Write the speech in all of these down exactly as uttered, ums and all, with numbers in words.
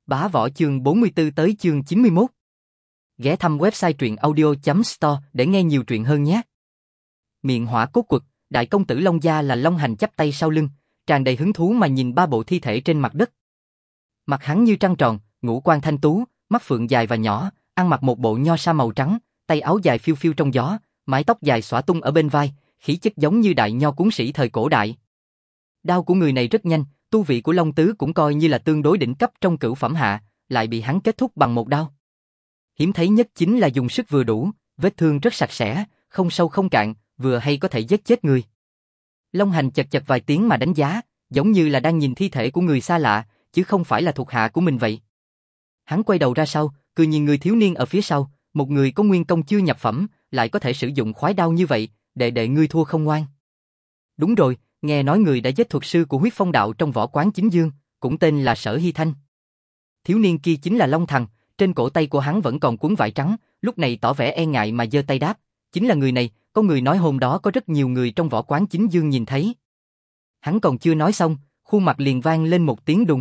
Bá Võ chương bốn mươi tư tới chương chín mươi mốt. Ghé thăm website truyện audio chấm store để nghe nhiều truyện hơn nhé. Miệng hỏa cốt quật, đại công tử Long Gia là Long Hành chắp tay sau lưng, tràn đầy hứng thú mà nhìn ba bộ thi thể trên mặt đất. Mặt hắn như trăng tròn, ngũ quan thanh tú, mắt phượng dài và nhỏ, ăn mặc một bộ nho sa màu trắng, tay áo dài phiêu phiêu trong gió, mái tóc dài xõa tung ở bên vai, khí chất giống như đại nho cuốn sĩ thời cổ đại. Đao của người này rất nhanh, tu vị của Long Tứ cũng coi như là tương đối đỉnh cấp trong cửu phẩm hạ, lại bị hắn kết thúc bằng một đao. Hiếm thấy nhất chính là dùng sức vừa đủ, vết thương rất sạch sẽ, không sâu không cạn, vừa hay có thể giết chết người. Long Hành chật chật vài tiếng mà đánh giá, giống như là đang nhìn thi thể của người xa lạ, chứ không phải là thuộc hạ của mình vậy. Hắn quay đầu ra sau, cười nhìn người thiếu niên ở phía sau, một người có nguyên công chưa nhập phẩm, lại có thể sử dụng khoái đao như vậy, đệ đệ ngươi thua không ngoan. Đúng rồi, nghe nói người đã giết thuật sư của huyết phong đạo trong võ quán chính dương, cũng tên là Sở Hy Thanh. Thiếu niên kia chính là Long Thần, trên cổ tay của hắn vẫn còn cuốn vải trắng, lúc này tỏ vẻ e ngại mà giơ tay đáp, chính là người này, có người nói hôm đó có rất nhiều người trong võ quán chính dương nhìn thấy. Hắn còn chưa nói xong, khuôn mặt liền vang lên một tiếng đùng.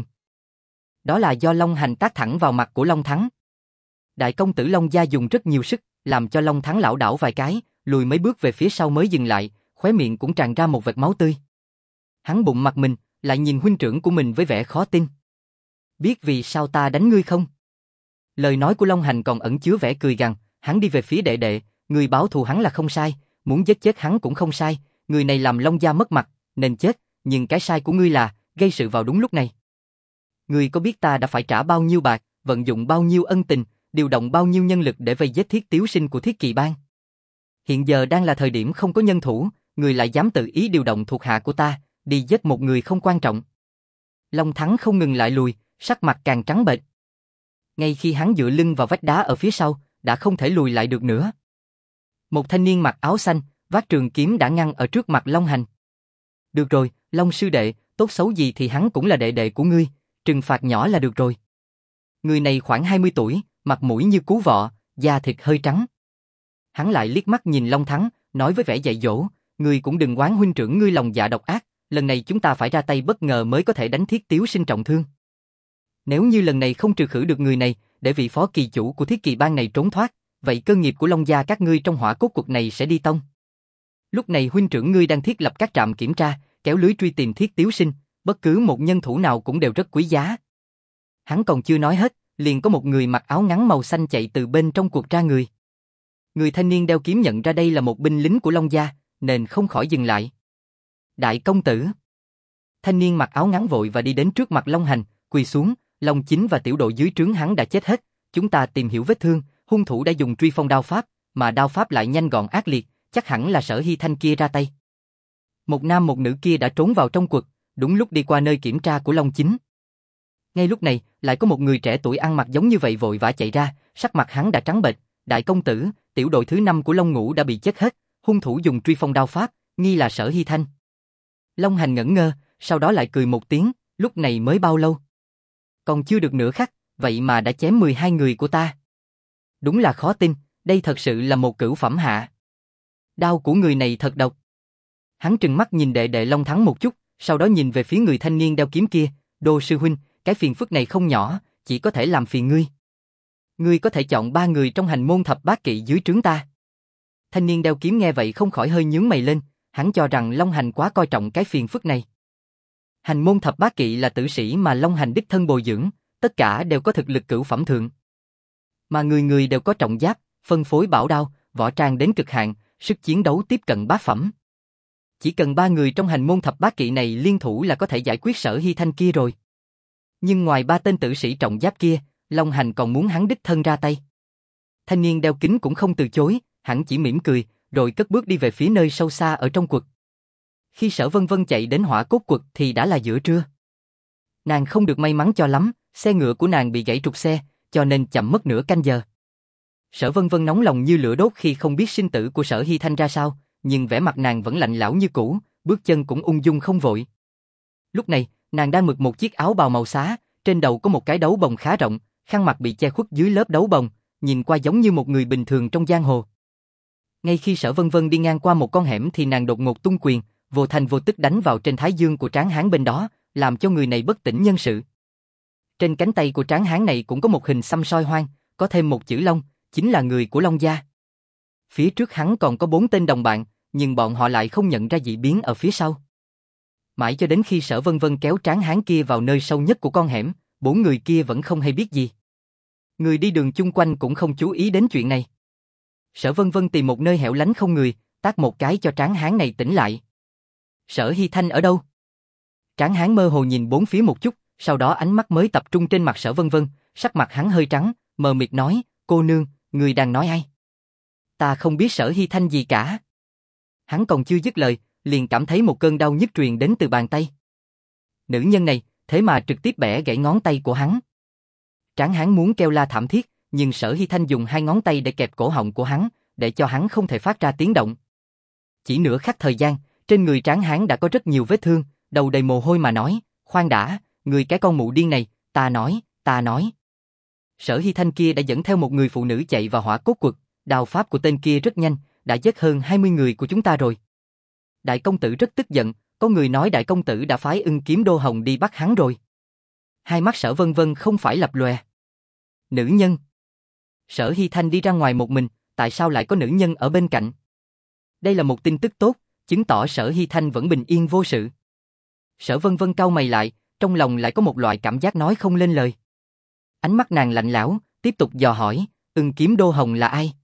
Đó là do Long Hành tát thẳng vào mặt của Long Thắng. Đại công tử Long Gia dùng rất nhiều sức, làm cho Long Thắng lảo đảo vài cái, lùi mấy bước về phía sau mới dừng lại, khóe miệng cũng tràn ra một vệt máu tươi. Hắn bụng mặt mình, lại nhìn huynh trưởng của mình với vẻ khó tin. Biết vì sao ta đánh ngươi không? Lời nói của Long Hành còn ẩn chứa vẻ cười gằn, hắn đi về phía đệ đệ, người báo thù hắn là không sai, muốn giết chết hắn cũng không sai, người này làm Long Gia mất mặt, nên chết, nhưng cái sai của ngươi là gây sự vào đúng lúc này. Ngươi có biết ta đã phải trả bao nhiêu bạc, vận dụng bao nhiêu ân tình, điều động bao nhiêu nhân lực để vây giết Thiết Tiếu Sinh của Thiết Kỳ Bang? Hiện giờ đang là thời điểm không có nhân thủ, người lại dám tự ý điều động thuộc hạ của ta, đi giết một người không quan trọng. Long Thắng không ngừng lại lùi, sắc mặt càng trắng bệch. Ngay khi hắn dựa lưng vào vách đá ở phía sau, đã không thể lùi lại được nữa. Một thanh niên mặc áo xanh, vác trường kiếm đã ngăn ở trước mặt Long Hành. Được rồi, Long sư đệ, tốt xấu gì thì hắn cũng là đệ đệ của ngươi, trừng phạt nhỏ là được rồi. Người này khoảng hai mươi tuổi, mặt mũi như cú vọ, da thịt hơi trắng. Hắn lại liếc mắt nhìn Long Thắng, nói với vẻ dạy dỗ, ngươi cũng đừng oán huynh trưởng ngươi lòng dạ độc ác, lần này chúng ta phải ra tay bất ngờ mới có thể đánh Thiết Tiếu Sinh trọng thương. Nếu như lần này không trừ khử được người này, để vị phó kỳ chủ của Thiết Kỳ Bang này trốn thoát, vậy cơ nghiệp của Long Gia các ngươi trong hỏa cốt cuộc này sẽ đi tông. Lúc này huynh trưởng ngươi đang thiết lập các trạm kiểm tra, kéo lưới truy tìm Thiết Tiếu Sinh, bất cứ một nhân thủ nào cũng đều rất quý giá. Hắn còn chưa nói hết, liền có một người mặc áo ngắn màu xanh chạy từ bên trong cuộc ra người. Người thanh niên đeo kiếm nhận ra đây là một binh lính của Long Gia, nên không khỏi dừng lại. Đại công tử. Thanh niên mặc áo ngắn vội và đi đến trước mặt Long Hành, quỳ xuống, Long Chính và tiểu đội dưới trướng hắn đã chết hết, chúng ta tìm hiểu vết thương, hung thủ đã dùng truy phong đao pháp, mà đao pháp lại nhanh gọn ác liệt, chắc hẳn là Sở Hy Thanh kia ra tay. Một nam một nữ kia đã trốn vào trong quật, đúng lúc đi qua nơi kiểm tra của Long Chính. Ngay lúc này, lại có một người trẻ tuổi ăn mặc giống như vậy vội vã chạy ra, sắc mặt hắn đã trắng bệch, đại công tử, tiểu đội thứ năm của Long Ngũ đã bị chết hết, hung thủ dùng truy phong đao pháp, nghi là Sở Hy Thanh. Long Hành ngẩn ngơ, sau đó lại cười một tiếng, lúc này mới bao lâu? Còn chưa được nửa khắc, vậy mà đã chém mười hai người của ta. Đúng là khó tin, đây thật sự là một cửu phẩm hạ. Đao của người này thật độc. Hắn trừng mắt nhìn đệ đệ Long Thắng một chút, sau đó nhìn về phía người thanh niên đeo kiếm kia, Đô sư huynh, cái phiền phức này không nhỏ, chỉ có thể làm phiền ngươi. Ngươi có thể chọn ba người trong hành môn thập bát kỵ dưới trướng ta. Thanh niên đeo kiếm nghe vậy không khỏi hơi nhướng mày lên, hắn cho rằng Long Hành quá coi trọng cái phiền phức này. Hành môn thập bát kỵ là tử sĩ mà Long Hành đích thân bồi dưỡng, tất cả đều có thực lực cửu phẩm thượng. Mà người người đều có trọng giáp, phân phối bảo đao, võ trang đến cực hạn, sức chiến đấu tiếp cận bát phẩm. Chỉ cần ba người trong hành môn thập bát kỵ này liên thủ là có thể giải quyết Sở Hy Thanh kia rồi. Nhưng ngoài ba tên tử sĩ trọng giáp kia, Long Hành còn muốn hắn đích thân ra tay. Thanh niên đeo kính cũng không từ chối, hắn chỉ mỉm cười, rồi cất bước đi về phía nơi sâu xa ở trong quật. Khi Sở Vân Vân chạy đến hỏa cốt quật thì đã là giữa trưa. Nàng không được may mắn cho lắm, xe ngựa của nàng bị gãy trục xe, cho nên chậm mất nửa canh giờ. Sở Vân Vân nóng lòng như lửa đốt khi không biết sinh tử của Sở Hy Thanh ra sao, nhưng vẻ mặt nàng vẫn lạnh lẽo như cũ, bước chân cũng ung dung không vội. Lúc này, nàng đang mặc một chiếc áo bào màu xá, trên đầu có một cái đấu bồng khá rộng, khăn mặt bị che khuất dưới lớp đấu bồng, nhìn qua giống như một người bình thường trong giang hồ. Ngay khi Sở Vân Vân đi ngang qua một con hẻm thì nàng đột ngột tung quyền, vô thành vô tức đánh vào trên thái dương của tráng hán bên đó, làm cho người này bất tỉnh nhân sự. trên cánh tay của tráng hán này cũng có một hình xăm soi hoang, có thêm một chữ Long, chính là người của Long gia. Phía trước hắn còn có bốn tên đồng bạn, nhưng bọn họ lại không nhận ra dị biến ở phía sau. Mãi cho đến khi Sở Vân Vân kéo tráng hán kia vào nơi sâu nhất của con hẻm, bốn người kia vẫn không hay biết gì. Người đi đường chung quanh cũng không chú ý đến chuyện này. Sở Vân Vân tìm một nơi hẻo lánh không người, tát một cái cho tráng hán này tỉnh lại. Sở Hy Thanh ở đâu? Tráng hán mơ hồ nhìn bốn phía một chút, sau đó ánh mắt mới tập trung trên mặt Sở Vân Vân, sắc mặt hắn hơi trắng, mờ mịt nói, cô nương, người đang nói ai? Ta không biết Sở Hy Thanh gì cả. Hắn còn chưa dứt lời, liền cảm thấy một cơn đau nhức truyền đến từ bàn tay. Nữ nhân này, thế mà trực tiếp bẻ gãy ngón tay của hắn. Tráng hán muốn kêu la thảm thiết, nhưng Sở Hy Thanh dùng hai ngón tay để kẹp cổ họng của hắn, để cho hắn không thể phát ra tiếng động. Chỉ nửa khắc thời gian, trên người tráng hán đã có rất nhiều vết thương, đầu đầy mồ hôi mà nói, khoan đã, người cái con mụ điên này, ta nói, ta nói. Sở Hy Thanh kia đã dẫn theo một người phụ nữ chạy vào hỏa cốt quật, đao pháp của tên kia rất nhanh, đã giết hơn hai mươi người của chúng ta rồi. Đại công tử rất tức giận, có người nói đại công tử đã phái Ưng Kiếm Đô Hồng đi bắt hắn rồi. Hai mắt Sở Vân Vân không phải lập lòe. Nữ nhân. Sở Hy Thanh đi ra ngoài một mình, tại sao lại có nữ nhân ở bên cạnh? Đây là một tin tức tốt, chứng tỏ Sở Hy Thanh vẫn bình yên vô sự. Sở Vân Vân cau mày lại, trong lòng lại có một loại cảm giác nói không lên lời. Ánh mắt nàng lạnh lẽo, tiếp tục dò hỏi, Ưng Kiếm Đô Hồng là ai?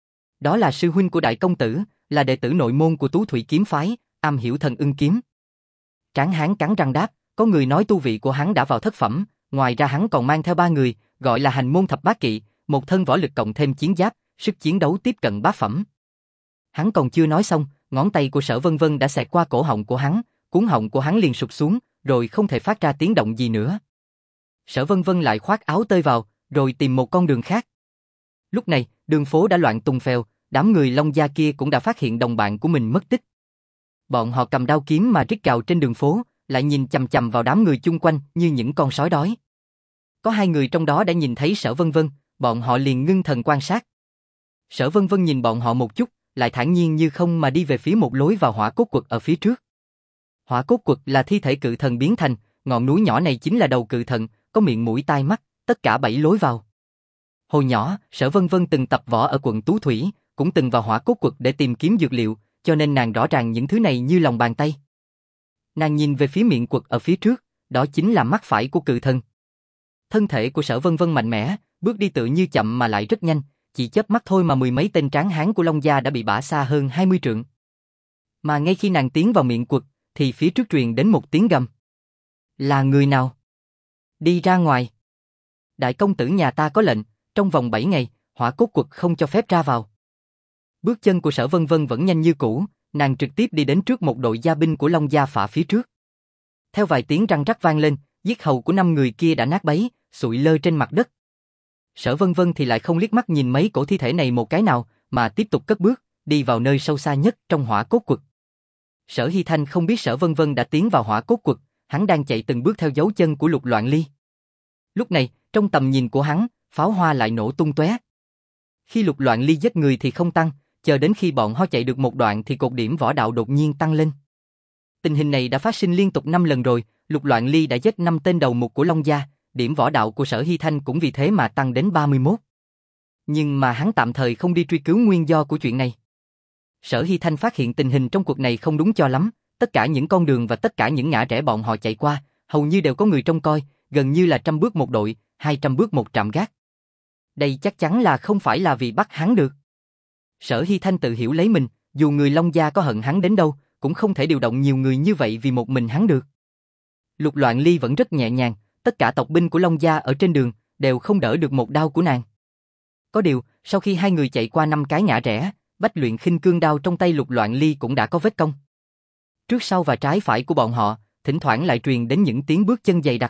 Đó là sư huynh của đại công tử, là đệ tử nội môn của Tú Thủy kiếm phái, am hiểu thần ưng kiếm. Tráng hán cắn răng đáp, có người nói tu vị của hắn đã vào thất phẩm, ngoài ra hắn còn mang theo ba người, gọi là hành môn thập bát kỵ, một thân võ lực cộng thêm chiến giáp, sức chiến đấu tiếp cận bát phẩm. Hắn còn chưa nói xong, ngón tay của Sở Vân Vân đã xẹt qua cổ họng của hắn, cuống họng của hắn liền sụp xuống, rồi không thể phát ra tiếng động gì nữa. Sở Vân Vân lại khoác áo tơi vào, rồi tìm một con đường khác. Lúc này, đường phố đã loạn tung phèo, đám người Long gia kia cũng đã phát hiện đồng bạn của mình mất tích. Bọn họ cầm đao kiếm mà rít gào trên đường phố, lại nhìn chằm chằm vào đám người chung quanh như những con sói đói. Có hai người trong đó đã nhìn thấy Sở Vân Vân, bọn họ liền ngưng thần quan sát. Sở Vân Vân nhìn bọn họ một chút, lại thản nhiên như không mà đi về phía một lối vào hỏa cốt quật ở phía trước. Hỏa cốt quật là thi thể cự thần biến thành, ngọn núi nhỏ này chính là đầu cự thần, có miệng mũi tai mắt, tất cả bảy lối vào. Hồi nhỏ, Sở Vân Vân từng tập võ ở quận Tú Thủy, cũng từng vào hỏa cốt quật để tìm kiếm dược liệu, cho nên nàng rõ ràng những thứ này như lòng bàn tay. Nàng nhìn về phía miệng quật ở phía trước, đó chính là mắt phải của cự thần. Thân thể của Sở Vân Vân mạnh mẽ, bước đi tự như chậm mà lại rất nhanh, chỉ chớp mắt thôi mà mười mấy tên tráng hán của Long gia đã bị bả xa hơn hai mươi trượng. Mà ngay khi nàng tiến vào miệng quật, thì phía trước truyền đến một tiếng gầm. Là người nào? Đi ra ngoài. Đại công tử nhà ta có lệnh, trong vòng bảy ngày, hỏa cốt quật không cho phép ra vào. Bước chân của Sở Vân Vân vẫn nhanh như cũ, nàng trực tiếp đi đến trước một đội gia binh của Long gia phả phía trước. Theo vài tiếng răng rắc vang lên, yết hầu của năm người kia đã nát bấy, sụi lơ trên mặt đất. Sở Vân Vân thì lại không liếc mắt nhìn mấy cổ thi thể này một cái nào, mà tiếp tục cất bước, đi vào nơi sâu xa nhất trong hỏa cốt quật. Sở Hy Thanh không biết Sở Vân Vân đã tiến vào hỏa cốt quật, hắn đang chạy từng bước theo dấu chân của Lục Loạn Ly. Lúc này, trong tầm nhìn của hắn, pháo hoa lại nổ tung tóe. Khi Lục Loạn Ly giết người thì không tăng, chờ đến khi bọn họ chạy được một đoạn thì cột điểm võ đạo đột nhiên tăng lên. Tình hình này đã phát sinh liên tục năm lần rồi, Lục Loạn Ly đã giết năm tên đầu mục của Long gia, điểm võ đạo của Sở Hy Thanh cũng vì thế mà tăng đến ba mươi mốt. Nhưng mà hắn tạm thời không đi truy cứu nguyên do của chuyện này. Sở Hy Thanh phát hiện tình hình trong cuộc này không đúng cho lắm, tất cả những con đường và tất cả những ngã rẽ bọn họ chạy qua, hầu như đều có người trông coi, gần như là trăm bước một đội, hai trăm bước một trạm gác. Đây chắc chắn là không phải là vì bắt hắn được. Sở Hy Thanh tự hiểu lấy mình, dù người Long gia có hận hắn đến đâu, cũng không thể điều động nhiều người như vậy vì một mình hắn được. Lục Loạn Ly vẫn rất nhẹ nhàng, tất cả tộc binh của Long gia ở trên đường đều không đỡ được một đao của nàng. Có điều, sau khi hai người chạy qua năm cái ngã rẽ, Bách Luyện Khinh Cương đao trong tay Lục Loạn Ly cũng đã có vết cong. Trước sau và trái phải của bọn họ, thỉnh thoảng lại truyền đến những tiếng bước chân dày đặc.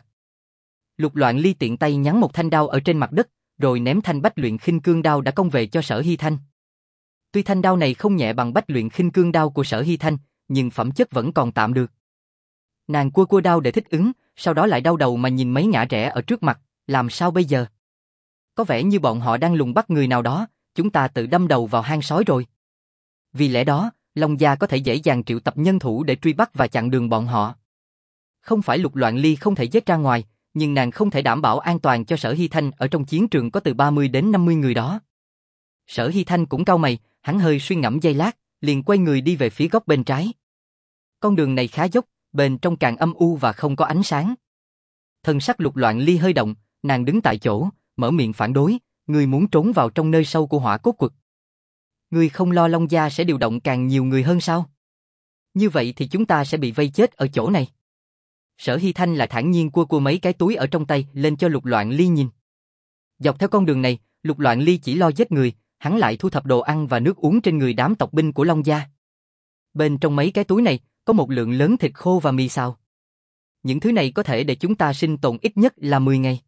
Lục Loạn Ly tiện tay nhắn một thanh đao ở trên mặt đất, rồi ném thanh Bách Luyện Khinh Cương đao đã cong về cho Sở Hy Thanh. Tuy thanh đao này không nhẹ bằng Bách Luyện Khinh Cương đao của Sở Hy Thanh, nhưng phẩm chất vẫn còn tạm được. Nàng cua cua đao để thích ứng, sau đó lại đau đầu mà nhìn mấy ngã rẽ ở trước mặt, làm sao bây giờ? Có vẻ như bọn họ đang lùng bắt người nào đó, chúng ta tự đâm đầu vào hang sói rồi. Vì lẽ đó, Long gia có thể dễ dàng triệu tập nhân thủ để truy bắt và chặn đường bọn họ. Không phải Lục Loạn Ly không thể giết ra ngoài, nhưng nàng không thể đảm bảo an toàn cho Sở Hy Thanh ở trong chiến trường có từ ba mươi đến năm mươi người đó. Sở Hy Thanh cũng cau mày, hắn hơi suy ngẫm giây lát, liền quay người đi về phía góc bên trái. Con đường này khá dốc, bên trong càng âm u và không có ánh sáng. Thân sắc Lục Loạn Ly hơi động, nàng đứng tại chỗ, mở miệng phản đối, ngươi muốn trốn vào trong nơi sâu của Hỏa Cốt Quật. Ngươi không lo Long gia sẽ điều động càng nhiều người hơn sao? Như vậy thì chúng ta sẽ bị vây chết ở chỗ này. Sở Hy Thanh lại thản nhiên cua cua mấy cái túi ở trong tay lên cho Lục Loạn Ly nhìn. Dọc theo con đường này, Lục Loạn Ly chỉ lo giết người, hắn lại thu thập đồ ăn và nước uống trên người đám tộc binh của Long gia. Bên trong mấy cái túi này, có một lượng lớn thịt khô và mì xào. Những thứ này có thể để chúng ta sinh tồn ít nhất là mười ngày.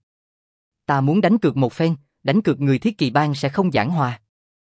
Ta muốn đánh cược một phen, đánh cược người Thiết Kỳ Bang sẽ không giảng hòa.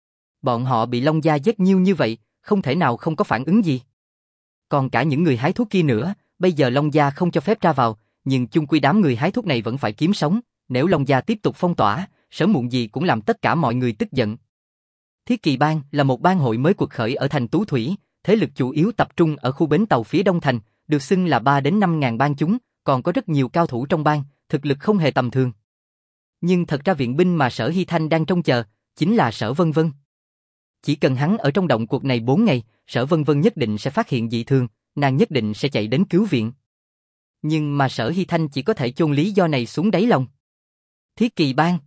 Bọn họ bị Long gia giết nhiều như vậy, không thể nào không có phản ứng gì. Còn cả những người hái thuốc kia nữa, bây giờ Long gia không cho phép ra vào, nhưng chung quy đám người hái thuốc này vẫn phải kiếm sống, nếu Long gia tiếp tục phong tỏa, sớm muộn gì cũng làm tất cả mọi người tức giận. Thiết Kỳ Bang là một bang hội mới quật khởi ở thành Tú Thủy, thế lực chủ yếu tập trung ở khu bến tàu phía đông thành, được xưng là ba đến năm ngàn bang chúng, còn có rất nhiều cao thủ trong bang, thực lực không hề tầm thường. Nhưng thật ra viện binh mà Sở Hy Thanh đang trông chờ, chính là Sở Vân Vân. Chỉ cần hắn ở trong động cuộc này bốn ngày, Sở Vân Vân nhất định sẽ phát hiện dị thường, nàng nhất định sẽ chạy đến cứu viện. Nhưng mà Sở Hy Thanh chỉ có thể chôn lý do này xuống đáy lòng. Thiết Kỳ Bang.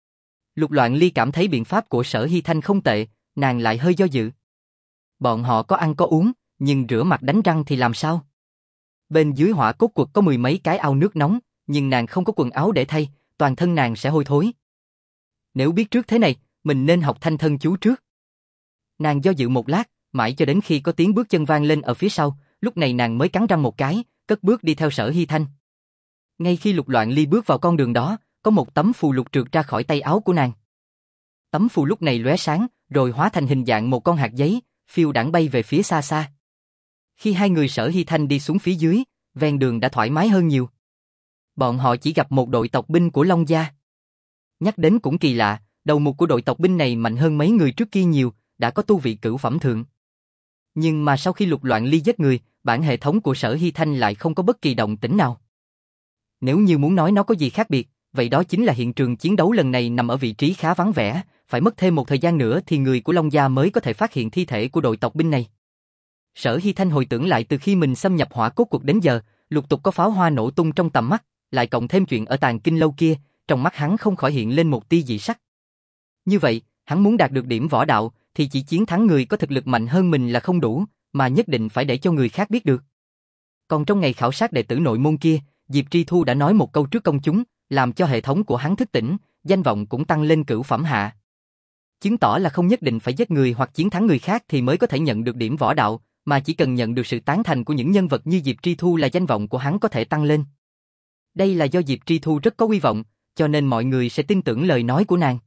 Lục Loạn Ly cảm thấy biện pháp của Sở Hy Thanh không tệ, nàng lại hơi do dự. Bọn họ có ăn có uống, nhưng rửa mặt đánh răng thì làm sao? Bên dưới Hỏa Cốt Quật có mười mấy cái ao nước nóng, nhưng nàng không có quần áo để thay, toàn thân nàng sẽ hôi thối. Nếu biết trước thế này, mình nên học thanh thân chú trước. Nàng do dự một lát, mãi cho đến khi có tiếng bước chân vang lên ở phía sau, lúc này nàng mới cắn răng một cái, cất bước đi theo Sở Hy Thanh. Ngay khi Lục Loạn Ly bước vào con đường đó, có một tấm phù lục trượt ra khỏi tay áo của nàng. Tấm phù lục này lóe sáng, rồi hóa thành hình dạng một con hạt giấy, phiêu đãng bay về phía xa xa. Khi hai người Sở Hy Thanh đi xuống phía dưới, ven đường đã thoải mái hơn nhiều. Bọn họ chỉ gặp một đội tộc binh của Long gia. Nhắc đến cũng kỳ lạ, đầu mục của đội tộc binh này mạnh hơn mấy người trước kia nhiều, đã có tu vị cửu phẩm thượng. Nhưng mà sau khi Lục Loạn Ly giết người, bản hệ thống của Sở Hy Thanh lại không có bất kỳ động tĩnh nào. Nếu như muốn nói nó có gì khác biệt, vậy đó chính là hiện trường chiến đấu lần này nằm ở vị trí khá vắng vẻ, phải mất thêm một thời gian nữa thì người của Long gia mới có thể phát hiện thi thể của đội tộc binh này. Sở Hy Thanh hồi tưởng lại từ khi mình xâm nhập Hỏa Cốt Quật đến giờ, lục tục có pháo hoa nổ tung trong tầm mắt, lại cộng thêm chuyện ở Tàng Kinh lâu kia, trong mắt hắn không khỏi hiện lên một tia dị sắc. Như vậy, hắn muốn đạt được điểm võ đạo, thì chỉ chiến thắng người có thực lực mạnh hơn mình là không đủ, mà nhất định phải để cho người khác biết được. Còn trong ngày khảo sát đệ tử nội môn kia, Diệp Tri Thu đã nói một câu trước công chúng, làm cho hệ thống của hắn thức tỉnh, danh vọng cũng tăng lên cửu phẩm hạ. Chứng tỏ là không nhất định phải giết người hoặc chiến thắng người khác thì mới có thể nhận được điểm võ đạo, mà chỉ cần nhận được sự tán thành của những nhân vật như Diệp Tri Thu là danh vọng của hắn có thể tăng lên. Đây là do Diệp Tri Thu rất có uy vọng, cho nên mọi người sẽ tin tưởng lời nói của nàng.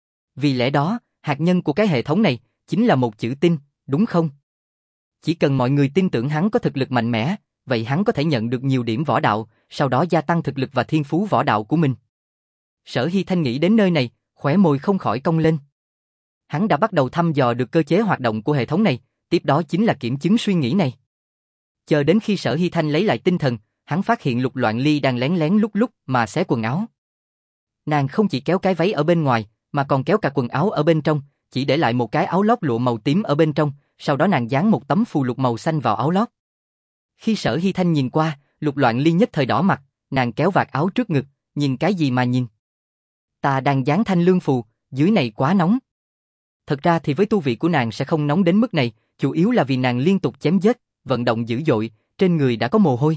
Vì lẽ đó, hạt nhân của cái hệ thống này chính là một chữ tin, đúng không? Chỉ cần mọi người tin tưởng hắn có thực lực mạnh mẽ, vậy hắn có thể nhận được nhiều điểm võ đạo, sau đó gia tăng thực lực và thiên phú võ đạo của mình. Sở Hy Thanh nghĩ đến nơi này, khóe môi không khỏi cong lên. Hắn đã bắt đầu thăm dò được cơ chế hoạt động của hệ thống này, tiếp đó chính là kiểm chứng suy nghĩ này. Chờ đến khi Sở Hy Thanh lấy lại tinh thần, hắn phát hiện Lục Loạn Ly đang lén lén lúc lúc mà xé quần áo. Nàng không chỉ kéo cái váy ở bên ngoài, mà còn kéo cả quần áo ở bên trong, chỉ để lại một cái áo lót lụa màu tím ở bên trong, sau đó nàng dán một tấm phù lục màu xanh vào áo lót. Khi Sở Hy Thanh nhìn qua, Lục Loạn Ly nhất thời đỏ mặt, nàng kéo vạt áo trước ngực, nhìn cái gì mà nhìn. Ta đang dán thanh lương phù, dưới này quá nóng. Thật ra thì với tu vị của nàng sẽ không nóng đến mức này, chủ yếu là vì nàng liên tục chém giết, vận động dữ dội, trên người đã có mồ hôi.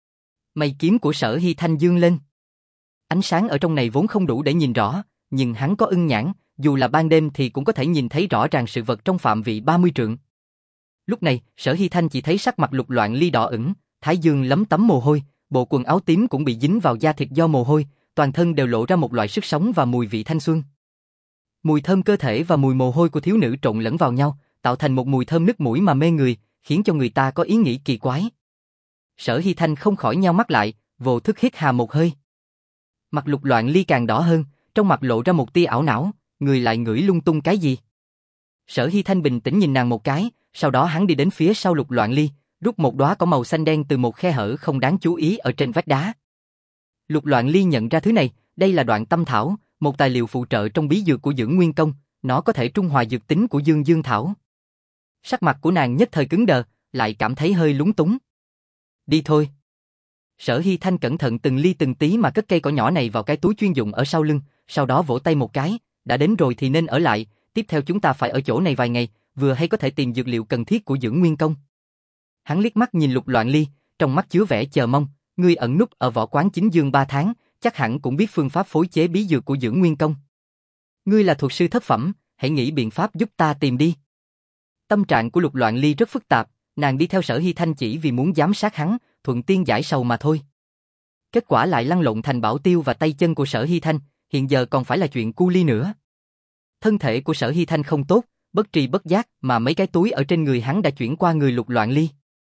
Mày kiếm của Sở Hy Thanh dương lên. Ánh sáng ở trong này vốn không đủ để nhìn rõ, nhưng hắn có ưng nhãn, dù là ban đêm thì cũng có thể nhìn thấy rõ ràng sự vật trong phạm vị ba mươi trượng. Lúc này, Sở Hy Thanh chỉ thấy sắc mặt Lục Loạn Ly đỏ ửng, thái dương lấm tấm mồ hôi, bộ quần áo tím cũng bị dính vào da thịt do mồ hôi, toàn thân đều lộ ra một loại sức sống và mùi vị thanh xuân. Mùi thơm cơ thể và mùi mồ hôi của thiếu nữ trộn lẫn vào nhau, tạo thành một mùi thơm nức mũi mà mê người, khiến cho người ta có ý nghĩ kỳ quái. Sở Hy Thanh không khỏi nheo mắt lại, vô thức hít hà một hơi. Mặt Lục Loạn Ly càng đỏ hơn, trong mặt lộ ra một tia ảo não, người lại ngửi lung tung cái gì. Sở Hy Thanh bình tĩnh nhìn nàng một cái, sau đó hắn đi đến phía sau Lục Loạn Ly, rút một đóa cỏ màu xanh đen từ một khe hở không đáng chú ý ở trên vách đá. Lục Loạn Ly nhận ra thứ này, đây là đoạn tâm thảo, một tài liệu phụ trợ trong bí dược của Dưỡng Nguyên Công, nó có thể trung hòa dược tính của Dương Dương thảo. Sắc mặt của nàng nhất thời cứng đờ, lại cảm thấy hơi lúng túng. Đi thôi. Sở Hy Thanh cẩn thận từng ly từng tí mà cất cây cỏ nhỏ này vào cái túi chuyên dụng ở sau lưng, sau đó vỗ tay một cái, đã đến rồi thì nên ở lại, tiếp theo chúng ta phải ở chỗ này vài ngày, vừa hay có thể tìm dược liệu cần thiết của Dưỡng Nguyên Công. Hắn liếc mắt nhìn Lục Loạn Ly, trong mắt chứa vẻ chờ mong, ngươi ẩn núp ở võ quán chính dương ba tháng, chắc hẳn cũng biết phương pháp phối chế bí dược của Dưỡng Nguyên Công. Ngươi là thuật sư thất phẩm, hãy nghĩ biện pháp giúp ta tìm đi. Tâm trạng của Lục Loạn Ly rất phức tạp, nàng đi theo Sở Hy Thanh chỉ vì muốn giám sát hắn, thuận tiện giải sầu mà thôi. Kết quả lại lăn lộn thành bảo tiêu và tay chân của Sở Hy Thanh, hiện giờ còn phải là chuyện cu ly nữa. Thân thể của Sở Hy Thanh không tốt, bất tri bất giác mà mấy cái túi ở trên người hắn đã chuyển qua người Lục Loạn Ly.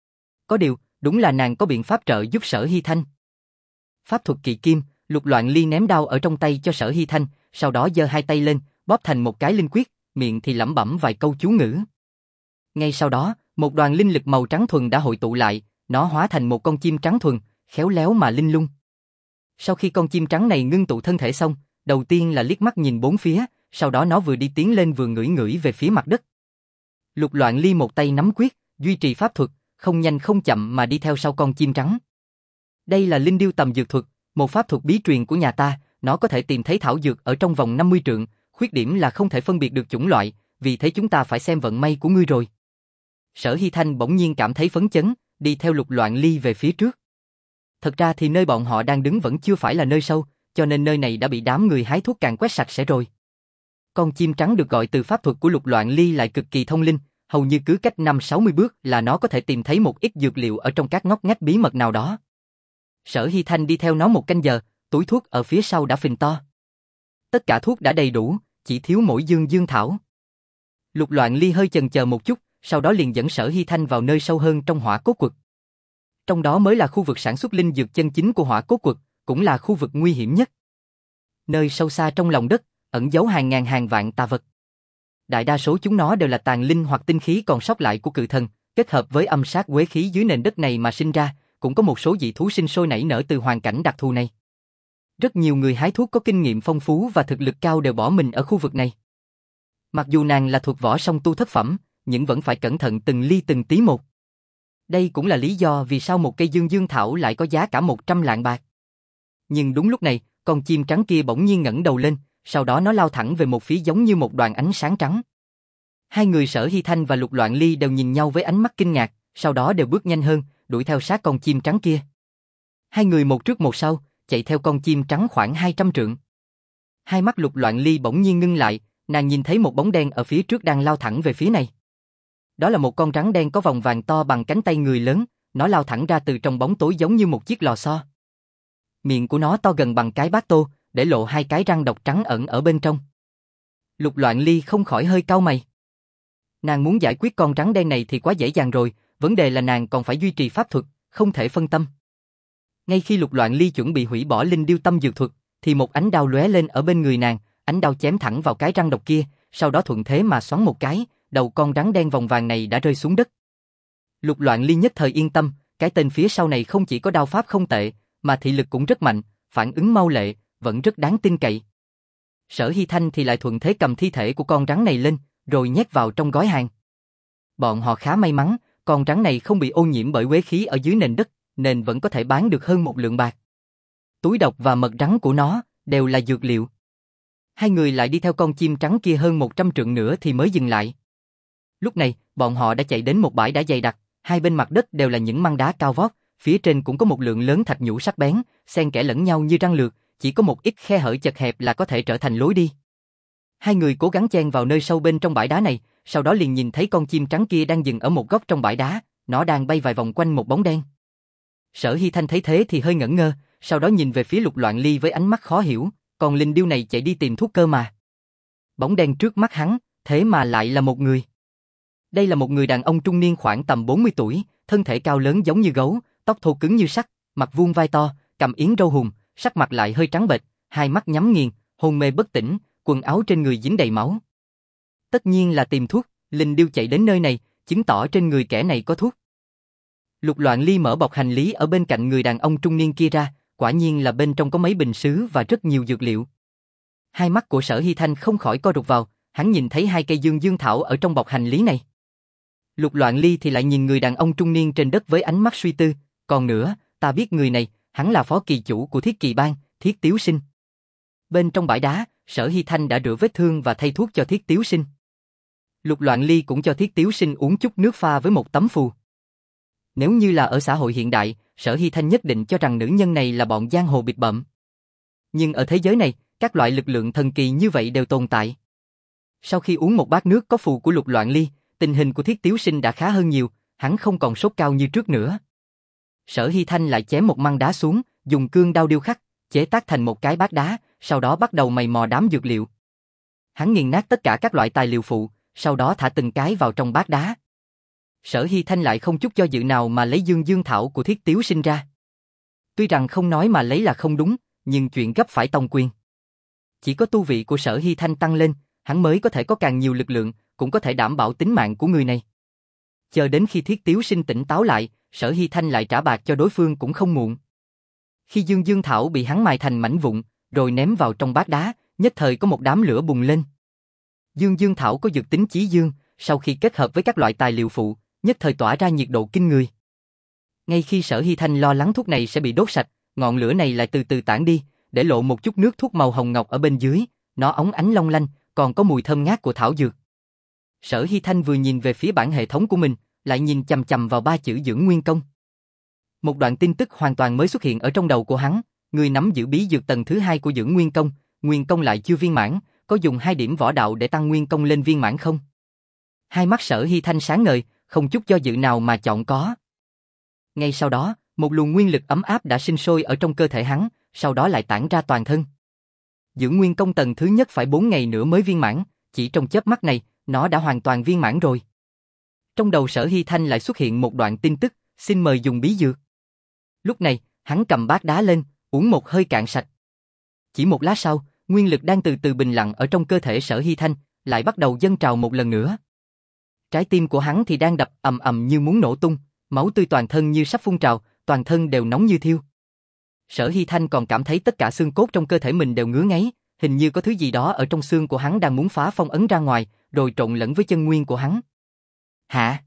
Có điều, đúng là nàng có biện pháp trợ giúp Sở Hy Thanh. Pháp thuật kỳ kim, Lục Loạn Ly ném đao ở trong tay cho Sở Hy Thanh, sau đó giơ hai tay lên, bóp thành một cái linh quyết, miệng thì lẩm bẩm vài câu chú ngữ. Ngay sau đó, một đoàn linh lực màu trắng thuần đã hội tụ lại, nó hóa thành một con chim trắng thuần, khéo léo mà linh lung. Sau khi con chim trắng này ngưng tụ thân thể xong, đầu tiên là liếc mắt nhìn bốn phía, sau đó nó vừa đi tiến lên vừa ngửi ngửi về phía mặt đất. Lục Loạn Ly một tay nắm quyết, duy trì pháp thuật, không nhanh không chậm mà đi theo sau con chim trắng. Đây là linh điêu tầm dược thuật, một pháp thuật bí truyền của nhà ta, nó có thể tìm thấy thảo dược ở trong vòng năm mươi trượng, khuyết điểm là không thể phân biệt được chủng loại, vì thế chúng ta phải xem vận may của ngươi rồi. Sở Hy Thanh bỗng nhiên cảm thấy phấn chấn, đi theo Lục Loạn Ly về phía trước. Thật ra thì nơi bọn họ đang đứng vẫn chưa phải là nơi sâu, cho nên nơi này đã bị đám người hái thuốc càn quét sạch sẽ rồi. Con chim trắng được gọi từ pháp thuật của Lục Loạn Ly lại cực kỳ thông linh, hầu như cứ cách năm sáu mươi bước là nó có thể tìm thấy một ít dược liệu ở trong các ngóc ngách bí mật nào đó. Sở Hy Thanh đi theo nó một canh giờ, túi thuốc ở phía sau đã phình to. Tất cả thuốc đã đầy đủ, chỉ thiếu mỗi dương dương thảo. Lục Loạn Ly hơi chần chờ một chút, sau đó liền dẫn Sở Hy Thanh vào nơi sâu hơn trong hỏa cốt quật. Trong đó mới là khu vực sản xuất linh dược chân chính của hỏa cốt quật, cũng là khu vực nguy hiểm nhất. Nơi sâu xa trong lòng đất, ẩn giấu hàng ngàn hàng vạn tà vật. Đại đa số chúng nó đều là tàn linh hoặc tinh khí còn sót lại của cự thần, kết hợp với âm sát quế khí dưới nền đất này mà sinh ra, cũng có một số dị thú sinh sôi nảy nở từ hoàn cảnh đặc thù này. Rất nhiều người hái thuốc có kinh nghiệm phong phú và thực lực cao đều bỏ mình ở khu vực này. Mặc dù nàng là thuộc võ song tu thất phẩm, nhưng vẫn phải cẩn thận từng ly từng tí một. Đây cũng là lý do vì sao một cây dương dương thảo lại có giá cả một trăm lạng bạc. Nhưng đúng lúc này, con chim trắng kia bỗng nhiên ngẩng đầu lên, sau đó nó lao thẳng về một phía giống như một đoàn ánh sáng trắng. Hai người Sở Hy Thanh và Lục Loạn Ly đều nhìn nhau với ánh mắt kinh ngạc, sau đó đều bước nhanh hơn, đuổi theo sát con chim trắng kia. Hai người một trước một sau, chạy theo con chim trắng khoảng hai trăm trượng. Hai mắt Lục Loạn Ly bỗng nhiên ngưng lại, nàng nhìn thấy một bóng đen ở phía trước đang lao thẳng về phía này. Đó là một con rắn đen có vòng vàng to bằng cánh tay người lớn, nó lao thẳng ra từ trong bóng tối giống như một chiếc lò xo. Miệng của nó to gần bằng cái bát tô, để lộ hai cái răng độc trắng ẩn ở bên trong. Lục Loạn Ly không khỏi hơi cau mày. Nàng muốn giải quyết con rắn đen này thì quá dễ dàng rồi, vấn đề là nàng còn phải duy trì pháp thuật, không thể phân tâm. Ngay khi Lục Loạn Ly chuẩn bị hủy bỏ linh điêu tâm dược thuật, thì một ánh đao lóe lên ở bên người nàng, ánh đao chém thẳng vào cái răng độc kia, sau đó thuận thế mà xoắn một cái, đầu con rắn đen vòng vàng này đã rơi xuống đất. Lục Loạn Ly nhất thời yên tâm, cái tên phía sau này không chỉ có đao pháp không tệ, mà thị lực cũng rất mạnh, phản ứng mau lẹ, vẫn rất đáng tin cậy. Sở Hy Thanh thì lại thuận thế cầm thi thể của con rắn này lên, rồi nhét vào trong gói hàng. Bọn họ khá may mắn, con rắn này không bị ô nhiễm bởi quế khí ở dưới nền đất, nên vẫn có thể bán được hơn một lượng bạc. Túi độc và mật rắn của nó đều là dược liệu. Hai người lại đi theo con chim trắng kia hơn một trăm trượng nữa thì mới dừng lại. Lúc này, bọn họ đã chạy đến một bãi đá dày đặc, hai bên mặt đất đều là những măng đá cao vót, phía trên cũng có một lượng lớn thạch nhũ sắc bén, xen kẽ lẫn nhau như răng lược, chỉ có một ít khe hở chật hẹp là có thể trở thành lối đi. Hai người cố gắng chen vào nơi sâu bên trong bãi đá này, sau đó liền nhìn thấy con chim trắng kia đang dừng ở một góc trong bãi đá, nó đang bay vài vòng quanh một bóng đen. Sở Hy Thanh thấy thế thì hơi ngẩn ngơ, sau đó nhìn về phía Lục Loạn Ly với ánh mắt khó hiểu, còn linh điêu này chạy đi tìm thuốc cơ mà. Bóng đen trước mắt hắn, thế mà lại là một người. Đây là một người đàn ông trung niên khoảng tầm bốn mươi tuổi, thân thể cao lớn giống như gấu, tóc thô cứng như sắt, mặt vuông vai to, cằm yến râu hùm, sắc mặt lại hơi trắng bệch, hai mắt nhắm nghiền, hôn mê bất tỉnh, quần áo trên người dính đầy máu. Tất nhiên là tìm thuốc, linh điêu chạy đến nơi này, chứng tỏ trên người kẻ này có thuốc. Lục Loạn Ly mở bọc hành lý ở bên cạnh người đàn ông trung niên kia ra, quả nhiên là bên trong có mấy bình sứ và rất nhiều dược liệu. Hai mắt của Sở Hy Thanh không khỏi co rụt vào, hắn nhìn thấy hai cây dương dương thảo ở trong bọc hành lý này. Lục Loạn Ly thì lại nhìn người đàn ông trung niên trên đất với ánh mắt suy tư, còn nữa, ta biết người này, hắn là phó kỳ chủ của Thiết Kỳ Bang, Thiết Tiếu Sinh. Bên trong bãi đá, Sở Hy Thanh đã rửa vết thương và thay thuốc cho Thiết Tiếu Sinh. Lục Loạn Ly cũng cho Thiết Tiếu Sinh uống chút nước pha với một tấm phù. Nếu như là ở xã hội hiện đại, Sở Hy Thanh nhất định cho rằng nữ nhân này là bọn giang hồ bịp bợm. Nhưng ở thế giới này, các loại lực lượng thần kỳ như vậy đều tồn tại. Sau khi uống một bát nước có phù của Lục Loạn Ly, tình hình của Thiết Tiếu Sinh đã khá hơn nhiều, hắn không còn sốt cao như trước nữa. Sở Hy Thanh lại chém một măng đá xuống, dùng cương đao điêu khắc, chế tác thành một cái bát đá, sau đó bắt đầu mày mò đám dược liệu. Hắn nghiền nát tất cả các loại tài liệu phụ, sau đó thả từng cái vào trong bát đá. Sở Hy Thanh lại không chút do dự nào mà lấy dương dương thảo của Thiết Tiếu Sinh ra. Tuy rằng không nói mà lấy là không đúng, nhưng chuyện gấp phải tông quyền. Chỉ có tu vị của Sở Hy Thanh tăng lên, hắn mới có thể có càng nhiều lực lượng, cũng có thể đảm bảo tính mạng của người này. Chờ đến khi Thiết Tiếu Sinh tỉnh táo lại, Sở Hy Thanh lại trả bạc cho đối phương cũng không muộn. Khi dương dương thảo bị hắn mài thành mảnh vụn, rồi ném vào trong bát đá, nhất thời có một đám lửa bùng lên. Dương dương thảo có dược tính chí dương, sau khi kết hợp với các loại tài liệu phụ, nhất thời tỏa ra nhiệt độ kinh người. Ngay khi Sở Hy Thanh lo lắng thuốc này sẽ bị đốt sạch, ngọn lửa này lại từ từ tản đi, để lộ một chút nước thuốc màu hồng ngọc ở bên dưới, nó óng ánh long lanh, còn có mùi thơm ngát của thảo dược. Sở Hy Thanh vừa nhìn về phía bản hệ thống của mình, lại nhìn chằm chằm vào ba chữ dưỡng nguyên công. Một đoạn tin tức hoàn toàn mới xuất hiện ở trong đầu của hắn, người nắm giữ bí dược tầng thứ hai của dưỡng nguyên công, nguyên công lại chưa viên mãn, có dùng hai điểm võ đạo để tăng nguyên công lên viên mãn không? Hai mắt Sở Hy Thanh sáng ngời, không chút do dự nào mà chọn có. Ngay sau đó, một luồng nguyên lực ấm áp đã sinh sôi ở trong cơ thể hắn, sau đó lại tản ra toàn thân. Dưỡng nguyên công tầng thứ nhất phải bốn ngày nữa mới viên mãn, chỉ trong chớp mắt này, nó đã hoàn toàn viên mãn rồi. Trong đầu Sở Hy Thanh lại xuất hiện một đoạn tin tức, xin mời dùng bí dược. Lúc này, hắn cầm bát đá lên, uống một hơi cạn sạch. Chỉ một lát sau, nguyên lực đang từ từ bình lặng ở trong cơ thể Sở Hy Thanh, lại bắt đầu dâng trào một lần nữa. Trái tim của hắn thì đang đập ầm ầm như muốn nổ tung, máu tươi toàn thân như sắp phun trào, toàn thân đều nóng như thiêu. Sở Hy Thanh còn cảm thấy tất cả xương cốt trong cơ thể mình đều ngứa ngáy, hình như có thứ gì đó ở trong xương của hắn đang muốn phá phong ấn ra ngoài, rồi trộn lẫn với chân nguyên của hắn. Hả?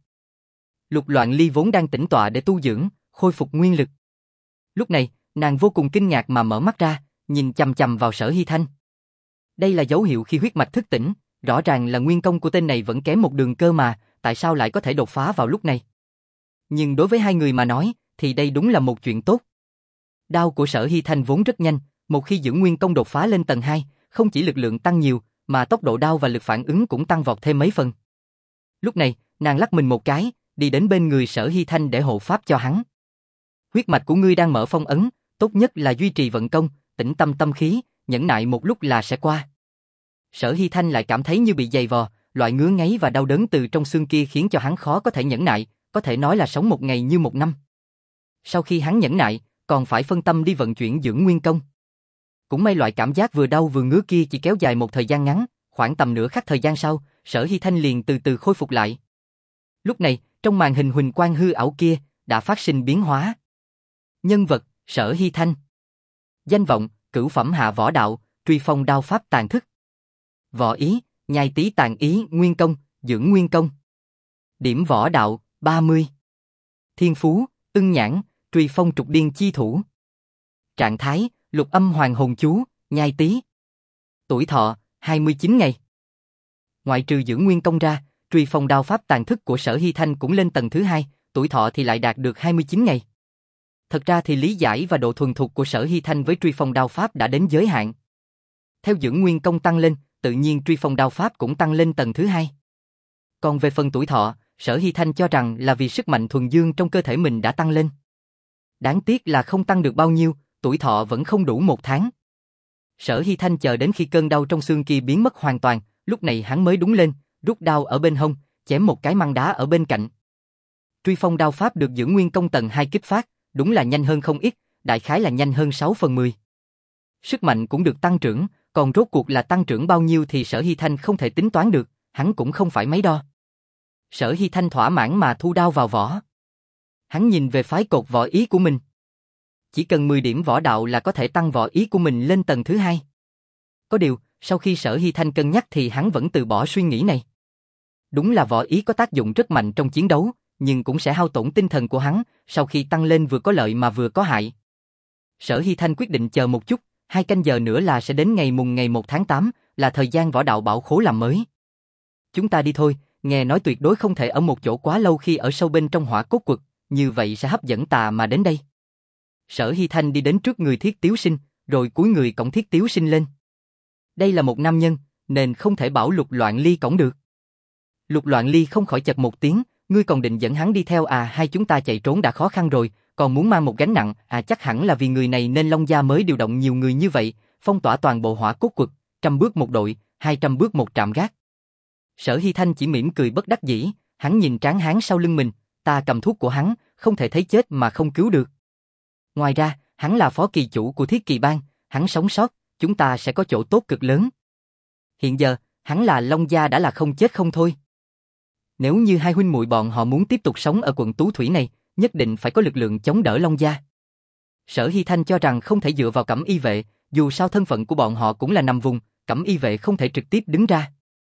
Lục Loạn Ly vốn đang tĩnh tọa để tu dưỡng, khôi phục nguyên lực. Lúc này, nàng vô cùng kinh ngạc mà mở mắt ra, nhìn chằm chằm vào Sở Hy Thanh. Đây là dấu hiệu khi huyết mạch thức tỉnh, rõ ràng là nguyên công của tên này vẫn kém một đường cơ mà, tại sao lại có thể đột phá vào lúc này? Nhưng đối với hai người mà nói, thì đây đúng là một chuyện tốt. Đao của Sở Hy Thanh vốn rất nhanh, một khi dưỡng nguyên công đột phá lên tầng hai, không chỉ lực lượng tăng nhiều, mà tốc độ đao và lực phản ứng cũng tăng vọt thêm mấy phần. Lúc này, nàng lắc mình một cái, đi đến bên người Sở Hy Thanh để hộ pháp cho hắn. Huyết mạch của ngươi đang mở phong ấn, tốt nhất là duy trì vận công, tĩnh tâm tâm khí, nhẫn nại một lúc là sẽ qua. Sở Hy Thanh lại cảm thấy như bị dày vò, loại ngứa ngáy và đau đớn từ trong xương kia khiến cho hắn khó có thể nhẫn nại, có thể nói là sống một ngày như một năm. Sau khi hắn nhẫn nại, còn phải phân tâm đi vận chuyển dưỡng nguyên công. Cũng may loại cảm giác vừa đau vừa ngứa kia chỉ kéo dài một thời gian ngắn, khoảng tầm nửa khắc thời gian sau, Sở Hy Thanh liền từ từ khôi phục lại. Lúc này, trong màn hình huỳnh quang hư ảo kia, đã phát sinh biến hóa. Nhân vật, Sở Hy Thanh. Danh vọng, cửu phẩm hạ võ đạo, truy phong đao pháp tàn thức. Võ ý, nhai tí tàn ý, nguyên công, dưỡng nguyên công. Điểm võ đạo, ba mươi. Thiên phú, ưng nhãn, truy phong trục điên chi thủ. Trạng thái, lục âm hoàng hồn chú, nhai tí. Tuổi thọ, hai mươi chín ngày. Ngoại trừ dưỡng nguyên công ra, truy phong đao pháp tàn thức của Sở Hy Thanh cũng lên tầng thứ hai, tuổi thọ thì lại đạt được hai mươi chín ngày. Thật ra thì lý giải và độ thuần thục của Sở Hy Thanh với truy phong đao pháp đã đến giới hạn. Theo dưỡng nguyên công tăng lên, tự nhiên truy phong đao pháp cũng tăng lên tầng thứ hai. Còn về phần tuổi thọ, Sở Hy Thanh cho rằng là vì sức mạnh thuần dương trong cơ thể mình đã tăng lên. Đáng tiếc là không tăng được bao nhiêu, tuổi thọ vẫn không đủ một tháng. Sở Hy Thanh chờ đến khi cơn đau trong xương kia biến mất hoàn toàn, lúc này hắn mới đúng lên, rút đao ở bên hông, chém một cái măng đá ở bên cạnh. Truy phong đao pháp được dưỡng nguyên công tầng hai kích phát, đúng là nhanh hơn không ít, đại khái là nhanh hơn sáu phần mười. Sức mạnh cũng được tăng trưởng, còn rốt cuộc là tăng trưởng bao nhiêu thì Sở Hy Thanh không thể tính toán được, hắn cũng không phải máy đo. Sở Hy Thanh thỏa mãn mà thu đao vào vỏ. Hắn nhìn về phái cột võ ý của mình. Chỉ cần mười điểm võ đạo là có thể tăng võ ý của mình lên tầng thứ hai. Có điều, sau khi Sở Hy Thanh cân nhắc thì hắn vẫn từ bỏ suy nghĩ này. Đúng là võ ý có tác dụng rất mạnh trong chiến đấu, nhưng cũng sẽ hao tổn tinh thần của hắn, sau khi tăng lên vừa có lợi mà vừa có hại. Sở Hy Thanh quyết định chờ một chút, hai canh giờ nữa là sẽ đến ngày mùng ngày một tháng tám, là thời gian võ đạo bảo khố làm mới. Chúng ta đi thôi, nghe nói tuyệt đối không thể ở một chỗ quá lâu khi ở sâu bên trong hỏa cốt quật, như vậy sẽ hấp dẫn tà mà đến đây. Sở Hy Thanh đi đến trước người Thiết Tiếu Sinh, rồi cúi người cõng Thiết Tiếu Sinh lên. Đây là một nam nhân, nên không thể bảo Lục Loạn Ly cõng được. Lục Loạn Ly không khỏi chật một tiếng, ngươi còn định dẫn hắn đi theo à? Hai chúng ta chạy trốn đã khó khăn rồi, còn muốn mang một gánh nặng, à chắc hẳn là vì người này nên Long Gia mới điều động nhiều người như vậy, phong tỏa toàn bộ hỏa cốt quật, trăm bước một đội, hai trăm bước một trạm gác. Sở Hy Thanh chỉ mỉm cười bất đắc dĩ, hắn nhìn tráng hán sau lưng mình, ta cầm thuốc của hắn, không thể thấy chết mà không cứu được. Ngoài ra, hắn là phó kỳ chủ của Thiết Kỳ Bang, hắn sống sót, chúng ta sẽ có chỗ tốt cực lớn. Hiện giờ, hắn là Long Gia đã là không chết không thôi. Nếu như hai huynh muội bọn họ muốn tiếp tục sống ở quận Tú Thủy này, nhất định phải có lực lượng chống đỡ Long Gia. Sở Hy Thanh cho rằng không thể dựa vào Cẩm Y Vệ, dù sao thân phận của bọn họ cũng là nằm vùng, Cẩm Y Vệ không thể trực tiếp đứng ra.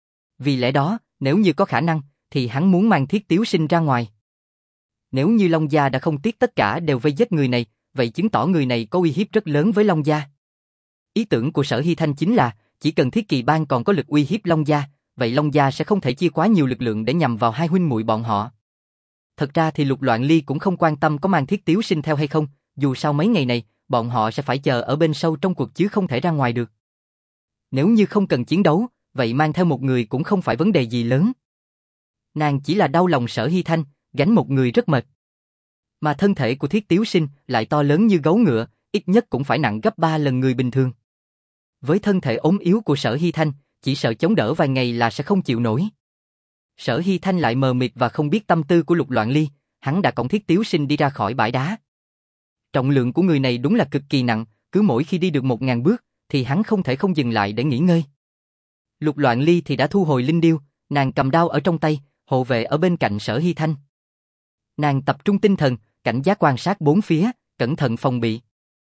Vì lẽ đó, nếu như có khả năng, thì hắn muốn mang Thiết Tiếu Sinh ra ngoài. Nếu như Long Gia đã không tiếc tất cả đều vây giết người này, vậy chứng tỏ người này có uy hiếp rất lớn với Long Gia. Ý tưởng của Sở Hy Thanh chính là, chỉ cần Thiết Kỳ Bang còn có lực uy hiếp Long Gia, vậy Long Gia sẽ không thể chia quá nhiều lực lượng để nhằm vào hai huynh muội bọn họ. Thật ra thì Lục Loạn Ly cũng không quan tâm có mang Thiết Tiếu Sinh theo hay không, dù sao mấy ngày này, bọn họ sẽ phải chờ ở bên sâu trong cuộc chứ không thể ra ngoài được. Nếu như không cần chiến đấu, vậy mang theo một người cũng không phải vấn đề gì lớn. Nàng chỉ là đau lòng Sở Hy Thanh, gánh một người rất mệt. Mà thân thể của Thiết Tiếu Sinh lại to lớn như gấu ngựa, ít nhất cũng phải nặng gấp ba lần người bình thường. Với thân thể ốm yếu của Sở Hy Thanh, chỉ sợ chống đỡ vài ngày là sẽ không chịu nổi. Sở Hy Thanh lại mờ mịt và không biết tâm tư của Lục Loạn Ly, hắn đã cõng Thiết Tiếu Sinh đi ra khỏi bãi đá. Trọng lượng của người này đúng là cực kỳ nặng, cứ mỗi khi đi được một ngàn bước, thì hắn không thể không dừng lại để nghỉ ngơi. Lục Loạn Ly thì đã thu hồi linh điêu, nàng cầm đao ở trong tay, hộ vệ ở bên cạnh Sở Hy Thanh. Nàng tập trung tinh thần, cảnh giác quan sát bốn phía, cẩn thận phòng bị.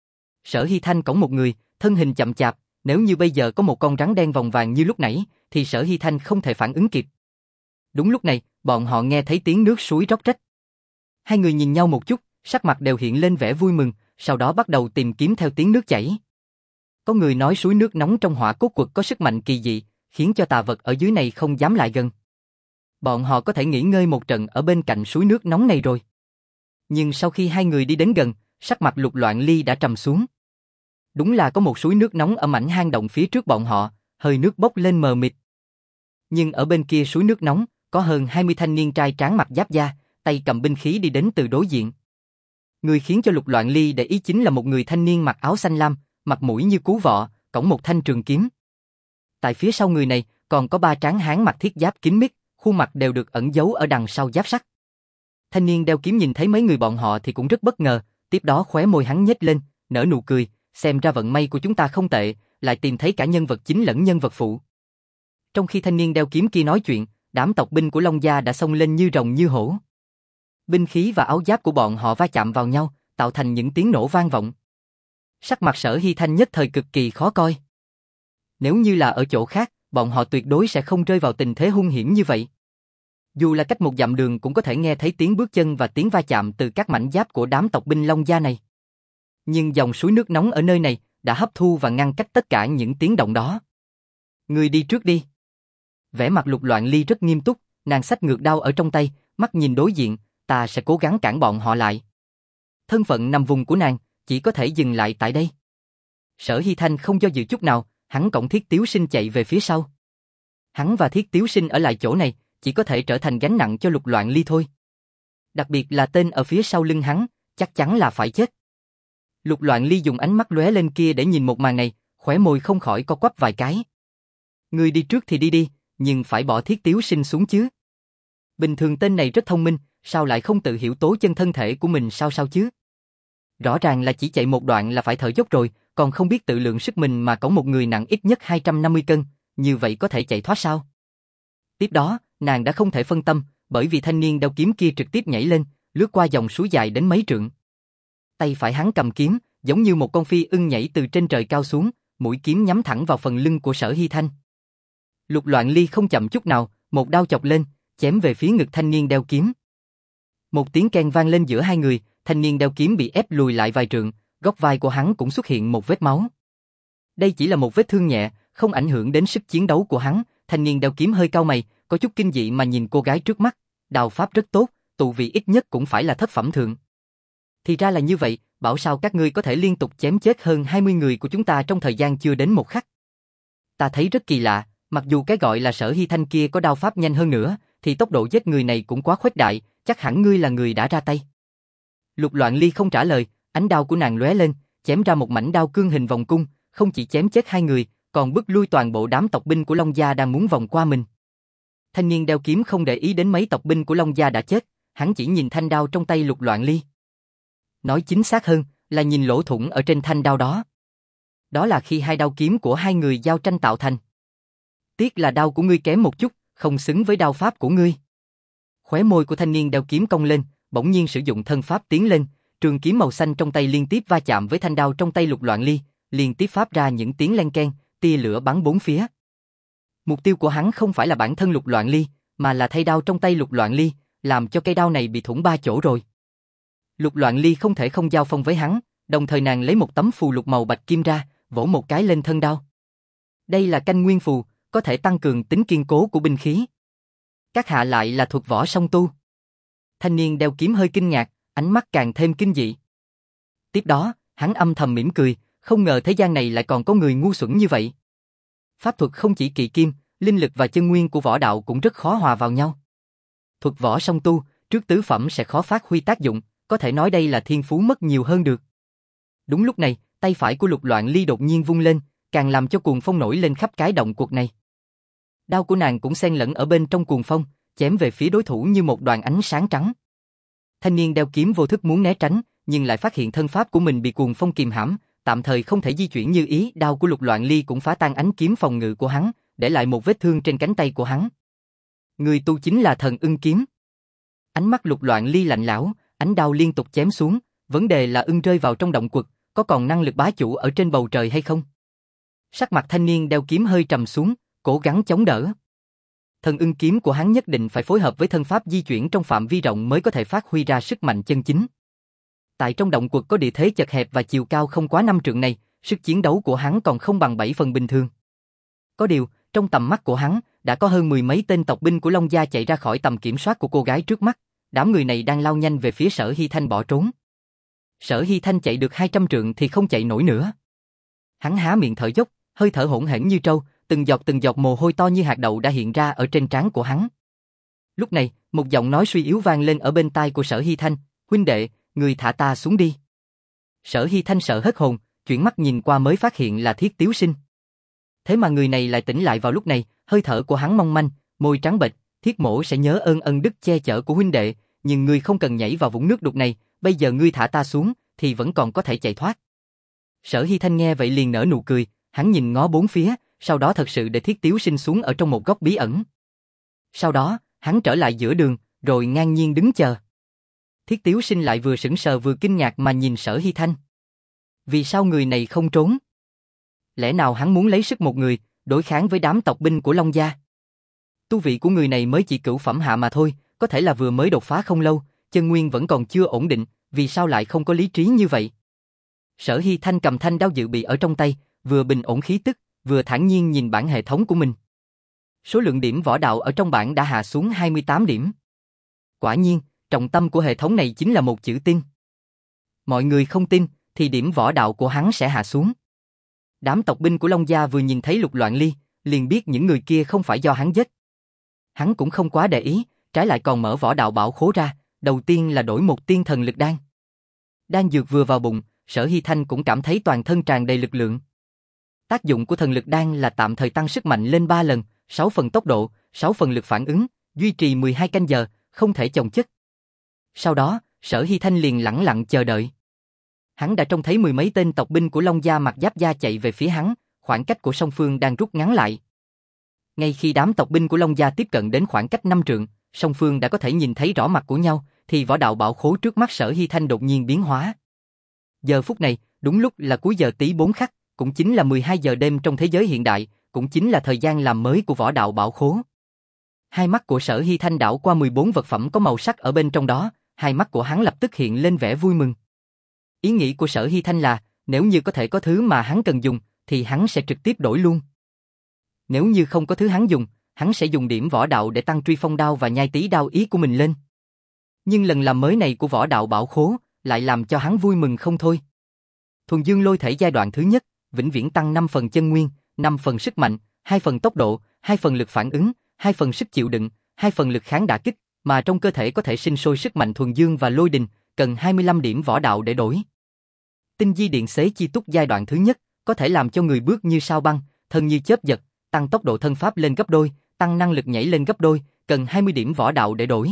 Sở Hy Thanh cõng một người, thân hình chậm chạp, nếu như bây giờ có một con rắn đen vòng vàng như lúc nãy, thì Sở Hy Thanh không thể phản ứng kịp. Đúng lúc này, bọn họ nghe thấy tiếng nước suối róc rách. Hai người nhìn nhau một chút, sắc mặt đều hiện lên vẻ vui mừng, sau đó bắt đầu tìm kiếm theo tiếng nước chảy. Có người nói suối nước nóng trong hỏa cốt quật có sức mạnh kỳ dị, khiến cho tà vật ở dưới này không dám lại gần. Bọn họ có thể nghỉ ngơi một trận ở bên cạnh suối nước nóng này rồi. Nhưng sau khi hai người đi đến gần, sắc mặt Lục Loạn Ly đã trầm xuống. Đúng là có một suối nước nóng ở mảnh hang động phía trước bọn họ, hơi nước bốc lên mờ mịt. Nhưng ở bên kia suối nước nóng, có hơn hai mươi thanh niên trai tráng mặc giáp da, tay cầm binh khí đi đến từ đối diện. Người khiến cho Lục Loạn Ly để ý chính là một người thanh niên mặc áo xanh lam, mặt mũi như cú vọ, cõng một thanh trường kiếm. Tại phía sau người này, còn có ba tráng hán mặc thiết giáp kín mít, khuôn mặt đều được ẩn giấu ở đằng sau giáp sắt. Thanh niên đeo kiếm nhìn thấy mấy người bọn họ thì cũng rất bất ngờ, tiếp đó khóe môi hắn nhếch lên, nở nụ cười, xem ra vận may của chúng ta không tệ, lại tìm thấy cả nhân vật chính lẫn nhân vật phụ. Trong khi thanh niên đeo kiếm kia nói chuyện, đám tộc binh của Long Gia đã xông lên như rồng như hổ. Binh khí và áo giáp của bọn họ va chạm vào nhau, tạo thành những tiếng nổ vang vọng. Sắc mặt Sở Hy Thanh nhất thời cực kỳ khó coi. Nếu như là ở chỗ khác, bọn họ tuyệt đối sẽ không rơi vào tình thế hung hiểm như vậy. Dù là cách một dặm đường cũng có thể nghe thấy tiếng bước chân và tiếng va chạm từ các mảnh giáp của đám tộc binh Long Gia này. Nhưng dòng suối nước nóng ở nơi này đã hấp thu và ngăn cách tất cả những tiếng động đó. Người đi trước đi. Vẻ mặt Lục Loạn Ly rất nghiêm túc, nàng xách ngược đao ở trong tay, mắt nhìn đối diện, ta sẽ cố gắng cản bọn họ lại. Thân phận nằm vùng của nàng, chỉ có thể dừng lại tại đây. Sở Hy Thanh không do dự chút nào, hắn cõng Thiết Tiếu Sinh chạy về phía sau. Hắn và Thiết Tiếu Sinh ở lại chỗ này, chỉ có thể trở thành gánh nặng cho Lục Loạn Ly thôi. Đặc biệt là tên ở phía sau lưng hắn, chắc chắn là phải chết. Lục Loạn Ly dùng ánh mắt lóe lên kia để nhìn một màn này, khóe môi không khỏi co quắp vài cái. Người đi trước thì đi đi, nhưng phải bỏ Thiết Tiếu Sinh xuống chứ. Bình thường tên này rất thông minh, sao lại không tự hiểu tố chân thân thể của mình sao sao chứ? Rõ ràng là chỉ chạy một đoạn là phải thở dốc rồi, còn không biết tự lượng sức mình mà cõng một người nặng ít nhất hai trăm năm mươi cân, như vậy có thể chạy thoát sao? Tiếp đó, nàng đã không thể phân tâm, bởi vì thanh niên đeo kiếm kia trực tiếp nhảy lên, lướt qua dòng suối dài đến mấy trượng. Tay phải hắn cầm kiếm, giống như một con phi ưng nhảy từ trên trời cao xuống, mũi kiếm nhắm thẳng vào phần lưng của Sở Hy Thanh. Lục Loạn Ly không chậm chút nào, một đao chọc lên, chém về phía ngực thanh niên đeo kiếm. Một tiếng keng vang lên giữa hai người, thanh niên đeo kiếm bị ép lùi lại vài trượng, góc vai của hắn cũng xuất hiện một vết máu. Đây chỉ là một vết thương nhẹ, không ảnh hưởng đến sức chiến đấu của hắn. Thanh niên đeo kiếm hơi cau mày, có chút kinh dị mà nhìn cô gái trước mắt. Đao pháp rất tốt, tù vị ít nhất cũng phải là thất phẩm thượng. Thì ra là như vậy, bảo sao các ngươi có thể liên tục chém chết hơn hai mươi người của chúng ta trong thời gian chưa đến một khắc. Ta thấy rất kỳ lạ, mặc dù cái gọi là Sở Hy Thanh kia có đao pháp nhanh hơn nữa, thì tốc độ giết người này cũng quá khuếch đại, chắc hẳn ngươi là người đã ra tay. Lục Loạn Ly không trả lời, ánh đao của nàng lóe lên, chém ra một mảnh đao cương hình vòng cung, không chỉ chém chết hai người, còn bức lui toàn bộ đám tộc binh của Long Gia đang muốn vòng qua mình. Thanh niên đeo kiếm không để ý đến mấy tộc binh của Long Gia đã chết, hắn chỉ nhìn thanh đao trong tay Lục Loạn Ly. Nói chính xác hơn, là nhìn lỗ thủng ở trên thanh đao đó. Đó là khi hai đao kiếm của hai người giao tranh tạo thành. Tiếc là đao của ngươi kém một chút, không xứng với đao pháp của ngươi. Khóe môi của thanh niên đeo kiếm cong lên, bỗng nhiên sử dụng thân pháp tiến lên, trường kiếm màu xanh trong tay liên tiếp va chạm với thanh đao trong tay Lục Loạn Ly, liên tiếp phát ra những tiếng len keng, tia lửa bắn bốn phía. Mục tiêu của hắn không phải là bản thân Lục Loạn Ly, mà là thay đao trong tay Lục Loạn Ly, làm cho cây đao này bị thủng ba chỗ rồi. Lục Loạn Ly không thể không giao phong với hắn, đồng thời nàng lấy một tấm phù lục màu bạch kim ra, vỗ một cái lên thân đao. Đây là canh nguyên phù, có thể tăng cường tính kiên cố của binh khí. Các hạ lại là thuật võ song tu. Thanh niên đeo kiếm hơi kinh ngạc, ánh mắt càng thêm kinh dị. Tiếp đó, hắn âm thầm mỉm cười, không ngờ thế gian này lại còn có người ngu xuẩn như vậy. Pháp thuật không chỉ kỵ kim, linh lực và chân nguyên của võ đạo cũng rất khó hòa vào nhau. Thuật võ song tu, trước tứ phẩm sẽ khó phát huy tác dụng, có thể nói đây là thiên phú mất nhiều hơn được. Đúng lúc này, tay phải của Lục Loạn Ly đột nhiên vung lên, càng làm cho cuồng phong nổi lên khắp cái động cuộc này. Đao của nàng cũng xen lẫn ở bên trong cuồng phong, chém về phía đối thủ như một đoàn ánh sáng trắng. Thanh niên đeo kiếm vô thức muốn né tránh, nhưng lại phát hiện thân pháp của mình bị cuồng phong kìm hãm, tạm thời không thể di chuyển như ý. Đao của Lục Loạn Ly cũng phá tan ánh kiếm phòng ngự của hắn, để lại một vết thương trên cánh tay của hắn. Người tu chính là Thần Ưng kiếm. Ánh mắt Lục Loạn Ly lạnh lẽo, ánh đao liên tục chém xuống, vấn đề là ưng rơi vào trong động quật, có còn năng lực bá chủ ở trên bầu trời hay không? Sắc mặt thanh niên đeo kiếm hơi trầm xuống, cố gắng chống đỡ. Thần Ưng kiếm của hắn nhất định phải phối hợp với thân pháp di chuyển trong phạm vi rộng mới có thể phát huy ra sức mạnh chân chính. Tại trong động quật có địa thế chật hẹp và chiều cao không quá năm trượng này, sức chiến đấu của hắn còn không bằng bảy phần bình thường. Có điều, trong tầm mắt của hắn, đã có hơn mười mấy tên tộc binh của Long Gia chạy ra khỏi tầm kiểm soát của cô gái trước mắt, đám người này đang lao nhanh về phía Sở Hy Thanh bỏ trốn. Sở Hy Thanh chạy được hai trăm trượng thì không chạy nổi nữa. Hắn há miệng thở dốc, hơi thở hỗn hển như trâu, từng giọt từng giọt mồ hôi to như hạt đậu đã hiện ra ở trên trán của hắn. Lúc này, một giọng nói suy yếu vang lên ở bên tai của Sở Hy Thanh, huynh đệ, người thả ta xuống đi. Sở Hy Thanh sợ hết hồn, chuyển mắt nhìn qua mới phát hiện là Thiết Tiếu Sinh. Thế mà người này lại tỉnh lại vào lúc này, hơi thở của hắn mong manh, môi trắng bệch, Thiết mỗ sẽ nhớ ơn ân đức che chở của huynh đệ, nhưng ngươi không cần nhảy vào vũng nước đục này, bây giờ ngươi thả ta xuống, thì vẫn còn có thể chạy thoát. Sở Hy Thanh nghe vậy liền nở nụ cười, hắn nhìn ngó bốn phía, sau đó thật sự để Thiết Tiếu Sinh xuống ở trong một góc bí ẩn. Sau đó, hắn trở lại giữa đường, rồi ngang nhiên đứng chờ. Thiết Tiếu Sinh lại vừa sững sờ vừa kinh ngạc mà nhìn Sở Hy Thanh. Vì sao người này không trốn? Lẽ nào hắn muốn lấy sức một người, đối kháng với đám tộc binh của Long Gia? Tu vị của người này mới chỉ cửu phẩm hạ mà thôi, có thể là vừa mới đột phá không lâu, chân nguyên vẫn còn chưa ổn định, vì sao lại không có lý trí như vậy? Sở Hy Thanh cầm thanh đao dự bị ở trong tay, vừa bình ổn khí tức, vừa thản nhiên nhìn bảng hệ thống của mình. Số lượng điểm võ đạo ở trong bảng đã hạ xuống hai mươi tám điểm. Quả nhiên, trọng tâm của hệ thống này chính là một chữ tin. Mọi người không tin, thì điểm võ đạo của hắn sẽ hạ xuống. Đám tộc binh của Long Gia vừa nhìn thấy Lục Loạn Ly, liền biết những người kia không phải do hắn giết. Hắn cũng không quá để ý, trái lại còn mở võ đạo bảo khố ra, đầu tiên là đổi một tiên thần lực đan. Đan dược vừa vào bụng, Sở Hy Thanh cũng cảm thấy toàn thân tràn đầy lực lượng. Tác dụng của thần lực đan là tạm thời tăng sức mạnh lên ba lần, sáu phần tốc độ, sáu phần lực phản ứng, duy trì mười hai canh giờ, không thể chồng chất. Sau đó, Sở Hy Thanh liền lẳng lặng chờ đợi. Hắn đã trông thấy mười mấy tên tộc binh của Long Gia mặc giáp da chạy về phía hắn, khoảng cách của song phương đang rút ngắn lại. Ngay khi đám tộc binh của Long Gia tiếp cận đến khoảng cách năm trượng, song phương đã có thể nhìn thấy rõ mặt của nhau, thì võ đạo bảo khố trước mắt Sở Hy Thanh đột nhiên biến hóa. Giờ phút này, đúng lúc là cuối giờ tí bốn khắc, cũng chính là mười hai giờ đêm trong thế giới hiện đại, cũng chính là thời gian làm mới của võ đạo bảo khố. Hai mắt của Sở Hy Thanh đảo qua mười bốn vật phẩm có màu sắc ở bên trong đó, hai mắt của hắn lập tức hiện lên vẻ vui mừng. Ý nghĩ của Sở Hy Thanh là, nếu như có thể có thứ mà hắn cần dùng, thì hắn sẽ trực tiếp đổi luôn. Nếu như không có thứ hắn dùng, hắn sẽ dùng điểm võ đạo để tăng truy phong đao và nhai tí đao ý của mình lên. Nhưng lần làm mới này của võ đạo bảo khố, lại làm cho hắn vui mừng không thôi. Thuần dương lôi thể giai đoạn thứ nhất, vĩnh viễn tăng năm phần chân nguyên, năm phần sức mạnh, hai phần tốc độ, hai phần lực phản ứng, hai phần sức chịu đựng, hai phần lực kháng đả kích, mà trong cơ thể có thể sinh sôi sức mạnh thuần dương và lôi đình, cần hai mươi lăm điểm võ đạo để đổi. Tinh di điện xế chi túc giai đoạn thứ nhất, có thể làm cho người bước như sao băng, thân như chớp giật, tăng tốc độ thân pháp lên gấp đôi, tăng năng lực nhảy lên gấp đôi, cần hai mươi điểm võ đạo để đổi.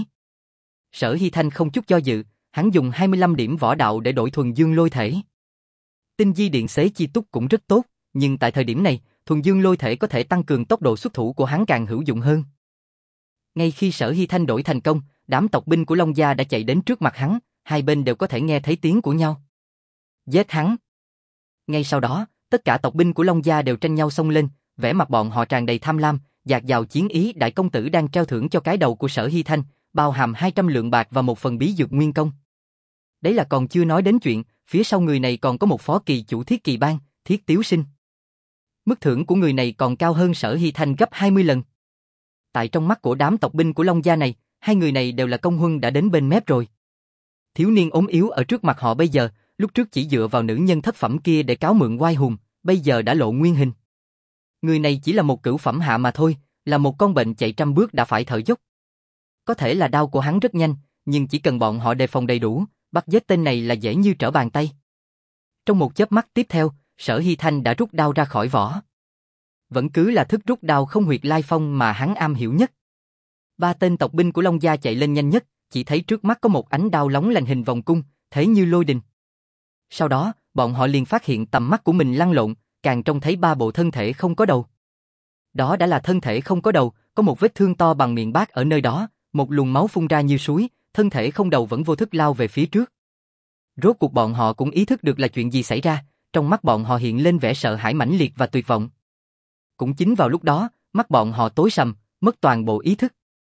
Sở Hy Thanh không chút do dự, hắn dùng hai mươi lăm điểm võ đạo để đổi thuần dương lôi thể. Tinh di điện xế chi túc cũng rất tốt, nhưng tại thời điểm này, thuần dương lôi thể có thể tăng cường tốc độ xuất thủ của hắn càng hữu dụng hơn. Ngay khi Sở Hy Thanh đổi thành công, đám tộc binh của Long Gia đã chạy đến trước mặt hắn, hai bên đều có thể nghe thấy tiếng của nhau. Giết hắn! Ngay sau đó, tất cả tộc binh của Long Gia đều tranh nhau xông lên, vẻ mặt bọn họ tràn đầy tham lam, dạt dào chiến ý. Đại công tử đang treo thưởng cho cái đầu của Sở Hy Thanh, bao hàm hai trăm lượng bạc và một phần bí dược nguyên công. Đấy là còn chưa nói đến chuyện, phía sau người này còn có một phó kỳ chủ Thiết Kỳ Bang, Thiết Tiếu Sinh. Mức thưởng của người này còn cao hơn Sở Hy Thanh gấp hai mươi lần. Tại trong mắt của đám tộc binh của Long Gia này, hai người này đều là công huân đã đến bên mép rồi. Thiếu niên ốm yếu ở trước mặt họ bây giờ, lúc trước chỉ dựa vào nữ nhân thất phẩm kia để cáo mượn oai hùng, bây giờ đã lộ nguyên hình. Người này chỉ là một cửu phẩm hạ mà thôi, là một con bệnh chạy trăm bước đã phải thở dốc. Có thể là đao của hắn rất nhanh, nhưng chỉ cần bọn họ đề phòng đầy đủ, bắt giết tên này là dễ như trở bàn tay. Trong một chớp mắt tiếp theo, Sở Hy Thanh đã rút đao ra khỏi vỏ. Vẫn cứ là thức rút đao không huyệt lai phong mà hắn am hiểu nhất. Ba tên tộc binh của Long Gia chạy lên nhanh nhất, chỉ thấy trước mắt có một ánh đao lóng lành hình vòng cung, thế như lôi đình. Sau đó, bọn họ liền phát hiện tầm mắt của mình lăn lộn, càng trông thấy ba bộ thân thể không có đầu. Đó đã là thân thể không có đầu, có một vết thương to bằng miệng bát ở nơi đó, một luồng máu phun ra như suối, thân thể không đầu vẫn vô thức lao về phía trước. Rốt cuộc bọn họ cũng ý thức được là chuyện gì xảy ra, trong mắt bọn họ hiện lên vẻ sợ hãi mãnh liệt và tuyệt vọng. Cũng chính vào lúc đó, mắt bọn họ tối sầm, mất toàn bộ ý thức.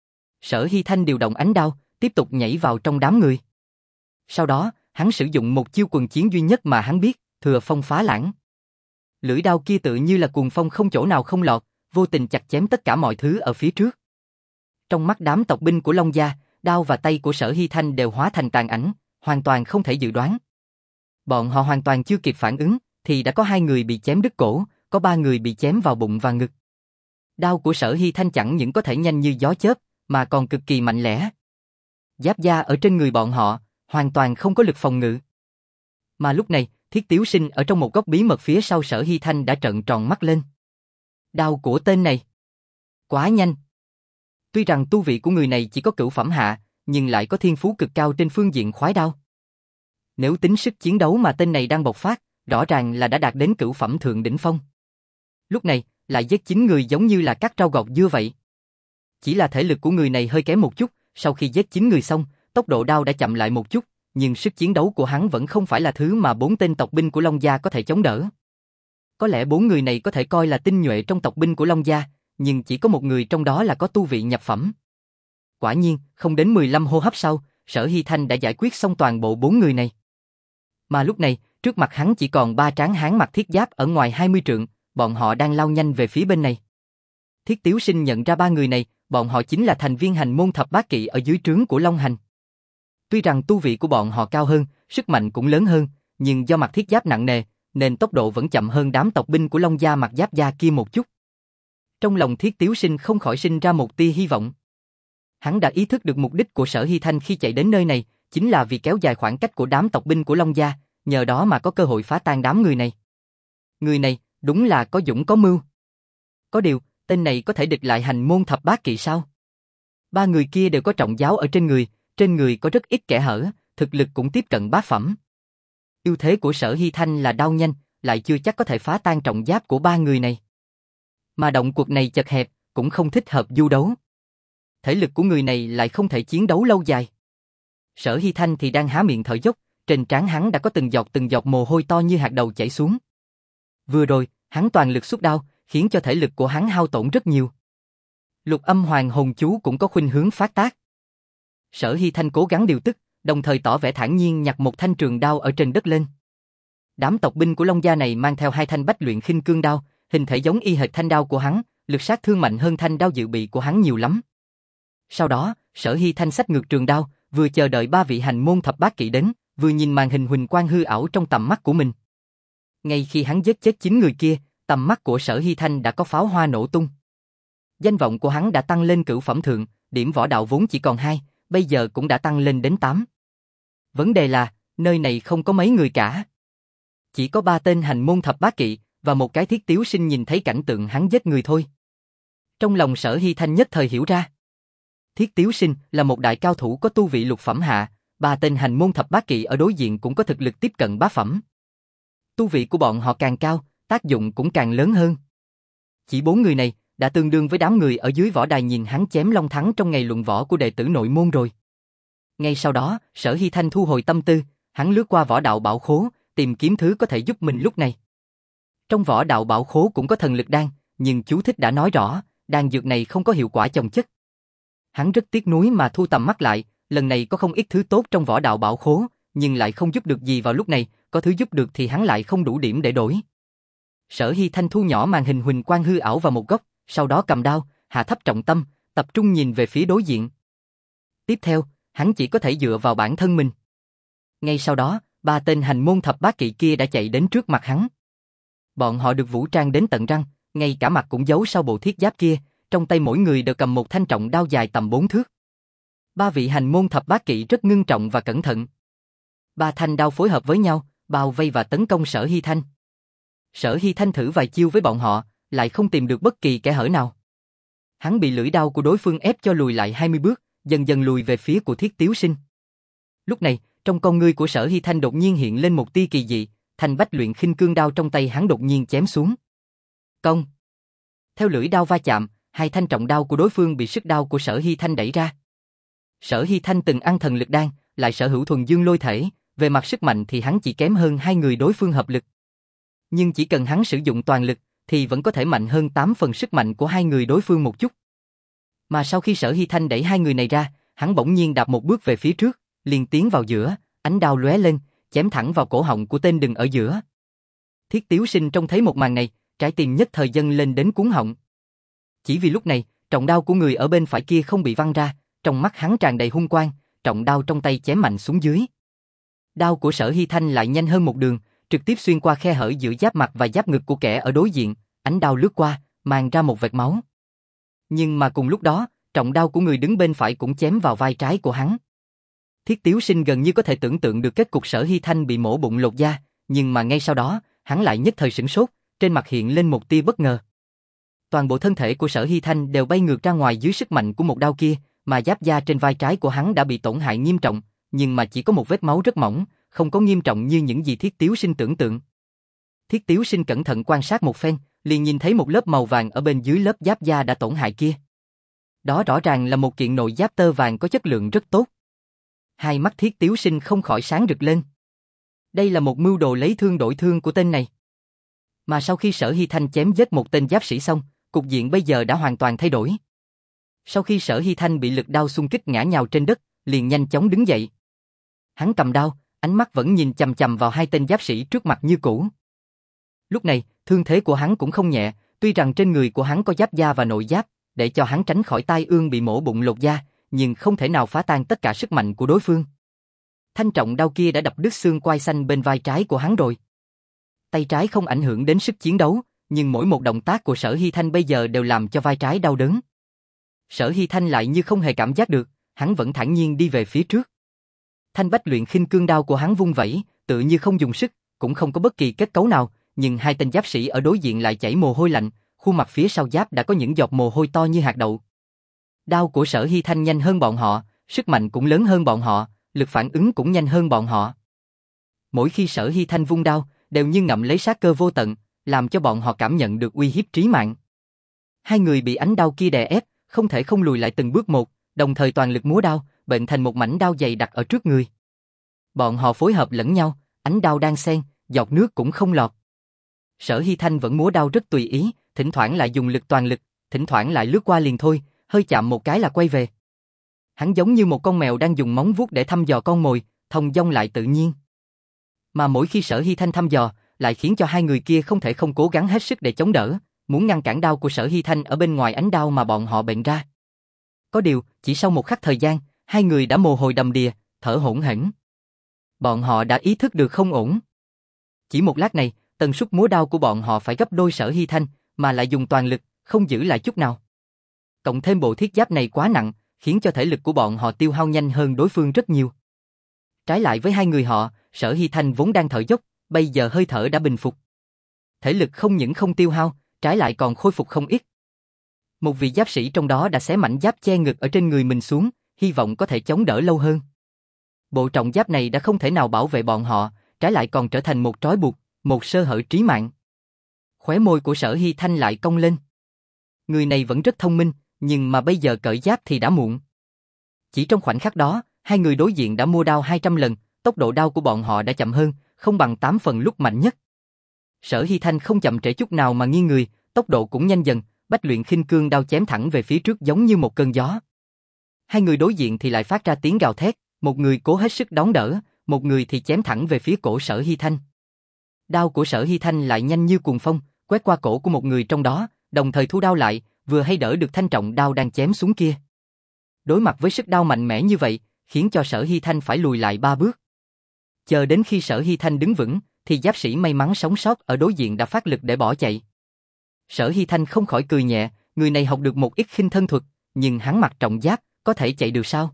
Sở Hy Thanh điều động ánh đao, tiếp tục nhảy vào trong đám người. Sau đó, hắn sử dụng một chiêu quần chiến duy nhất mà hắn biết, thừa phong phá lãng. Lưỡi đao kia tự như là cuồng phong không chỗ nào không lọt, vô tình chặt chém tất cả mọi thứ ở phía trước. Trong mắt đám tộc binh của Long Gia, đao và tay của Sở Hy Thanh đều hóa thành tàn ảnh, hoàn toàn không thể dự đoán. Bọn họ hoàn toàn chưa kịp phản ứng, thì đã có hai người bị chém đứt cổ, có ba người bị chém vào bụng và ngực. Đao của Sở Hy Thanh chẳng những có thể nhanh như gió chớp, mà còn cực kỳ mạnh lẽ. Giáp da ở trên người bọn họ, hoàn toàn không có lực phòng ngự. Mà lúc này, Thiết Tiếu Sinh ở trong một góc bí mật phía sau Sở Hy Thanh đã trợn tròn mắt lên. Đao của tên này quá nhanh. Tuy rằng tu vị của người này chỉ có cửu phẩm hạ, nhưng lại có thiên phú cực cao trên phương diện khoái đao. Nếu tính sức chiến đấu mà tên này đang bộc phát, rõ ràng là đã đạt đến cửu phẩm thượng đỉnh phong. Lúc này, lại giết chín người giống như là cắt rau gọt dưa vậy. Chỉ là thể lực của người này hơi kém một chút, sau khi giết chín người xong, tốc độ đao đã chậm lại một chút, nhưng sức chiến đấu của hắn vẫn không phải là thứ mà bốn tên tộc binh của Long Gia có thể chống đỡ. Có lẽ bốn người này có thể coi là tinh nhuệ trong tộc binh của Long Gia, nhưng chỉ có một người trong đó là có tu vị nhập phẩm. Quả nhiên, không đến mười lăm hô hấp sau, Sở Hy Thanh đã giải quyết xong toàn bộ bốn người này. Mà lúc này, trước mặt hắn chỉ còn ba tráng hán mặc thiết giáp ở ngoài hai mươi trượng, bọn họ đang lao nhanh về phía bên này. Thiết Tiếu Sinh nhận ra ba người này, bọn họ chính là thành viên hành môn thập bát kỵ ở dưới trướng của Long Hành. Tuy rằng tu vị của bọn họ cao hơn, sức mạnh cũng lớn hơn, nhưng do mặc thiết giáp nặng nề, nên tốc độ vẫn chậm hơn đám tộc binh của Long Gia mặc giáp da kia một chút. Trong lòng Thiết Tiếu Sinh không khỏi sinh ra một tia hy vọng. Hắn đã ý thức được mục đích của Sở Hy Thanh khi chạy đến nơi này, chính là vì kéo dài khoảng cách của đám tộc binh của Long Gia, nhờ đó mà có cơ hội phá tan đám người này. Người này, đúng là có dũng có mưu. Có điều, tên này có thể địch lại hành môn thập bát kỵ sao? Ba người kia đều có trọng giáo ở trên người, trên người có rất ít kẽ hở, thực lực cũng tiếp cận bát phẩm. Ưu thế của Sở Hy Thanh là đao nhanh, lại chưa chắc có thể phá tan trọng giáp của ba người này. Mà động cuộc này chật hẹp, cũng không thích hợp du đấu. Thể lực của người này lại không thể chiến đấu lâu dài. Sở Hy Thanh thì đang há miệng thở dốc, trên trán hắn đã có từng giọt từng giọt mồ hôi to như hạt đậu chảy xuống. Vừa rồi, hắn toàn lực xuất đao, khiến cho thể lực của hắn hao tổn rất nhiều. Lục âm hoàng hồn chú cũng có khuynh hướng phát tác. Sở Hy Thanh cố gắng điều tức, đồng thời tỏ vẻ thản nhiên nhặt một thanh trường đao ở trên đất lên. Đám tộc binh của Long gia này mang theo hai thanh bách luyện khinh cương đao, hình thể giống y hệt thanh đao của hắn, lực sát thương mạnh hơn thanh đao dự bị của hắn nhiều lắm. Sau đó, Sở Hy Thanh xách ngược trường đao, vừa chờ đợi ba vị hành môn thập bát kỵ đến, vừa nhìn màn hình huỳnh quang hư ảo trong tầm mắt của mình. Ngay khi hắn giết chết chín người kia, tầm mắt của Sở Hy Thanh đã có pháo hoa nổ tung. Danh vọng của hắn đã tăng lên cửu phẩm thượng, điểm võ đạo vốn chỉ còn hai, bây giờ cũng đã tăng lên đến tám. Vấn đề là, nơi này không có mấy người cả. Chỉ có ba tên hành môn thập bát kỵ, và một cái Thiết Tiếu Sinh nhìn thấy cảnh tượng hắn giết người thôi. Trong lòng Sở Hy Thanh nhất thời hiểu ra. Thiết Tiếu Sinh là một đại cao thủ có tu vị lục phẩm hạ, ba tên hành môn thập bát kỵ ở đối diện cũng có thực lực tiếp cận bá phẩm. Tu vị của bọn họ càng cao, tác dụng cũng càng lớn hơn. Chỉ bốn người này đã tương đương với đám người ở dưới võ đài nhìn hắn chém long thắng trong ngày luận võ của đệ tử nội môn rồi. Ngay sau đó, Sở Hy Thanh thu hồi tâm tư, hắn lướt qua võ đạo bảo khố, tìm kiếm thứ có thể giúp mình lúc này. Trong võ đạo bảo khố cũng có thần lực đan, nhưng chú thích đã nói rõ, đan dược này không có hiệu quả chồng chất. Hắn rất tiếc nuối mà thu tầm mắt lại, lần này có không ít thứ tốt trong võ đạo bảo khố, nhưng lại không giúp được gì vào lúc này, có thứ giúp được thì hắn lại không đủ điểm để đổi. Sở Hy Thanh thu nhỏ màn hình huỳnh quang hư ảo vào một góc, sau đó cầm đao, hạ thấp trọng tâm, tập trung nhìn về phía đối diện. Tiếp theo, hắn chỉ có thể dựa vào bản thân mình. Ngay sau đó, ba tên hành môn thập bát kỵ kia đã chạy đến trước mặt hắn. Bọn họ được vũ trang đến tận răng, ngay cả mặt cũng giấu sau bộ thiết giáp kia, trong tay mỗi người đều cầm một thanh trọng đao dài tầm bốn thước. Ba vị hành môn thập bát kỵ rất ngưng trọng và cẩn thận. Ba thanh đao phối hợp với nhau, bao vây và tấn công Sở Hy Thanh. Sở Hy Thanh thử vài chiêu với bọn họ, lại không tìm được bất kỳ kẽ hở nào. Hắn bị lưỡi đao của đối phương ép cho lùi lại hai mươi bước, dần dần lùi về phía của Thiết Tiếu Sinh. Lúc này, trong con ngươi của Sở Hy Thanh đột nhiên hiện lên một tia kỳ dị, thanh bách luyện khinh cương đao trong tay hắn đột nhiên chém xuống. Công! Theo lưỡi đao va chạm, hai thanh trọng đao của đối phương bị sức đao của Sở Hy Thanh đẩy ra. Sở Hy Thanh từng ăn thần lực đan, lại sở hữu thuần dương lôi thể, về mặt sức mạnh thì hắn chỉ kém hơn hai người đối phương hợp lực. Nhưng chỉ cần hắn sử dụng toàn lực, thì vẫn có thể mạnh hơn tám phần sức mạnh của hai người đối phương một chút. Mà sau khi Sở Hy Thanh đẩy hai người này ra, hắn bỗng nhiên đạp một bước về phía trước, liền tiến vào giữa, ánh đao lóe lên, chém thẳng vào cổ họng của tên đừng ở giữa. Thiết Tiếu Sinh trông thấy một màn này, trái tim nhất thời dâng lên đến cuống họng. Chỉ vì lúc này, trọng đao của người ở bên phải kia không bị văng ra, trong mắt hắn tràn đầy hung quang, trọng đao trong tay chém mạnh xuống dưới. Đao của Sở Hy Thanh lại nhanh hơn một đường, trực tiếp xuyên qua khe hở giữa giáp mặt và giáp ngực của kẻ ở đối diện, ánh đao lướt qua, mang ra một vệt máu. Nhưng mà cùng lúc đó, trọng đao của người đứng bên phải cũng chém vào vai trái của hắn. Thiết Tiếu Sinh gần như có thể tưởng tượng được kết cục Sở Hy Thanh bị mổ bụng lột da, nhưng mà ngay sau đó, hắn lại nhất thời sửng sốt, trên mặt hiện lên một tia bất ngờ. Toàn bộ thân thể của Sở Hy Thanh đều bay ngược ra ngoài dưới sức mạnh của một đao kia, mà giáp da trên vai trái của hắn đã bị tổn hại nghiêm trọng, nhưng mà chỉ có một vết máu rất mỏng, không có nghiêm trọng như những gì Thiết Tiếu Sinh tưởng tượng. Thiết Tiếu Sinh cẩn thận quan sát một phen, liền nhìn thấy một lớp màu vàng ở bên dưới lớp giáp da đã tổn hại kia. Đó rõ ràng là một kiện nội giáp tơ vàng có chất lượng rất tốt. Hai mắt Thiết Tiếu Sinh không khỏi sáng rực lên. Đây là một mưu đồ lấy thương đổi thương của tên này. Mà sau khi Sở Hy Thanh chém giết một tên giáp sĩ xong, cục diện bây giờ đã hoàn toàn thay đổi. Sau khi Sở Hy Thanh bị lực đao xung kích ngã nhào trên đất, liền nhanh chóng đứng dậy. Hắn cầm đao, ánh mắt vẫn nhìn chằm chằm vào hai tên giáp sĩ trước mặt như cũ. Lúc này, thương thế của hắn cũng không nhẹ, tuy rằng trên người của hắn có giáp da và nội giáp, để cho hắn tránh khỏi tai ương bị mổ bụng lột da, nhưng không thể nào phá tan tất cả sức mạnh của đối phương. Thanh trọng đao kia đã đập đứt xương quai xanh bên vai trái của hắn rồi. Tay trái không ảnh hưởng đến sức chiến đấu, nhưng mỗi một động tác của Sở Hy Thanh bây giờ đều làm cho vai trái đau đớn. Sở Hy Thanh lại như không hề cảm giác được, hắn vẫn thản nhiên đi về phía trước. Thanh bách luyện khinh cương đao của hắn vung vẩy, tự như không dùng sức, cũng không có bất kỳ kết cấu nào, nhưng hai tên giáp sĩ ở đối diện lại chảy mồ hôi lạnh, khuôn mặt phía sau giáp đã có những giọt mồ hôi to như hạt đậu. Đao của Sở Hy Thanh nhanh hơn bọn họ, sức mạnh cũng lớn hơn bọn họ, lực phản ứng cũng nhanh hơn bọn họ. Mỗi khi Sở Hy Thanh vung đao, đều như ngậm lấy sát cơ vô tận, làm cho bọn họ cảm nhận được uy hiếp trí mạng. Hai người bị ánh đao kia đè ép, không thể không lùi lại từng bước một, đồng thời toàn lực múa đao, bệnh thành một mảnh đao dày đặc ở trước người. Bọn họ phối hợp lẫn nhau, ánh đao đan xen, giọt nước cũng không lọt. Sở Hy Thanh vẫn múa đao rất tùy ý, thỉnh thoảng lại dùng lực toàn lực, thỉnh thoảng lại lướt qua liền thôi, hơi chạm một cái là quay về. Hắn giống như một con mèo đang dùng móng vuốt để thăm dò con mồi, thông dong lại tự nhiên. Mà mỗi khi Sở Hy Thanh thăm dò, lại khiến cho hai người kia không thể không cố gắng hết sức để chống đỡ, muốn ngăn cản đao của Sở Hy Thanh ở bên ngoài ánh đao mà bọn họ bệnh ra. Có điều, chỉ sau một khắc thời gian, hai người đã mồ hôi đầm đìa, thở hổn hển. Bọn họ đã ý thức được không ổn. Chỉ một lát này, tần suất múa đao của bọn họ phải gấp đôi Sở Hy Thanh, mà lại dùng toàn lực, không giữ lại chút nào. Cộng thêm bộ thiết giáp này quá nặng, khiến cho thể lực của bọn họ tiêu hao nhanh hơn đối phương rất nhiều. Trái lại với hai người họ, Sở Hy Thanh vốn đang thở dốc, bây giờ hơi thở đã bình phục. Thể lực không những không tiêu hao, trái lại còn khôi phục không ít. Một vị giáp sĩ trong đó đã xé mảnh giáp che ngực ở trên người mình xuống, hy vọng có thể chống đỡ lâu hơn. Bộ trọng giáp này đã không thể nào bảo vệ bọn họ, trái lại còn trở thành một trói buộc, một sơ hở trí mạng. Khóe môi của Sở Hy Thanh lại cong lên. Người này vẫn rất thông minh, nhưng mà bây giờ cởi giáp thì đã muộn. Chỉ trong khoảnh khắc đó, hai người đối diện đã mua đao hai trăm lần, tốc độ đao của bọn họ đã chậm hơn, không bằng tám phần lúc mạnh nhất. Sở Hy Thanh không chậm trễ chút nào mà nghiêng người, tốc độ cũng nhanh dần, Bách Luyện Khinh Cương đao chém thẳng về phía trước giống như một cơn gió. Hai người đối diện thì lại phát ra tiếng gào thét, một người cố hết sức đón đỡ, một người thì chém thẳng về phía cổ Sở Hy Thanh. Đao của Sở Hy Thanh lại nhanh như cuồng phong, quét qua cổ của một người trong đó, đồng thời thu đao lại, vừa hay đỡ được thanh trọng đao đang chém xuống kia. Đối mặt với sức đao mạnh mẽ như vậy, khiến cho Sở Hy Thanh phải lùi lại ba bước. Chờ đến khi Sở Hy Thanh đứng vững, thì giáp sĩ may mắn sống sót ở đối diện đã phát lực để bỏ chạy. Sở Hy Thanh không khỏi cười nhẹ, người này học được một ít khinh thân thuật, nhưng hắn mặc trọng giáp, có thể chạy được sao?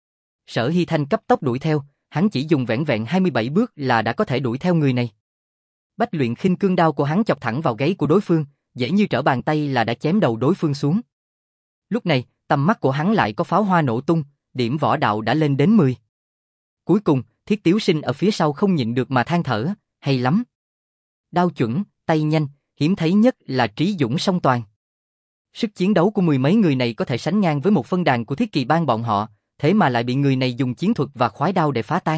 Sở Hy Thanh cấp tốc đuổi theo, hắn chỉ dùng vẻn vẹn hai mươi bảy bước là đã có thể đuổi theo người này. Bách Luyện Khinh Cương đao của hắn chọc thẳng vào gáy của đối phương, dễ như trở bàn tay là đã chém đầu đối phương xuống. Lúc này, tầm mắt của hắn lại có pháo hoa nổ tung, điểm võ đạo đã lên đến mười. Cuối cùng, Thiết Tiếu Sinh ở phía sau không nhịn được mà than thở, hay lắm. Đao chuẩn, tay nhanh, hiếm thấy nhất là trí dũng song toàn. Sức chiến đấu của mười mấy người này có thể sánh ngang với một phân đàn của Thiết Kỳ Bang bọn họ, thế mà lại bị người này dùng chiến thuật và khoái đao để phá tan.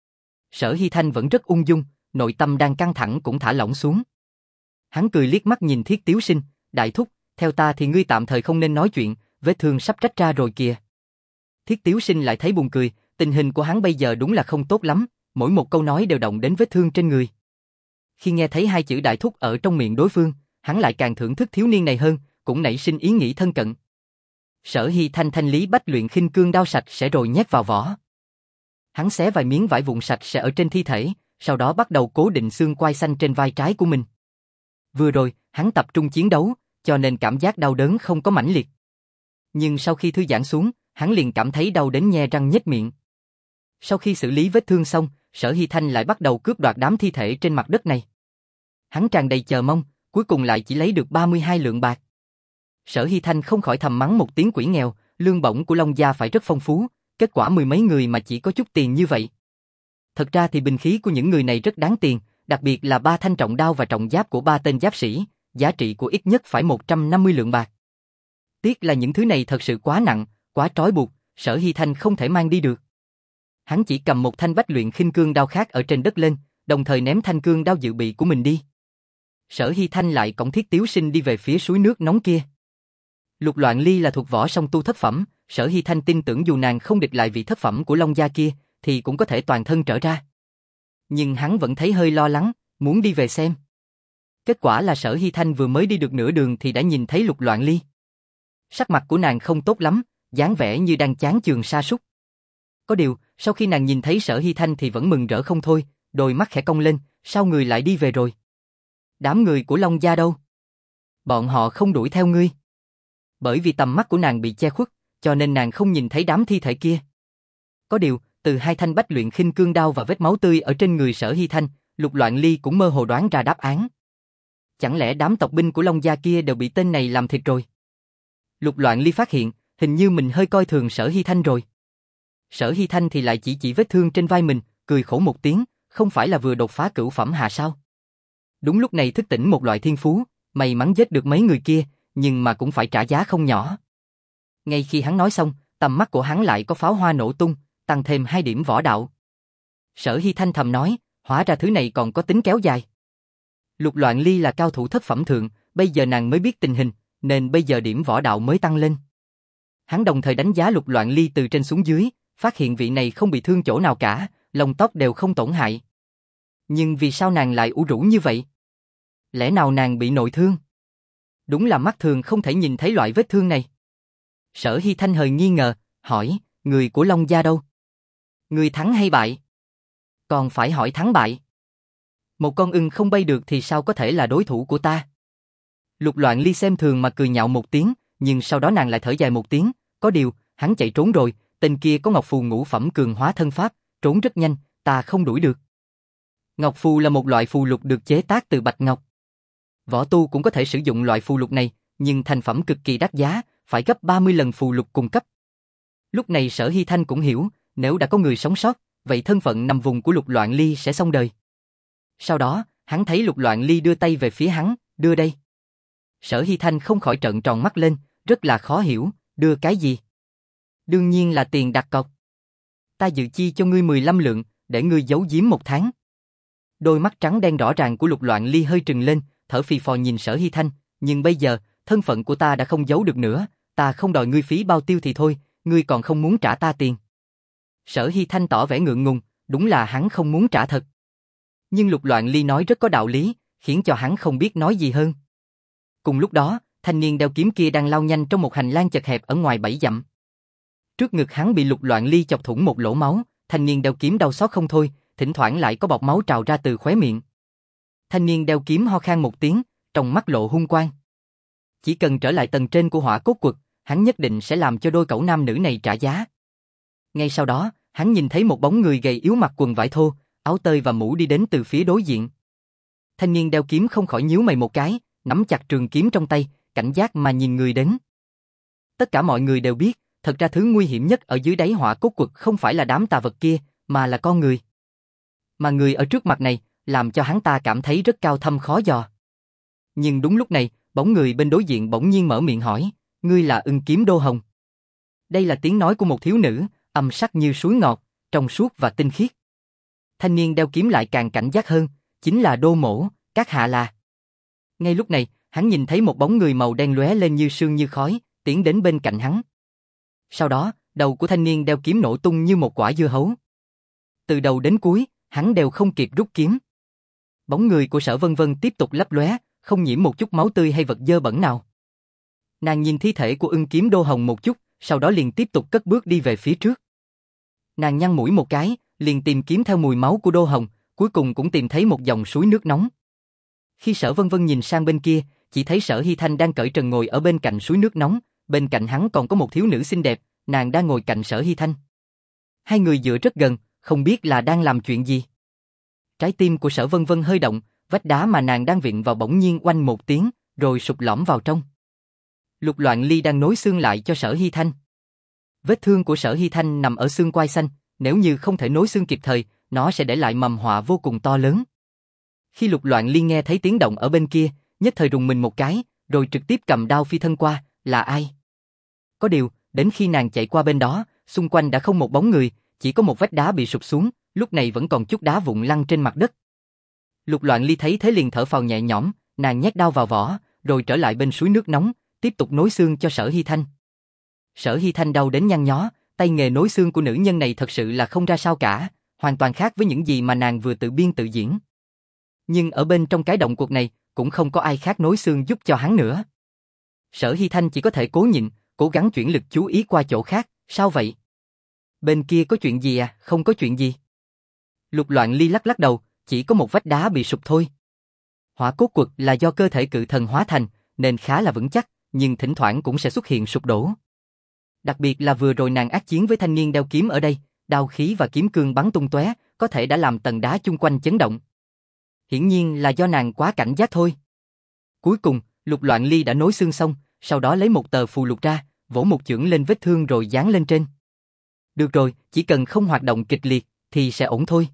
Sở Hy Thanh vẫn rất ung dung, nội tâm đang căng thẳng cũng thả lỏng xuống. Hắn cười liếc mắt nhìn Thiết Tiếu Sinh, đại thúc, theo ta thì ngươi tạm thời không nên nói chuyện, vết thương sắp rách ra rồi kìa. Thiết Tiếu Sinh lại thấy buồn cười, tình hình của hắn bây giờ đúng là không tốt lắm, mỗi một câu nói đều động đến vết thương trên người. Khi nghe thấy hai chữ đại thúc ở trong miệng đối phương, hắn lại càng thưởng thức thiếu niên này hơn, cũng nảy sinh ý nghĩ thân cận. Sở Hy Thanh thanh lý Bách Luyện Khinh Cương đao sạch sẽ rồi nhét vào vỏ. Hắn xé vài miếng vải vụn sạch sẽ ở trên thi thể, sau đó bắt đầu cố định xương quai xanh trên vai trái của mình. Vừa rồi, hắn tập trung chiến đấu, cho nên cảm giác đau đớn không có mãnh liệt. Nhưng sau khi thư giãn xuống, hắn liền cảm thấy đau đến nhe răng nhếch miệng. Sau khi xử lý vết thương xong, Sở Hy Thanh lại bắt đầu cướp đoạt đám thi thể trên mặt đất này. Hắn tràn đầy chờ mong, cuối cùng lại chỉ lấy được ba mươi hai lượng bạc. Sở Hy Thanh không khỏi thầm mắng một tiếng quỷ nghèo, lương bổng của Long Gia phải rất phong phú, kết quả mười mấy người mà chỉ có chút tiền như vậy. Thật ra thì binh khí của những người này rất đáng tiền, đặc biệt là ba thanh trọng đao và trọng giáp của ba tên giáp sĩ, giá trị của ít nhất phải một trăm năm mươi lượng bạc. Tiếc là những thứ này thật sự quá nặng, quá trói buộc, Sở Hy Thanh không thể mang đi được. Hắn chỉ cầm một thanh Bách Luyện Khinh Cương đao khác ở trên đất lên, đồng thời ném thanh cương đao dự bị của mình đi. Sở Hy Thanh lại cõng Thiết Tiếu Sinh đi về phía suối nước nóng kia. Lục Loạn Ly là thuộc võ song tu thất phẩm, Sở Hy Thanh tin tưởng dù nàng không địch lại vị thất phẩm của Long Gia kia, thì cũng có thể toàn thân trở ra. Nhưng hắn vẫn thấy hơi lo lắng, muốn đi về xem. Kết quả là Sở Hy Thanh vừa mới đi được nửa đường thì đã nhìn thấy Lục Loạn Ly. Sắc mặt của nàng không tốt lắm, dáng vẻ như đang chán chường sa sút. Có điều, sau khi nàng nhìn thấy Sở Hy Thanh thì vẫn mừng rỡ không thôi, đôi mắt khẽ cong lên, sao người lại đi về rồi? Đám người của Long Gia đâu? Bọn họ không đuổi theo ngươi. Bởi vì tầm mắt của nàng bị che khuất, cho nên nàng không nhìn thấy đám thi thể kia. Có điều, từ hai thanh Bách Luyện Khinh Cương đao và vết máu tươi ở trên người Sở Hy Thanh, Lục Loạn Ly cũng mơ hồ đoán ra đáp án. Chẳng lẽ đám tộc binh của Long Gia kia đều bị tên này làm thịt rồi? Lục Loạn Ly phát hiện, hình như mình hơi coi thường Sở Hy Thanh rồi. Sở Hy Thanh thì lại chỉ chỉ vết thương trên vai mình, cười khổ một tiếng, không phải là vừa đột phá cửu phẩm hạ sao? Đúng lúc này thức tỉnh một loại thiên phú, may mắn giết được mấy người kia, nhưng mà cũng phải trả giá không nhỏ. Ngay khi hắn nói xong, tầm mắt của hắn lại có pháo hoa nổ tung, tăng thêm hai điểm võ đạo. Sở Hy Thanh thầm nói, hóa ra thứ này còn có tính kéo dài. Lục Loạn Ly là cao thủ thất phẩm thượng, bây giờ nàng mới biết tình hình, nên bây giờ điểm võ đạo mới tăng lên. Hắn đồng thời đánh giá Lục Loạn Ly từ trên xuống dưới, phát hiện vị này không bị thương chỗ nào cả, lông tóc đều không tổn hại. Nhưng vì sao nàng lại ủ rũ như vậy? Lẽ nào nàng bị nội thương? Đúng là mắt thường không thể nhìn thấy loại vết thương này. Sở Hy Thanh hơi nghi ngờ, hỏi, người của Long gia đâu? Người thắng hay bại? Còn phải hỏi thắng bại. Một con ưng không bay được thì sao có thể là đối thủ của ta? Lục Loạn Ly xem thường mà cười nhạo một tiếng, nhưng sau đó nàng lại thở dài một tiếng, có điều, hắn chạy trốn rồi, tên kia có Ngọc Phù ngũ phẩm cường hóa thân pháp, trốn rất nhanh, ta không đuổi được. Ngọc Phù là một loại phù lục được chế tác từ bạch ngọc. Võ tu cũng có thể sử dụng loại phù lục này, nhưng thành phẩm cực kỳ đắt giá, phải gấp ba mươi lần phù lục cùng cấp. Lúc này Sở Hy Thanh cũng hiểu, nếu đã có người sống sót, vậy thân phận nằm vùng của Lục Loạn Ly sẽ xong đời. Sau đó, hắn thấy Lục Loạn Ly đưa tay về phía hắn, đưa đây. Sở Hy Thanh không khỏi trợn tròn mắt lên, rất là khó hiểu, đưa cái gì? Đương nhiên là tiền đặt cọc. Ta dự chi cho ngươi mười lăm lượng, để ngươi giấu giếm một tháng. Đôi mắt trắng đen rõ ràng của Lục Loạn Ly hơi trừng lên, thở phì phò nhìn Sở Hy Thanh, nhưng bây giờ, thân phận của ta đã không giấu được nữa, ta không đòi ngươi phí bao tiêu thì thôi, ngươi còn không muốn trả ta tiền. Sở Hy Thanh tỏ vẻ ngượng ngùng, đúng là hắn không muốn trả thật. Nhưng Lục Loạn Ly nói rất có đạo lý, khiến cho hắn không biết nói gì hơn. Cùng lúc đó, thanh niên đeo kiếm kia đang lao nhanh trong một hành lang chật hẹp ở ngoài bảy dặm. Trước ngực hắn bị Lục Loạn Ly chọc thủng một lỗ máu, thanh niên đeo kiếm đau xót không thôi, thỉnh thoảng lại có bọt máu trào ra từ khóe miệng. Thanh niên đeo kiếm ho khan một tiếng, trong mắt lộ hung quang. Chỉ cần trở lại tầng trên của Hỏa Cốt Quật, hắn nhất định sẽ làm cho đôi cẩu nam nữ này trả giá. Ngay sau đó, hắn nhìn thấy một bóng người gầy yếu mặc quần vải thô, áo tơi và mũ đi đến từ phía đối diện. Thanh niên đeo kiếm không khỏi nhíu mày một cái, nắm chặt trường kiếm trong tay, cảnh giác mà nhìn người đến. Tất cả mọi người đều biết, thật ra thứ nguy hiểm nhất ở dưới đáy Hỏa Cốt Quật không phải là đám tà vật kia, mà là con người. Mà người ở trước mặt này, làm cho hắn ta cảm thấy rất cao thâm khó dò. Nhưng đúng lúc này, bóng người bên đối diện bỗng nhiên mở miệng hỏi, ngươi là Ưng Kiếm Đô Hồng. Đây là tiếng nói của một thiếu nữ, âm sắc như suối ngọt, trong suốt và tinh khiết. Thanh niên đeo kiếm lại càng cảnh giác hơn, chính là Đô Mỗ, các hạ là. Ngay lúc này, hắn nhìn thấy một bóng người màu đen lóe lên như sương như khói, tiến đến bên cạnh hắn. Sau đó, đầu của thanh niên đeo kiếm nổ tung như một quả dưa hấu. Từ đầu đến cuối, hắn đều không kịp rút kiếm. Bóng người của Sở Vân Vân tiếp tục lấp lóe, không nhiễm một chút máu tươi hay vật dơ bẩn nào. Nàng nhìn thi thể của Ưng Kiếm Đô Hồng một chút, sau đó liền tiếp tục cất bước đi về phía trước. Nàng nhăn mũi một cái, liền tìm kiếm theo mùi máu của Đô Hồng, cuối cùng cũng tìm thấy một dòng suối nước nóng. Khi Sở Vân Vân nhìn sang bên kia, chỉ thấy Sở Hy Thanh đang cởi trần ngồi ở bên cạnh suối nước nóng, bên cạnh hắn còn có một thiếu nữ xinh đẹp, nàng đang ngồi cạnh Sở Hy Thanh. Hai người dựa rất gần, không biết là đang làm chuyện gì. Trái tim của Sở Vân Vân hơi động, vách đá mà nàng đang vịn vào bỗng nhiên oanh một tiếng, rồi sụp lõm vào trong. Lục Loạn Ly đang nối xương lại cho Sở Hy Thanh. Vết thương của Sở Hy Thanh nằm ở xương quai xanh, nếu như không thể nối xương kịp thời, nó sẽ để lại mầm họa vô cùng to lớn. Khi Lục Loạn Ly nghe thấy tiếng động ở bên kia, nhất thời rùng mình một cái, rồi trực tiếp cầm đao phi thân qua, là ai? Có điều, đến khi nàng chạy qua bên đó, xung quanh đã không một bóng người, chỉ có một vách đá bị sụp xuống, lúc này vẫn còn chút đá vụn lăn trên mặt đất. Lục Loạn Ly thấy thế liền thở phào nhẹ nhõm, nàng nhét đao vào vỏ, rồi trở lại bên suối nước nóng, tiếp tục nối xương cho Sở Hy Thanh. Sở Hy Thanh đau đến nhăn nhó, tay nghề nối xương của nữ nhân này thật sự là không ra sao cả, hoàn toàn khác với những gì mà nàng vừa tự biên tự diễn. Nhưng ở bên trong cái động cuộc này, cũng không có ai khác nối xương giúp cho hắn nữa. Sở Hy Thanh chỉ có thể cố nhịn, cố gắng chuyển lực chú ý qua chỗ khác, sao vậy? Bên kia có chuyện gì à, không có chuyện gì. Lục Loạn Ly lắc lắc đầu, chỉ có một vách đá bị sụp thôi. Hỏa Cốt Quật là do cơ thể cự thần hóa thành, nên khá là vững chắc, nhưng thỉnh thoảng cũng sẽ xuất hiện sụp đổ. Đặc biệt là vừa rồi nàng ác chiến với thanh niên đeo kiếm ở đây, đao khí và kiếm cương bắn tung tóe, có thể đã làm tầng đá chung quanh chấn động. Hiển nhiên là do nàng quá cảnh giác thôi. Cuối cùng, Lục Loạn Ly đã nối xương xong, sau đó lấy một tờ phù lục ra, vỗ một chưởng lên vết thương rồi dán lên trên. Được rồi, chỉ cần không hoạt động kịch liệt, thì sẽ ổn thôi.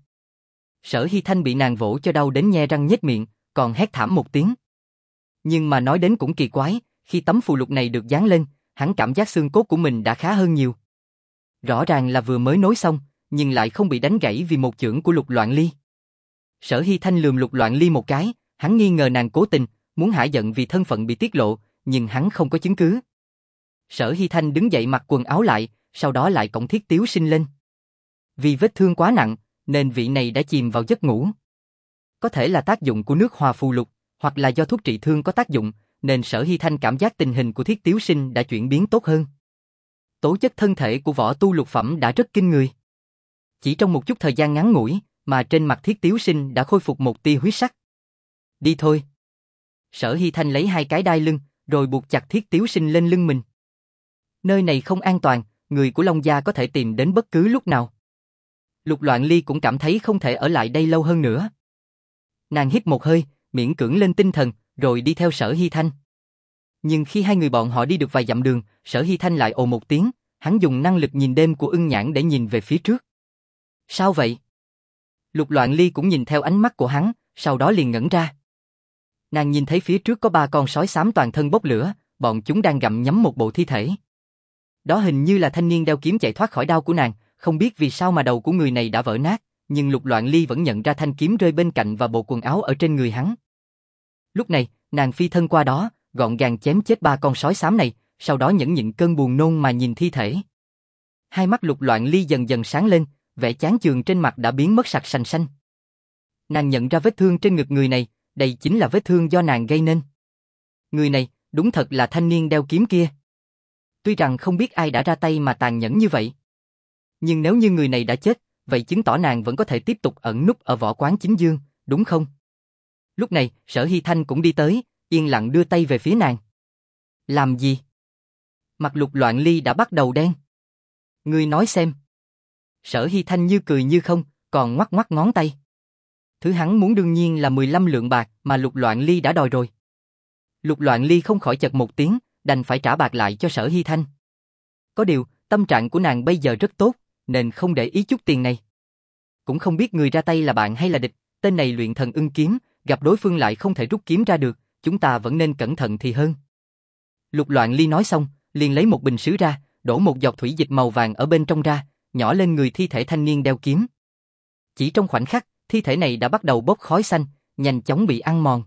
Sở Hy Thanh bị nàng vỗ cho đau đến nhe răng nhếch miệng, còn hét thảm một tiếng. Nhưng mà nói đến cũng kỳ quái, khi tấm phù lục này được dán lên, hắn cảm giác xương cốt của mình đã khá hơn nhiều. Rõ ràng là vừa mới nối xong, nhưng lại không bị đánh gãy vì một chưởng của Lục Loạn Ly. Sở Hy Thanh lườm Lục Loạn Ly một cái, hắn nghi ngờ nàng cố tình, muốn hả giận vì thân phận bị tiết lộ, nhưng hắn không có chứng cứ. Sở Hy Thanh đứng dậy mặc quần áo lại, sau đó lại cõng Thiết Tiếu Sinh lên. Vì vết thương quá nặng, nên vị này đã chìm vào giấc ngủ. Có thể là tác dụng của nước hòa phù lục, hoặc là do thuốc trị thương có tác dụng, nên Sở Hy Thanh cảm giác tình hình của Thiết Tiếu Sinh đã chuyển biến tốt hơn. Tố chất thân thể của võ tu lục phẩm đã rất kinh người. Chỉ trong một chút thời gian ngắn ngủi, mà trên mặt Thiết Tiếu Sinh đã khôi phục một tia huyết sắc. Đi thôi. Sở Hy Thanh lấy hai cái đai lưng, rồi buộc chặt Thiết Tiếu Sinh lên lưng mình. Nơi này không an toàn, người của Long gia có thể tìm đến bất cứ lúc nào. Lục Loạn Ly cũng cảm thấy không thể ở lại đây lâu hơn nữa. Nàng hít một hơi, miễn cưỡng lên tinh thần, rồi đi theo Sở Hy Thanh. Nhưng khi hai người bọn họ đi được vài dặm đường, Sở Hy Thanh lại ồ một tiếng, hắn dùng năng lực nhìn đêm của ưng nhãn để nhìn về phía trước. Sao vậy? Lục Loạn Ly cũng nhìn theo ánh mắt của hắn, sau đó liền ngẩn ra. Nàng nhìn thấy phía trước có ba con sói xám toàn thân bốc lửa, bọn chúng đang gặm nhấm một bộ thi thể. Đó hình như là thanh niên đeo kiếm chạy thoát khỏi đao của nàng, không biết vì sao mà đầu của người này đã vỡ nát, nhưng Lục Loạn Ly vẫn nhận ra thanh kiếm rơi bên cạnh và bộ quần áo ở trên người hắn. Lúc này, nàng phi thân qua đó, gọn gàng chém chết ba con sói xám này, sau đó nhẫn nhịn cơn buồn nôn mà nhìn thi thể. Hai mắt Lục Loạn Ly dần dần sáng lên, vẻ chán chường trên mặt đã biến mất sạch sành xanh. Nàng nhận ra vết thương trên ngực người này, đây chính là vết thương do nàng gây nên. Người này, đúng thật là thanh niên đeo kiếm kia. Tuy rằng không biết ai đã ra tay mà tàn nhẫn như vậy, nhưng nếu như người này đã chết, vậy chứng tỏ nàng vẫn có thể tiếp tục ẩn núp ở võ quán chính dương, đúng không? Lúc này, Sở Hy Thanh cũng đi tới, yên lặng đưa tay về phía nàng. Làm gì? Mặt Lục Loạn Ly đã bắt đầu đen. Ngươi nói xem. Sở Hy Thanh như cười như không, còn ngoắc ngoắc ngón tay. Thứ hắn muốn đương nhiên là mười lăm lượng bạc mà Lục Loạn Ly đã đòi rồi. Lục Loạn Ly không khỏi chật một tiếng, đành phải trả bạc lại cho Sở Hy Thanh. Có điều, tâm trạng của nàng bây giờ rất tốt, nên không để ý chút tiền này. Cũng không biết người ra tay là bạn hay là địch, tên này luyện thần ưng kiếm, gặp đối phương lại không thể rút kiếm ra được, chúng ta vẫn nên cẩn thận thì hơn. Lục Loạn Ly nói xong, liền lấy một bình sứ ra, đổ một giọt thủy dịch màu vàng ở bên trong ra, nhỏ lên người thi thể thanh niên đeo kiếm. Chỉ trong khoảnh khắc, thi thể này đã bắt đầu bốc khói xanh, nhanh chóng bị ăn mòn.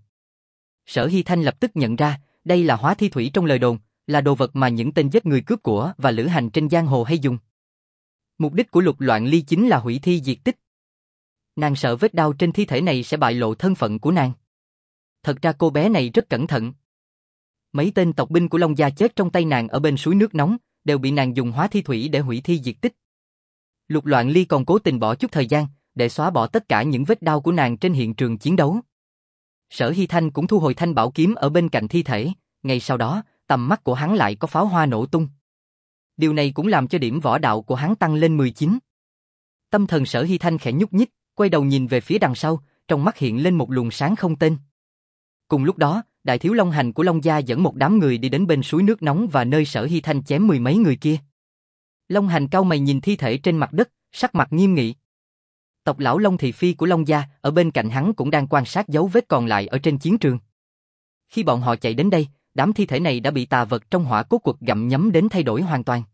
Sở Hy Thanh lập tức nhận ra, đây là hóa thi thủy trong lời đồn, là đồ vật mà những tên giết người cướp của và lữ hành trên giang hồ hay dùng. Mục đích của Lục Loạn Ly chính là hủy thi diệt tích. Nàng sợ vết đau trên thi thể này sẽ bại lộ thân phận của nàng. Thật ra cô bé này rất cẩn thận. Mấy tên tộc binh của Long gia chết trong tay nàng ở bên suối nước nóng, đều bị nàng dùng hóa thi thủy để hủy thi diệt tích. Lục Loạn Ly còn cố tình bỏ chút thời gian, để xóa bỏ tất cả những vết đau của nàng trên hiện trường chiến đấu. Sở Hy Thanh cũng thu hồi thanh bảo kiếm ở bên cạnh thi thể, ngay sau đó, tầm mắt của hắn lại có pháo hoa nổ tung. Điều này cũng làm cho điểm võ đạo của hắn tăng lên mười chín. Tâm thần Sở Hy Thanh khẽ nhúc nhích, quay đầu nhìn về phía đằng sau, trong mắt hiện lên một luồng sáng không tên. Cùng lúc đó, Đại Thiếu Long Hành của Long gia dẫn một đám người đi đến bên suối nước nóng và nơi Sở Hy Thanh chém mười mấy người kia. Long Hành cau mày nhìn thi thể trên mặt đất, sắc mặt nghiêm nghị. Tộc lão Long Thị Phi của Long gia ở bên cạnh hắn cũng đang quan sát dấu vết còn lại ở trên chiến trường. Khi bọn họ chạy đến đây, đám thi thể này đã bị tà vật trong hỏa cốt quật gặm nhấm đến thay đổi hoàn toàn.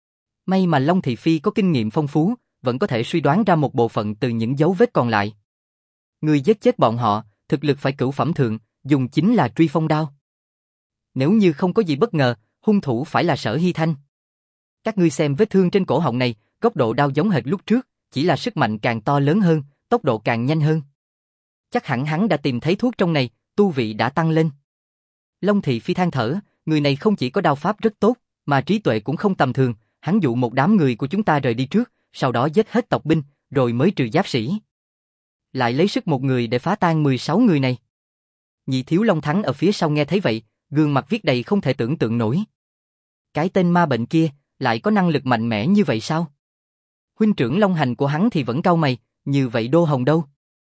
May mà Long Thị Phi có kinh nghiệm phong phú, vẫn có thể suy đoán ra một bộ phận từ những dấu vết còn lại. Người giết chết bọn họ, thực lực phải cửu phẩm thượng, dùng chính là truy phong đao. Nếu như không có gì bất ngờ, hung thủ phải là Sở Hy Thanh. Các ngươi xem vết thương trên cổ họng này, góc độ đao giống hệt lúc trước, chỉ là sức mạnh càng to lớn hơn, tốc độ càng nhanh hơn. Chắc hẳn hắn đã tìm thấy thuốc trong này, tu vị đã tăng lên. Long Thị Phi than thở, người này không chỉ có đao pháp rất tốt, mà trí tuệ cũng không tầm thường, hắn dụ một đám người của chúng ta rời đi trước, sau đó giết hết tộc binh, rồi mới trừ giáp sĩ. Lại lấy sức một người để phá tan mười sáu người này. Nhị Thiếu Long Thắng ở phía sau nghe thấy vậy, gương mặt viết đầy không thể tưởng tượng nổi. Cái tên ma bệnh kia, lại có năng lực mạnh mẽ như vậy sao? Huynh trưởng Long Hành của hắn thì vẫn cau mày, như vậy Đô Hồng đâu?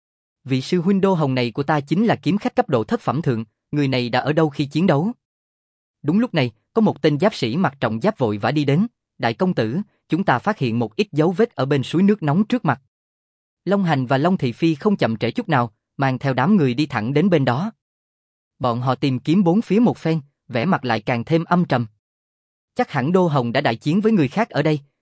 Vị sư huynh Đô Hồng này của ta chính là kiếm khách cấp độ thất phẩm thượng, người này đã ở đâu khi chiến đấu? Đúng lúc này, có một tên giáp sĩ mặc trọng giáp vội vã đi đến. Đại công tử, chúng ta phát hiện một ít dấu vết ở bên suối nước nóng trước mặt. Long Hành và Long Thị Phi không chậm trễ chút nào, mang theo đám người đi thẳng đến bên đó. Bọn họ tìm kiếm bốn phía một phen, vẻ mặt lại càng thêm âm trầm. Chắc hẳn Đô Hồng đã đại chiến với người khác ở đây,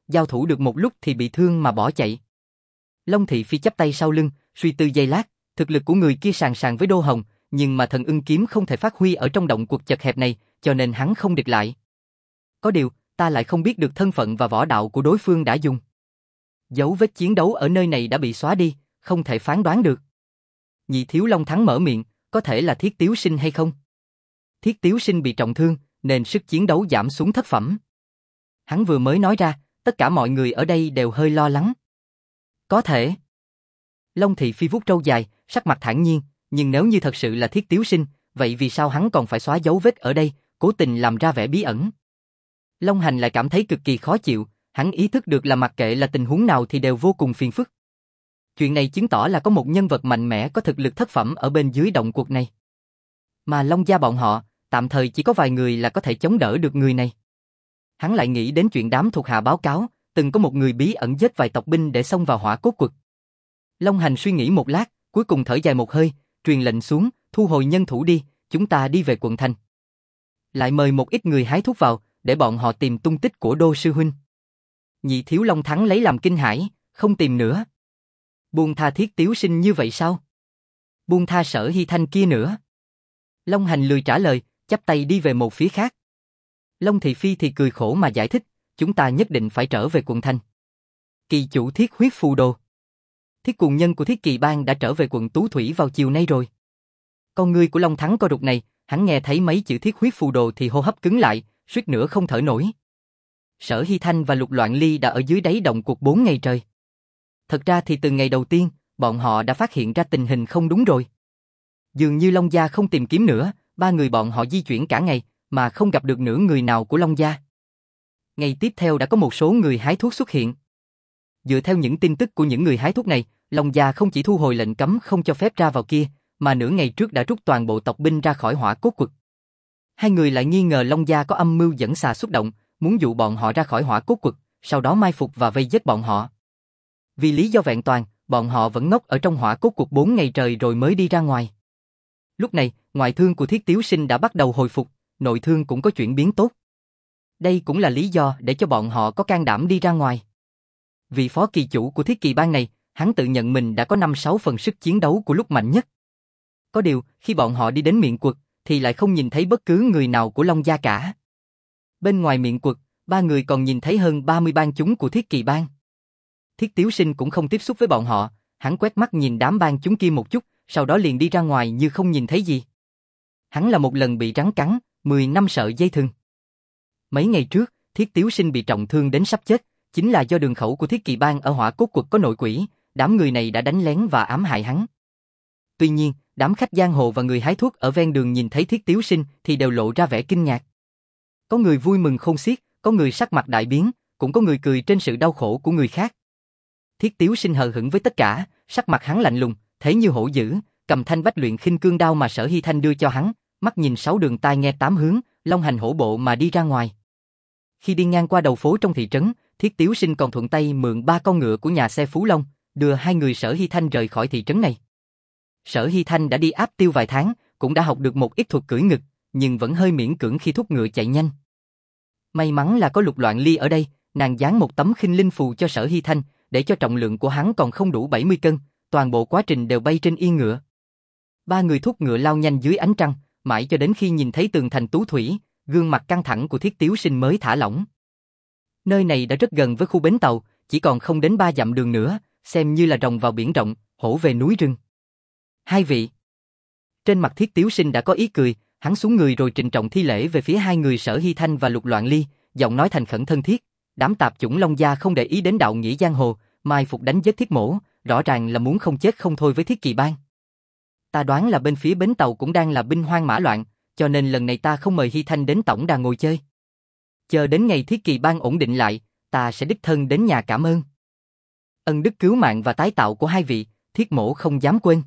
giao thủ được một lúc thì bị thương mà bỏ chạy. Long Thị Phi chắp tay sau lưng, suy tư giây lát, thực lực của người kia sàn sàn với Đô Hồng, nhưng mà thần ưng kiếm không thể phát huy ở trong động quật chật hẹp này, cho nên hắn không địch lại. Có điều, ta lại không biết được thân phận và võ đạo của đối phương đã dùng. Dấu vết chiến đấu ở nơi này đã bị xóa đi, không thể phán đoán được. Nhị Thiếu Long Thắng mở miệng, có thể là Thiết Tiếu Sinh hay không? Thiết Tiếu Sinh bị trọng thương, nên sức chiến đấu giảm xuống thất phẩm. Hắn vừa mới nói ra, tất cả mọi người ở đây đều hơi lo lắng. Có thể. Long Thị Phi vuốt râu dài, sắc mặt thản nhiên, nhưng nếu như thật sự là Thiết Tiếu Sinh, vậy vì sao hắn còn phải xóa dấu vết ở đây, cố tình làm ra vẻ bí ẩn? Long Hành lại cảm thấy cực kỳ khó chịu, hắn ý thức được là mặc kệ là tình huống nào thì đều vô cùng phiền phức. Chuyện này chứng tỏ là có một nhân vật mạnh mẽ có thực lực thất phẩm ở bên dưới động quật này. Mà Long gia bọn họ, tạm thời chỉ có vài người là có thể chống đỡ được người này. Hắn lại nghĩ đến chuyện đám thuộc hạ báo cáo, từng có một người bí ẩn giết vài tộc binh để xông vào Hỏa Cốt Quật. Long Hành suy nghĩ một lát, cuối cùng thở dài một hơi, truyền lệnh xuống, thu hồi nhân thủ đi, chúng ta đi về quận thành. Lại mời một ít người hái thuốc vào, để bọn họ tìm tung tích của Đô sư huynh. Nhị Thiếu Long Thắng lấy làm kinh hãi, không tìm nữa. Buông tha Thiết Tiếu Sinh như vậy sao? Buông tha Sở Hy Thanh kia nữa? Long Hành lười trả lời, chắp tay đi về một phía khác. Long Thị Phi thì cười khổ mà giải thích, chúng ta nhất định phải trở về quận thành. Kỳ chủ Thiết Huyết Phù Đồ. Thiết cuồng nhân của Thiết Kỳ Bang đã trở về quận Tú Thủy vào chiều nay rồi. Con ngươi của Long Thắng co rụt này, hắn nghe thấy mấy chữ Thiết Huyết Phù Đồ thì hô hấp cứng lại, suýt nữa không thở nổi. Sở Hy Thanh và Lục Loạn Ly đã ở dưới đáy động cuộc bốn ngày trời. Thật ra thì từ ngày đầu tiên, bọn họ đã phát hiện ra tình hình không đúng rồi. Dường như Long gia không tìm kiếm nữa, ba người bọn họ di chuyển cả ngày, mà không gặp được nửa người nào của Long gia. Ngày tiếp theo đã có một số người hái thuốc xuất hiện. Dựa theo những tin tức của những người hái thuốc này, Long gia không chỉ thu hồi lệnh cấm không cho phép ra vào kia, mà nửa ngày trước đã rút toàn bộ tộc binh ra khỏi Hỏa Cốt Quật. Hai người lại nghi ngờ Long gia có âm mưu dẫn xà xuất động, muốn dụ bọn họ ra khỏi Hỏa Cốt Quật, sau đó mai phục và vây giết bọn họ. Vì lý do vẹn toàn, bọn họ vẫn ngốc ở trong Hỏa Cốt Quật bốn ngày trời rồi mới đi ra ngoài. Lúc này, ngoại thương của Thiết Tiếu Sinh đã bắt đầu hồi phục, nội thương cũng có chuyển biến tốt. Đây cũng là lý do để cho bọn họ có can đảm đi ra ngoài. Vị phó kỳ chủ của Thiết Kỳ Bang này, hắn tự nhận mình đã có năm sáu phần sức chiến đấu của lúc mạnh nhất. Có điều, khi bọn họ đi đến miệng quật, thì lại không nhìn thấy bất cứ người nào của Long gia cả. Bên ngoài miệng quật, ba người còn nhìn thấy hơn ba mươi bang chúng của Thiết Kỳ Bang. Thiết Tiếu Sinh cũng không tiếp xúc với bọn họ, hắn quét mắt nhìn đám bang chúng kia một chút, sau đó liền đi ra ngoài như không nhìn thấy gì. Hắn là một lần bị rắn cắn, mười năm sợ dây thừng. Mấy ngày trước, Thiết Tiếu Sinh bị trọng thương đến sắp chết, chính là do đường khẩu của Thiết Kỳ Bang ở Hỏa Cốt Quật có nội quỷ, đám người này đã đánh lén và ám hại hắn. Tuy nhiên, đám khách giang hồ và người hái thuốc ở ven đường nhìn thấy Thiết Tiếu Sinh thì đều lộ ra vẻ kinh ngạc. Có người vui mừng khôn xiết, có người sắc mặt đại biến, cũng có người cười trên sự đau khổ của người khác. Thiết Tiếu Sinh hờ hững với tất cả, sắc mặt hắn lạnh lùng, thế như hổ dữ, cầm thanh bách luyện khinh cương đao mà Sở Hy Thanh đưa cho hắn, mắt nhìn sáu đường tai nghe tám hướng, long hành hổ bộ mà đi ra ngoài. Khi đi ngang qua đầu phố trong thị trấn, Thiết Tiếu Sinh còn thuận tay mượn ba con ngựa của nhà xe Phú Long, đưa hai người Sở Hy Thanh rời khỏi thị trấn này. Sở Hy Thanh đã đi áp tiêu vài tháng, cũng đã học được một ít thuật cưỡi ngực, nhưng vẫn hơi miễn cưỡng khi thúc ngựa chạy nhanh. May mắn là có Lục Loạn Ly ở đây, nàng dán một tấm khinh linh phù cho Sở Hy Thanh, để cho trọng lượng của hắn còn không đủ bảy mươi cân, toàn bộ quá trình đều bay trên yên ngựa. Ba người thúc ngựa lao nhanh dưới ánh trăng, mãi cho đến khi nhìn thấy tường thành Tú Thủy, gương mặt căng thẳng của Thiết Tiếu Sinh mới thả lỏng. Nơi này đã rất gần với khu bến tàu, chỉ còn không đến ba dặm đường nữa, xem như là rồng vào biển rộng, hổ về núi rừng. Hai vị. Trên mặt Thiết Tiếu Sinh đã có ý cười, hắn xuống người rồi trịnh trọng thi lễ về phía hai người Sở Hy Thanh và Lục Loạn Ly, giọng nói thành khẩn thân thiết. Đám tạp chủng Long gia không để ý đến đạo nghĩa giang hồ, mai phục đánh giết Thiết Mỗ, rõ ràng là muốn không chết không thôi với Thiết Kỳ Bang. Ta đoán là bên phía bến tàu cũng đang là binh hoang mã loạn, cho nên lần này ta không mời Hy Thanh đến tổng đà ngồi chơi. Chờ đến ngày Thiết Kỳ Bang ổn định lại, ta sẽ đích thân đến nhà cảm ơn. Ân đức cứu mạng và tái tạo của hai vị, Thiết Mỗ không dám quên.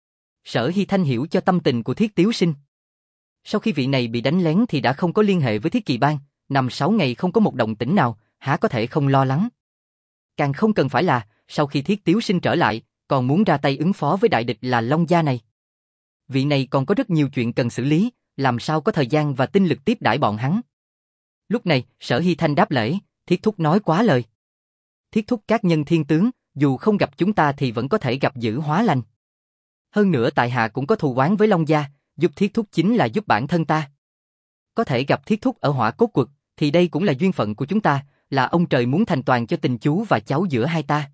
Sở Hy Thanh hiểu cho tâm tình của Thiết Tiếu Sinh. Sau khi vị này bị đánh lén thì đã không có liên hệ với Thiết Kỳ Bang, năm sáu ngày không có một động tĩnh nào, há có thể không lo lắng. Càng không cần phải là, sau khi Thiết Tiếu Sinh trở lại, còn muốn ra tay ứng phó với đại địch là Long gia này. Vị này còn có rất nhiều chuyện cần xử lý, làm sao có thời gian và tinh lực tiếp đãi bọn hắn. Lúc này, Sở Hy Thanh đáp lễ, Thiết thúc nói quá lời. Thiết thúc các nhân thiên tướng, dù không gặp chúng ta thì vẫn có thể gặp dữ hóa lành. Hơn nữa tại hạ cũng có thù oán với Long gia, giúp thiết thúc chính là giúp bản thân ta. Có thể gặp thiết thúc ở Hỏa Cốt Quật, thì đây cũng là duyên phận của chúng ta, là ông trời muốn thành toàn cho tình chú và cháu giữa hai ta.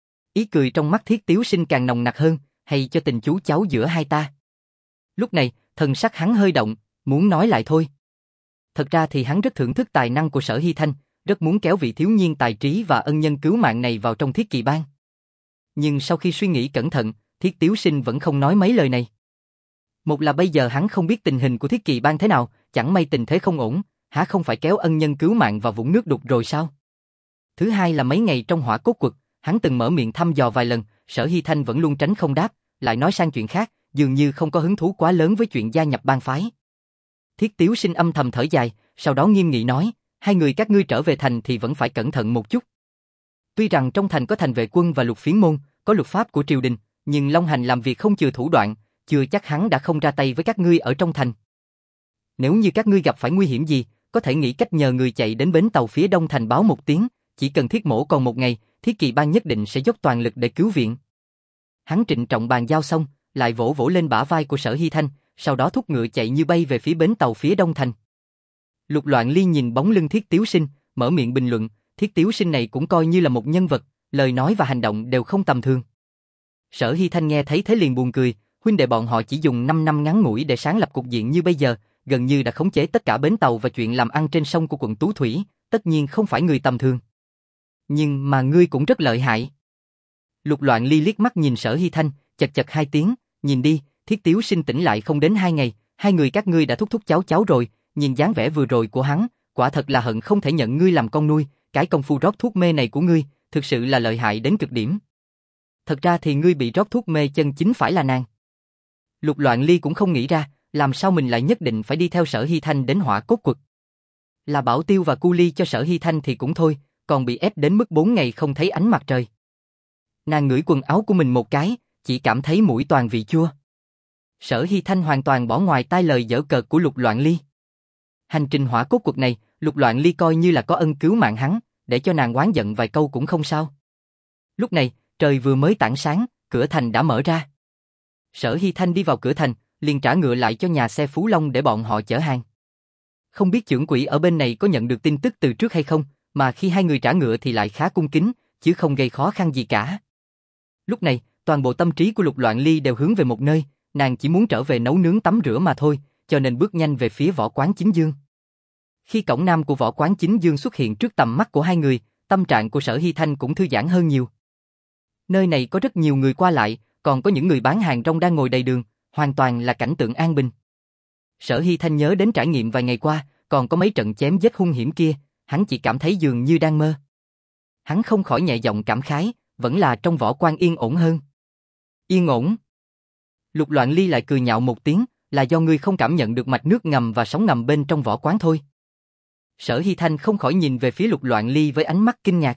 Ý cười trong mắt Thiết Tiếu Sinh càng nồng nặc hơn, hay cho tình chú cháu giữa hai ta. Lúc này, thần sắc hắn hơi động, muốn nói lại thôi. Thật ra thì hắn rất thưởng thức tài năng của Sở Hy Thanh, rất muốn kéo vị thiếu niên tài trí và ân nhân cứu mạng này vào trong Thiết Kỵ Bang. Nhưng sau khi suy nghĩ cẩn thận, Thiết Tiếu Sinh vẫn không nói mấy lời này. Một là bây giờ hắn không biết tình hình của Thiết Kỵ Bang thế nào, chẳng may tình thế không ổn, há không phải kéo ân nhân cứu mạng vào vũng nước đục rồi sao? Thứ hai là mấy ngày trong Hỏa Cốt Quật, hắn từng mở miệng thăm dò vài lần, Sở Hy Thanh vẫn luôn tránh không đáp, lại nói sang chuyện khác, dường như không có hứng thú quá lớn với chuyện gia nhập bang phái. Thiết Tiếu Sinh âm thầm thở dài, sau đó nghiêm nghị nói, hai người các ngươi trở về thành thì vẫn phải cẩn thận một chút. Tuy rằng trong thành có thành vệ quân và lục phiến môn, có luật pháp của triều đình, nhưng Long Hành làm việc không chừa thủ đoạn, chưa chắc hắn đã không ra tay với các ngươi ở trong thành. Nếu như các ngươi gặp phải nguy hiểm gì, có thể nghĩ cách nhờ người chạy đến bến tàu phía đông thành báo một tiếng, chỉ cần Thiết mỗ còn một ngày, Thiết Kỵ Bang nhất định sẽ dốc toàn lực để cứu viện. Hắn trịnh trọng bàn giao xong, lại vỗ vỗ lên bả vai của Sở Hy Thanh, sau đó thúc ngựa chạy như bay về phía bến tàu phía đông thành. Lục Loạn Ly nhìn bóng lưng Thiết Tiếu Sinh, mở miệng bình luận, Thiết Tiếu Sinh này cũng coi như là một nhân vật, lời nói và hành động đều không tầm thường. Sở Hy Thanh nghe thấy thế liền buồn cười, huynh đệ bọn họ chỉ dùng năm năm ngắn ngủi để sáng lập cục diện như bây giờ, gần như đã khống chế tất cả bến tàu và chuyện làm ăn trên sông của quận Tú Thủy, tất nhiên không phải người tầm thường. Nhưng mà ngươi cũng rất lợi hại. Lục Loạn Ly liếc mắt nhìn Sở Hy Thanh, chật chật hai tiếng, nhìn đi, Thiết Tiếu Sinh tỉnh lại không đến hai ngày, hai người các ngươi đã thúc thúc cháu cháu rồi, nhìn dáng vẻ vừa rồi của hắn, quả thật là hận không thể nhận ngươi làm con nuôi, cái công phu rót thuốc mê này của ngươi, thực sự là lợi hại đến cực điểm. Thật ra thì ngươi bị rót thuốc mê chân chính phải là nàng. Lục Loạn Ly cũng không nghĩ ra, làm sao mình lại nhất định phải đi theo Sở Hy Thanh đến Hỏa Cốt Quật. Là bảo tiêu và cu ly cho Sở Hy Thanh thì cũng thôi, còn bị ép đến mức bốn ngày không thấy ánh mặt trời. Nàng ngửi quần áo của mình một cái, chỉ cảm thấy mũi toàn vị chua. Sở Hy Thanh hoàn toàn bỏ ngoài tai lời giở cợt của Lục Loạn Ly. Hành trình Hỏa Cốt Quật này, Lục Loạn Ly coi như là có ân cứu mạng hắn, để cho nàng oán giận vài câu cũng không sao. Lúc này, trời vừa mới tảng sáng, cửa thành đã mở ra. Sở Hy Thanh đi vào cửa thành, liền trả ngựa lại cho nhà xe Phú Long để bọn họ chở hàng. Không biết trưởng quỹ ở bên này có nhận được tin tức từ trước hay không, mà khi hai người trả ngựa thì lại khá cung kính, chứ không gây khó khăn gì cả. Lúc này, toàn bộ tâm trí của Lục Loạn Ly đều hướng về một nơi, nàng chỉ muốn trở về nấu nướng tắm rửa mà thôi, cho nên bước nhanh về phía võ quán Chính Dương. Khi cổng nam của võ quán Chính Dương xuất hiện trước tầm mắt của hai người, tâm trạng của Sở Hy Thanh cũng thư giãn hơn nhiều. Nơi này có rất nhiều người qua lại, còn có những người bán hàng rong đang ngồi đầy đường, hoàn toàn là cảnh tượng an bình. Sở Hy Thanh nhớ đến trải nghiệm vài ngày qua, còn có mấy trận chém giết hung hiểm kia, hắn chỉ cảm thấy dường như đang mơ. Hắn không khỏi nhẹ giọng cảm khái, vẫn là trong võ quan yên ổn hơn. Yên ổn. Lục Loạn Ly lại cười nhạo một tiếng, là do ngươi không cảm nhận được mạch nước ngầm và sóng ngầm bên trong võ quán thôi. Sở Hy Thanh không khỏi nhìn về phía Lục Loạn Ly với ánh mắt kinh ngạc.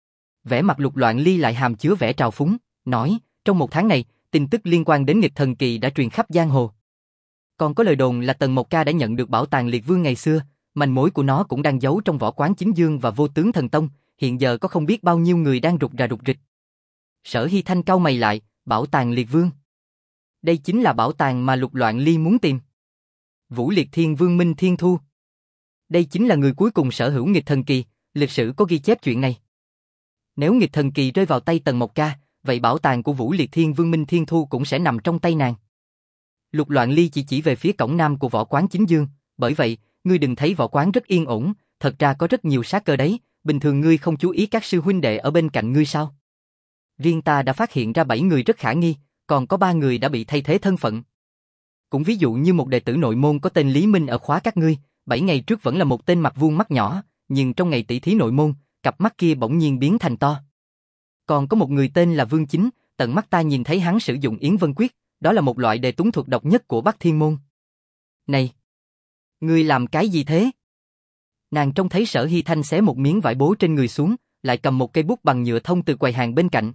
Vẻ mặt Lục Loạn Ly lại hàm chứa vẻ trào phúng, nói, trong một tháng này, tin tức liên quan đến nghịch thần kỳ đã truyền khắp giang hồ. Còn có lời đồn là Tần Mộc Ca đã nhận được bảo tàng liệt vương ngày xưa, manh mối của nó cũng đang giấu trong võ quán Chính Dương và Vô Tướng Thần Tông, hiện giờ có không biết bao nhiêu người đang rục rà rục rịch. Sở Hy Thanh cau mày lại, bảo tàng liệt vương. Đây chính là bảo tàng mà Lục Loạn Ly muốn tìm. Vũ Liệt Thiên Vương Minh Thiên Thu. Đây chính là người cuối cùng sở hữu nghịch thần kỳ, lịch sử có ghi chép chuyện này. Nếu nghịch thần kỳ rơi vào tay Tần Mộc Ca, vậy bảo tàng của Vũ Liệt Thiên Vương Minh Thiên Thu cũng sẽ nằm trong tay nàng. Lục Loạn Ly chỉ chỉ về phía cổng nam của võ quán Chính Dương, bởi vậy, ngươi đừng thấy võ quán rất yên ổn, thật ra có rất nhiều sát cơ đấy, bình thường ngươi không chú ý các sư huynh đệ ở bên cạnh ngươi sao? Riêng ta đã phát hiện ra bảy người rất khả nghi, còn có ba người đã bị thay thế thân phận. Cũng ví dụ như một đệ tử nội môn có tên Lý Minh ở khóa các ngươi, bảy ngày trước vẫn là một tên mặt vuông mắt nhỏ, nhưng trong ngày tỷ thí nội môn, cặp mắt kia bỗng nhiên biến thành to. Còn có một người tên là Vương Chính, tận mắt ta nhìn thấy hắn sử dụng Yến Vân Quyết, đó là một loại đề túng thuật độc nhất của Bắc Thiên Môn. Này! Ngươi làm cái gì thế? Nàng trông thấy Sở Hy Thanh xé một miếng vải bố trên người xuống, lại cầm một cây bút bằng nhựa thông từ quầy hàng bên cạnh.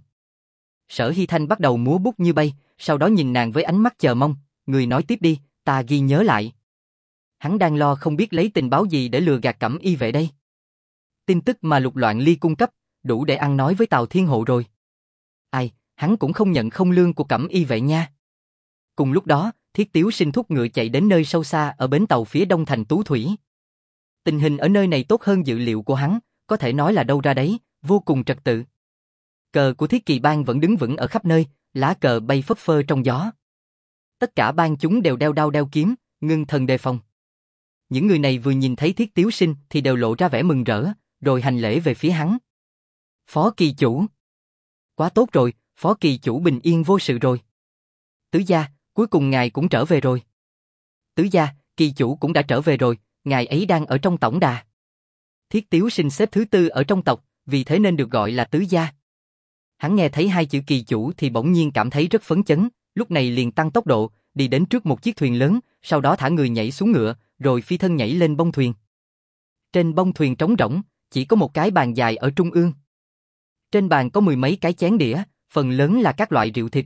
Sở Hy Thanh bắt đầu múa bút như bay, sau đó nhìn nàng với ánh mắt chờ mong, người nói tiếp đi, ta ghi nhớ lại. Hắn đang lo không biết lấy tình báo gì để lừa gạt Cẩm Y Vệ đây. Tin tức mà Lục Loạn Ly cung cấp, đủ để ăn nói với Tào Thiên Hộ rồi. Ai, hắn cũng không nhận không lương của Cẩm Y vệ nha. Cùng lúc đó, Thiết Tiếu Sinh thúc ngựa chạy đến nơi sâu xa ở bến tàu phía đông thành Tú Thủy. Tình hình ở nơi này tốt hơn dự liệu của hắn, có thể nói là đâu ra đấy, vô cùng trật tự. Cờ của Thiết Kỳ bang vẫn đứng vững ở khắp nơi, lá cờ bay phất phơ trong gió. Tất cả bang chúng đều đeo đao đeo kiếm, ngưng thần đề phòng. Những người này vừa nhìn thấy Thiết Tiếu Sinh thì đều lộ ra vẻ mừng rỡ, rồi hành lễ về phía hắn. Phó kỳ chủ. Quá tốt rồi, Phó kỳ chủ bình yên vô sự rồi. Tứ gia, cuối cùng ngài cũng trở về rồi. Tứ gia, kỳ chủ cũng đã trở về rồi, ngài ấy đang ở trong tổng đà. Thiết Tiếu Sinh xếp thứ tư ở trong tộc, vì thế nên được gọi là tứ gia. Hắn nghe thấy hai chữ kỳ chủ thì bỗng nhiên cảm thấy rất phấn chấn, lúc này liền tăng tốc độ, đi đến trước một chiếc thuyền lớn, sau đó thả người nhảy xuống ngựa, rồi phi thân nhảy lên bông thuyền. Trên bông thuyền trống rỗng, chỉ có một cái bàn dài ở trung ương. Trên bàn có mười mấy cái chén đĩa, phần lớn là các loại rượu thịt.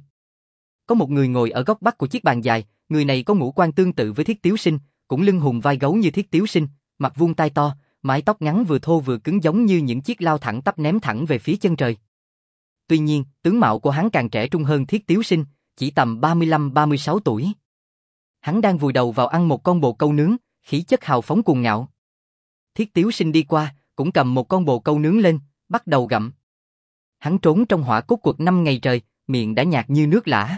Có một người ngồi ở góc bắc của chiếc bàn dài, người này có ngũ quan tương tự với Thiết Tiếu Sinh, cũng lưng hùm vai gấu như Thiết Tiếu Sinh, mặt vuông tai to, mái tóc ngắn vừa thô vừa cứng giống như những chiếc lao thẳng tắp ném thẳng về phía chân trời. Tuy nhiên, tướng mạo của hắn càng trẻ trung hơn Thiết Tiếu Sinh, chỉ tầm ba mươi lăm ba mươi sáu tuổi. Hắn đang vùi đầu vào ăn một con bồ câu nướng, khí chất hào phóng cuồng ngạo. Thiết Tiếu Sinh đi qua, cũng cầm một con bồ câu nướng lên, bắt đầu gặm. Hắn trốn trong hỏa cốt quật năm ngày trời, miệng đã nhạt như nước lã.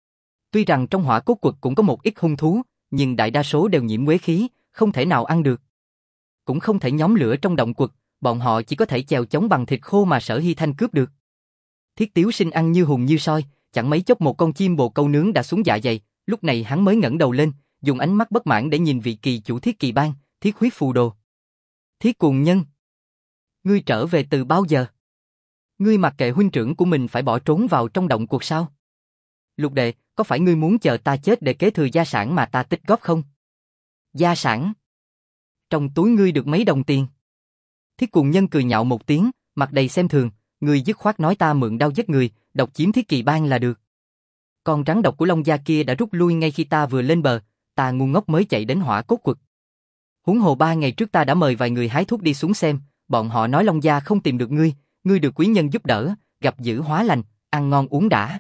Tuy rằng trong hỏa cốt quật cũng có một ít hung thú, nhưng đại đa số đều nhiễm uế khí, không thể nào ăn được. Cũng không thể nhóm lửa trong động quật, bọn họ chỉ có thể chèo chống bằng thịt khô mà Sở Hy Thanh cướp được. Thiết Tiếu Sinh ăn như hùng như soi, chẳng mấy chốc một con chim bồ câu nướng đã xuống dạ dày, lúc này hắn mới ngẩng đầu lên, dùng ánh mắt bất mãn để nhìn vị kỳ chủ Thiết Kỳ bang, Thiết Huyết Phù Đồ. Thiết Cuồng Nhân, ngươi trở về từ bao giờ? Ngươi mặc kệ huynh trưởng của mình phải bỏ trốn vào trong động quật sao? Lục đệ, có phải ngươi muốn chờ ta chết để kế thừa gia sản mà ta tích góp không? Gia sản? Trong túi ngươi được mấy đồng tiền? Thiết Cuồng Nhân cười nhạo một tiếng, mặt đầy xem thường, ngươi dứt khoát nói ta mượn đao giết người, độc chiếm Thiết Kỳ bang là được. Con rắn độc của Long gia kia đã rút lui ngay khi ta vừa lên bờ, ta ngu ngốc mới chạy đến hỏa cốt quật. Huống hồ ba ngày trước ta đã mời vài người hái thuốc đi xuống xem, bọn họ nói Long gia không tìm được ngươi, ngươi được quý nhân giúp đỡ, gặp dữ hóa lành, ăn ngon uống đã.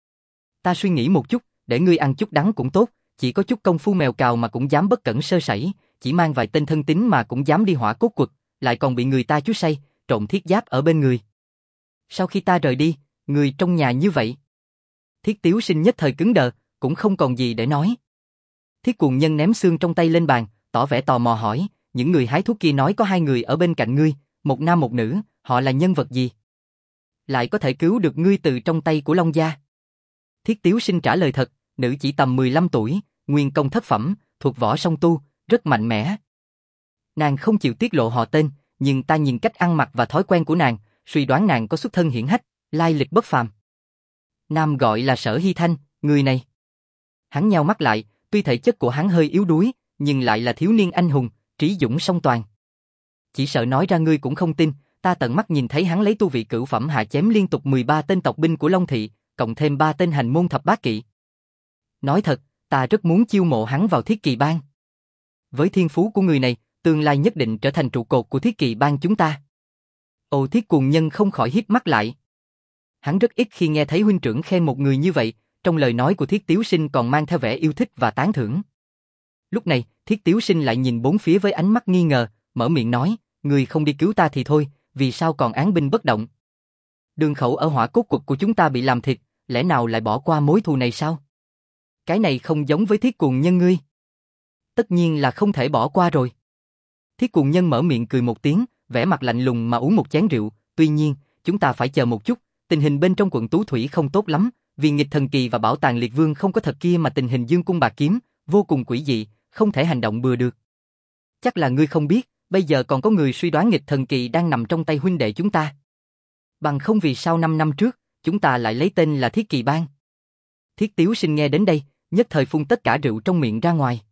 Ta suy nghĩ một chút, để ngươi ăn chút đắng cũng tốt, chỉ có chút công phu mèo cào mà cũng dám bất cẩn sơ sẩy, chỉ mang vài tên thân tín mà cũng dám đi hỏa cốt quật, lại còn bị người ta chuốc say, trộn thiết giáp ở bên người. Sau khi ta rời đi, người trong nhà như vậy. Thiết Tiếu Sinh nhất thời cứng đờ, cũng không còn gì để nói. Thiết Cuồng Nhân ném xương trong tay lên bàn, tỏ vẻ tò mò hỏi, những người hái thuốc kia nói có hai người ở bên cạnh ngươi, một nam một nữ, họ là nhân vật gì? Lại có thể cứu được ngươi từ trong tay của Long gia? Thiết Tiếu Sinh trả lời thật, nữ chỉ tầm mười lăm tuổi, nguyên công thất phẩm, thuộc võ song tu, rất mạnh mẽ. Nàng không chịu tiết lộ họ tên, nhưng ta nhìn cách ăn mặc và thói quen của nàng, suy đoán nàng có xuất thân hiển hách, lai lịch bất phàm. Nam gọi là Sở Hy Thanh, người này. Hắn nheo mắt lại, tuy thể chất của hắn hơi yếu đuối, nhưng lại là thiếu niên anh hùng, trí dũng song toàn. Chỉ sợ nói ra ngươi cũng không tin, ta tận mắt nhìn thấy hắn lấy tu vị cửu phẩm hạ chém liên tục mười ba tên tộc binh của Long thị, cộng thêm ba tên hành môn thập bát kỵ. Nói thật, ta rất muốn chiêu mộ hắn vào Thiết Kỳ bang. Với thiên phú của người này, tương lai nhất định trở thành trụ cột của Thiết Kỳ bang chúng ta. Ồ, Thiết Cuồng Nhân không khỏi híp mắt lại. Hắn rất ít khi nghe thấy huynh trưởng khen một người như vậy, trong lời nói của Thiết Tiếu Sinh còn mang theo vẻ yêu thích và tán thưởng. Lúc này, Thiết Tiếu Sinh lại nhìn bốn phía với ánh mắt nghi ngờ, mở miệng nói, người không đi cứu ta thì thôi, vì sao còn án binh bất động? Đường khẩu ở hỏa cốt quật của chúng ta bị làm thịt, lẽ nào lại bỏ qua mối thù này sao? Cái này không giống với Thiết Cuồng Nhân ngươi. Tất nhiên là không thể bỏ qua rồi. Thiết Cuồng Nhân mở miệng cười một tiếng, vẻ mặt lạnh lùng mà uống một chén rượu, tuy nhiên, chúng ta phải chờ một chút, tình hình bên trong quận Tú Thủy không tốt lắm, vì nghịch thần kỳ và bảo tàng liệt vương không có thật kia mà tình hình dương cung bạc kiếm, vô cùng quỷ dị, không thể hành động bừa được. Chắc là ngươi không biết, bây giờ còn có người suy đoán nghịch thần kỳ đang nằm trong tay huynh đệ chúng ta. Bằng không vì sao năm năm trước, chúng ta lại lấy tên là Thiết Kỳ bang. Thiết Tiếu Sinh nghe đến đây, nhất thời phun tất cả rượu trong miệng ra ngoài.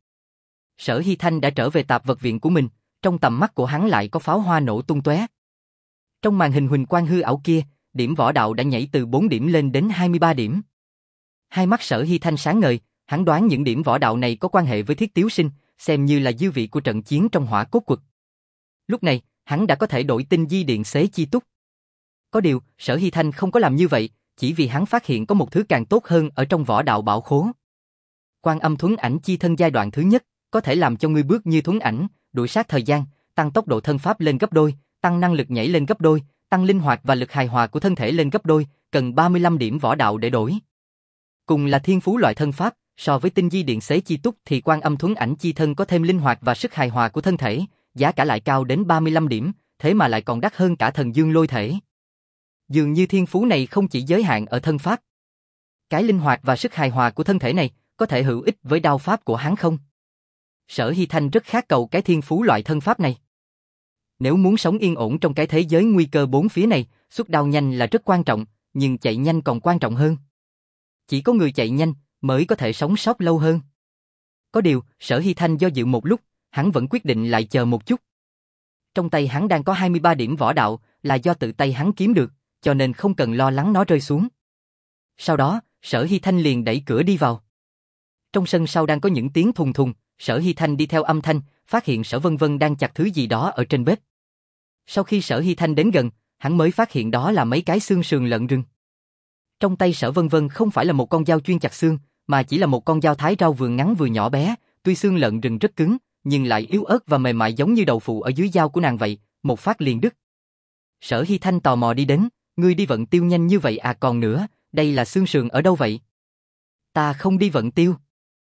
Sở Hy Thanh đã trở về tạp vật viện của mình, trong tầm mắt của hắn lại có pháo hoa nổ tung tóe. Trong màn hình huỳnh quang hư ảo kia, điểm võ đạo đã nhảy từ bốn điểm lên đến hai mươi ba điểm. Hai mắt Sở Hy Thanh sáng ngời, hắn đoán những điểm võ đạo này có quan hệ với Thiết Tiếu Sinh, xem như là dư vị của trận chiến trong hỏa cốt quật. Lúc này, hắn đã có thể đổi tinh di điện xế chi túc. Có điều, Sở Hy Thanh không có làm như vậy, chỉ vì hắn phát hiện có một thứ càng tốt hơn ở trong võ đạo bảo khố. Quan Âm Thuấn Ảnh Chi Thân giai đoạn thứ nhất, có thể làm cho ngươi bước như thuấn ảnh, đuổi sát thời gian, tăng tốc độ thân pháp lên gấp đôi, tăng năng lực nhảy lên gấp đôi, tăng linh hoạt và lực hài hòa của thân thể lên gấp đôi, cần ba mươi lăm điểm võ đạo để đổi. Cùng là thiên phú loại thân pháp, so với tinh di điện xế chi túc thì Quan Âm Thuấn Ảnh Chi Thân có thêm linh hoạt và sức hài hòa của thân thể, giá cả lại cao đến ba mươi lăm điểm, thế mà lại còn đắt hơn cả Thần Dương Lôi Thể. Dường như thiên phú này không chỉ giới hạn ở thân pháp. Cái linh hoạt và sức hài hòa của thân thể này có thể hữu ích với đao pháp của hắn không? Sở Hy Thanh rất khát cầu cái thiên phú loại thân pháp này. Nếu muốn sống yên ổn trong cái thế giới nguy cơ bốn phía này, xuất đao nhanh là rất quan trọng, nhưng chạy nhanh còn quan trọng hơn. Chỉ có người chạy nhanh mới có thể sống sót lâu hơn. Có điều, Sở Hy Thanh do dự một lúc, hắn vẫn quyết định lại chờ một chút. Trong tay hắn đang có hai mươi ba điểm võ đạo, là do tự tay hắn kiếm được, cho nên không cần lo lắng nó rơi xuống. Sau đó, Sở Hy Thanh liền đẩy cửa đi vào. Trong sân sau đang có những tiếng thùng thùng, Sở Hy Thanh đi theo âm thanh, phát hiện Sở Vân Vân đang chặt thứ gì đó ở trên bếp. Sau khi Sở Hy Thanh đến gần, hắn mới phát hiện đó là mấy cái xương sườn lợn rừng. Trong tay Sở Vân Vân không phải là một con dao chuyên chặt xương, mà chỉ là một con dao thái rau vừa ngắn vừa nhỏ bé, tuy xương lợn rừng rất cứng, nhưng lại yếu ớt và mềm mại giống như đậu phụ ở dưới dao của nàng vậy, một phát liền đứt. Sở Hy Thanh tò mò đi đến, ngươi đi vận tiêu nhanh như vậy à, còn nữa, đây là xương sườn ở đâu vậy? Ta không đi vận tiêu.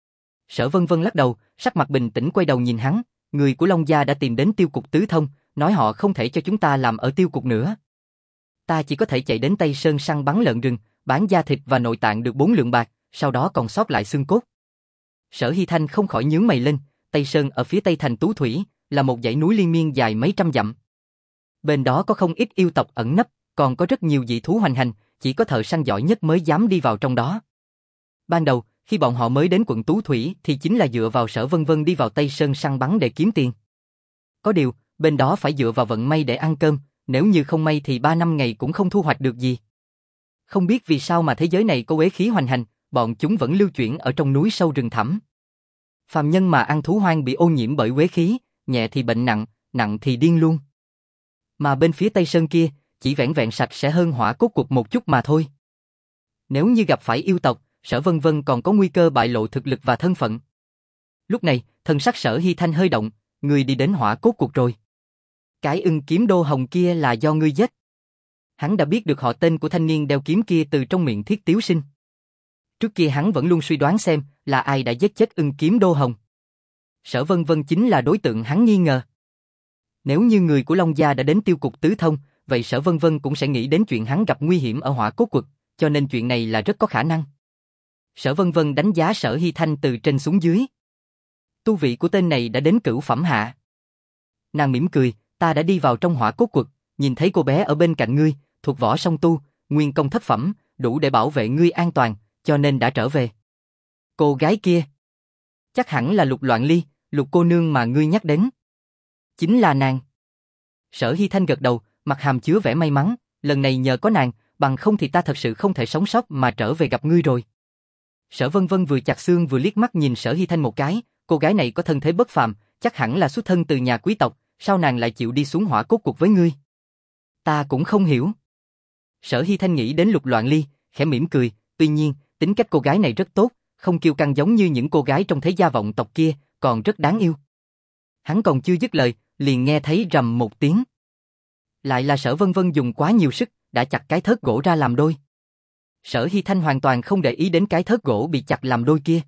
Sở Vân Vân lắc đầu, sắc mặt bình tĩnh quay đầu nhìn hắn, người của Long Gia đã tìm đến tiêu cục Tứ Thông, nói họ không thể cho chúng ta làm ở tiêu cục nữa. Ta chỉ có thể chạy đến Tây Sơn săn bắn lợn rừng, bán da thịt và nội tạng được bốn lượng bạc, sau đó còn sót lại xương cốt. Sở Hy Thanh không khỏi nhướng mày lên, Tây Sơn ở phía tây thành Tú Thủy, là một dãy núi liên miên dài mấy trăm dặm. Bên đó có không ít yêu tộc ẩn nấp, còn có rất nhiều dị thú hoành hành, chỉ có thợ săn giỏi nhất mới dám đi vào trong đó. Ban đầu, khi bọn họ mới đến quận Tú Thủy thì chính là dựa vào Sở Vân Vân đi vào Tây Sơn săn bắn để kiếm tiền. Có điều, bên đó phải dựa vào vận may để ăn cơm, nếu như không may thì ba năm ngày cũng không thu hoạch được gì. Không biết vì sao mà thế giới này có uế khí hoành hành, bọn chúng vẫn lưu chuyển ở trong núi sâu rừng thẳm. Phàm nhân mà ăn thú hoang bị ô nhiễm bởi uế khí, nhẹ thì bệnh nặng, nặng thì điên luôn. Mà bên phía Tây Sơn kia, chỉ vẻn vẹn sạch sẽ hơn Hỏa Cốt Quật một chút mà thôi. Nếu như gặp phải yêu tộc, Sở Vân Vân còn có nguy cơ bại lộ thực lực và thân phận. Lúc này, thần sắc Sở Hy Thanh hơi động, người đi đến Hỏa Cốt Quật rồi. Cái ưng kiếm đô hồng kia là do ngươi giết. Hắn đã biết được họ tên của thanh niên đeo kiếm kia từ trong miệng Thiết Tiếu Sinh. Trước kia hắn vẫn luôn suy đoán xem là ai đã giết chết ưng kiếm đô hồng. Sở Vân Vân chính là đối tượng hắn nghi ngờ. Nếu như người của Long Gia đã đến tiêu cục Tứ Thông, vậy Sở Vân Vân cũng sẽ nghĩ đến chuyện hắn gặp nguy hiểm ở Hỏa Cốt Quật, cho nên chuyện này là rất có khả năng. Sở Vân Vân đánh giá Sở Hy Thanh từ trên xuống dưới. Tu vị của tên này đã đến cửu phẩm hạ. Nàng mỉm cười, ta đã đi vào trong Hỏa Cốt Quật, nhìn thấy cô bé ở bên cạnh ngươi, thuộc võ song tu, nguyên công thất phẩm, đủ để bảo vệ ngươi an toàn, cho nên đã trở về. Cô gái kia, chắc hẳn là Lục Loạn Ly, Lục cô nương mà ngươi nhắc đến. Chính là nàng. Sở Hy Thanh gật đầu, mặt hàm chứa vẻ may mắn, lần này nhờ có nàng, bằng không thì ta thật sự không thể sống sót mà trở về gặp ngươi rồi. Sở Vân Vân vừa chặt xương vừa liếc mắt nhìn Sở Hy Thanh một cái, cô gái này có thân thế bất phàm, chắc hẳn là xuất thân từ nhà quý tộc, sao nàng lại chịu đi xuống Hỏa Cốt Quật với ngươi? Ta cũng không hiểu. Sở Hy Thanh nghĩ đến Lục Loạn Ly, khẽ mỉm cười, tuy nhiên, tính cách cô gái này rất tốt, không kiêu căng giống như những cô gái trong thế gia vọng tộc kia, còn rất đáng yêu. Hắn còn chưa dứt lời, liền nghe thấy rầm một tiếng. Lại là Sở Vân Vân dùng quá nhiều sức, đã chặt cái thớt gỗ ra làm đôi. Sở Hy Thanh hoàn toàn không để ý đến cái thớt gỗ bị chặt làm đôi kia.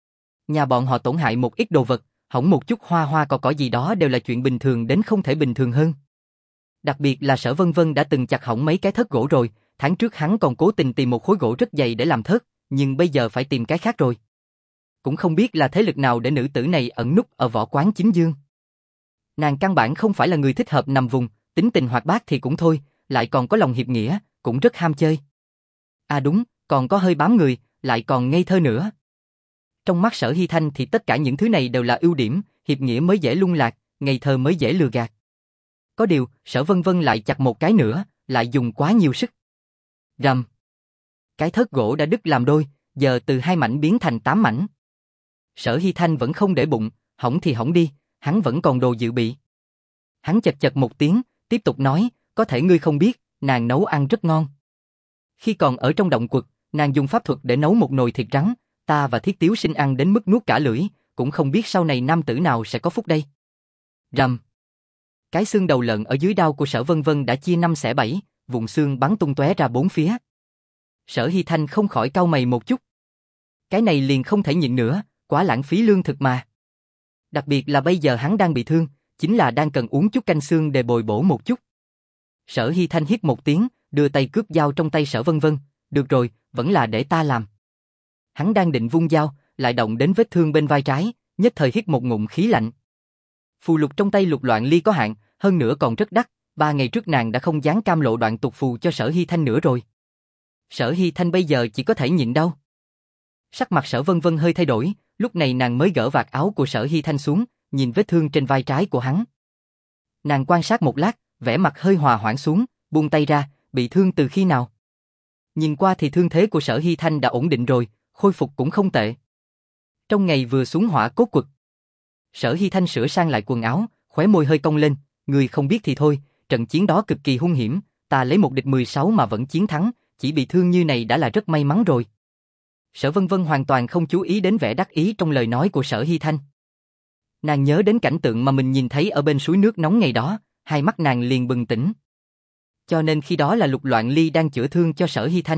Nhà bọn họ tổn hại một ít đồ vật, hỏng một chút hoa hoa cỏ cỏ gì đó đều là chuyện bình thường đến không thể bình thường hơn. Đặc biệt là Sở Vân Vân đã từng chặt hỏng mấy cái thớt gỗ rồi, tháng trước hắn còn cố tình tìm một khối gỗ rất dày để làm thớt, nhưng bây giờ phải tìm cái khác rồi. Cũng không biết là thế lực nào để nữ tử này ẩn núp ở võ quán chính dương. Nàng căn bản không phải là người thích hợp nằm vùng, tính tình hoạt bát thì cũng thôi, lại còn có lòng hiệp nghĩa, cũng rất ham chơi. À đúng, còn có hơi bám người, lại còn ngây thơ nữa. Trong mắt Sở Hy Thanh thì tất cả những thứ này đều là ưu điểm, hiệp nghĩa mới dễ lung lạc, ngây thơ mới dễ lừa gạt. Có điều, Sở Vân Vân lại chặt một cái nữa, lại dùng quá nhiều sức. Rầm. Cái thớt gỗ đã đứt làm đôi, giờ từ hai mảnh biến thành tám mảnh. Sở Hy Thanh vẫn không để bụng, hỏng thì hỏng đi, hắn vẫn còn đồ dự bị. Hắn chật chật một tiếng, tiếp tục nói, có thể ngươi không biết, nàng nấu ăn rất ngon. Khi còn ở trong động quật, nàng dùng pháp thuật để nấu một nồi thịt rắn, ta và Thiết Tiếu Sinh ăn đến mức nuốt cả lưỡi, cũng không biết sau này nam tử nào sẽ có phúc đây. Rầm. Cái xương đầu lợn ở dưới đao của Sở Vân Vân đã chia năm xẻ bảy, vụn xương bắn tung tóe ra bốn phía. Sở Hy Thanh không khỏi cau mày một chút. Cái này liền không thể nhịn nữa, quá lãng phí lương thực mà. Đặc biệt là bây giờ hắn đang bị thương, chính là đang cần uống chút canh xương để bồi bổ một chút. Sở Hy Thanh hít một tiếng, đưa tay cướp dao trong tay Sở Vân Vân, được rồi, vẫn là để ta làm. Hắn đang định vung dao, lại động đến vết thương bên vai trái, nhất thời hít một ngụm khí lạnh. Phù lục trong tay Lục Loạn Ly có hạn, hơn nữa còn rất đắt, ba ngày trước nàng đã không dám cam lộ đoạn tục phù cho Sở Hy Thanh nữa rồi. Sở Hy Thanh bây giờ chỉ có thể nhịn đau. Sắc mặt Sở Vân Vân hơi thay đổi, lúc này nàng mới gỡ vạt áo của Sở Hy Thanh xuống, nhìn vết thương trên vai trái của hắn. Nàng quan sát một lát, vẻ mặt hơi hòa hoãn xuống, buông tay ra, bị thương từ khi nào? Nhìn qua thì thương thế của Sở Hy Thanh đã ổn định rồi, khôi phục cũng không tệ. Trong ngày vừa xuống hỏa cốt quật, Sở Hy Thanh sửa sang lại quần áo, khóe môi hơi cong lên, người không biết thì thôi, trận chiến đó cực kỳ hung hiểm, ta lấy một địch mười sáu mà vẫn chiến thắng, chỉ bị thương như này đã là rất may mắn rồi. Sở Vân Vân hoàn toàn không chú ý đến vẻ đắc ý trong lời nói của Sở Hy Thanh. Nàng nhớ đến cảnh tượng mà mình nhìn thấy ở bên suối nước nóng ngày đó, hai mắt nàng liền bừng tỉnh. Cho nên khi đó là Lục Loạn Ly đang chữa thương cho Sở Hy Thanh.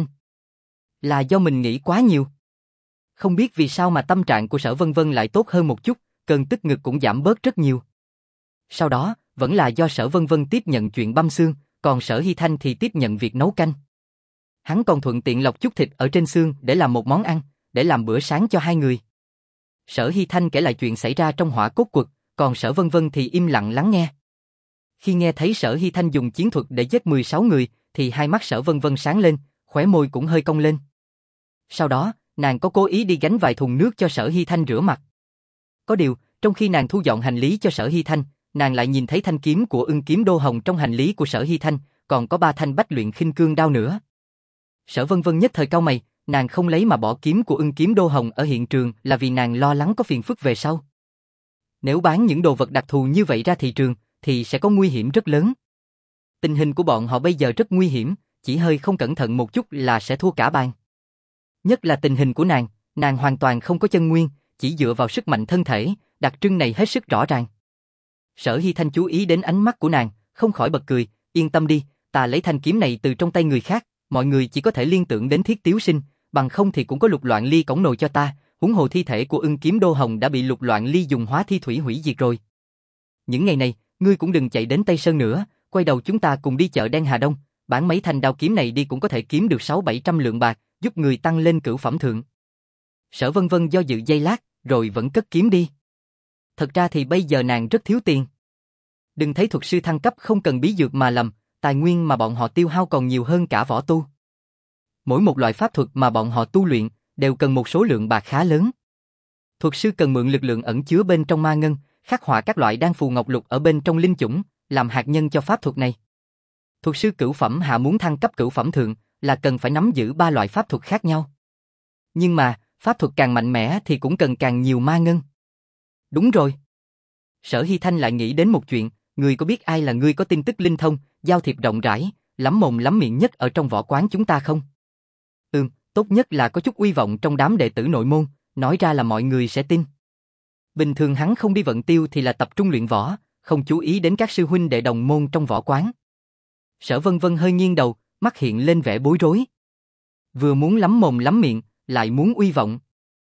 Là do mình nghĩ quá nhiều. Không biết vì sao mà tâm trạng của Sở Vân Vân lại tốt hơn một chút, cơn tức ngực cũng giảm bớt rất nhiều. Sau đó, vẫn là do Sở Vân Vân tiếp nhận chuyện băm xương, còn Sở Hy Thanh thì tiếp nhận việc nấu canh. Hắn còn thuận tiện lọc chút thịt ở trên xương để làm một món ăn, để làm bữa sáng cho hai người. Sở Hy Thanh kể lại chuyện xảy ra trong hỏa cốt quật, còn Sở Vân Vân thì im lặng lắng nghe. Khi nghe thấy Sở Hy Thanh dùng chiến thuật để giết mười sáu người, thì hai mắt Sở Vân Vân sáng lên, khóe môi cũng hơi cong lên. Sau đó, nàng có cố ý đi gánh vài thùng nước cho Sở Hy Thanh rửa mặt. Có điều, trong khi nàng thu dọn hành lý cho Sở Hy Thanh, nàng lại nhìn thấy thanh kiếm của Ưng Kiếm Đô Hồng trong hành lý của Sở Hy Thanh, còn có ba thanh bách luyện khinh cương đao nữa. Sở Vân Vân nhất thời cau mày, nàng không lấy mà bỏ kiếm của Ưng Kiếm Đô Hồng ở hiện trường là vì nàng lo lắng có phiền phức về sau. Nếu bán những đồ vật đặc thù như vậy ra thị trường, thì sẽ có nguy hiểm rất lớn. Tình hình của bọn họ bây giờ rất nguy hiểm, chỉ hơi không cẩn thận một chút là sẽ thua cả bàn. Nhất là tình hình của nàng, nàng hoàn toàn không có chân nguyên, chỉ dựa vào sức mạnh thân thể, đặc trưng này hết sức rõ ràng. Sở Hy Thanh chú ý đến ánh mắt của nàng, không khỏi bật cười, yên tâm đi, ta lấy thanh kiếm này từ trong tay người khác, mọi người chỉ có thể liên tưởng đến Thiết Tiếu Sinh, bằng không thì cũng có Lục Loạn Ly cõng nồi cho ta, huống hồ thi thể của Ưng Kiếm Đô Hồng đã bị Lục Loạn Ly dùng hóa thi thủy hủy diệt rồi. Những ngày này, ngươi cũng đừng chạy đến Tây Sơn nữa, quay đầu chúng ta cùng đi chợ đen Hà Đông, bán mấy thanh đao kiếm này đi cũng có thể kiếm được sáu bảy trăm lượng bạc, giúp người tăng lên cửu phẩm thượng. Sở Vân Vân do dự giây lát, rồi vẫn cất kiếm đi. Thật ra thì bây giờ nàng rất thiếu tiền. Đừng thấy thuật sư thăng cấp không cần bí dược mà lầm, tài nguyên mà bọn họ tiêu hao còn nhiều hơn cả võ tu. Mỗi một loại pháp thuật mà bọn họ tu luyện đều cần một số lượng bạc khá lớn. Thuật sư cần mượn lực lượng ẩn chứa bên trong ma ngân, khắc họa các loại đan phù ngọc lục ở bên trong linh chủng, làm hạt nhân cho pháp thuật này. Thuật sư cửu phẩm hạ muốn thăng cấp cửu phẩm thượng là cần phải nắm giữ ba loại pháp thuật khác nhau. Nhưng mà, pháp thuật càng mạnh mẽ thì cũng cần càng nhiều ma ngân. Đúng rồi. Sở Hy Thanh lại nghĩ đến một chuyện, người có biết ai là người có tin tức linh thông, giao thiệp rộng rãi, lắm mồm lắm miệng nhất ở trong võ quán chúng ta không? Ừm, tốt nhất là có chút uy vọng trong đám đệ tử nội môn, nói ra là mọi người sẽ tin. Bình thường hắn không đi vận tiêu thì là tập trung luyện võ, không chú ý đến các sư huynh đệ đồng môn trong võ quán. Sở Vân Vân hơi nghiêng đầu, mắt hiện lên vẻ bối rối. Vừa muốn lắm mồm lắm miệng, lại muốn uy vọng.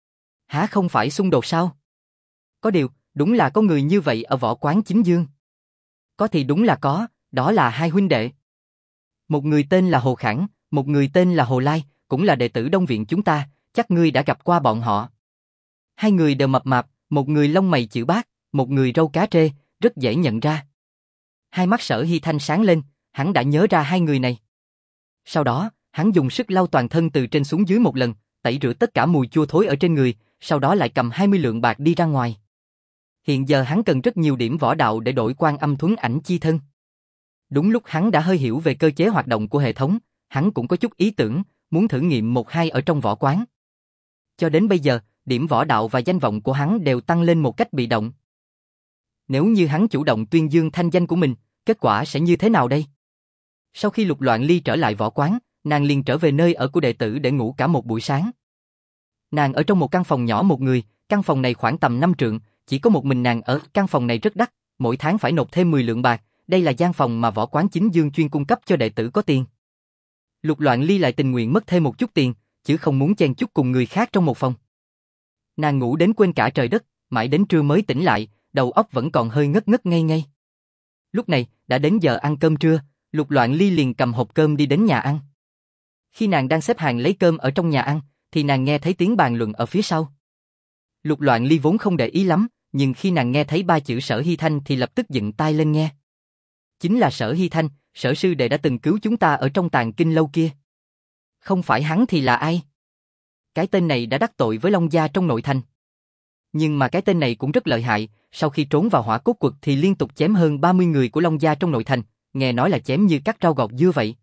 Hả, không phải xung đột sao? Có điều, đúng là có người như vậy ở võ quán Chính Dương. Có thì đúng là có, đó là hai huynh đệ. Một người tên là Hồ Khẳng, một người tên là Hồ Lai, cũng là đệ tử Đông viện chúng ta, chắc ngươi đã gặp qua bọn họ. Hai người đều mập mạp, một người lông mày chữ bát, một người râu cá trê, rất dễ nhận ra. Hai mắt Sở Hy Thanh sáng lên, hắn đã nhớ ra hai người này. Sau đó, hắn dùng sức lau toàn thân từ trên xuống dưới một lần, tẩy rửa tất cả mùi chua thối ở trên người, sau đó lại cầm hai mươi lượng bạc đi ra ngoài. Hiện giờ hắn cần rất nhiều điểm võ đạo để đổi Quan Âm Thuấn Ảnh chi thân. Đúng lúc hắn đã hơi hiểu về cơ chế hoạt động của hệ thống, hắn cũng có chút ý tưởng, muốn thử nghiệm một hai ở trong võ quán. Cho đến bây giờ, điểm võ đạo và danh vọng của hắn đều tăng lên một cách bị động. Nếu như hắn chủ động tuyên dương thanh danh của mình, kết quả sẽ như thế nào đây? Sau khi Lục Loạn Ly trở lại võ quán, nàng liền trở về nơi ở của đệ tử để ngủ cả một buổi sáng. Nàng ở trong một căn phòng nhỏ một người, căn phòng này khoảng tầm năm trượng, chỉ có một mình nàng ở, căn phòng này rất đắt, mỗi tháng phải nộp thêm mười lượng bạc, đây là gian phòng mà võ quán chính dương chuyên cung cấp cho đệ tử có tiền. Lục Loạn Ly lại tình nguyện mất thêm một chút tiền, chứ không muốn chen chúc cùng người khác trong một phòng. Nàng ngủ đến quên cả trời đất, mãi đến trưa mới tỉnh lại, đầu óc vẫn còn hơi ngất ngất ngây ngây. Lúc này, đã đến giờ ăn cơm trưa, Lục Loạn Ly liền cầm hộp cơm đi đến nhà ăn. Khi nàng đang xếp hàng lấy cơm ở trong nhà ăn, thì nàng nghe thấy tiếng bàn luận ở phía sau. Lục Loạn Ly vốn không để ý lắm, nhưng khi nàng nghe thấy ba chữ Sở Hy Thanh thì lập tức dựng tai lên nghe. Chính là Sở Hy Thanh, Sở sư đệ đã từng cứu chúng ta ở trong tàng kinh lâu kia. Không phải hắn thì là ai? Cái tên này đã đắc tội với Long gia trong nội thành. Nhưng mà cái tên này cũng rất lợi hại, sau khi trốn vào Hỏa Cốt Quật thì liên tục chém hơn ba mươi người của Long gia trong nội thành, nghe nói là chém như cắt rau gọt dưa vậy.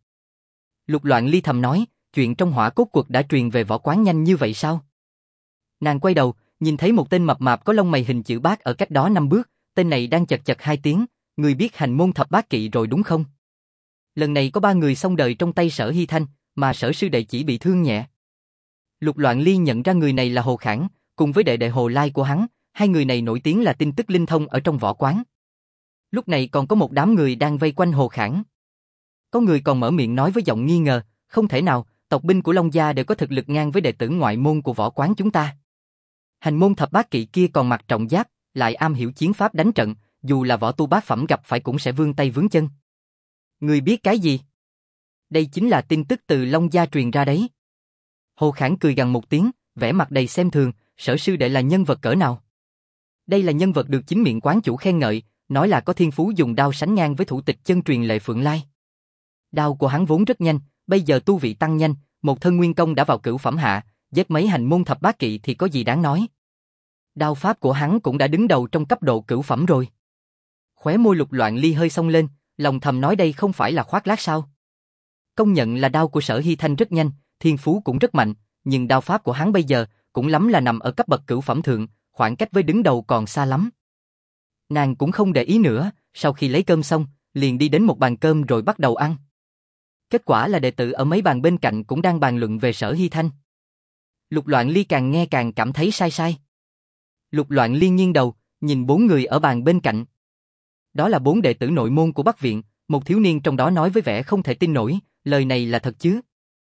Lục Loạn Ly thầm nói, chuyện trong Hỏa Cốt Quật đã truyền về võ quán nhanh như vậy sao? Nàng quay đầu, nhìn thấy một tên mập mạp có lông mày hình chữ bát ở cách đó năm bước, tên này đang chật chật hai tiếng, người biết hành môn thập bát kỵ rồi đúng không? Lần này có ba người xong đời trong tay Sở Hy Thanh, mà Sở sư đệ chỉ bị thương nhẹ. Lục Loạn Ly nhận ra người này là Hồ Khảng, cùng với đệ đệ Hồ Lai của hắn, hai người này nổi tiếng là tin tức linh thông ở trong võ quán. Lúc này còn có một đám người đang vây quanh Hồ Khảng. Có người còn mở miệng nói với giọng nghi ngờ, không thể nào, tộc binh của Long gia đều có thực lực ngang với đệ tử ngoại môn của võ quán chúng ta. Hành môn thập bát kỵ kia còn mặc trọng giáp, lại am hiểu chiến pháp đánh trận, dù là võ tu bát phẩm gặp phải cũng sẽ vươn tay vướng chân. Người biết cái gì? Đây chính là tin tức từ Long gia truyền ra đấy. Hồ Khảng cười gằn một tiếng, vẻ mặt đầy xem thường, Sở sư đệ là nhân vật cỡ nào? Đây là nhân vật được chính miệng quán chủ khen ngợi, nói là có thiên phú dùng đao sánh ngang với thủ tịch chân truyền Lệ Phượng Lai. Đao của hắn vốn rất nhanh, bây giờ tu vị tăng nhanh, một thân nguyên công đã vào cửu phẩm hạ, giết mấy hành môn thập bát kỵ thì có gì đáng nói. Đao pháp của hắn cũng đã đứng đầu trong cấp độ cửu phẩm rồi. Khóe môi Lục Loạn Ly hơi xông lên, lòng thầm nói đây không phải là khoác lác sao? Công nhận là đao của Sở Hy Thanh rất nhanh, thiên phú cũng rất mạnh, nhưng đao pháp của hắn bây giờ cũng lắm là nằm ở cấp bậc cửu phẩm thượng, khoảng cách với đứng đầu còn xa lắm. Nàng cũng không để ý nữa, sau khi lấy cơm xong, liền đi đến một bàn cơm rồi bắt đầu ăn. Kết quả là đệ tử ở mấy bàn bên cạnh cũng đang bàn luận về Sở Hy Thanh. Lục Loạn Ly càng nghe càng cảm thấy sai sai. Lục Loạn Ly nghiêng đầu, nhìn bốn người ở bàn bên cạnh. Đó là bốn đệ tử nội môn của Bắc Viện, một thiếu niên trong đó nói với vẻ không thể tin nổi, lời này là thật chứ?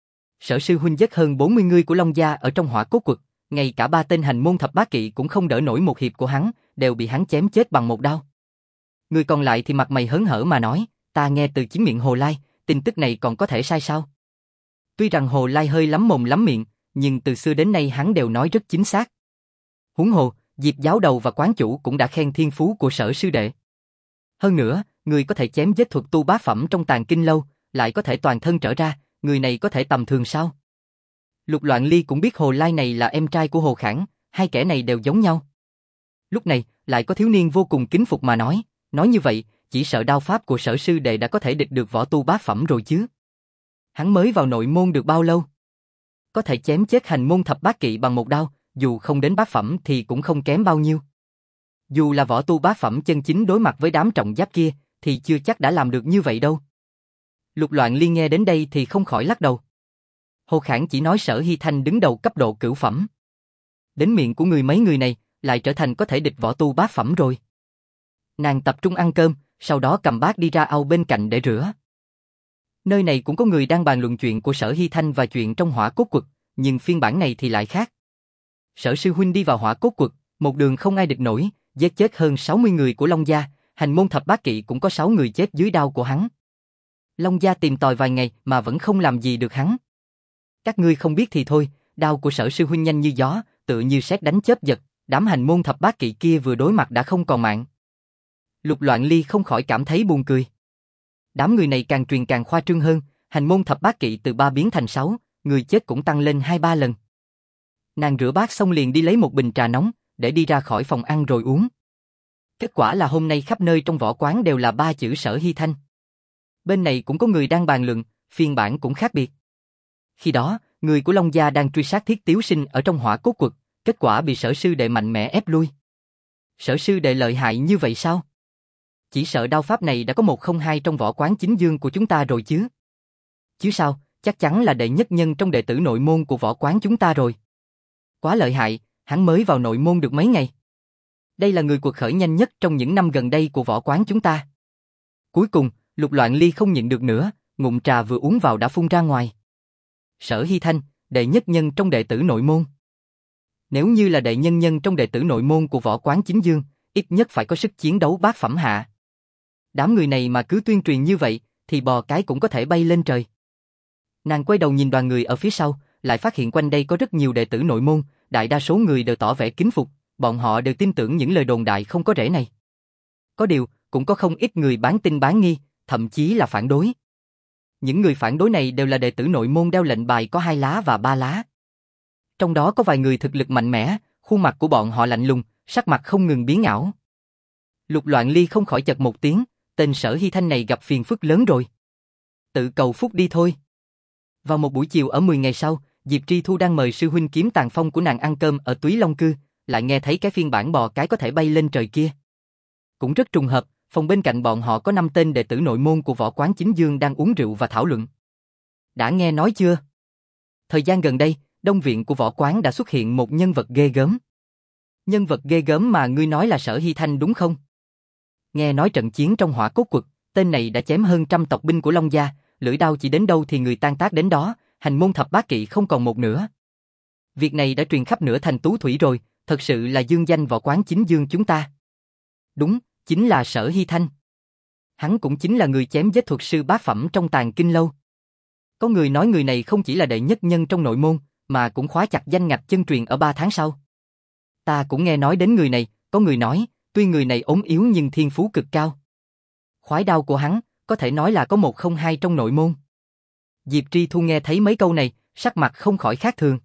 Sở sư huynh giết hơn bốn mươi người của Long gia ở trong Hỏa Cốt Quật, ngay cả ba tên hành môn thập bát kỵ cũng không đỡ nổi một hiệp của hắn, đều bị hắn chém chết bằng một đao. Người còn lại thì mặt mày hớn hở mà nói, ta nghe từ chính miệng Hồ Lai, tin tức này còn có thể sai sao? Tuy rằng Hồ Lai hơi lắm mồm lắm miệng, nhưng từ xưa đến nay hắn đều nói rất chính xác. Huống hồ, Diệp giáo đầu và quán chủ cũng đã khen thiên phú của Sở sư đệ. Hơn nữa, người có thể chém giết thuật tu bát phẩm trong tàng kinh lâu, lại có thể toàn thân trở ra, người này có thể tầm thường sao? Lục Loạn Ly cũng biết Hồ Lai này là em trai của Hồ Khảng, hai kẻ này đều giống nhau. Lúc này, lại có thiếu niên vô cùng kính phục mà nói, nói như vậy, chỉ sợ đao pháp của Sở sư đệ đã có thể địch được võ tu bát phẩm rồi chứ. Hắn mới vào nội môn được bao lâu? Có thể chém chết hành môn thập bát kỵ bằng một đao, dù không đến bát phẩm thì cũng không kém bao nhiêu. Dù là võ tu bát phẩm chân chính đối mặt với đám trọng giáp kia, thì chưa chắc đã làm được như vậy đâu. Lục Loạn Ly nghe đến đây thì không khỏi lắc đầu. Hồ Khảng chỉ nói Sở Hy Thanh đứng đầu cấp độ cửu phẩm. Đến miệng của người mấy người này, lại trở thành có thể địch võ tu bát phẩm rồi. Nàng tập trung ăn cơm, sau đó cầm bát đi ra ao bên cạnh để rửa. Nơi này cũng có người đang bàn luận chuyện của Sở Hy Thanh và chuyện trong Hỏa Cốt Quật, nhưng phiên bản này thì lại khác. Sở sư huynh đi vào Hỏa Cốt Quật, một đường không ai địch nổi, giết chết hơn sáu mươi người của Long gia, hành môn thập bát kỵ cũng có sáu người chết dưới đao của hắn. Long gia tìm tòi vài ngày mà vẫn không làm gì được hắn. Các ngươi không biết thì thôi, đao của Sở sư huynh nhanh như gió, tựa như sét đánh chớp giật, đám hành môn thập bát kỵ kia vừa đối mặt đã không còn mạng. Lục Loạn Ly không khỏi cảm thấy buồn cười. Đám người này càng truyền càng khoa trương hơn, hành môn thập bát kỵ từ ba biến thành sáu, người chết cũng tăng lên hai ba lần. Nàng rửa bát xong liền đi lấy một bình trà nóng, để đi ra khỏi phòng ăn rồi uống. Kết quả là hôm nay khắp nơi trong võ quán đều là ba chữ Sở Hy Thanh. Bên này cũng có người đang bàn luận, phiên bản cũng khác biệt. Khi đó, người của Long gia đang truy sát Thiết Tiếu Sinh ở trong Hỏa Cốt Quật, kết quả bị Sở sư đệ mạnh mẽ ép lui. Sở sư đệ lợi hại như vậy sao? Chỉ sợ đao pháp này đã có một không hai trong võ quán chính dương của chúng ta rồi chứ. Chứ sao, chắc chắn là đệ nhất nhân trong đệ tử nội môn của võ quán chúng ta rồi. Quá lợi hại, hắn mới vào nội môn được mấy ngày. Đây là người cuộc khởi nhanh nhất trong những năm gần đây của võ quán chúng ta. Cuối cùng, Lục Loạn Ly không nhịn được nữa, ngụm trà vừa uống vào đã phun ra ngoài. Sở Hy Thanh, đệ nhất nhân trong đệ tử nội môn. Nếu như là đệ nhân nhân trong đệ tử nội môn của võ quán chính dương, ít nhất phải có sức chiến đấu bát phẩm hạ. Đám người này mà cứ tuyên truyền như vậy, thì bò cái cũng có thể bay lên trời. Nàng quay đầu nhìn đoàn người ở phía sau, lại phát hiện quanh đây có rất nhiều đệ tử nội môn, đại đa số người đều tỏ vẻ kính phục, bọn họ đều tin tưởng những lời đồn đại không có rễ này. Có điều, cũng có không ít người bán tin bán nghi, thậm chí là phản đối. Những người phản đối này đều là đệ tử nội môn đeo lệnh bài có hai lá và ba lá. Trong đó có vài người thực lực mạnh mẽ, khuôn mặt của bọn họ lạnh lùng, sắc mặt không ngừng biến ảo. Lục Loạn Ly không khỏi chật một tiếng, tên Sở Hy Thanh này gặp phiền phức lớn rồi. Tự cầu phúc đi thôi. Vào một buổi chiều ở mười ngày sau, Diệp Tri Thu đang mời sư huynh Kiếm Tàn Phong của nàng ăn cơm ở Túy Long Cư, lại nghe thấy cái phiên bản bò cái có thể bay lên trời kia. Cũng rất trùng hợp, phòng bên cạnh bọn họ có năm tên đệ tử nội môn của võ quán chính dương đang uống rượu và thảo luận. Đã nghe nói chưa? Thời gian gần đây, đông viện của võ quán đã xuất hiện một nhân vật ghê gớm. Nhân vật ghê gớm mà ngươi nói là Sở Hy Thanh đúng không? Nghe nói trận chiến trong Hỏa Cốt Quật, tên này đã chém hơn trăm tộc binh của Long gia, lưỡi đao chỉ đến đâu thì người tan tác đến đó, hành môn thập bát kỵ không còn một nữa. Việc này đã truyền khắp nửa thành Tú Thủy rồi, thật sự là dương danh võ quán chính dương chúng ta. Đúng, chính là Sở Hy Thanh. Hắn cũng chính là người chém giết thuật sư bát phẩm trong Tàng Kinh Lâu. Có người nói người này không chỉ là đệ nhất nhân trong nội môn, mà cũng khóa chặt danh ngạch chân truyền ở ba tháng sau. Ta cũng nghe nói đến người này, có người nói, tuy người này ốm yếu nhưng thiên phú cực cao. Khoái đao của hắn, có thể nói là có một không hai trong nội môn. Diệp Tri Thu nghe thấy mấy câu này, sắc mặt không khỏi khác thường.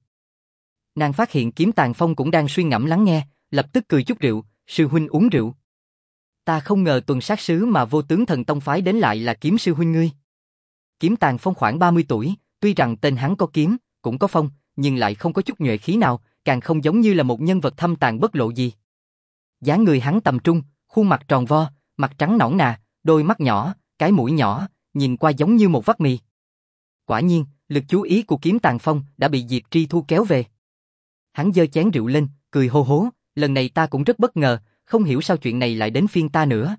Nàng phát hiện Kiếm Tàn Phong cũng đang suy ngẫm lắng nghe, lập tức cười chút rượu, sư huynh uống rượu. Ta không ngờ tuần sát sứ mà Vô Tướng Thần Tông phái đến lại là Kiếm sư huynh ngươi. Kiếm Tàn Phong khoảng ba mươi tuổi, tuy rằng tên hắn có kiếm, cũng có phong, nhưng lại không có chút nhuệ khí nào, càng không giống như là một nhân vật thâm tàn bất lộ gì. Dáng người hắn tầm trung, khuôn mặt tròn vo, mặt trắng nõn nà, đôi mắt nhỏ, cái mũi nhỏ, nhìn qua giống như một vắt mì. Quả nhiên, lực chú ý của Kiếm Tàn Phong đã bị Diệp Tri Thu kéo về. Hắn giơ chén rượu lên, cười hô hố, lần này ta cũng rất bất ngờ, không hiểu sao chuyện này lại đến phiên ta nữa.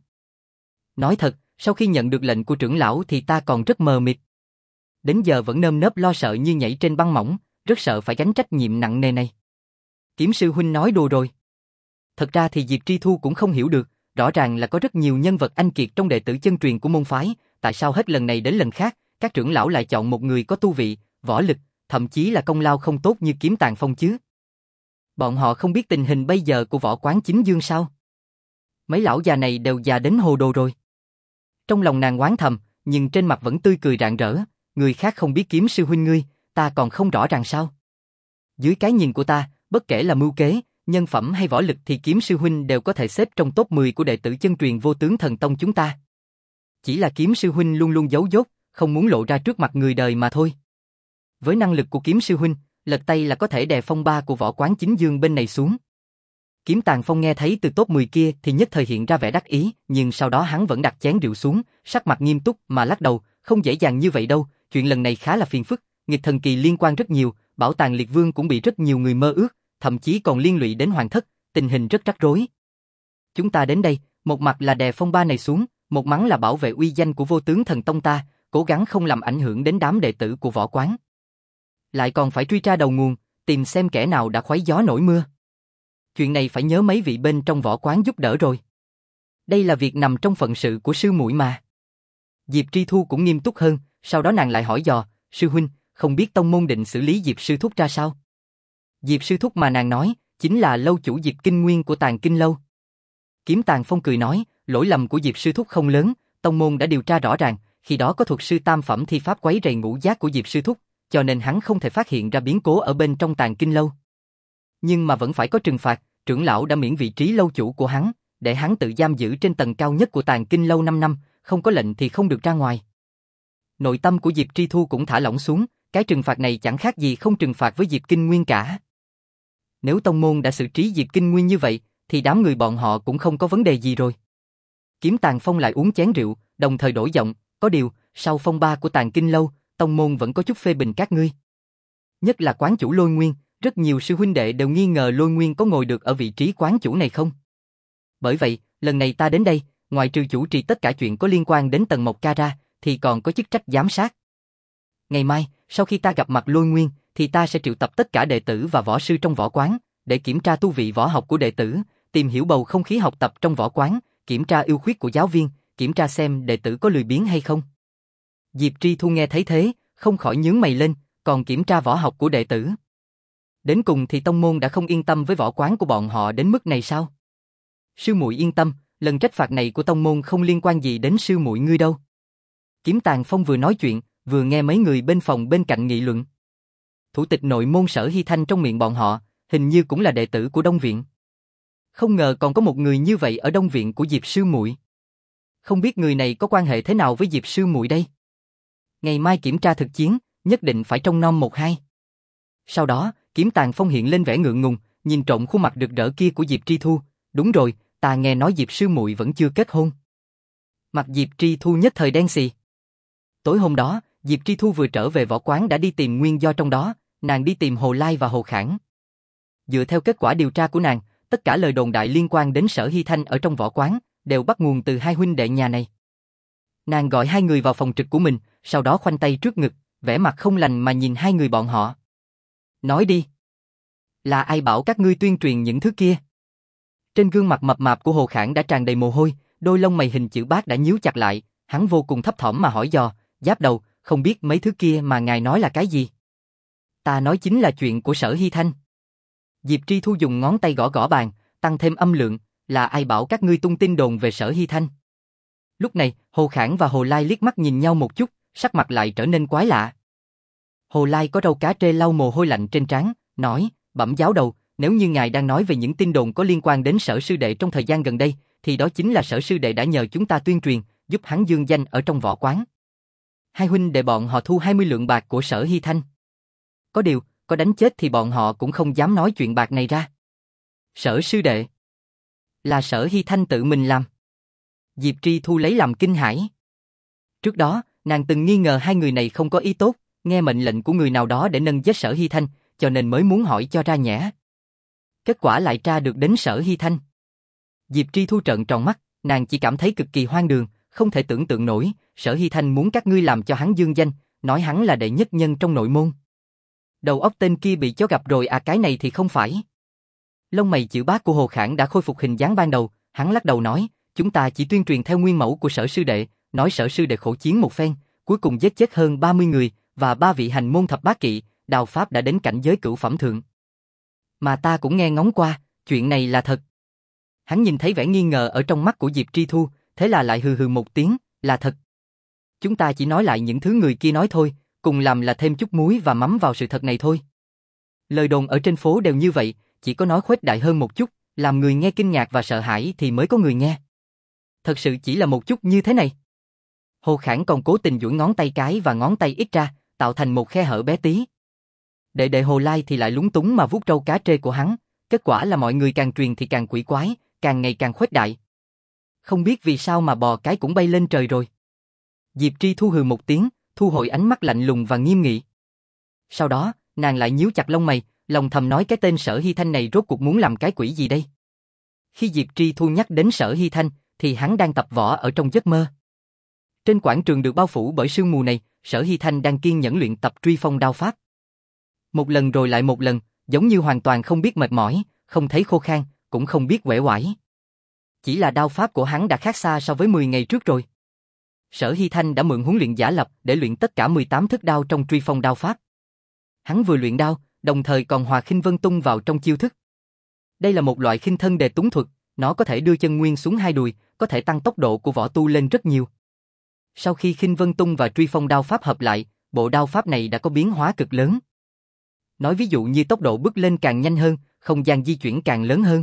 Nói thật, sau khi nhận được lệnh của trưởng lão thì ta còn rất mờ mịt. Đến giờ vẫn nơm nớp lo sợ như nhảy trên băng mỏng, rất sợ phải gánh trách nhiệm nặng nề này. Kiếm sư huynh nói đùa rồi. Thật ra thì Diệp Tri Thu cũng không hiểu được, rõ ràng là có rất nhiều nhân vật anh kiệt trong đệ tử chân truyền của môn phái, tại sao hết lần này đến lần khác, các trưởng lão lại chọn một người có tu vị, võ lực, thậm chí là công lao không tốt như Kiếm Tàn Phong chứ. Bọn họ không biết tình hình bây giờ của võ quán chính dương sao? Mấy lão già này đều già đến hồ đồ rồi. Trong lòng nàng oán thầm, nhưng trên mặt vẫn tươi cười rạng rỡ, người khác không biết Kiếm sư huynh ngươi, ta còn không rõ ràng sao? Dưới cái nhìn của ta, bất kể là mưu kế, nhân phẩm hay võ lực thì Kiếm sư huynh đều có thể xếp trong top mười của đệ tử chân truyền Vô Tướng Thần Tông chúng ta. Chỉ là Kiếm sư huynh luôn luôn giấu dốt, không muốn lộ ra trước mặt người đời mà thôi. Với năng lực của Kiếm sư huynh, lật tay là có thể đè phong ba của võ quán chính dương bên này xuống. Kiếm Tàn Phong nghe thấy từ top mười kia thì nhất thời hiện ra vẻ đắc ý, nhưng sau đó hắn vẫn đặt chén rượu xuống, sắc mặt nghiêm túc mà lắc đầu, không dễ dàng như vậy đâu, chuyện lần này khá là phiền phức, nghịch thần kỳ liên quan rất nhiều, bảo tàng liệt vương cũng bị rất nhiều người mơ ước, thậm chí còn liên lụy đến hoàng thất, tình hình rất rắc rối. Chúng ta đến đây, một mặt là đè phong ba này xuống, một mặt là bảo vệ uy danh của Vô Tướng Thần Tông ta, cố gắng không làm ảnh hưởng đến đám đệ tử của võ quán. Lại còn phải truy tra đầu nguồn, tìm xem kẻ nào đã khuấy gió nổi mưa. Chuyện này phải nhớ mấy vị bên trong võ quán giúp đỡ rồi. Đây là việc nằm trong phận sự của sư muội mà. Diệp Tri Thu cũng nghiêm túc hơn, sau đó nàng lại hỏi dò, sư huynh, không biết tông môn định xử lý Diệp sư thúc ra sao? Diệp sư thúc mà nàng nói, chính là lâu chủ Diệp Kinh Nguyên của Tàng Kinh Lâu. Kiếm Tàn Phong cười nói, lỗi lầm của Diệp sư thúc không lớn, tông môn đã điều tra rõ ràng, khi đó có thuật sư tam phẩm thi pháp quấy rầy ngũ giác của Diệp sư thúc, cho nên hắn không thể phát hiện ra biến cố ở bên trong Tàng Kinh Lâu. Nhưng mà vẫn phải có trừng phạt, trưởng lão đã miễn vị trí lâu chủ của hắn, để hắn tự giam giữ trên tầng cao nhất của Tàng Kinh Lâu năm năm, không có lệnh thì không được ra ngoài. Nội tâm của Diệp Tri Thu cũng thả lỏng xuống, cái trừng phạt này chẳng khác gì không trừng phạt với Diệp Kinh Nguyên cả. Nếu tông môn đã xử trí Diệp Kinh Nguyên như vậy, thì đám người bọn họ cũng không có vấn đề gì rồi. Kiếm Tàn Phong lại uống chén rượu, đồng thời đổi giọng, có điều, sau phong ba của Tàn Kinh Lâu, tông môn vẫn có chút phê bình các ngươi. Nhất là quán chủ Lôi Nguyên, rất nhiều sư huynh đệ đều nghi ngờ Lôi Nguyên có ngồi được ở vị trí quán chủ này không. Bởi vậy, lần này ta đến đây, ngoài trừ chủ trì tất cả chuyện có liên quan đến Tần Mộc Ca ra, thì còn có chức trách giám sát. Ngày mai, sau khi ta gặp mặt Lôi Nguyên, thì ta sẽ triệu tập tất cả đệ tử và võ sư trong võ quán, để kiểm tra tu vị võ học của đệ tử, tìm hiểu bầu không khí học tập trong võ quán, kiểm tra ưu khuyết của giáo viên, kiểm tra xem đệ tử có lười biếng hay không. Diệp Tri Thu nghe thấy thế, không khỏi nhướng mày lên, còn kiểm tra võ học của đệ tử. Đến cùng thì tông môn đã không yên tâm với võ quán của bọn họ đến mức này sao? Sư muội yên tâm, lần trách phạt này của tông môn không liên quan gì đến sư muội ngươi đâu. Kiếm Tàn Phong vừa nói chuyện, vừa nghe mấy người bên phòng bên cạnh nghị luận. Thủ tịch nội môn Sở Hy Thanh trong miệng bọn họ, hình như cũng là đệ tử của Đông Viện. Không ngờ còn có một người như vậy ở Đông Viện của Diệp sư muội. Không biết người này có quan hệ thế nào với Diệp sư muội đây? Ngày mai kiểm tra thực chiến, nhất định phải trông nom một hai. Sau đó, Kiếm Tàn Phong hiện lên vẻ ngượng ngùng, nhìn trộm khuôn mặt rực rỡ kia của Diệp Tri Thu. Đúng rồi, ta nghe nói Diệp sư muội vẫn chưa kết hôn. Mặt Diệp Tri Thu nhất thời đen xì. Tối hôm đó, Diệp Tri Thu vừa trở về võ quán đã đi tìm nguyên do trong đó, nàng đi tìm Hồ Lai và Hồ Khảng. Dựa theo kết quả điều tra của nàng, tất cả lời đồn đại liên quan đến Sở Hy Thanh ở trong võ quán đều bắt nguồn từ hai huynh đệ nhà này. Nàng gọi hai người vào phòng trực của mình, sau đó khoanh tay trước ngực, vẻ mặt không lành mà nhìn hai người bọn họ. Nói đi. Là ai bảo các ngươi tuyên truyền những thứ kia? Trên gương mặt mập mạp của Hồ Khảng đã tràn đầy mồ hôi, đôi lông mày hình chữ bát đã nhíu chặt lại, hắn vô cùng thấp thỏm mà hỏi dò, giáp đầu, không biết mấy thứ kia mà ngài nói là cái gì? Ta nói chính là chuyện của Sở Hy Thanh. Diệp Tri Thu dùng ngón tay gõ gõ bàn, tăng thêm âm lượng, là ai bảo các ngươi tung tin đồn về Sở Hy Thanh? Lúc này, Hồ Khảng và Hồ Lai liếc mắt nhìn nhau một chút, sắc mặt lại trở nên quái lạ. Hồ Lai có râu cá trê lau mồ hôi lạnh trên trán, nói, bẩm giáo đầu, nếu như ngài đang nói về những tin đồn có liên quan đến Sở sư đệ trong thời gian gần đây, thì đó chính là Sở sư đệ đã nhờ chúng ta tuyên truyền, giúp hắn dương danh ở trong võ quán. Hai huynh đệ bọn họ thu hai mươi lượng bạc của Sở Hy Thanh. Có điều, có đánh chết thì bọn họ cũng không dám nói chuyện bạc này ra. Sở sư đệ? Là Sở Hy Thanh tự mình làm. Diệp Tri Thu lấy làm kinh hãi. Trước đó, nàng từng nghi ngờ hai người này không có ý tốt, nghe mệnh lệnh của người nào đó để nâng giết Sở Hy Thanh, cho nên mới muốn hỏi cho ra nhẽ. Kết quả lại tra được đến Sở Hy Thanh. Diệp Tri Thu trợn tròn mắt, nàng chỉ cảm thấy cực kỳ hoang đường, không thể tưởng tượng nổi, Sở Hy Thanh muốn các ngươi làm cho hắn dương danh, nói hắn là đệ nhất nhân trong nội môn. Đầu óc tên kia bị chó gặp rồi à, cái này thì không phải. Lông mày chữ bát của Hồ Khảng đã khôi phục hình dáng ban đầu, hắn lắc đầu nói, chúng ta chỉ tuyên truyền theo nguyên mẫu của Sở sư đệ, nói Sở sư đệ khổ chiến một phen, cuối cùng giết chết hơn ba mươi người, và ba vị hành môn thập bát kỵ, đao pháp đã đến cảnh giới cửu phẩm thượng. Mà ta cũng nghe ngóng qua, chuyện này là thật. Hắn nhìn thấy vẻ nghi ngờ ở trong mắt của Diệp Tri Thu, thế là lại hừ hừ một tiếng, là thật. Chúng ta chỉ nói lại những thứ người kia nói thôi, cùng làm là thêm chút muối và mắm vào sự thật này thôi. Lời đồn ở trên phố đều như vậy, chỉ có nói khuếch đại hơn một chút, làm người nghe kinh ngạc và sợ hãi thì mới có người nghe. Thật sự chỉ là một chút như thế này. Hồ Khảng còn cố tình duỗi ngón tay cái và ngón tay ít ra, tạo thành một khe hở bé tí. Đệ đệ Hồ Lai thì lại lúng túng mà vuốt râu cá trê của hắn, kết quả là mọi người càng truyền thì càng quỷ quái, càng ngày càng khuếch đại. Không biết vì sao mà bò cái cũng bay lên trời rồi. Diệp Tri Thu hừ một tiếng, thu hồi ánh mắt lạnh lùng và nghiêm nghị. Sau đó, nàng lại nhíu chặt lông mày, lòng thầm nói cái tên Sở Hy Thanh này rốt cuộc muốn làm cái quỷ gì đây? Khi Diệp Tri Thu nhắc đến Sở Hy Thanh, thì hắn đang tập võ ở trong giấc mơ. Trên quảng trường được bao phủ bởi sương mù này, Sở Hy Thanh đang kiên nhẫn luyện tập truy phong đao pháp. Một lần rồi lại một lần, giống như hoàn toàn không biết mệt mỏi, không thấy khô khan, cũng không biết uể oải. Chỉ là đao pháp của hắn đã khác xa so với mười ngày trước rồi. Sở Hy Thanh đã mượn huấn luyện giả lập để luyện tất cả mười tám thức đao trong truy phong đao pháp. Hắn vừa luyện đao, đồng thời còn hòa khinh vân tung vào trong chiêu thức. Đây là một loại khinh thân đề túng thuật, nó có thể đưa chân nguyên xuống hai đùi, có thể tăng tốc độ của võ tu lên rất nhiều. Sau khi khinh vân tung và truy phong đao pháp hợp lại, bộ đao pháp này đã có biến hóa cực lớn. Nói ví dụ như tốc độ bước lên càng nhanh hơn, không gian di chuyển càng lớn hơn.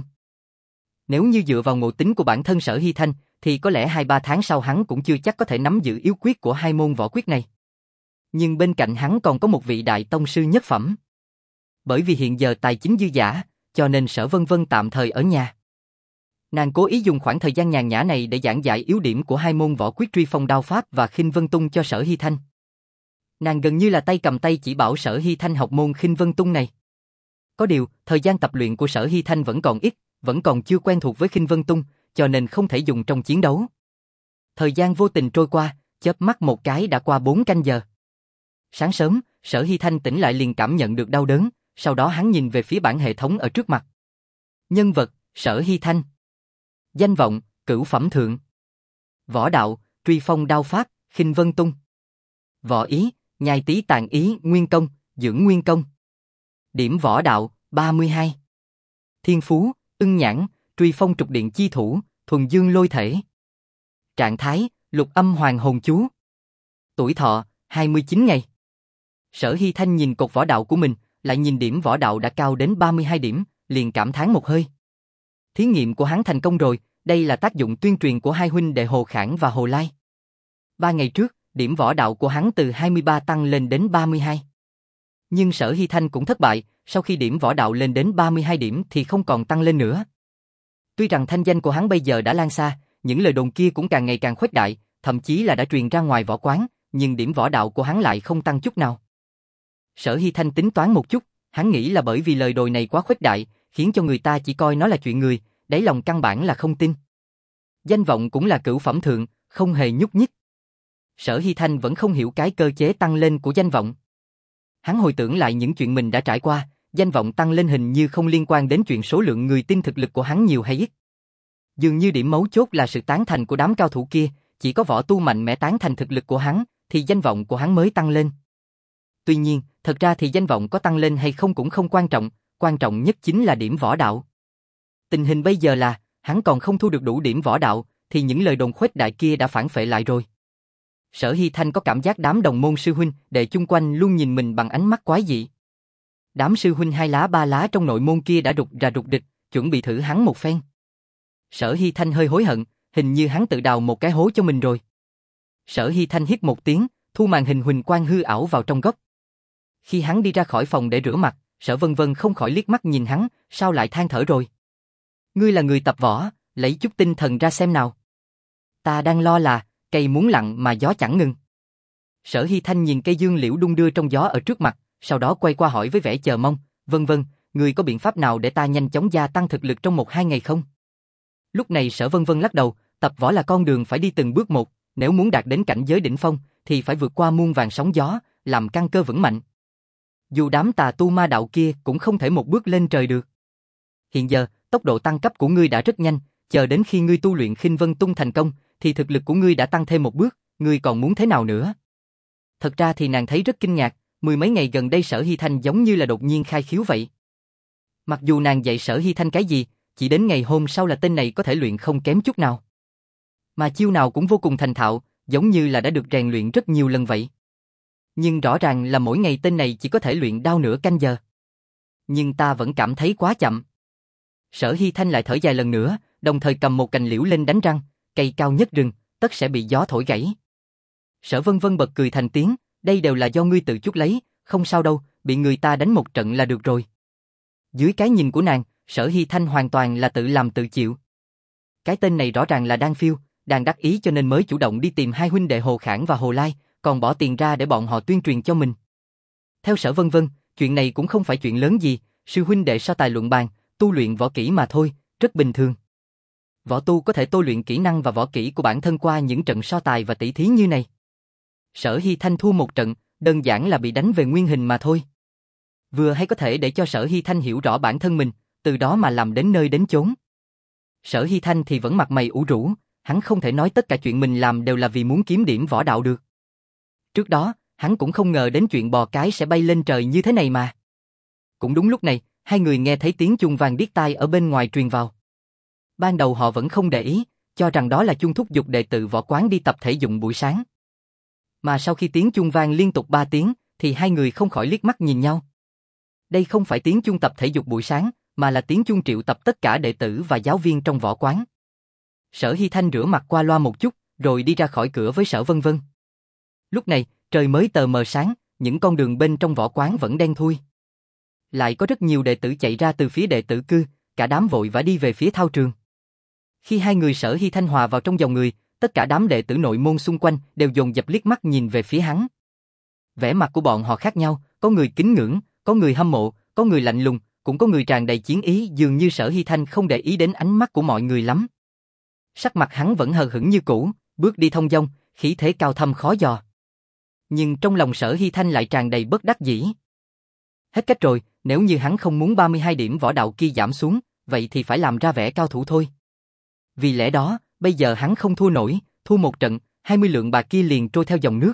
Nếu như dựa vào ngộ tính của bản thân Sở Hy Thanh, thì có lẽ hai ba tháng sau hắn cũng chưa chắc có thể nắm giữ yếu quyết của hai môn võ quyết này. Nhưng bên cạnh hắn còn có một vị đại tông sư nhất phẩm. Bởi vì hiện giờ tài chính dư dả, cho nên Sở Vân Vân tạm thời ở nhà. Nàng cố ý dùng khoảng thời gian nhàn nhã này để giảng giải yếu điểm của hai môn võ quyết Truy Phong Đao Pháp và Khinh Vân Tung cho Sở Hy Thanh. Nàng gần như là tay cầm tay chỉ bảo Sở Hy Thanh học môn Khinh Vân Tung này. Có điều, thời gian tập luyện của Sở Hy Thanh vẫn còn ít, vẫn còn chưa quen thuộc với Khinh Vân Tung, cho nên không thể dùng trong chiến đấu. Thời gian vô tình trôi qua, chớp mắt một cái đã qua bốn canh giờ. Sáng sớm, Sở Hy Thanh tỉnh lại liền cảm nhận được đau đớn, sau đó hắn nhìn về phía bảng hệ thống ở trước mặt. Nhân vật, Sở Hy Thanh. Danh vọng, Cửu Phẩm Thượng. Võ đạo, Truy Phong Đao Pháp, Khinh Vân Tung. Võ ý, Nhai Tí Tàn Ý, Nguyên Công, Dưỡng Nguyên Công. Điểm võ đạo, ba mươi hai. Thiên phú, Ưng Nhãn, Truy Phong Trục Điện Chi Thủ, Thuần Dương Lôi Thể. Trạng thái, Lục Âm Hoàng Hồn Chú. Tuổi thọ, hai mươi chín ngày. Sở Hy Thanh nhìn cột võ đạo của mình, lại nhìn điểm võ đạo đã cao đến ba mươi hai điểm, liền cảm thán một hơi. Thí nghiệm của hắn thành công rồi, đây là tác dụng tuyên truyền của hai huynh đệ Hồ Khảng và Hồ Lai. Ba ngày trước, điểm võ đạo của hắn từ hai mươi ba tăng lên đến ba mươi hai. Nhưng Sở Hy Thanh cũng thất bại, sau khi điểm võ đạo lên đến ba mươi hai điểm thì không còn tăng lên nữa. Tuy rằng thanh danh của hắn bây giờ đã lan xa, những lời đồn kia cũng càng ngày càng khuếch đại, thậm chí là đã truyền ra ngoài võ quán, nhưng điểm võ đạo của hắn lại không tăng chút nào. Sở Hy Thanh tính toán một chút, hắn nghĩ là bởi vì lời đồn này quá khuếch đại, khiến cho người ta chỉ coi nó là chuyện người, đáy lòng căn bản là không tin. Danh vọng cũng là cửu phẩm thượng, không hề nhúc nhích. Sở Hy Thanh vẫn không hiểu cái cơ chế tăng lên của danh vọng. Hắn hồi tưởng lại những chuyện mình đã trải qua, danh vọng tăng lên hình như không liên quan đến chuyện số lượng người tin thực lực của hắn nhiều hay ít. Dường như điểm mấu chốt là sự tán thành của đám cao thủ kia, chỉ có võ tu mạnh mẽ tán thành thực lực của hắn, thì danh vọng của hắn mới tăng lên. Tuy nhiên, thật ra thì danh vọng có tăng lên hay không cũng không quan trọng, quan trọng nhất chính là điểm võ đạo. Tình hình bây giờ là, hắn còn không thu được đủ điểm võ đạo, thì những lời đồn khuếch đại kia đã phản phệ lại rồi. Sở Hy Thanh có cảm giác đám đồng môn sư huynh đệ chung quanh luôn nhìn mình bằng ánh mắt quái dị. Đám sư huynh hai lá ba lá trong nội môn kia đã rụt rà rụt địch, chuẩn bị thử hắn một phen. Sở Hy Thanh hơi hối hận, hình như hắn tự đào một cái hố cho mình rồi. Sở Hy Thanh hít một tiếng, thu màn hình huỳnh quang hư ảo vào trong góc. Khi hắn đi ra khỏi phòng để rửa mặt, Sở Vân Vân không khỏi liếc mắt nhìn hắn, sao lại than thở rồi? Ngươi là người tập võ, lấy chút tinh thần ra xem nào. Ta đang lo là, cây muốn lặng mà gió chẳng ngừng. Sở Hy Thanh nhìn cây dương liễu đung đưa trong gió ở trước mặt, sau đó quay qua hỏi với vẻ chờ mong, Vân Vân, ngươi có biện pháp nào để ta nhanh chóng gia tăng thực lực trong một hai ngày không? Lúc này Sở Vân Vân lắc đầu, tập võ là con đường phải đi từng bước một, nếu muốn đạt đến cảnh giới đỉnh phong, thì phải vượt qua muôn vàn sóng gió, làm căn cơ vững mạnh. Dù đám tà tu ma đạo kia cũng không thể một bước lên trời được. Hiện giờ, tốc độ tăng cấp của ngươi đã rất nhanh, chờ đến khi ngươi tu luyện Khinh Vân Tung thành công, thì thực lực của ngươi đã tăng thêm một bước, ngươi còn muốn thế nào nữa? Thật ra thì nàng thấy rất kinh ngạc, mười mấy ngày gần đây Sở Hy Thanh giống như là đột nhiên khai khiếu vậy. Mặc dù nàng dạy Sở Hy Thanh cái gì, chỉ đến ngày hôm sau là tên này có thể luyện không kém chút nào. Mà chiêu nào cũng vô cùng thành thạo, giống như là đã được rèn luyện rất nhiều lần vậy. Nhưng rõ ràng là mỗi ngày tên này chỉ có thể luyện đao nửa canh giờ. Nhưng ta vẫn cảm thấy quá chậm. Sở Hy Thanh lại thở dài lần nữa, đồng thời cầm một cành liễu lên đánh răng, cây cao nhất rừng, tất sẽ bị gió thổi gãy. Sở Vân Vân bật cười thành tiếng, đây đều là do ngươi tự chuốc lấy, không sao đâu, bị người ta đánh một trận là được rồi. Dưới cái nhìn của nàng, Sở Hy Thanh hoàn toàn là tự làm tự chịu. Cái tên này rõ ràng là đang phiêu, đang đắc ý cho nên mới chủ động đi tìm hai huynh đệ Hồ Khảng và Hồ Lai, còn bỏ tiền ra để bọn họ tuyên truyền cho mình. Theo Sở Vân Vân, chuyện này cũng không phải chuyện lớn gì, sư huynh đệ so tài luận bàn, tu luyện võ kỹ mà thôi, rất bình thường. Võ tu có thể tu luyện kỹ năng và võ kỹ của bản thân qua những trận so tài và tỷ thí như này. Sở Hy Thanh thua một trận, đơn giản là bị đánh về nguyên hình mà thôi. Vừa hay có thể để cho Sở Hy Thanh hiểu rõ bản thân mình, từ đó mà làm đến nơi đến chốn. Sở Hy Thanh thì vẫn mặt mày ủ rũ, hắn không thể nói tất cả chuyện mình làm đều là vì muốn kiếm điểm võ đạo được. Trước đó, hắn cũng không ngờ đến chuyện bò cái sẽ bay lên trời như thế này mà. Cũng đúng lúc này, hai người nghe thấy tiếng chuông vang điếc tai ở bên ngoài truyền vào. Ban đầu họ vẫn không để ý, cho rằng đó là chuông thúc giục đệ tử võ quán đi tập thể dụng buổi sáng. Mà sau khi tiếng chuông vang liên tục ba tiếng, thì hai người không khỏi liếc mắt nhìn nhau. Đây không phải tiếng chuông tập thể dục buổi sáng, mà là tiếng chuông triệu tập tất cả đệ tử và giáo viên trong võ quán. Sở Hy Thanh rửa mặt qua loa một chút, rồi đi ra khỏi cửa với Sở Vân Vân. Lúc này, trời mới tờ mờ sáng, những con đường bên trong võ quán vẫn đen thui. Lại có rất nhiều đệ tử chạy ra từ phía đệ tử cư, cả đám vội vã đi về phía thao trường. Khi hai người Sở Hy Thanh hòa vào trong dòng người, tất cả đám đệ tử nội môn xung quanh đều dồn dập liếc mắt nhìn về phía hắn. Vẻ mặt của bọn họ khác nhau, có người kính ngưỡng, có người hâm mộ, có người lạnh lùng, cũng có người tràn đầy chiến ý, dường như Sở Hy Thanh không để ý đến ánh mắt của mọi người lắm. Sắc mặt hắn vẫn hờ hững như cũ, bước đi thong dong, khí thế cao thâm khó dò. Nhưng trong lòng Sở Hy Thanh lại tràn đầy bất đắc dĩ. Hết cách rồi, nếu như hắn không muốn ba mươi hai điểm võ đạo kia giảm xuống, vậy thì phải làm ra vẻ cao thủ thôi. Vì lẽ đó, bây giờ hắn không thua nổi, thua một trận, hai mươi lượng bạc kia liền trôi theo dòng nước.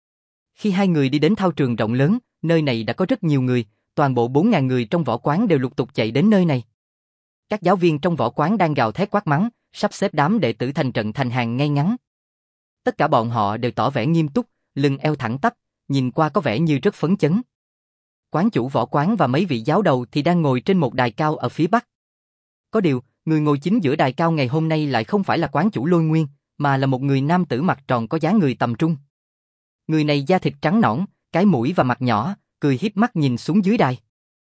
Khi hai người đi đến thao trường rộng lớn, nơi này đã có rất nhiều người, toàn bộ bốn nghìn người trong võ quán đều lục tục chạy đến nơi này. Các giáo viên trong võ quán đang gào thét quát mắng, sắp xếp đám đệ tử thành trận thành hàng ngay ngắn. Tất cả bọn họ đều tỏ vẻ nghiêm túc, lưng eo thẳng tắp, nhìn qua có vẻ như rất phấn chấn. Quán chủ võ quán và mấy vị giáo đầu thì đang ngồi trên một đài cao ở phía bắc. Có điều, người ngồi chính giữa đài cao ngày hôm nay lại không phải là quán chủ Lôi Nguyên, mà là một người nam tử mặt tròn có dáng người tầm trung. Người này da thịt trắng nõn, cái mũi và mặt nhỏ, cười hiếp mắt nhìn xuống dưới đài.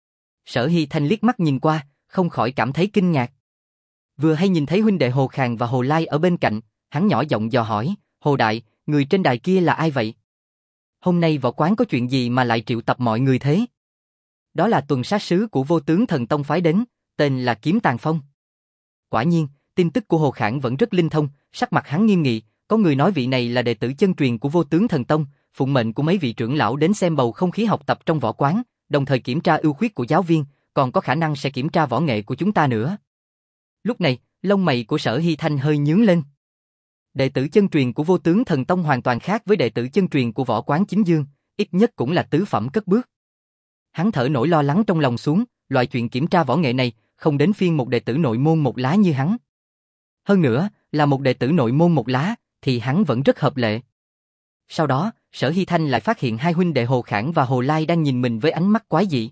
Sở Hy Thanh liếc mắt nhìn qua, không khỏi cảm thấy kinh ngạc. Vừa hay nhìn thấy huynh đệ Hồ Khàn và Hồ Lai ở bên cạnh, hắn nhỏ giọng dò hỏi, Hồ Đại, người trên đài kia là ai vậy? Hôm nay võ quán có chuyện gì mà lại triệu tập mọi người thế? Đó là tuần sát sứ của Vô Tướng Thần Tông phái đến, tên là Kiếm Tàn Phong. Quả nhiên, tin tức của Hồ Khản vẫn rất linh thông, sắc mặt hắn nghiêm nghị, có người nói vị này là đệ tử chân truyền của Vô Tướng Thần Tông, phụng mệnh của mấy vị trưởng lão đến xem bầu không khí học tập trong võ quán, đồng thời kiểm tra ưu khuyết của giáo viên, còn có khả năng sẽ kiểm tra võ nghệ của chúng ta nữa. Lúc này, lông mày của Sở Hy Thanh hơi nhướng lên. Đệ tử chân truyền của Vô Tướng Thần Tông hoàn toàn khác với đệ tử chân truyền của võ quán Chính Dương, ít nhất cũng là tứ phẩm cất bước. Hắn thở nỗi lo lắng trong lòng xuống, loại chuyện kiểm tra võ nghệ này không đến phiên một đệ tử nội môn một lá như hắn. Hơn nữa, là một đệ tử nội môn một lá, thì hắn vẫn rất hợp lệ. Sau đó, Sở Hy Thanh lại phát hiện hai huynh đệ Hồ Khản và Hồ Lai đang nhìn mình với ánh mắt quái dị.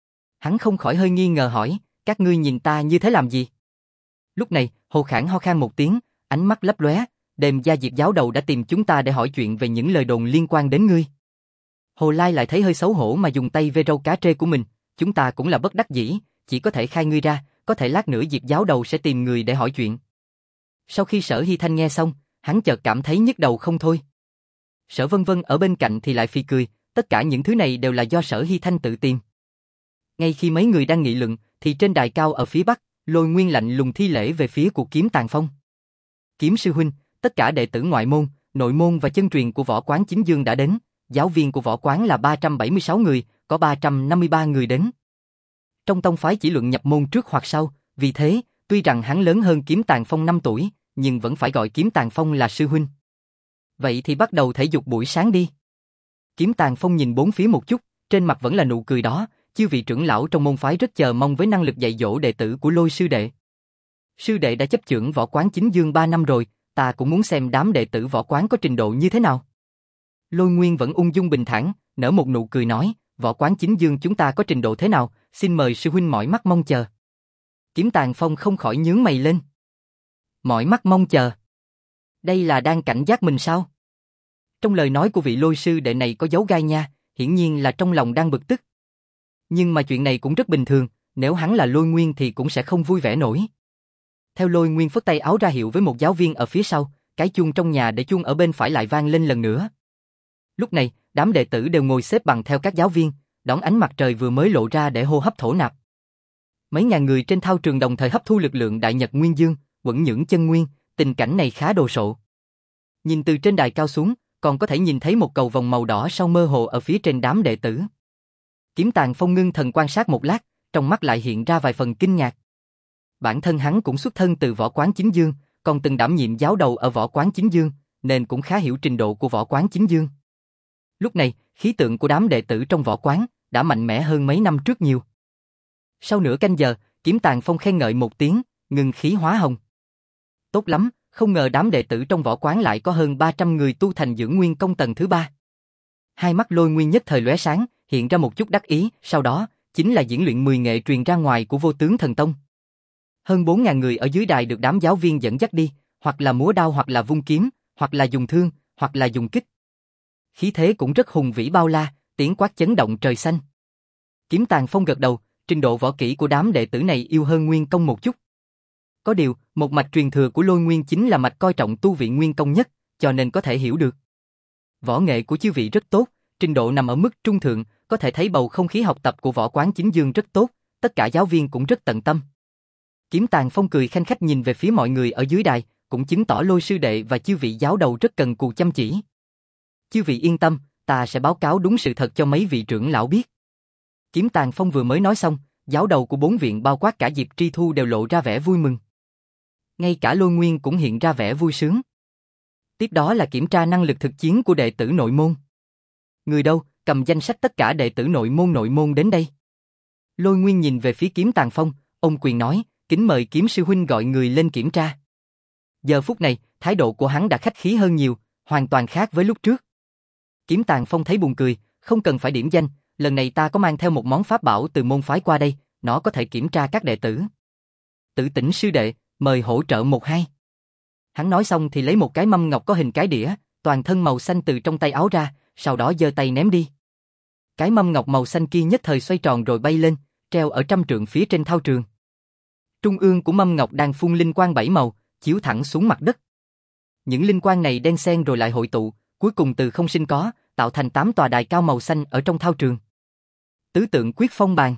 Hắn không khỏi hơi nghi ngờ hỏi, các ngươi nhìn ta như thế làm gì? Lúc này, Hồ Khản ho khan một tiếng, ánh mắt lấp lóe, Đêm Gia Diệp giáo đầu đã tìm chúng ta để hỏi chuyện về những lời đồn liên quan đến ngươi. Hồ Lai lại thấy hơi xấu hổ mà dùng tay vê râu cá trê của mình, chúng ta cũng là bất đắc dĩ, chỉ có thể khai ngươi ra, có thể lát nữa Diệp giáo đầu sẽ tìm người để hỏi chuyện. Sau khi Sở Hy Thanh nghe xong, hắn chợt cảm thấy nhức đầu không thôi. Sở Vân Vân ở bên cạnh thì lại phì cười, tất cả những thứ này đều là do Sở Hy Thanh tự tìm. Ngay khi mấy người đang nghị luận, thì trên đài cao ở phía bắc, Lôi Nguyên lạnh lùng thi lễ về phía của Kiếm Tàn Phong. Kiếm sư huynh, tất cả đệ tử ngoại môn, nội môn và chân truyền của võ quán Chính Dương đã đến, giáo viên của võ quán là ba trăm bảy mươi sáu người, có ba trăm năm mươi ba người đến. Trong tông phái chỉ luận nhập môn trước hoặc sau, vì thế, tuy rằng hắn lớn hơn Kiếm Tàn Phong năm tuổi, nhưng vẫn phải gọi Kiếm Tàn Phong là sư huynh. Vậy thì bắt đầu thể dục buổi sáng đi. Kiếm Tàn Phong nhìn bốn phía một chút, trên mặt vẫn là nụ cười đó, chư vị trưởng lão trong môn phái rất chờ mong với năng lực dạy dỗ đệ tử của Lôi sư đệ. Sư đệ đã chấp chưởng võ quán Chính Dương ba năm rồi, ta cũng muốn xem đám đệ tử võ quán có trình độ như thế nào. Lôi Nguyên vẫn ung dung bình thản, nở một nụ cười nói, võ quán Chính Dương chúng ta có trình độ thế nào, xin mời sư huynh mỏi mắt mong chờ. Kiếm Tàn Phong không khỏi nhướng mày lên. Mỏi mắt mong chờ. Đây là đang cảnh giác mình sao? Trong lời nói của vị Lôi sư đệ này có dấu gai nha, hiển nhiên là trong lòng đang bực tức. Nhưng mà chuyện này cũng rất bình thường, nếu hắn là Lôi Nguyên thì cũng sẽ không vui vẻ nổi. Theo Lôi Nguyên phất tay áo ra hiệu với một giáo viên ở phía sau, cái chuông trong nhà để chuông ở bên phải lại vang lên lần nữa. Lúc này, đám đệ tử đều ngồi xếp bằng theo các giáo viên, đón ánh mặt trời vừa mới lộ ra để hô hấp thổ nạp. Mấy ngàn người trên thao trường đồng thời hấp thu lực lượng đại nhật nguyên dương, quẩn nhưỡng chân nguyên, tình cảnh này khá đồ sộ. Nhìn từ trên đài cao xuống, còn có thể nhìn thấy một cầu vòng màu đỏ sau mơ hồ ở phía trên đám đệ tử. Kiếm Tàn Phong ngưng thần quan sát một lát, trong mắt lại hiện ra vài phần kinh ngạc. Bản thân hắn cũng xuất thân từ võ quán Chính Dương, còn từng đảm nhiệm giáo đầu ở võ quán Chính Dương, nên cũng khá hiểu trình độ của võ quán Chính Dương. Lúc này, khí tượng của đám đệ tử trong võ quán đã mạnh mẽ hơn mấy năm trước nhiều. Sau nửa canh giờ, Kiếm Tàn Phong khen ngợi một tiếng, ngừng khí hóa hồng. Tốt lắm, không ngờ đám đệ tử trong võ quán lại có hơn ba trăm người tu thành dưỡng nguyên công tầng thứ ba. Hai mắt Lôi Nguyên nhất thời lóe sáng, hiện ra một chút đắc ý, sau đó, chính là diễn luyện mười nghệ truyền ra ngoài của Vô Tướng Thần Tông. Hơn bốn nghìn người ở dưới đài được đám giáo viên dẫn dắt đi, hoặc là múa đao hoặc là vung kiếm, hoặc là dùng thương, hoặc là dùng kích. Khí thế cũng rất hùng vĩ bao la, tiếng quát chấn động trời xanh. Kiếm Tàn Phong gật đầu, trình độ võ kỹ của đám đệ tử này yêu hơn nguyên công một chút. Có điều, một mạch truyền thừa của Lôi Nguyên chính là mạch coi trọng tu vị nguyên công nhất, cho nên có thể hiểu được. Võ nghệ của chư vị rất tốt, trình độ nằm ở mức trung thượng, có thể thấy bầu không khí học tập của Võ Quán Chính Dương rất tốt, tất cả giáo viên cũng rất tận tâm. Kiếm Tàng Phong cười khanh khách nhìn về phía mọi người ở dưới đài, cũng chứng tỏ Lôi sư đệ và chư vị giáo đầu rất cần cù chăm chỉ. Chư vị yên tâm, ta sẽ báo cáo đúng sự thật cho mấy vị trưởng lão biết. Kiếm Tàng Phong vừa mới nói xong, giáo đầu của bốn viện bao quát cả Diệp Tri Thu đều lộ ra vẻ vui mừng. Ngay cả Lôi Nguyên cũng hiện ra vẻ vui sướng. Tiếp đó là kiểm tra năng lực thực chiến của đệ tử nội môn. Người đâu, cầm danh sách tất cả đệ tử nội môn nội môn đến đây. Lôi Nguyên nhìn về phía Kiếm Tàng Phong, ông quyền nói, kính mời Kiếm sư huynh gọi người lên kiểm tra. Giờ phút này, thái độ của hắn đã khách khí hơn nhiều, hoàn toàn khác với lúc trước. Kiếm Tàng Phong thấy buồn cười, không cần phải điểm danh, lần này ta có mang theo một món pháp bảo từ môn phái qua đây, nó có thể kiểm tra các đệ tử. Tử Tĩnh sư đệ, mời hỗ trợ một hai. Hắn nói xong thì lấy một cái mâm ngọc có hình cái đĩa, toàn thân màu xanh từ trong tay áo ra, sau đó giơ tay ném đi. Cái mâm ngọc màu xanh kia nhất thời xoay tròn rồi bay lên, treo ở trăm trượng phía trên thao trường. Trung ương của mâm ngọc đang phun linh quang bảy màu, chiếu thẳng xuống mặt đất. Những linh quang này đan xen rồi lại hội tụ, cuối cùng từ không sinh có, tạo thành tám tòa đài cao màu xanh ở trong thao trường. Tứ tượng quyết phong bàn.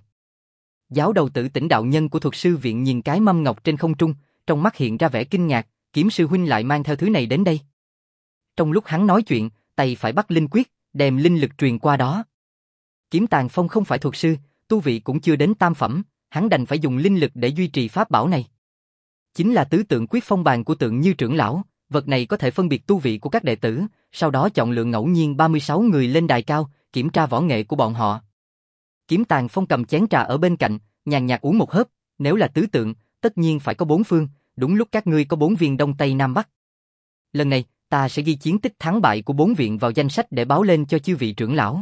Giáo đầu Tử Tĩnh đạo nhân của Thuật sư viện nhìn cái mâm ngọc trên không trung, trong mắt hiện ra vẻ kinh ngạc, Kiếm sư huynh lại mang theo thứ này đến đây. Trong lúc hắn nói chuyện, tay phải bắt linh quyết, đem linh lực truyền qua đó. Kiếm Tàng Phong không phải thuật sư, tu vị cũng chưa đến tam phẩm, hắn đành phải dùng linh lực để duy trì pháp bảo này. Chính là tứ tượng quyết phong bàn của Tượng Như trưởng lão, vật này có thể phân biệt tu vị của các đệ tử, sau đó chọn lựa ngẫu nhiên ba mươi sáu người lên đài cao, kiểm tra võ nghệ của bọn họ. Kiếm Tàng Phong cầm chén trà ở bên cạnh, nhàn nhạt uống một hớp, nếu là tứ tượng, tất nhiên phải có bốn phương, đúng lúc các ngươi có bốn viên đông tây nam bắc. Lần này, ta sẽ ghi chiến tích thắng bại của bốn viện vào danh sách để báo lên cho chư vị trưởng lão.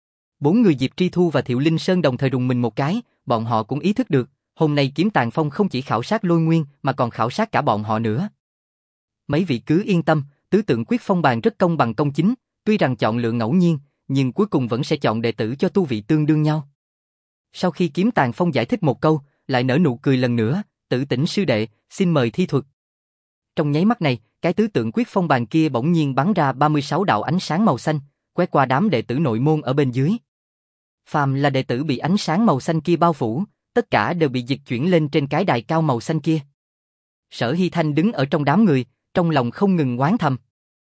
Bốn người Diệp Tri Thu và Thiệu Linh Sơn đồng thời rùng mình một cái, bọn họ cũng ý thức được, hôm nay Kiếm Tàng Phong không chỉ khảo sát Lôi Nguyên mà còn khảo sát cả bọn họ nữa. Mấy vị cứ yên tâm, tứ tượng quyết phong bàn rất công bằng công chính, tuy rằng chọn lựa ngẫu nhiên, nhưng cuối cùng vẫn sẽ chọn đệ tử cho tu vị tương đương nhau. Sau khi Kiếm Tàng Phong giải thích một câu, lại nở nụ cười lần nữa, Tử Tĩnh sư đệ, xin mời thi thuật. Trong nháy mắt này, cái tứ tượng quyết phong bàn kia bỗng nhiên bắn ra ba mươi sáu đạo ánh sáng màu xanh, quét qua đám đệ tử nội môn ở bên dưới. Phàm là đệ tử bị ánh sáng màu xanh kia bao phủ, tất cả đều bị dịch chuyển lên trên cái đài cao màu xanh kia. Sở Hy Thanh đứng ở trong đám người, trong lòng không ngừng oán thầm.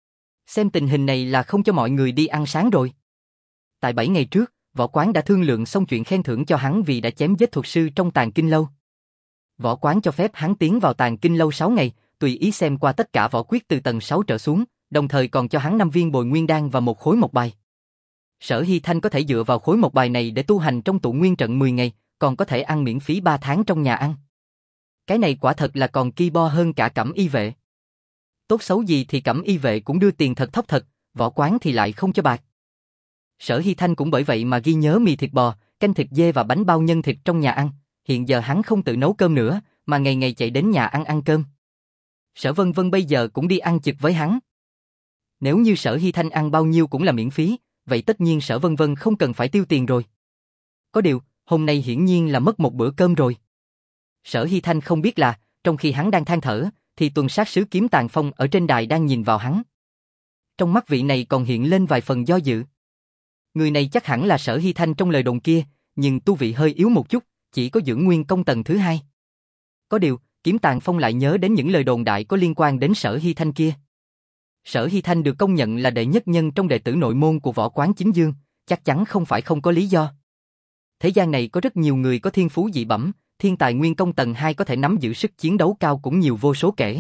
Xem tình hình này là không cho mọi người đi ăn sáng rồi. Tại bảy ngày trước, Võ Quán đã thương lượng xong chuyện khen thưởng cho hắn vì đã chém giết thuật sư trong Tàng Kinh Lâu. Võ Quán cho phép hắn tiến vào Tàng Kinh Lâu sáu ngày, tùy ý xem qua tất cả võ quyết từ tầng sáu trở xuống, đồng thời còn cho hắn năm viên bồi nguyên đan và một khối một bài. Sở Hy Thanh có thể dựa vào khối một bài này để tu hành trong tụ nguyên trận mười ngày, còn có thể ăn miễn phí ba tháng trong nhà ăn. Cái này quả thật là còn ki bo hơn cả Cẩm Y vệ. Tốt xấu gì thì Cẩm Y vệ cũng đưa tiền thật thóc thật, Võ Quán thì lại không cho bạc. Sở Hy Thanh cũng bởi vậy mà ghi nhớ mì thịt bò, canh thịt dê và bánh bao nhân thịt trong nhà ăn. Hiện giờ hắn không tự nấu cơm nữa, mà ngày ngày chạy đến nhà ăn ăn cơm. Sở Vân Vân bây giờ cũng đi ăn trực với hắn. Nếu như Sở Hy Thanh ăn bao nhiêu cũng là miễn phí, vậy tất nhiên Sở Vân Vân không cần phải tiêu tiền rồi. Có điều, hôm nay hiển nhiên là mất một bữa cơm rồi. Sở Hy Thanh không biết là, trong khi hắn đang than thở, thì tuần sát sứ Kiếm Tàng Phong ở trên đài đang nhìn vào hắn. Trong mắt vị này còn hiện lên vài phần do dự. Người này chắc hẳn là Sở Hy Thanh trong lời đồn kia, nhưng tu vị hơi yếu một chút, chỉ có dưỡng nguyên công tầng thứ hai. Có điều, Kiếm Tàng Phong lại nhớ đến những lời đồn đại có liên quan đến Sở Hy Thanh kia. Sở Hy Thanh được công nhận là đệ nhất nhân trong đệ tử nội môn của Võ Quán Chính Dương, chắc chắn không phải không có lý do. Thế gian này có rất nhiều người có thiên phú dị bẩm, thiên tài nguyên công tầng hai có thể nắm giữ sức chiến đấu cao cũng nhiều vô số kể.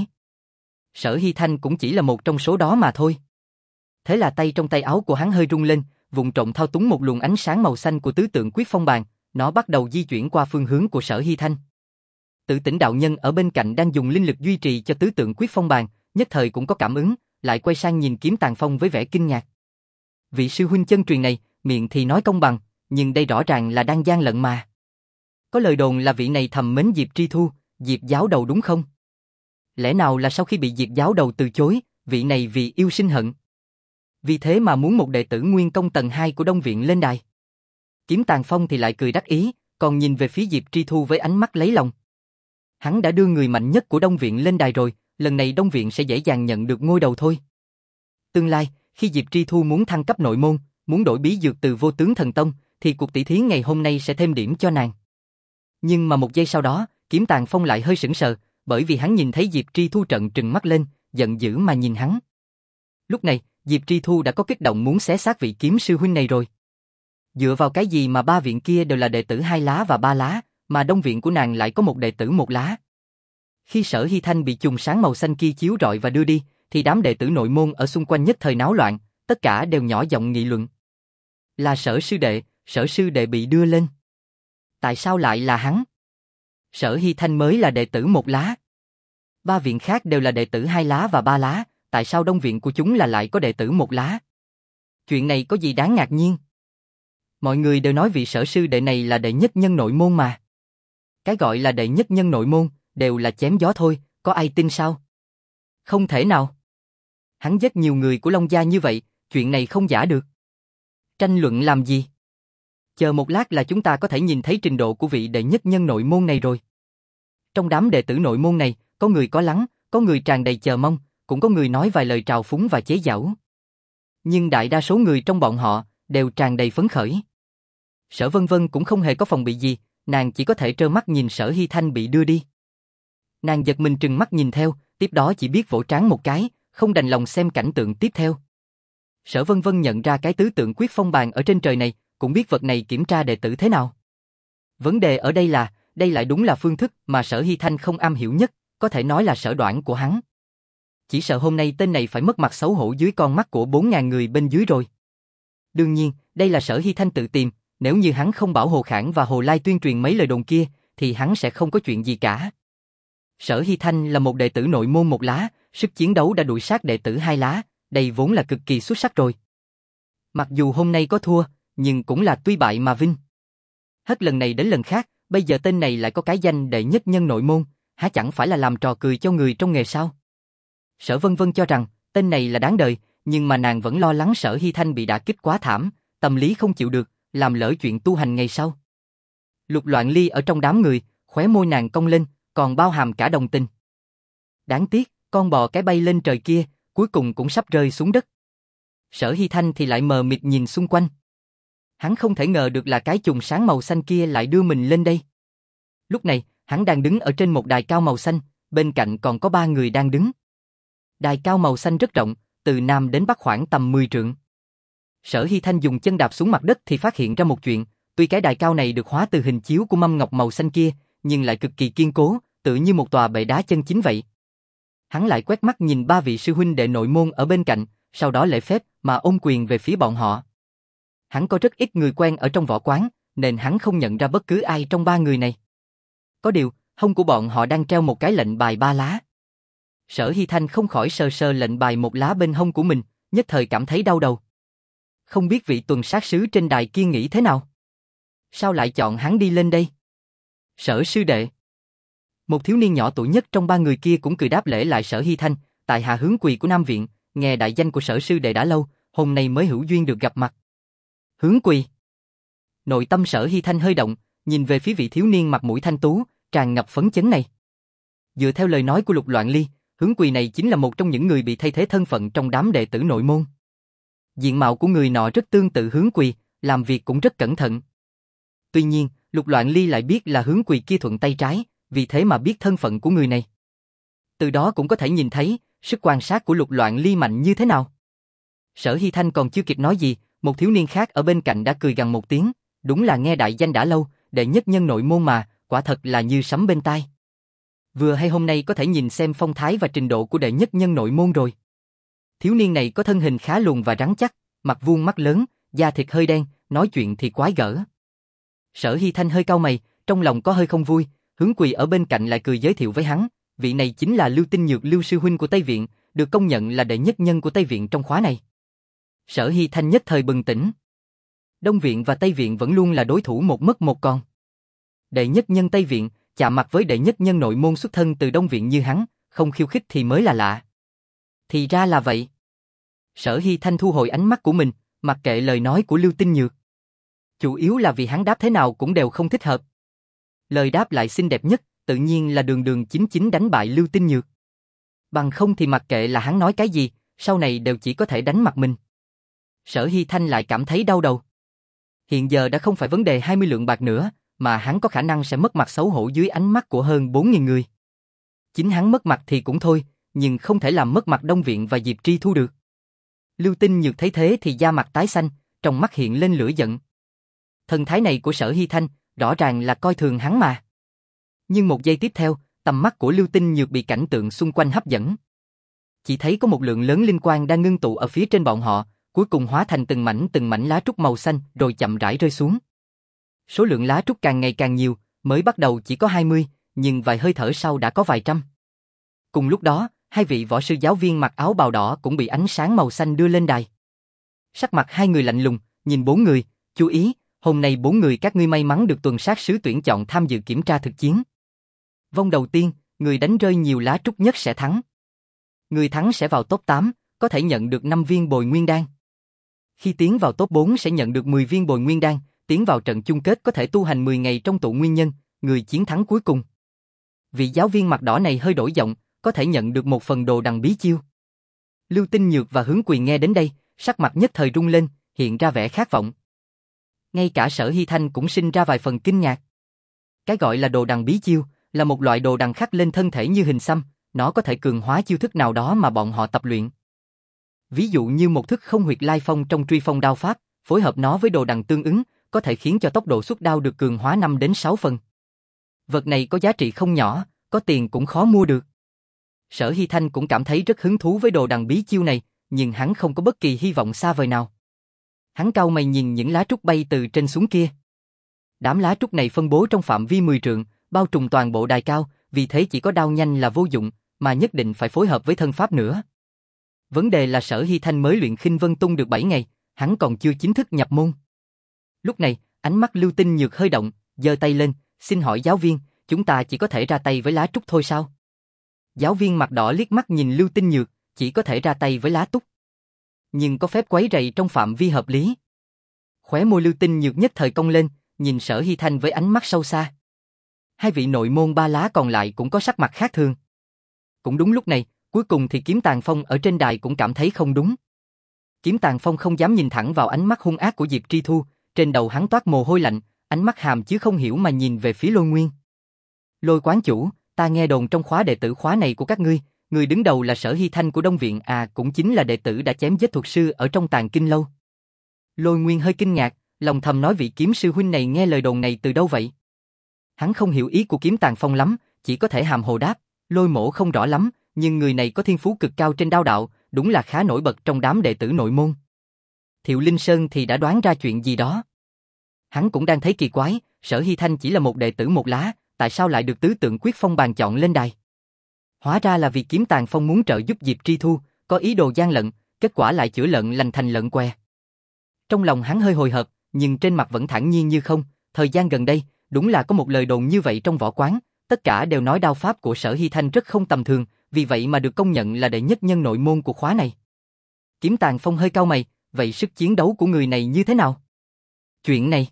Sở Hy Thanh cũng chỉ là một trong số đó mà thôi. Thế là tay trong tay áo của hắn hơi rung lên, vụng trộm thao túng một luồng ánh sáng màu xanh của tứ tượng quyết phong bàn, nó bắt đầu di chuyển qua phương hướng của Sở Hy Thanh. Tử Tĩnh đạo nhân ở bên cạnh đang dùng linh lực duy trì cho tứ tượng quyết phong bàn, nhất thời cũng có cảm ứng, lại quay sang nhìn Kiếm Tàng Phong với vẻ kinh ngạc. Vị sư huynh chân truyền này, miệng thì nói công bằng, nhưng đây rõ ràng là đang gian lận mà. Có lời đồn là vị này thầm mến Diệp Tri Thu, Diệp giáo đầu đúng không? Lẽ nào là sau khi bị Diệp giáo đầu từ chối, vị này vì yêu sinh hận? Vì thế mà muốn một đệ tử nguyên công tầng hai của Đông Viện lên đài. Kiếm Tàng Phong thì lại cười đắc ý, còn nhìn về phía Diệp Tri Thu với ánh mắt lấy lòng. Hắn đã đưa người mạnh nhất của Đông Viện lên đài rồi, lần này Đông Viện sẽ dễ dàng nhận được ngôi đầu thôi. Tương lai, khi Diệp Tri Thu muốn thăng cấp nội môn, muốn đổi bí dược từ Vô Tướng Thần Tông, thì cuộc tỷ thí ngày hôm nay sẽ thêm điểm cho nàng. Nhưng mà một giây sau đó, Kiếm Tàng Phong lại hơi sững sờ, bởi vì hắn nhìn thấy Diệp Tri Thu trợn trừng mắt lên, giận dữ mà nhìn hắn. Lúc này, Diệp Tri Thu đã có kích động muốn xé xác vị kiếm sư huynh này rồi. Dựa vào cái gì mà ba viện kia đều là đệ tử hai lá và ba lá, mà Đông Viện của nàng lại có một đệ tử một lá? Khi Sở Hy Thanh bị chùm sáng màu xanh kia chiếu rọi và đưa đi, thì đám đệ tử nội môn ở xung quanh nhất thời náo loạn, tất cả đều nhỏ giọng nghị luận. Là Sở sư đệ, Sở sư đệ bị đưa lên. Tại sao lại là hắn? Sở Hy Thanh mới là đệ tử một lá. Ba viện khác đều là đệ tử hai lá và ba lá, tại sao Đông Viện của chúng là lại có đệ tử một lá? Chuyện này có gì đáng ngạc nhiên? Mọi người đều nói vị Sở sư đệ này là đệ nhất nhân nội môn mà. Cái gọi là đệ nhất nhân nội môn, đều là chém gió thôi, có ai tin sao? Không thể nào. Hắn giết nhiều người của Long gia như vậy, chuyện này không giả được. Tranh luận làm gì? Chờ một lát là chúng ta có thể nhìn thấy trình độ của vị đệ nhất nhân nội môn này rồi. Trong đám đệ tử nội môn này, có người có lắng, có người tràn đầy chờ mong, cũng có người nói vài lời trào phúng và chế giễu. Nhưng đại đa số người trong bọn họ đều tràn đầy phấn khởi. Sở Vân Vân cũng không hề có phòng bị gì, nàng chỉ có thể trơ mắt nhìn Sở Hy Thanh bị đưa đi. Nàng giật mình trừng mắt nhìn theo, tiếp đó chỉ biết vỗ trán một cái, không đành lòng xem cảnh tượng tiếp theo. Sở Vân Vân nhận ra cái tứ tượng quyết phong bàn ở trên trời này, cũng biết vật này kiểm tra đệ tử thế nào. Vấn đề ở đây là, đây lại đúng là phương thức mà Sở Hy Thanh không am hiểu nhất, có thể nói là sở đoản của hắn. Chỉ sợ hôm nay tên này phải mất mặt xấu hổ dưới con mắt của bốn ngàn người bên dưới rồi. Đương nhiên, đây là Sở Hy Thanh tự tìm, nếu như hắn không bảo Hồ Khảng và Hồ Lai tuyên truyền mấy lời đồn kia, thì hắn sẽ không có chuyện gì cả. Sở Hy Thanh là một đệ tử nội môn một lá, sức chiến đấu đã đuổi sát đệ tử hai lá, đây vốn là cực kỳ xuất sắc rồi. Mặc dù hôm nay có thua, nhưng cũng là tuy bại mà vinh. Hết lần này đến lần khác, bây giờ tên này lại có cái danh đệ nhất nhân nội môn, há chẳng phải là làm trò cười cho người trong nghề sao? Sở Vân Vân cho rằng, tên này là đáng đời, nhưng mà nàng vẫn lo lắng Sở Hy Thanh bị đả kích quá thảm, tâm lý không chịu được, làm lỡ chuyện tu hành ngày sau. Lục Loạn Ly ở trong đám người, khóe môi nàng cong lên, còn bao hàm cả đồng tình. Đáng tiếc, con bò cái bay lên trời kia, cuối cùng cũng sắp rơi xuống đất. Sở Hy Thanh thì lại mờ mịt nhìn xung quanh. Hắn không thể ngờ được là cái chùm sáng màu xanh kia lại đưa mình lên đây. Lúc này, hắn đang đứng ở trên một đài cao màu xanh, bên cạnh còn có ba người đang đứng. Đài cao màu xanh rất rộng, từ nam đến bắc khoảng tầm mười trượng. Sở Hy Thanh dùng chân đạp xuống mặt đất thì phát hiện ra một chuyện, tuy cái đài cao này được hóa từ hình chiếu của mâm ngọc màu xanh kia, nhưng lại cực kỳ kiên cố, tự như một tòa bệ đá chân chính vậy. Hắn lại quét mắt nhìn ba vị sư huynh đệ nội môn ở bên cạnh, sau đó lễ phép mà ôm quyền về phía bọn họ. Hắn có rất ít người quen ở trong võ quán, nên hắn không nhận ra bất cứ ai trong ba người này. Có điều, hông của bọn họ đang treo một cái lệnh bài ba lá. Sở Hy Thanh không khỏi sờ sờ lệnh bài một lá bên hông của mình, nhất thời cảm thấy đau đầu. Không biết vị tuần sát sứ trên đài kia nghĩ thế nào? Sao lại chọn hắn đi lên đây? Sở sư đệ. Một thiếu niên nhỏ tuổi nhất trong ba người kia cũng cười đáp lễ lại Sở Hy Thanh, tại hạ Hướng Quỳ của Nam Viện, nghe đại danh của Sở sư đệ đã lâu, hôm nay mới hữu duyên được gặp mặt. Hướng Quỳ. Nội tâm Sở Hy Thanh hơi động, nhìn về phía vị thiếu niên mặt mũi thanh tú, tràn ngập phấn chấn này. Dựa theo lời nói của Lục Loạn Ly, Hướng Quỳ này chính là một trong những người bị thay thế thân phận trong đám đệ tử nội môn. Diện mạo của người nọ rất tương tự Hướng Quỳ, làm việc cũng rất cẩn thận. Tuy nhiên, Lục Loạn Ly lại biết là Hướng Quỳ kia thuận tay trái, vì thế mà biết thân phận của người này. Từ đó cũng có thể nhìn thấy, sức quan sát của Lục Loạn Ly mạnh như thế nào. Sở Hy Thanh còn chưa kịp nói gì, một thiếu niên khác ở bên cạnh đã cười gằn một tiếng, đúng là nghe đại danh đã lâu, đệ nhất nhân nội môn mà, quả thật là như sấm bên tai. Vừa hay hôm nay có thể nhìn xem phong thái và trình độ của đệ nhất nhân nội môn rồi. Thiếu niên này có thân hình khá lùn và rắn chắc, mặt vuông mắt lớn, da thịt hơi đen, nói chuyện thì quái gở. Sở Hy Thanh hơi cau mày, trong lòng có hơi không vui, Hướng Quỳ ở bên cạnh lại cười giới thiệu với hắn, vị này chính là Lưu Tinh Nhược Lưu sư huynh của Tây Viện, được công nhận là đệ nhất nhân của Tây Viện trong khóa này. Sở Hy Thanh nhất thời bừng tỉnh. Đông Viện và Tây Viện vẫn luôn là đối thủ một mất một còn. Đệ nhất nhân Tây Viện chạm mặt với đệ nhất nhân nội môn xuất thân từ Đông Viện như hắn, không khiêu khích thì mới là lạ. Thì ra là vậy. Sở Hy Thanh thu hồi ánh mắt của mình, mặc kệ lời nói của Lưu Tinh Nhược. Chủ yếu là vì hắn đáp thế nào cũng đều không thích hợp. Lời đáp lại xinh đẹp nhất, tự nhiên là đường đường chính chính đánh bại Lưu Tinh Nhược. Bằng không thì mặc kệ là hắn nói cái gì, sau này đều chỉ có thể đánh mặt mình. Sở Hy Thanh lại cảm thấy đau đầu. Hiện giờ đã không phải vấn đề hai mươi lượng bạc nữa, mà hắn có khả năng sẽ mất mặt xấu hổ dưới ánh mắt của hơn bốn nghìn người. Chính hắn mất mặt thì cũng thôi, nhưng không thể làm mất mặt Đông Viện và Diệp Tri Thu được. Lưu Tinh Nhược thấy thế thì da mặt tái xanh, trong mắt hiện lên lửa giận. Thần thái này của Sở Hy Thanh, rõ ràng là coi thường hắn mà. Nhưng một giây tiếp theo, tầm mắt của Lưu Tinh Nhược bị cảnh tượng xung quanh hấp dẫn. Chỉ thấy có một lượng lớn linh quang đang ngưng tụ ở phía trên bọn họ, cuối cùng hóa thành từng mảnh từng mảnh lá trúc màu xanh rồi chậm rãi rơi xuống. Số lượng lá trúc càng ngày càng nhiều, mới bắt đầu chỉ có hai mươi, nhưng vài hơi thở sau đã có vài trăm. Cùng lúc đó, hai vị võ sư giáo viên mặc áo bào đỏ cũng bị ánh sáng màu xanh đưa lên đài. Sắc mặt hai người lạnh lùng, nhìn bốn người, chú ý, hôm nay bốn người các ngươi may mắn được tuần sát sứ tuyển chọn tham dự kiểm tra thực chiến. Vòng đầu tiên, người đánh rơi nhiều lá trúc nhất sẽ thắng. Người thắng sẽ vào top tám, có thể nhận được năm viên bồi nguyên đan. Khi tiến vào top bốn sẽ nhận được mười viên bồi nguyên đan, tiến vào trận chung kết có thể tu hành mười ngày trong tụ nguyên nhân, người chiến thắng cuối cùng. Vị giáo viên mặt đỏ này hơi đổi giọng, có thể nhận được một phần đồ đằng bí chiêu. Lưu Tinh Nhược và Hướng Quyền nghe đến đây, sắc mặt nhất thời rung lên, hiện ra vẻ khát vọng. Ngay cả Sở Hy Thanh cũng sinh ra vài phần kinh ngạc. Cái gọi là đồ đằng bí chiêu, là một loại đồ đằng khắc lên thân thể như hình xăm, nó có thể cường hóa chiêu thức nào đó mà bọn họ tập luyện. Ví dụ như một thức không huyệt lai phong trong truy phong đao pháp, phối hợp nó với đồ đằng tương ứng, có thể khiến cho tốc độ xuất đao được cường hóa năm đến sáu phần. Vật này có giá trị không nhỏ, có tiền cũng khó mua được. Sở Hy Thanh cũng cảm thấy rất hứng thú với đồ đằng bí chiêu này, nhưng hắn không có bất kỳ hy vọng xa vời nào. Hắn cau mày nhìn những lá trúc bay từ trên xuống kia. Đám lá trúc này phân bố trong phạm vi mười trượng, bao trùm toàn bộ đài cao, vì thế chỉ có đao nhanh là vô dụng, mà nhất định phải phối hợp với thân pháp nữa. Vấn đề là Sở Hy Thanh mới luyện Khinh Vân Tung được bảy ngày, hắn còn chưa chính thức nhập môn. Lúc này, ánh mắt Lưu Tinh Nhược hơi động, giơ tay lên, xin hỏi giáo viên, chúng ta chỉ có thể ra tay với lá trúc thôi sao? Giáo viên mặt đỏ liếc mắt nhìn Lưu Tinh Nhược, chỉ có thể ra tay với lá trúc. Nhưng có phép quấy rầy trong phạm vi hợp lý. Khóe môi Lưu Tinh Nhược nhất thời cong lên, nhìn Sở Hy Thanh với ánh mắt sâu xa. Hai vị nội môn ba lá còn lại cũng có sắc mặt khác thường. Cũng đúng lúc này, cuối cùng thì Kiếm Tàn Phong ở trên đài cũng cảm thấy không đúng. Kiếm Tàn Phong không dám nhìn thẳng vào ánh mắt hung ác của Diệp Tri Thu, trên đầu hắn toát mồ hôi lạnh, ánh mắt hàm chứ không hiểu mà nhìn về phía Lôi Nguyên. Lôi quán chủ, ta nghe đồn trong khóa đệ tử khóa này của các ngươi, người đứng đầu là Sở Hy Thanh của Đông Viện, à cũng chính là đệ tử đã chém giết thuật sư ở trong Tàn Kinh lâu. Lôi Nguyên hơi kinh ngạc, lòng thầm nói vị kiếm sư huynh này nghe lời đồn này từ đâu vậy? Hắn không hiểu ý của Kiếm Tàn Phong lắm, chỉ có thể hàm hồ đáp, Lôi mổ không rõ lắm, nhưng người này có thiên phú cực cao trên đao đạo, đúng là khá nổi bật trong đám đệ tử nội môn. Thiệu Linh Sơn thì đã đoán ra chuyện gì đó. Hắn cũng đang thấy kỳ quái, Sở Hy Thanh chỉ là một đệ tử một lá, tại sao lại được tứ tượng quyết phong bàn chọn lên đài? Hóa ra là vì Kiếm Tàn Phong muốn trợ giúp Diệp Tri Thu, có ý đồ gian lận, kết quả lại chữa lợn lành thành lợn què. Trong lòng hắn hơi hồi hộp, nhưng trên mặt vẫn thản nhiên như không, thời gian gần đây, đúng là có một lời đồn như vậy trong võ quán, tất cả đều nói đao pháp của Sở Hy Thanh rất không tầm thường, vì vậy mà được công nhận là đệ nhất nhân nội môn của khóa này. Kiếm Tàn Phong hơi cau mày, vậy sức chiến đấu của người này như thế nào? Chuyện này,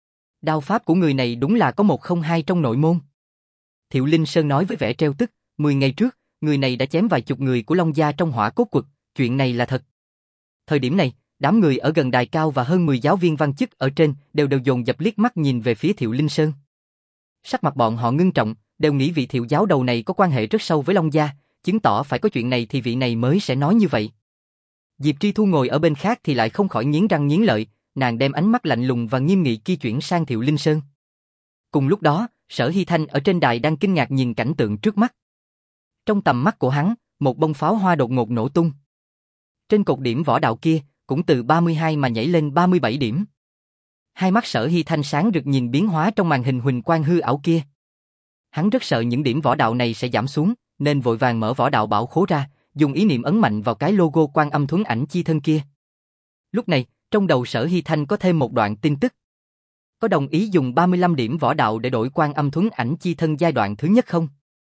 đao pháp của người này đúng là có một không hai trong nội môn. Thiệu Linh Sơn nói với vẻ trêu tức, mười ngày trước, người này đã chém vài chục người của Long gia trong hỏa cốt quật, chuyện này là thật. Thời điểm này, đám người ở gần đài cao và hơn mười giáo viên văn chức ở trên đều đều dồn dập liếc mắt nhìn về phía Thiệu Linh Sơn. Sắc mặt bọn họ ngưng trọng, đều nghĩ vị Thiệu giáo đầu này có quan hệ rất sâu với Long gia, chứng tỏ phải có chuyện này thì vị này mới sẽ nói như vậy. Diệp Tri Thu ngồi ở bên khác thì lại không khỏi nghiến răng nghiến lợi, nàng đem ánh mắt lạnh lùng và nghiêm nghị kia chuyển sang Thiệu Linh Sơn. Cùng lúc đó, Sở Hy Thanh ở trên đài đang kinh ngạc nhìn cảnh tượng trước mắt. Trong tầm mắt của hắn, một bông pháo hoa đột ngột nổ tung. Trên cột điểm võ đạo kia, cũng từ ba mươi hai mà nhảy lên ba mươi bảy điểm. Hai mắt Sở Hy Thanh sáng rực nhìn biến hóa trong màn hình huỳnh quang hư ảo kia. Hắn rất sợ những điểm võ đạo này sẽ giảm xuống, nên vội vàng mở võ đạo bảo khố ra, dùng ý niệm ấn mạnh vào cái logo Quan Âm Thuấn Ảnh Chi Thân kia. Lúc này, trong đầu Sở Hy Thanh có thêm một đoạn tin tức. Có đồng ý dùng ba mươi lăm điểm võ đạo để đổi Quan Âm Thuấn Ảnh Chi Thân giai đoạn thứ nhất không?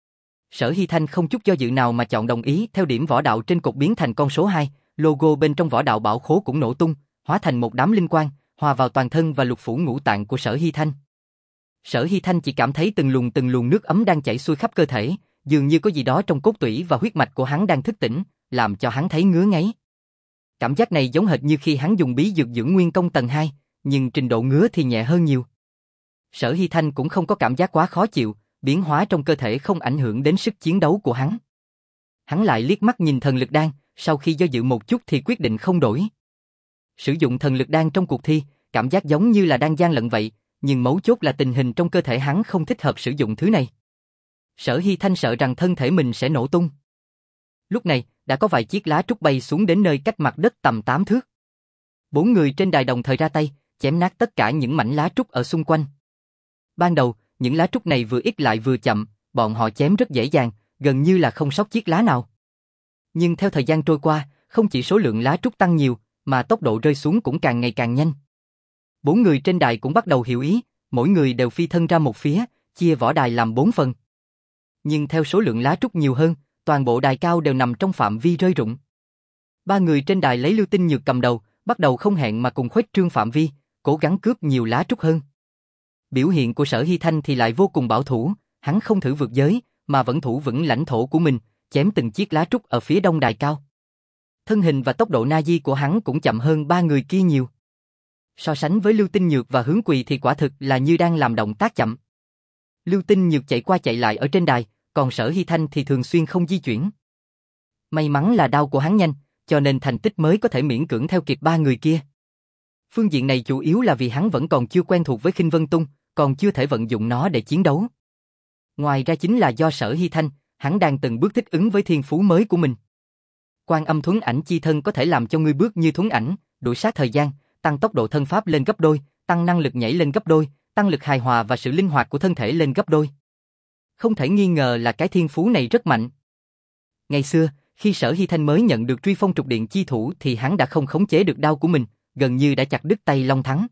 Sở Hy Thanh không chút do dự nào mà chọn đồng ý, theo điểm võ đạo trên cột biến thành con số hai, logo bên trong võ đạo bảo khố cũng nổ tung, hóa thành một đám linh quang, hòa vào toàn thân và lục phủ ngũ tạng của Sở Hy Thanh. Sở Hy Thanh chỉ cảm thấy từng luồng từng luồng nước ấm đang chảy xuôi khắp cơ thể, dường như có gì đó trong cốt tủy và huyết mạch của hắn đang thức tỉnh, làm cho hắn thấy ngứa ngáy. Cảm giác này giống hệt như khi hắn dùng bí dược dưỡng nguyên công tầng hai, nhưng trình độ ngứa thì nhẹ hơn nhiều. Sở Hy Thanh cũng không có cảm giác quá khó chịu, biến hóa trong cơ thể không ảnh hưởng đến sức chiến đấu của hắn. Hắn lại liếc mắt nhìn thần lực đan, sau khi do dự một chút thì quyết định không đổi. Sử dụng thần lực đan trong cuộc thi, cảm giác giống như là đang gian lận vậy, nhưng mấu chốt là tình hình trong cơ thể hắn không thích hợp sử dụng thứ này. Sở Hy Thanh sợ rằng thân thể mình sẽ nổ tung. Lúc này, đã có vài chiếc lá trúc bay xuống đến nơi cách mặt đất tầm tám thước. Bốn người trên đài đồng thời ra tay, chém nát tất cả những mảnh lá trúc ở xung quanh. Ban đầu, những lá trúc này vừa ít lại vừa chậm, bọn họ chém rất dễ dàng, gần như là không sót chiếc lá nào. Nhưng theo thời gian trôi qua, không chỉ số lượng lá trúc tăng nhiều, mà tốc độ rơi xuống cũng càng ngày càng nhanh. Bốn người trên đài cũng bắt đầu hiểu ý, mỗi người đều phi thân ra một phía, chia võ đài làm bốn phần. Nhưng theo số lượng lá trúc nhiều hơn, toàn bộ đài cao đều nằm trong phạm vi rơi rụng. Ba người trên đài lấy Lưu Tinh Nhược cầm đầu, bắt đầu không hẹn mà cùng khuếch trương phạm vi, cố gắng cướp nhiều lá trúc hơn. Biểu hiện của Sở Hy Thanh thì lại vô cùng bảo thủ, hắn không thử vượt giới, mà vẫn thủ vững lãnh thổ của mình, chém từng chiếc lá trúc ở phía đông đài cao. Thân hình và tốc độ na di của hắn cũng chậm hơn ba người kia nhiều. So sánh với Lưu Tinh Nhược và Hướng Quỳ thì quả thực là như đang làm động tác chậm. Lưu Tinh Nhược chạy qua chạy lại ở trên đài, còn Sở Hy Thanh thì thường xuyên không di chuyển. May mắn là đao của hắn nhanh, cho nên thành tích mới có thể miễn cưỡng theo kịp ba người kia. Phương diện này chủ yếu là vì hắn vẫn còn chưa quen thuộc với Khinh Vân Tung, còn chưa thể vận dụng nó để chiến đấu. Ngoài ra chính là do Sở Hy Thanh, hắn đang từng bước thích ứng với thiên phú mới của mình. Quan Âm Thuấn Ảnh chi thân có thể làm cho ngươi bước như thuấn ảnh, đuổi sát thời gian, tăng tốc độ thân pháp lên gấp đôi, tăng năng lực nhảy lên gấp đôi, tăng lực hài hòa và sự linh hoạt của thân thể lên gấp đôi. Không thể nghi ngờ là cái thiên phú này rất mạnh. Ngày xưa, khi Sở Hy Thanh mới nhận được truy phong trục điện chi thủ thì hắn đã không khống chế được đao của mình, gần như đã chặt đứt tay Long Thắng.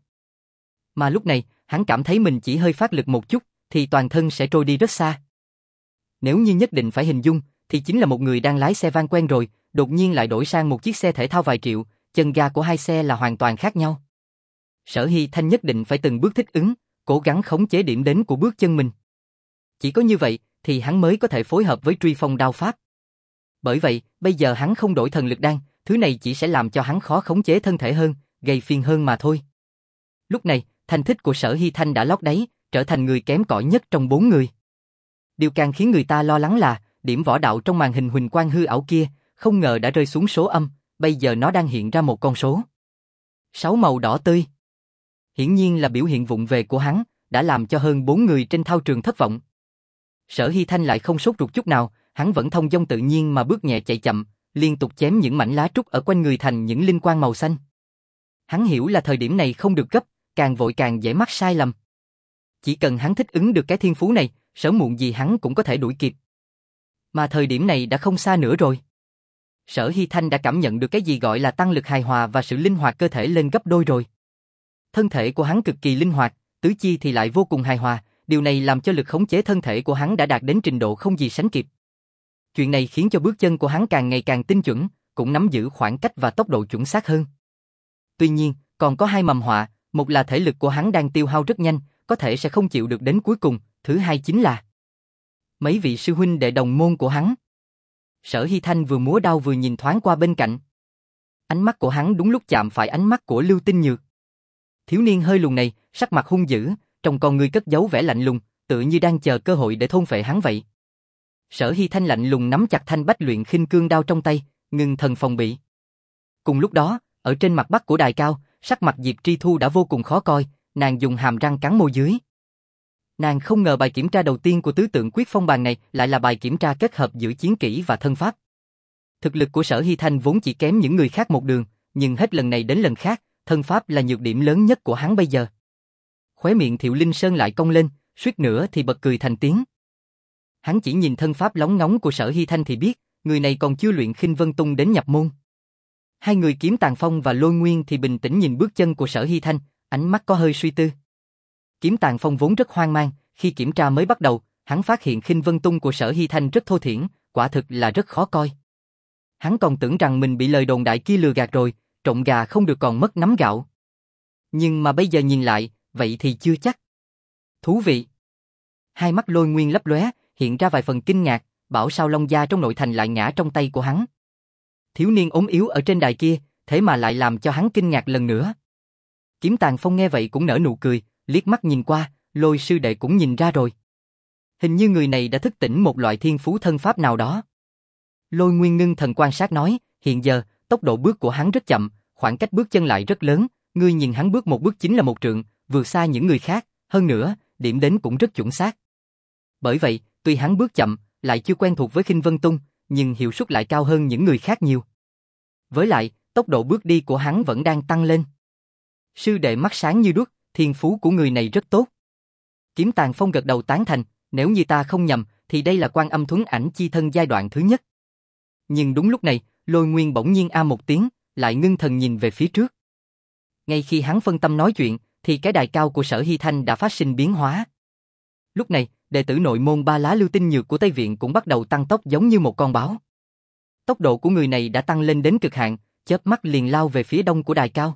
Mà lúc này, hắn cảm thấy mình chỉ hơi phát lực một chút, thì toàn thân sẽ trôi đi rất xa. Nếu như nhất định phải hình dung, thì chính là một người đang lái xe van quen rồi, đột nhiên lại đổi sang một chiếc xe thể thao vài triệu, chân ga của hai xe là hoàn toàn khác nhau. Sở Hy Thanh nhất định phải từng bước thích ứng, cố gắng khống chế điểm đến của bước chân mình. Chỉ có như vậy, thì hắn mới có thể phối hợp với truy phong đao pháp. Bởi vậy, bây giờ hắn không đổi thần lực đan, thứ này chỉ sẽ làm cho hắn khó khống chế thân thể hơn, gây phiền hơn mà thôi. Lúc này, thành tích của Sở Hy Thanh đã lót đáy, trở thành người kém cỏi nhất trong bốn người. Điều càng khiến người ta lo lắng là, điểm võ đạo trong màn hình huỳnh quang hư ảo kia, không ngờ đã rơi xuống số âm, bây giờ nó đang hiện ra một con số. Sáu màu đỏ tươi. Hiển nhiên là biểu hiện vụng về của hắn, đã làm cho hơn bốn người trên thao trường thất vọng. Sở Hy Thanh lại không sốt ruột chút nào, hắn vẫn thông dong tự nhiên mà bước nhẹ chạy chậm, liên tục chém những mảnh lá trúc ở quanh người thành những linh quang màu xanh. Hắn hiểu là thời điểm này không được gấp, càng vội càng dễ mắc sai lầm. Chỉ cần hắn thích ứng được cái thiên phú này, sớm muộn gì hắn cũng có thể đuổi kịp. Mà thời điểm này đã không xa nữa rồi. Sở Hy Thanh đã cảm nhận được cái gì gọi là tăng lực hài hòa và sự linh hoạt cơ thể lên gấp đôi rồi. Thân thể của hắn cực kỳ linh hoạt, tứ chi thì lại vô cùng hài hòa, điều này làm cho lực khống chế thân thể của hắn đã đạt đến trình độ không gì sánh kịp. Chuyện này khiến cho bước chân của hắn càng ngày càng tinh chuẩn, cũng nắm giữ khoảng cách và tốc độ chuẩn xác hơn. Tuy nhiên, còn có hai mầm họa, một là thể lực của hắn đang tiêu hao rất nhanh, có thể sẽ không chịu được đến cuối cùng, thứ hai chính là mấy vị sư huynh đệ đồng môn của hắn. Sở Hy Thanh vừa múa đao vừa nhìn thoáng qua bên cạnh. Ánh mắt của hắn đúng lúc chạm phải ánh mắt của Lưu Tinh Nhược. Thiếu niên hơi lùn này, sắc mặt hung dữ, trong con ngươi cất giấu vẻ lạnh lùng, tự như đang chờ cơ hội để thôn phệ hắn vậy. Sở Hy Thanh lạnh lùng nắm chặt thanh bách luyện khinh cương đao trong tay, ngưng thần phòng bị. Cùng lúc đó, ở trên mặt bắc của đài cao, sắc mặt Diệp Tri Thu đã vô cùng khó coi, nàng dùng hàm răng cắn môi dưới. Nàng không ngờ bài kiểm tra đầu tiên của tứ tượng quyết phong bàn này lại là bài kiểm tra kết hợp giữa chiến kỹ và thân pháp. Thực lực của Sở Hy Thanh vốn chỉ kém những người khác một đường, nhưng hết lần này đến lần khác, thân pháp là nhược điểm lớn nhất của hắn bây giờ. Khóe miệng Thiệu Linh Sơn lại cong lên, suýt nữa thì bật cười thành tiếng. Hắn chỉ nhìn thân pháp lóng ngóng của Sở Hy Thanh thì biết, người này còn chưa luyện Khinh Vân Tung đến nhập môn. Hai người Kiếm Tàn Phong và Lôi Nguyên thì bình tĩnh nhìn bước chân của Sở Hy Thanh, ánh mắt có hơi suy tư. Kiếm Tàn Phong vốn rất hoang mang, khi kiểm tra mới bắt đầu, hắn phát hiện Khinh Vân Tung của Sở Hy Thanh rất thô thiển, quả thực là rất khó coi. Hắn còn tưởng rằng mình bị lời đồn đại kia lừa gạt rồi, trộn gà không được còn mất nắm gạo. Nhưng mà bây giờ nhìn lại, vậy thì chưa chắc. Thú vị. Hai mắt Lôi Nguyên lấp lóe, hiện ra vài phần kinh ngạc, bảo sao Long gia trong nội thành lại ngã trong tay của hắn. Thiếu niên ốm yếu ở trên đài kia, thế mà lại làm cho hắn kinh ngạc lần nữa. Kiếm Tàng Phong nghe vậy cũng nở nụ cười, liếc mắt nhìn qua, Lôi sư đệ cũng nhìn ra rồi. Hình như người này đã thức tỉnh một loại thiên phú thân pháp nào đó. Lôi Nguyên ngưng thần quan sát nói, hiện giờ, tốc độ bước của hắn rất chậm, khoảng cách bước chân lại rất lớn, ngươi nhìn hắn bước một bước chính là một trượng, vượt xa những người khác, hơn nữa, điểm đến cũng rất chuẩn xác. Bởi vậy, tuy hắn bước chậm, lại chưa quen thuộc với Khinh Vân Tung, nhưng hiệu suất lại cao hơn những người khác nhiều. Với lại, tốc độ bước đi của hắn vẫn đang tăng lên. Sư đệ mắt sáng như đuốc, thiên phú của người này rất tốt. Kiếm Tàng Phong gật đầu tán thành, nếu như ta không nhầm, thì đây là Quan Âm Thuấn Ảnh Chi Thân giai đoạn thứ nhất. Nhưng đúng lúc này, Lôi Nguyên bỗng nhiên a một tiếng, lại ngưng thần nhìn về phía trước. Ngay khi hắn phân tâm nói chuyện, thì cái đài cao của Sở Hy Thanh đã phát sinh biến hóa. Lúc này, đệ tử nội môn Ba Lá Lưu Tinh Nhược của Tây Viện cũng bắt đầu tăng tốc giống như một con báo. Tốc độ của người này đã tăng lên đến cực hạn, chớp mắt liền lao về phía đông của đài cao.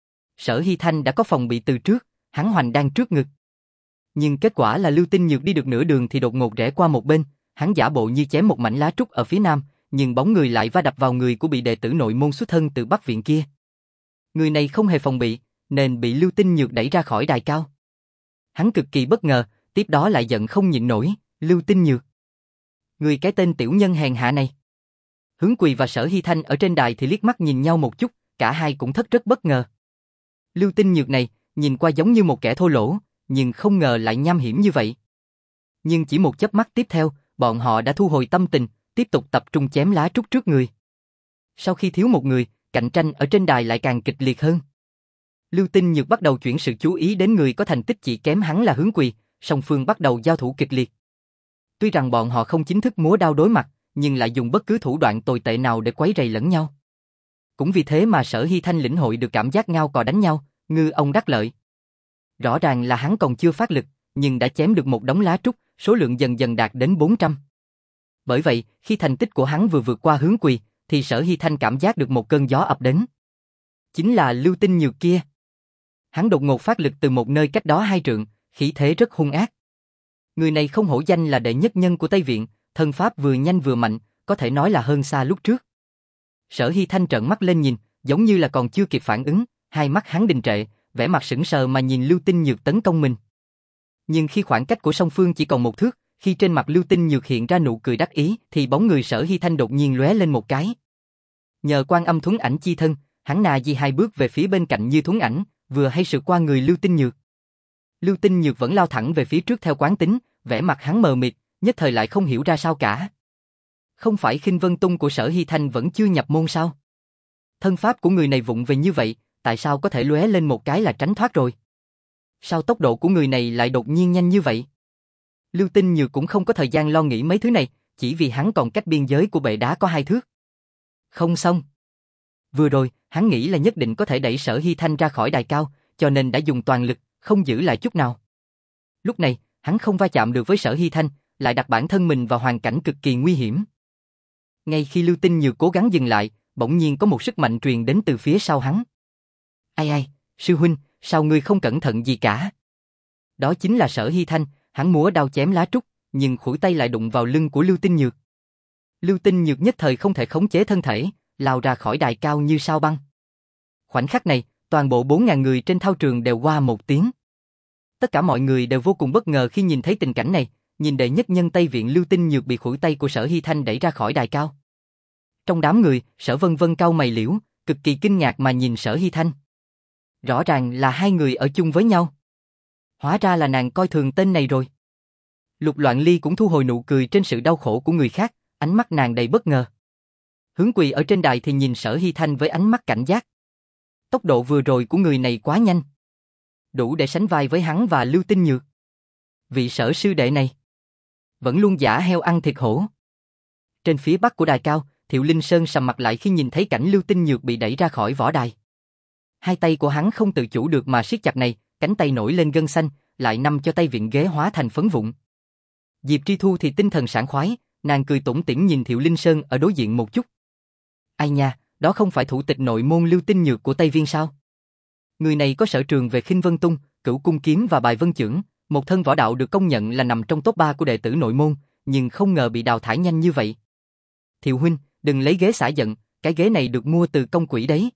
Sở Hy Thanh đã có phòng bị từ trước, hắn hoành đang trước ngực. Nhưng kết quả là Lưu Tinh Nhược đi được nửa đường thì đột ngột rẽ qua một bên, hắn giả bộ như chém một mảnh lá trúc ở phía nam, nhưng bóng người lại va đập vào người của bị đệ tử nội môn xuất thân từ Bắc Viện kia. Người này không hề phòng bị, nên bị Lưu Tinh Nhược đẩy ra khỏi đài cao. Hắn cực kỳ bất ngờ, tiếp đó lại giận không nhịn nổi, Lưu Tinh Nhược. Người cái tên tiểu nhân hèn hạ này. Hướng Quỳ và Sở Hy Thanh ở trên đài thì liếc mắt nhìn nhau một chút, cả hai cũng thất rất bất ngờ. Lưu Tinh Nhược này, nhìn qua giống như một kẻ thô lỗ, nhưng không ngờ lại nham hiểm như vậy. Nhưng chỉ một chớp mắt tiếp theo, bọn họ đã thu hồi tâm tình, tiếp tục tập trung chém lá trúc trước người. Sau khi thiếu một người, cạnh tranh ở trên đài lại càng kịch liệt hơn. Lưu Tinh Nhược bắt đầu chuyển sự chú ý đến người có thành tích chỉ kém hắn là Hướng Quỳ, song phương bắt đầu giao thủ kịch liệt. Tuy rằng bọn họ không chính thức múa đao đối mặt, nhưng lại dùng bất cứ thủ đoạn tồi tệ nào để quấy rầy lẫn nhau. Cũng vì thế mà Sở Hy Thanh lĩnh hội được cảm giác ngao cò đánh nhau, ngư ông đắc lợi. Rõ ràng là hắn còn chưa phát lực, nhưng đã chém được một đống lá trúc, số lượng dần dần đạt đến bốn trăm. Bởi vậy, khi thành tích của hắn vừa vượt qua Hướng Quỳ, thì Sở Hy Thanh cảm giác được một cơn gió ập đến. Chính là Lưu Tinh Nhược kia. Hắn đột ngột phát lực từ một nơi cách đó hai trượng, khí thế rất hung ác. Người này không hổ danh là đệ nhất nhân của Tây Viện, thân pháp vừa nhanh vừa mạnh, có thể nói là hơn xa lúc trước. Sở Hy Thanh trợn mắt lên nhìn, giống như là còn chưa kịp phản ứng, hai mắt hắn đình trệ, vẻ mặt sững sờ mà nhìn Lưu Tinh Nhược tấn công mình. Nhưng khi khoảng cách của song phương chỉ còn một thước, khi trên mặt Lưu Tinh Nhược hiện ra nụ cười đắc ý, thì bóng người Sở Hy Thanh đột nhiên lóe lên một cái. Nhờ Quan Âm Thuấn Ảnh Chi Thân, hắn nà di hai bước về phía bên cạnh như thuấn ảnh, vừa hay sượt qua người Lưu Tinh Nhược. Lưu Tinh Nhược vẫn lao thẳng về phía trước theo quán tính, vẻ mặt hắn mờ mịt, nhất thời lại không hiểu ra sao cả. Không phải Khinh Vân Tung của Sở Hy Thanh vẫn chưa nhập môn sao? Thân pháp của người này vụng về như vậy, tại sao có thể lóe lên một cái là tránh thoát rồi? Sao tốc độ của người này lại đột nhiên nhanh như vậy? Lưu Tinh Nhược cũng không có thời gian lo nghĩ mấy thứ này, chỉ vì hắn còn cách biên giới của bệ đá có hai thước. Không xong. Vừa rồi, hắn nghĩ là nhất định có thể đẩy Sở Hy Thanh ra khỏi đài cao, cho nên đã dùng toàn lực, không giữ lại chút nào. Lúc này, hắn không va chạm được với Sở Hy Thanh, lại đặt bản thân mình vào hoàn cảnh cực kỳ nguy hiểm. Ngay khi Lưu Tinh Nhược cố gắng dừng lại, bỗng nhiên có một sức mạnh truyền đến từ phía sau hắn. Ai ai, sư huynh, sao ngươi không cẩn thận gì cả? Đó chính là Sở Hy Thanh, hắn múa đao chém lá trúc, nhưng khuỷu tay lại đụng vào lưng của Lưu Tinh Nhược. Lưu Tinh Nhược nhất thời không thể khống chế thân thể, lao ra khỏi đài cao như sao băng. Khoảnh khắc này, toàn bộ bốn nghìn người trên thao trường đều qua một tiếng. Tất cả mọi người đều vô cùng bất ngờ khi nhìn thấy tình cảnh này, nhìn đệ nhất nhân Tây Viện Lưu Tinh Nhược bị khuỷu tay của Sở Hy Thanh đẩy ra khỏi đài cao. Trong đám người, Sở Vân Vân cau mày liễu, cực kỳ kinh ngạc mà nhìn Sở Hy Thanh. Rõ ràng là hai người ở chung với nhau. Hóa ra là nàng coi thường tên này rồi. Lục Loạn Ly cũng thu hồi nụ cười trên sự đau khổ của người khác, ánh mắt nàng đầy bất ngờ. Hướng Quỳ ở trên đài thì nhìn Sở Hy Thanh với ánh mắt cảnh giác. Tốc độ vừa rồi của người này quá nhanh, đủ để sánh vai với hắn và Lưu Tinh Nhược. Vị Sở sư đệ này vẫn luôn giả heo ăn thịt hổ. Trên phía bắc của đài cao, Thiệu Linh Sơn sầm mặt lại khi nhìn thấy cảnh Lưu Tinh Nhược bị đẩy ra khỏi võ đài. Hai tay của hắn không tự chủ được mà siết chặt này, cánh tay nổi lên gân xanh, lại nằm cho tay vịn ghế hóa thành phấn vụn. Diệp Tri Thu thì tinh thần sảng khoái, nàng cười tủm tỉm nhìn Thiệu Linh Sơn ở đối diện một chút. Ai nha, đó không phải thủ tịch nội môn Lưu Tinh Nhược của Tây Viên sao? Người này có sở trường về Khinh Vân Tung, Cửu Cung Kiếm và Bài Vân Chưởng, Một thân võ đạo được công nhận là nằm trong top ba của đệ tử nội môn, nhưng không ngờ bị đào thải nhanh như vậy. Thiệu huynh, đừng lấy ghế xả giận, cái ghế này được mua từ công quỹ đấy.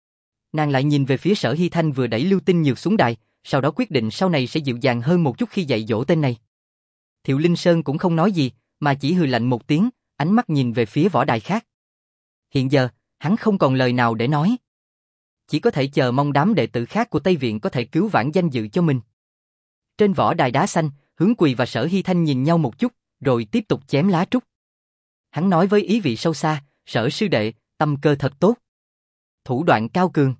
Nàng lại nhìn về phía Sở Hy Thanh vừa đẩy Lưu Tinh Nhược xuống đài, sau đó quyết định sau này sẽ dịu dàng hơn một chút khi dạy dỗ tên này. Thiệu Linh Sơn cũng không nói gì, mà chỉ hừ lạnh một tiếng, ánh mắt nhìn về phía võ đài khác. Hiện giờ, hắn không còn lời nào để nói. Chỉ có thể chờ mong đám đệ tử khác của Tây Viện có thể cứu vãn danh dự cho mình. Trên võ đài đá xanh, Hướng Quỳ và Sở Hy Thanh nhìn nhau một chút, rồi tiếp tục chém lá trúc. Hắn nói với ý vị sâu xa, Sở sư đệ, tâm cơ thật tốt. Thủ đoạn cao cường.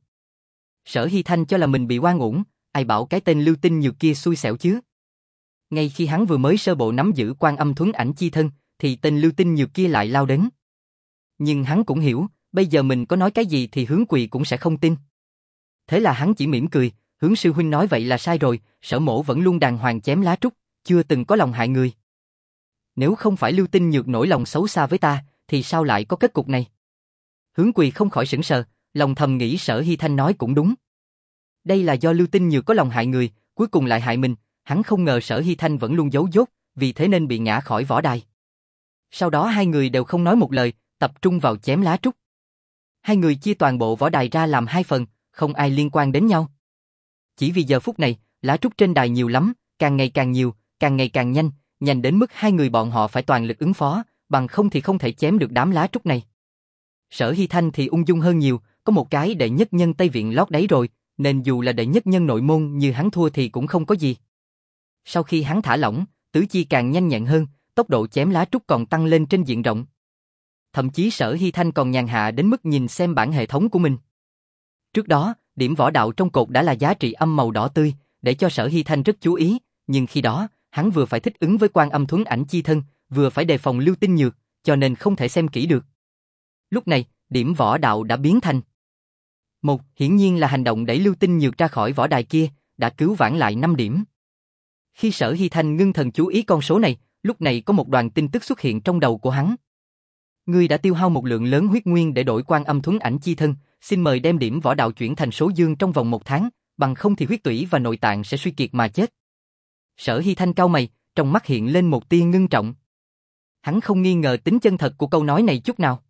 Sở Hy Thanh cho là mình bị oan uổng, ai bảo cái tên Lưu Tinh Nhược kia xui xẻo chứ. Ngay khi hắn vừa mới sơ bộ nắm giữ Quan Âm Thuấn Ảnh chi thân, thì tên Lưu Tinh Nhược kia lại lao đến. Nhưng hắn cũng hiểu, bây giờ mình có nói cái gì thì Hướng Quỳ cũng sẽ không tin. Thế là hắn chỉ mỉm cười, Hướng sư huynh nói vậy là sai rồi, Sở mỗ vẫn luôn đàng hoàng chém lá trúc, chưa từng có lòng hại người. Nếu không phải Lưu Tinh Nhược nổi lòng xấu xa với ta, thì sao lại có kết cục này? Hướng Quỳ không khỏi sững sờ, lòng thầm nghĩ Sở Hy Thanh nói cũng đúng. Đây là do Lưu Tinh Nhược có lòng hại người, cuối cùng lại hại mình, hắn không ngờ Sở Hy Thanh vẫn luôn giấu dốt, vì thế nên bị ngã khỏi võ đài. Sau đó hai người đều không nói một lời, tập trung vào chém lá trúc. Hai người chia toàn bộ võ đài ra làm hai phần, không ai liên quan đến nhau. Chỉ vì giờ phút này, lá trúc trên đài nhiều lắm, càng ngày càng nhiều, càng ngày càng nhanh, nhanh đến mức hai người bọn họ phải toàn lực ứng phó, bằng không thì không thể chém được đám lá trúc này. Sở Hy Thanh thì ung dung hơn nhiều, có một cái đệ nhất nhân Tây Viện lót đáy rồi, nên dù là đệ nhất nhân nội môn như hắn thua thì cũng không có gì. Sau khi hắn thả lỏng, tứ chi càng nhanh nhẹn hơn, tốc độ chém lá trúc còn tăng lên trên diện rộng. Thậm chí Sở Hy Thanh còn nhàn hạ đến mức nhìn xem bản hệ thống của mình. Trước đó, điểm võ đạo trong cột đã là giá trị âm màu đỏ tươi, để cho Sở Hy Thanh rất chú ý, nhưng khi đó, hắn vừa phải thích ứng với Quan Âm Thuấn Ảnh chi thân, vừa phải đề phòng Lưu Tinh Nhược, cho nên không thể xem kỹ được. Lúc này, điểm võ đạo đã biến thành một, hiển nhiên là hành động đẩy Lưu Tinh Nhược ra khỏi võ đài kia, đã cứu vãn lại năm điểm. Khi Sở Hy Thanh ngưng thần chú ý con số này, lúc này có một đoàn tin tức xuất hiện trong đầu của hắn. Ngươi đã tiêu hao một lượng lớn huyết nguyên để đổi Quan Âm Thuấn Ảnh chi thân, xin mời đem điểm võ đạo chuyển thành số dương trong vòng một tháng, bằng không thì huyết tủy và nội tạng sẽ suy kiệt mà chết. Sở Hy Thanh cau mày, trong mắt hiện lên một tia ngưng trọng. Hắn không nghi ngờ tính chân thật của câu nói này chút nào.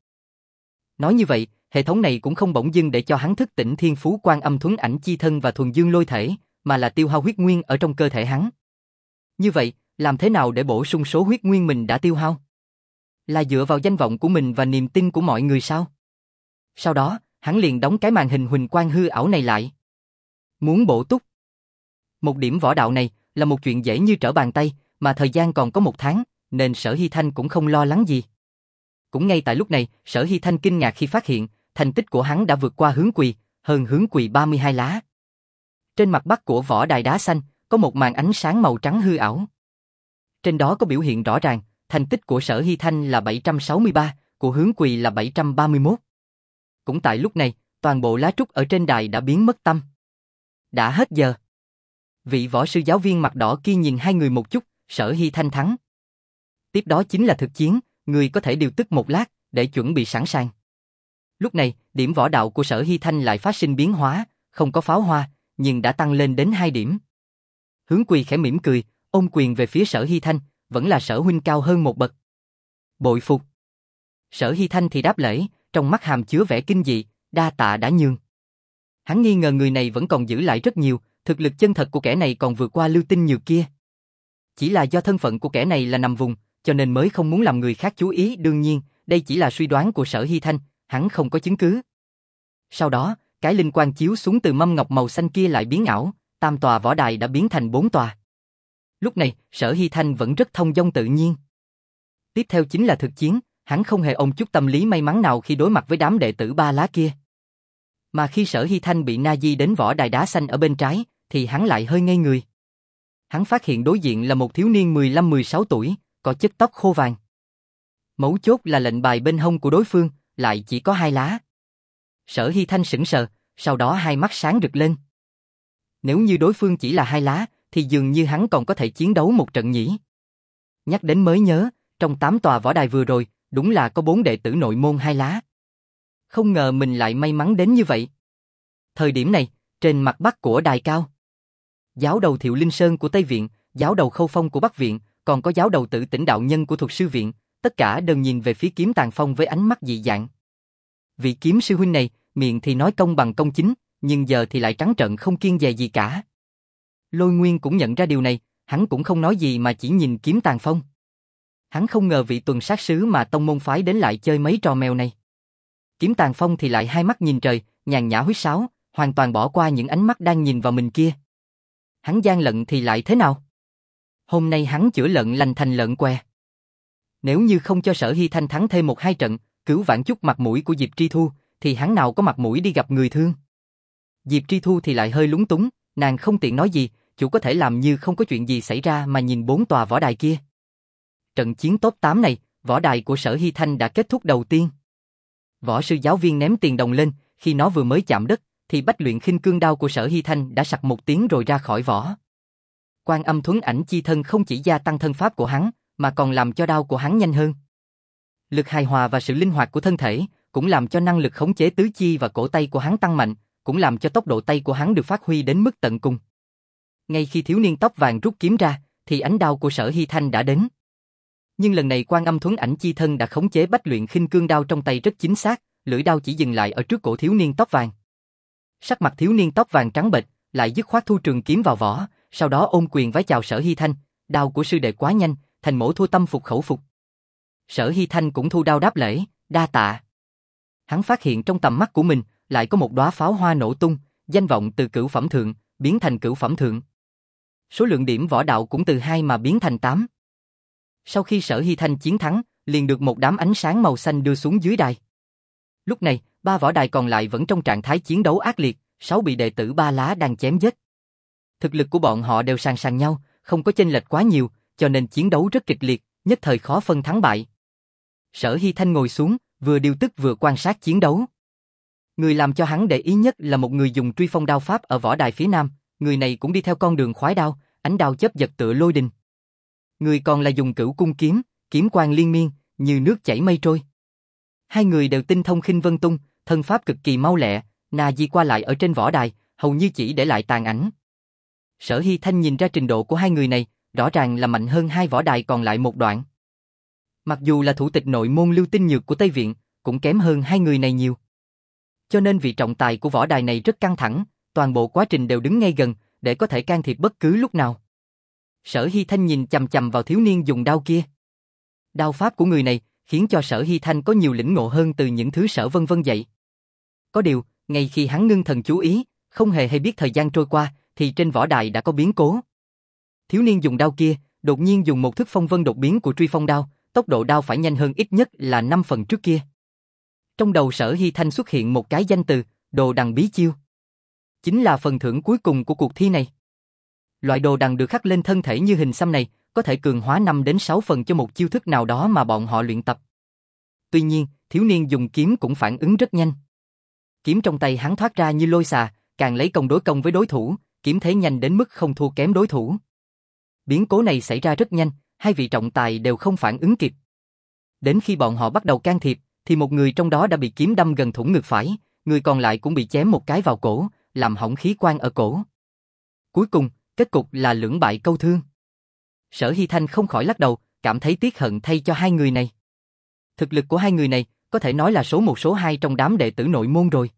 Nói như vậy, hệ thống này cũng không bỗng dưng để cho hắn thức tỉnh thiên phú Quan Âm Thuấn Ảnh chi thân và thuần dương lôi thể, mà là tiêu hao huyết nguyên ở trong cơ thể hắn. Như vậy, làm thế nào để bổ sung số huyết nguyên mình đã tiêu hao? Là dựa vào danh vọng của mình và niềm tin của mọi người sao? Sau đó, hắn liền đóng cái màn hình huỳnh quang hư ảo này lại. Muốn bổ túc. Một điểm võ đạo này là một chuyện dễ như trở bàn tay, mà thời gian còn có một tháng, nên Sở Hy Thanh cũng không lo lắng gì. Cũng ngay tại lúc này, Sở Hy Thanh kinh ngạc khi phát hiện, thành tích của hắn đã vượt qua Hướng Quỳ, hơn Hướng Quỳ ba mươi hai lá. Trên mặt bắc của võ đài đá xanh, có một màn ánh sáng màu trắng hư ảo. Trên đó có biểu hiện rõ ràng, thành tích của Sở Hy Thanh là bảy trăm sáu mươi ba, của Hướng Quỳ là bảy trăm ba mươi mốt. Cũng tại lúc này, toàn bộ lá trúc ở trên đài đã biến mất tâm. Đã hết giờ. Vị võ sư giáo viên mặt đỏ kia nhìn hai người một chút, Sở Hy Thanh thắng. Tiếp đó chính là thực chiến, người có thể điều tức một lát, để chuẩn bị sẵn sàng. Lúc này, điểm võ đạo của Sở Hy Thanh lại phát sinh biến hóa, không có pháo hoa, nhưng đã tăng lên đến hai điểm. Hướng Quỳ khẽ mỉm cười, ôm quyền về phía Sở Hy Thanh, vẫn là Sở huynh cao hơn một bậc. Bội phục. Sở Hy Thanh thì đáp lễ, trong mắt hàm chứa vẻ kinh dị, đa tạ đã nhường. Hắn nghi ngờ người này vẫn còn giữ lại rất nhiều, thực lực chân thật của kẻ này còn vượt qua Lưu Tinh Nhược kia. Chỉ là do thân phận của kẻ này là nằm vùng, cho nên mới không muốn làm người khác chú ý, đương nhiên, đây chỉ là suy đoán của Sở Hy Thanh, hắn không có chứng cứ. Sau đó, cái linh quang chiếu xuống từ mâm ngọc màu xanh kia lại biến ảo, tam tòa võ đài đã biến thành bốn tòa. Lúc này, Sở Hy Thanh vẫn rất thông dong tự nhiên. Tiếp theo chính là thực chiến, hắn không hề ôm chút tâm lý may mắn nào khi đối mặt với đám đệ tử ba lá kia. Mà khi Sở Hy Thanh bị Na Di đến võ đài đá xanh ở bên trái, thì hắn lại hơi ngây người. Hắn phát hiện đối diện là một thiếu niên mười lăm mười sáu tuổi, có chất tóc khô vàng. Mấu chốt là lệnh bài bên hông của đối phương, lại chỉ có hai lá. Sở Hy Thanh sững sờ, sau đó hai mắt sáng rực lên. Nếu như đối phương chỉ là hai lá, thì dường như hắn còn có thể chiến đấu một trận nhỉ. Nhắc đến mới nhớ, trong tám tòa võ đài vừa rồi, đúng là có bốn đệ tử nội môn hai lá. Không ngờ mình lại may mắn đến như vậy. Thời điểm này, trên mặt bắc của đài cao, giáo đầu Thiệu Linh Sơn của Tây Viện, giáo đầu Khâu Phong của Bắc Viện, còn có giáo đầu Tử Tỉnh đạo nhân của Thuật Sư Viện, tất cả đều nhìn về phía Kiếm Tàng Phong với ánh mắt dị dạng. Vị kiếm sư huynh này, miệng thì nói công bằng công chính, nhưng giờ thì lại trắng trợn không kiêng dè gì cả. Lôi Nguyên cũng nhận ra điều này, hắn cũng không nói gì mà chỉ nhìn Kiếm Tàng Phong. Hắn không ngờ vị tuần sát sứ mà tông môn phái đến lại chơi mấy trò mèo này. Kiếm Tàng Phong thì lại hai mắt nhìn trời, nhàn nhã huýt sáo, hoàn toàn bỏ qua những ánh mắt đang nhìn vào mình kia. Hắn gian lận thì lại thế nào? Hôm nay hắn chữa lợn lành thành lợn què. Nếu như không cho Sở Hy Thanh thắng thêm một hai trận, cứu vãn chút mặt mũi của Diệp Tri Thu, thì hắn nào có mặt mũi đi gặp người thương. Diệp Tri Thu thì lại hơi lúng túng, nàng không tiện nói gì, chủ có thể làm như không có chuyện gì xảy ra mà nhìn bốn tòa võ đài kia. Trận chiến top tám này, võ đài của Sở Hy Thanh đã kết thúc đầu tiên. Võ sư giáo viên ném tiền đồng lên, khi nó vừa mới chạm đất, thì bách luyện khinh cương đao của Sở Hy Thanh đã sặc một tiếng rồi ra khỏi vỏ. Quan Âm Thuấn Ảnh Chi Thân không chỉ gia tăng thân pháp của hắn, mà còn làm cho đao của hắn nhanh hơn. Lực hài hòa và sự linh hoạt của thân thể, cũng làm cho năng lực khống chế tứ chi và cổ tay của hắn tăng mạnh, cũng làm cho tốc độ tay của hắn được phát huy đến mức tận cùng. Ngay khi thiếu niên tóc vàng rút kiếm ra, thì ánh đao của Sở Hy Thanh đã đến. Nhưng lần này Quan Âm Thuấn Ảnh Chi Thân đã khống chế bách luyện khinh cương đao trong tay rất chính xác, lưỡi đao chỉ dừng lại ở trước cổ thiếu niên tóc vàng. Sắc mặt thiếu niên tóc vàng trắng bệch, lại dứt khoát thu trường kiếm vào vỏ, sau đó ôm quyền vái chào Sở Hy Thanh, đao của sư đệ quá nhanh, thành mổ thua tâm phục khẩu phục. Sở Hy Thanh cũng thu đao đáp lễ, đa tạ. Hắn phát hiện trong tầm mắt của mình lại có một đóa pháo hoa nổ tung, danh vọng từ cửu phẩm thượng biến thành cửu phẩm thượng. Số lượng điểm võ đạo cũng từ hai mà biến thành tám. Sau khi Sở Hy Thanh chiến thắng, liền được một đám ánh sáng màu xanh đưa xuống dưới đài. Lúc này, ba võ đài còn lại vẫn trong trạng thái chiến đấu ác liệt, sáu vị đệ tử Ba Lá đang chém giết. Thực lực của bọn họ đều sàn sàn nhau, không có chênh lệch quá nhiều, cho nên chiến đấu rất kịch liệt, nhất thời khó phân thắng bại. Sở Hy Thanh ngồi xuống, vừa điều tức vừa quan sát chiến đấu. Người làm cho hắn để ý nhất là một người dùng truy phong đao pháp ở võ đài phía nam, người này cũng đi theo con đường khoái đao, ánh đao chớp giật tựa lôi đình. Người còn là dùng cửu cung kiếm, kiếm quang liên miên, như nước chảy mây trôi. Hai người đều tinh thông khinh vân tung, thân pháp cực kỳ mau lẹ, na di qua lại ở trên võ đài, hầu như chỉ để lại tàn ảnh. Sở Hy Thanh nhìn ra trình độ của hai người này, rõ ràng là mạnh hơn hai võ đài còn lại một đoạn. Mặc dù là thủ tịch nội môn Lưu Tinh Nhược của Tây Viện, cũng kém hơn hai người này nhiều. Cho nên vị trọng tài của võ đài này rất căng thẳng, toàn bộ quá trình đều đứng ngay gần, để có thể can thiệp bất cứ lúc nào. Sở Hy Thanh nhìn chằm chằm vào thiếu niên dùng đao kia. Đao pháp của người này khiến cho Sở Hy Thanh có nhiều lĩnh ngộ hơn từ những thứ Sở Vân Vân dạy. Có điều, ngay khi hắn ngưng thần chú ý, không hề hay biết thời gian trôi qua, thì trên võ đài đã có biến cố. Thiếu niên dùng đao kia, đột nhiên dùng một thức phong vân đột biến của truy phong đao, tốc độ đao phải nhanh hơn ít nhất là năm phần trước kia. Trong đầu Sở Hy Thanh xuất hiện một cái danh từ, đồ đằng bí chiêu. Chính là phần thưởng cuối cùng của cuộc thi này. Loại đồ đằng được khắc lên thân thể như hình xăm này, có thể cường hóa năm đến sáu phần cho một chiêu thức nào đó mà bọn họ luyện tập. Tuy nhiên, thiếu niên dùng kiếm cũng phản ứng rất nhanh. Kiếm trong tay hắn thoát ra như lôi xà, càng lấy công đối công với đối thủ, kiếm thế nhanh đến mức không thua kém đối thủ. Biến cố này xảy ra rất nhanh, hai vị trọng tài đều không phản ứng kịp. Đến khi bọn họ bắt đầu can thiệp, thì một người trong đó đã bị kiếm đâm gần thủng ngực phải, người còn lại cũng bị chém một cái vào cổ, làm hỏng khí quan ở cổ. Cuối cùng, kết cục là lưỡng bại câu thương. Sở Hy Thanh không khỏi lắc đầu, cảm thấy tiếc hận thay cho hai người này. Thực lực của hai người này có thể nói là số một số hai trong đám đệ tử nội môn rồi.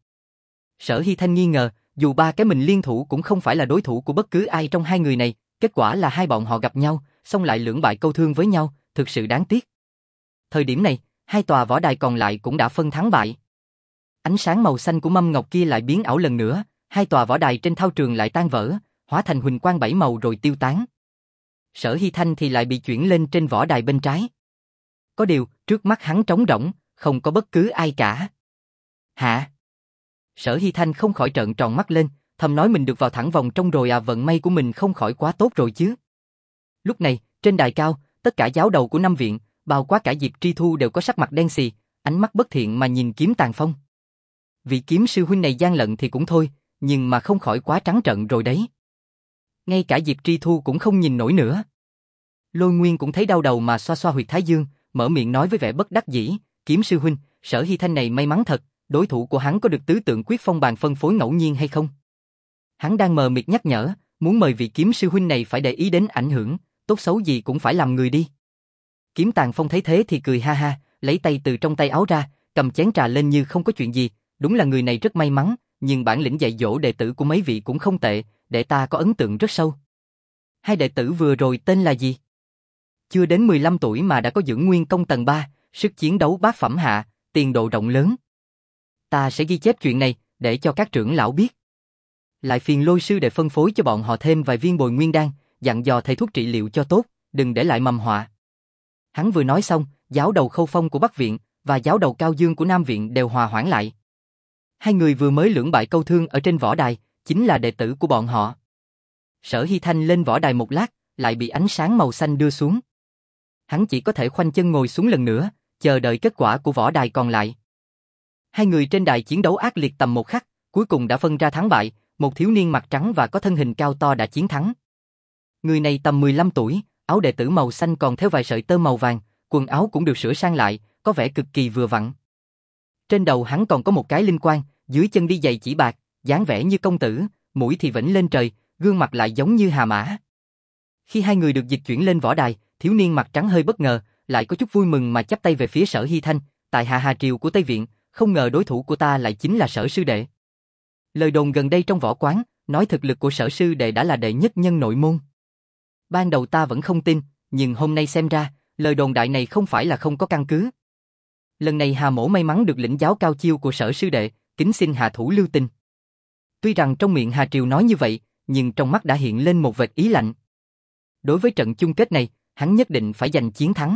Sở Hy Thanh nghi ngờ, dù ba cái mình liên thủ cũng không phải là đối thủ của bất cứ ai trong hai người này, kết quả là hai bọn họ gặp nhau, xong lại lưỡng bại câu thương với nhau, thực sự đáng tiếc. Thời điểm này, hai tòa võ đài còn lại cũng đã phân thắng bại. Ánh sáng màu xanh của mâm ngọc kia lại biến ảo lần nữa, hai tòa võ đài trên thao trường lại tan vỡ, hóa thành huỳnh quang bảy màu rồi tiêu tán. Sở Hy Thanh thì lại bị chuyển lên trên võ đài bên trái. Có điều, trước mắt hắn trống rỗng, không có bất cứ ai cả. Hả? Sở Hy Thanh không khỏi trợn tròn mắt lên, thầm nói mình được vào thẳng vòng trong rồi à, vận may của mình không khỏi quá tốt rồi chứ. Lúc này, trên đài cao, tất cả giáo đầu của năm viện, bao quát cả Diệp Tri Thu đều có sắc mặt đen xì, ánh mắt bất thiện mà nhìn Kiếm Tàng Phong. Vị kiếm sư huynh này gian lận thì cũng thôi, nhưng mà không khỏi quá trắng trợn rồi đấy. Ngay cả Diệp Tri Thu cũng không nhìn nổi nữa. Lôi Nguyên cũng thấy đau đầu mà xoa xoa huyệt thái dương, mở miệng nói với vẻ bất đắc dĩ, Kiếm sư huynh, Sở Hy Thanh này may mắn thật, đối thủ của hắn có được tứ tượng quyết phong bàn phân phối ngẫu nhiên hay không? Hắn đang mờ mịt nhắc nhở, muốn mời vị kiếm sư huynh này phải để ý đến ảnh hưởng, tốt xấu gì cũng phải làm người đi. Kiếm Tàng Phong thấy thế thì cười ha ha, lấy tay từ trong tay áo ra, cầm chén trà lên như không có chuyện gì, đúng là người này rất may mắn, nhưng bản lĩnh dạy dỗ đệ tử của mấy vị cũng không tệ, để ta có ấn tượng rất sâu. Hai đệ tử vừa rồi tên là gì? Chưa đến mười lăm tuổi mà đã có dưỡng nguyên công tầng ba, sức chiến đấu bát phẩm hạ, tiền đồ rộng lớn. Ta sẽ ghi chép chuyện này, để cho các trưởng lão biết. Lại phiền Lôi sư đệ phân phối cho bọn họ thêm vài viên bồi nguyên đan, dặn dò thầy thuốc trị liệu cho tốt, đừng để lại mầm họa. Hắn vừa nói xong, giáo đầu Khâu Phong của Bắc Viện và giáo đầu Cao Dương của Nam Viện đều hòa hoãn lại. Hai người vừa mới lưỡng bại câu thương ở trên võ đài, chính là đệ tử của bọn họ. Sở Hy Thanh lên võ đài một lát, lại bị ánh sáng màu xanh đưa xuống. Hắn chỉ có thể khoanh chân ngồi xuống lần nữa, chờ đợi kết quả của võ đài còn lại. Hai người trên đài chiến đấu ác liệt tầm một khắc, cuối cùng đã phân ra thắng bại, một thiếu niên mặt trắng và có thân hình cao to đã chiến thắng. Người này tầm mười lăm tuổi, áo đệ tử màu xanh còn theo vài sợi tơ màu vàng, quần áo cũng được sửa sang lại, có vẻ cực kỳ vừa vặn. Trên đầu hắn còn có một cái linh quan, dưới chân đi giày chỉ bạc, dáng vẻ như công tử, mũi thì vểnh lên trời, gương mặt lại giống như hà mã. Khi hai người được dịch chuyển lên võ đài, thiếu niên mặt trắng hơi bất ngờ, lại có chút vui mừng mà chắp tay về phía Sở Hy Thanh, tại hạ Hà Triều của Tây Viện, không ngờ đối thủ của ta lại chính là Sở sư đệ. Lời đồn gần đây trong võ quán, nói thực lực của Sở sư đệ đã là đệ nhất nhân nội môn. Ban đầu ta vẫn không tin, nhưng hôm nay xem ra, lời đồn đại này không phải là không có căn cứ. Lần này Hà mỗ may mắn được lĩnh giáo cao chiêu của Sở sư đệ, kính xin hạ thủ lưu tình. Tuy rằng trong miệng Hà Triều nói như vậy, nhưng trong mắt đã hiện lên một vệt ý lạnh. Đối với trận chung kết này, hắn nhất định phải giành chiến thắng.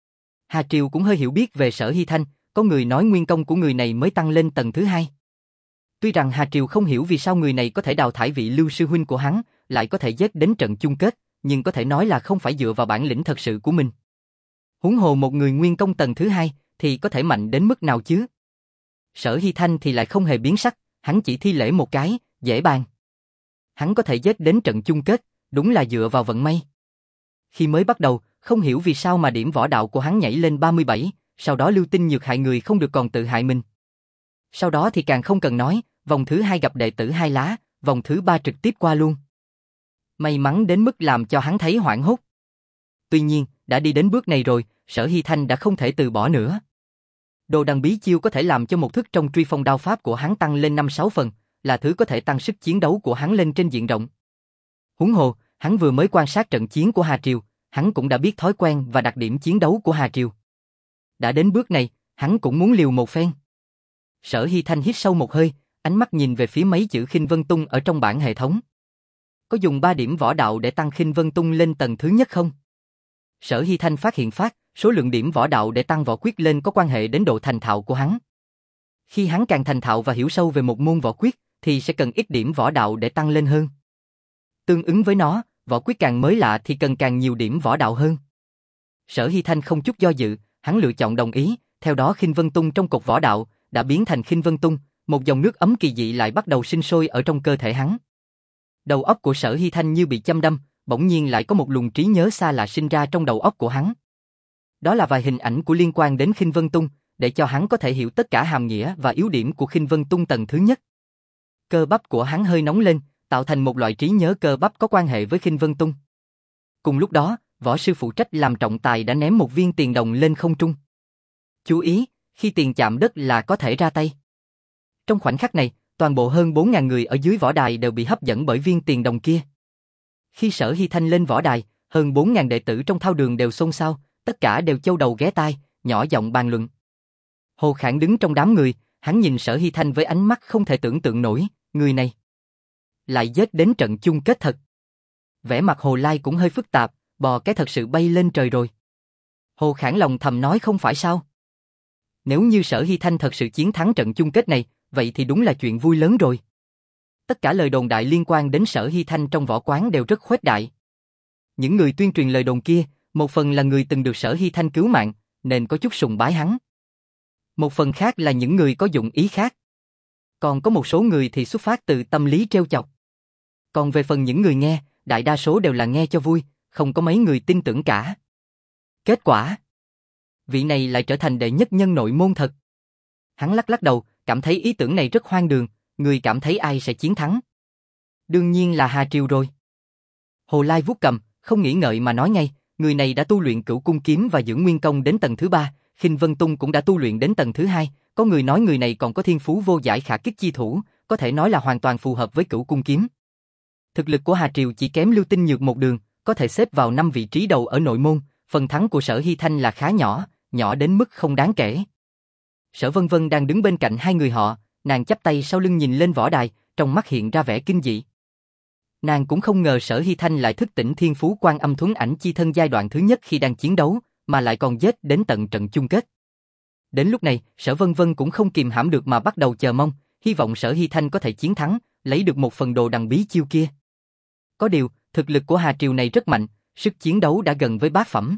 Hà Triều cũng hơi hiểu biết về Sở Hy Thanh, có người nói nguyên công của người này mới tăng lên tầng thứ hai. Tuy rằng Hà Triều không hiểu vì sao người này có thể đào thải vị Lưu sư huynh của hắn, lại có thể dết đến trận chung kết, nhưng có thể nói là không phải dựa vào bản lĩnh thật sự của mình. Huống hồ một người nguyên công tầng thứ hai thì có thể mạnh đến mức nào chứ? Sở Hy Thanh thì lại không hề biến sắc, hắn chỉ thi lễ một cái, dễ bàn. Hắn có thể dết đến trận chung kết, đúng là dựa vào vận may. Khi mới bắt đầu, không hiểu vì sao mà điểm võ đạo của hắn nhảy lên ba mươi bảy, sau đó Lưu Tinh nhược hại người không được còn tự hại mình. Sau đó thì càng không cần nói, vòng thứ hai gặp đệ tử hai lá, vòng thứ ba trực tiếp qua luôn. May mắn đến mức làm cho hắn thấy hoảng hốt. Tuy nhiên, đã đi đến bước này rồi, Sở Hy Thanh đã không thể từ bỏ nữa. Đồ đằng bí chiêu có thể làm cho một thức trong truy phong đao pháp của hắn tăng lên năm sáu phần, là thứ có thể tăng sức chiến đấu của hắn lên trên diện rộng. Huống hồ, hắn vừa mới quan sát trận chiến của Hà Triều, hắn cũng đã biết thói quen và đặc điểm chiến đấu của Hà Triều. Đã đến bước này, hắn cũng muốn liều một phen. Sở Hy Thanh hít sâu một hơi, ánh mắt nhìn về phía mấy chữ Khinh Vân Tung ở trong bảng hệ thống. Có dùng ba điểm võ đạo để tăng Khinh Vân Tung lên tầng thứ nhất không? Sở Hy Thanh phát hiện phát, số lượng điểm võ đạo để tăng võ quyết lên có quan hệ đến độ thành thạo của hắn. Khi hắn càng thành thạo và hiểu sâu về một môn võ quyết, thì sẽ cần ít điểm võ đạo để tăng lên hơn. Tương ứng với nó, võ quyết càng mới lạ thì cần càng nhiều điểm võ đạo hơn. Sở Hy Thanh không chút do dự, hắn lựa chọn đồng ý, theo đó Khinh Vân Tung trong cột võ đạo đã biến thành Khinh Vân Tung, một dòng nước ấm kỳ dị lại bắt đầu sinh sôi ở trong cơ thể hắn. Đầu óc của Sở Hy Thanh như bị châm đâm, bỗng nhiên lại có một luồng trí nhớ xa lạ sinh ra trong đầu óc của hắn. Đó là vài hình ảnh của liên quan đến Khinh Vân Tung, để cho hắn có thể hiểu tất cả hàm nghĩa và yếu điểm của Khinh Vân Tung tầng thứ nhất. Cơ bắp của hắn hơi nóng lên, tạo thành một loại trí nhớ cơ bắp có quan hệ với Khinh Vân Tung. Cùng lúc đó, võ sư phụ trách làm trọng tài đã ném một viên tiền đồng lên không trung. Chú ý, khi tiền chạm đất là có thể ra tay. Trong khoảnh khắc này, toàn bộ hơn bốn nghìn người ở dưới võ đài đều bị hấp dẫn bởi viên tiền đồng kia. Khi Sở Hy Thanh lên võ đài, hơn bốn nghìn đệ tử trong thao đường đều xôn xao, tất cả đều châu đầu ghé tai, nhỏ giọng bàn luận. Hồ Khản đứng trong đám người, hắn nhìn Sở Hy Thanh với ánh mắt không thể tưởng tượng nổi, người này lại dết đến trận chung kết thật. Vẻ mặt Hồ Lai cũng hơi phức tạp, bò cái thật sự bay lên trời rồi. Hồ Khản lòng thầm nói không phải sao. Nếu như Sở Hy Thanh thật sự chiến thắng trận chung kết này, vậy thì đúng là chuyện vui lớn rồi. Tất cả lời đồn đại liên quan đến Sở Hy Thanh trong võ quán đều rất khuếch đại. Những người tuyên truyền lời đồn kia, một phần là người từng được Sở Hy Thanh cứu mạng, nên có chút sùng bái hắn. Một phần khác là những người có dụng ý khác. Còn có một số người thì xuất phát từ tâm lý trêu chọc. Còn về phần những người nghe, đại đa số đều là nghe cho vui, không có mấy người tin tưởng cả. Kết quả, vị này lại trở thành đệ nhất nhân nội môn thật. Hắn lắc lắc đầu, cảm thấy ý tưởng này rất hoang đường, người cảm thấy ai sẽ chiến thắng. Đương nhiên là Hà Triều rồi. Hồ Lai vuốt cầm, không nghĩ ngợi mà nói ngay, người này đã tu luyện Cửu Cung kiếm và Dưỡng Nguyên công đến tầng thứ ba, Khinh Vân Tung cũng đã tu luyện đến tầng thứ hai, có người nói người này còn có thiên phú vô giải khả kích chi thủ, có thể nói là hoàn toàn phù hợp với Cửu Cung kiếm. Thực lực của Hà Triều chỉ kém Lưu Tinh Nhược một đường, có thể xếp vào năm vị trí đầu ở nội môn, phần thắng của Sở Hy Thanh là khá nhỏ, nhỏ đến mức không đáng kể. Sở Vân Vân đang đứng bên cạnh hai người họ, nàng chắp tay sau lưng nhìn lên võ đài, trong mắt hiện ra vẻ kinh dị. Nàng cũng không ngờ Sở Hy Thanh lại thức tỉnh thiên phú Quan Âm Thuấn Ảnh chi thân giai đoạn thứ nhất khi đang chiến đấu, mà lại còn giết đến tận trận chung kết. Đến lúc này, Sở Vân Vân cũng không kìm hãm được mà bắt đầu chờ mong, hy vọng Sở Hy Thanh có thể chiến thắng, lấy được một phần đồ đằng bí chiêu kia. Có điều, thực lực của Hà Triều này rất mạnh, sức chiến đấu đã gần với bát phẩm.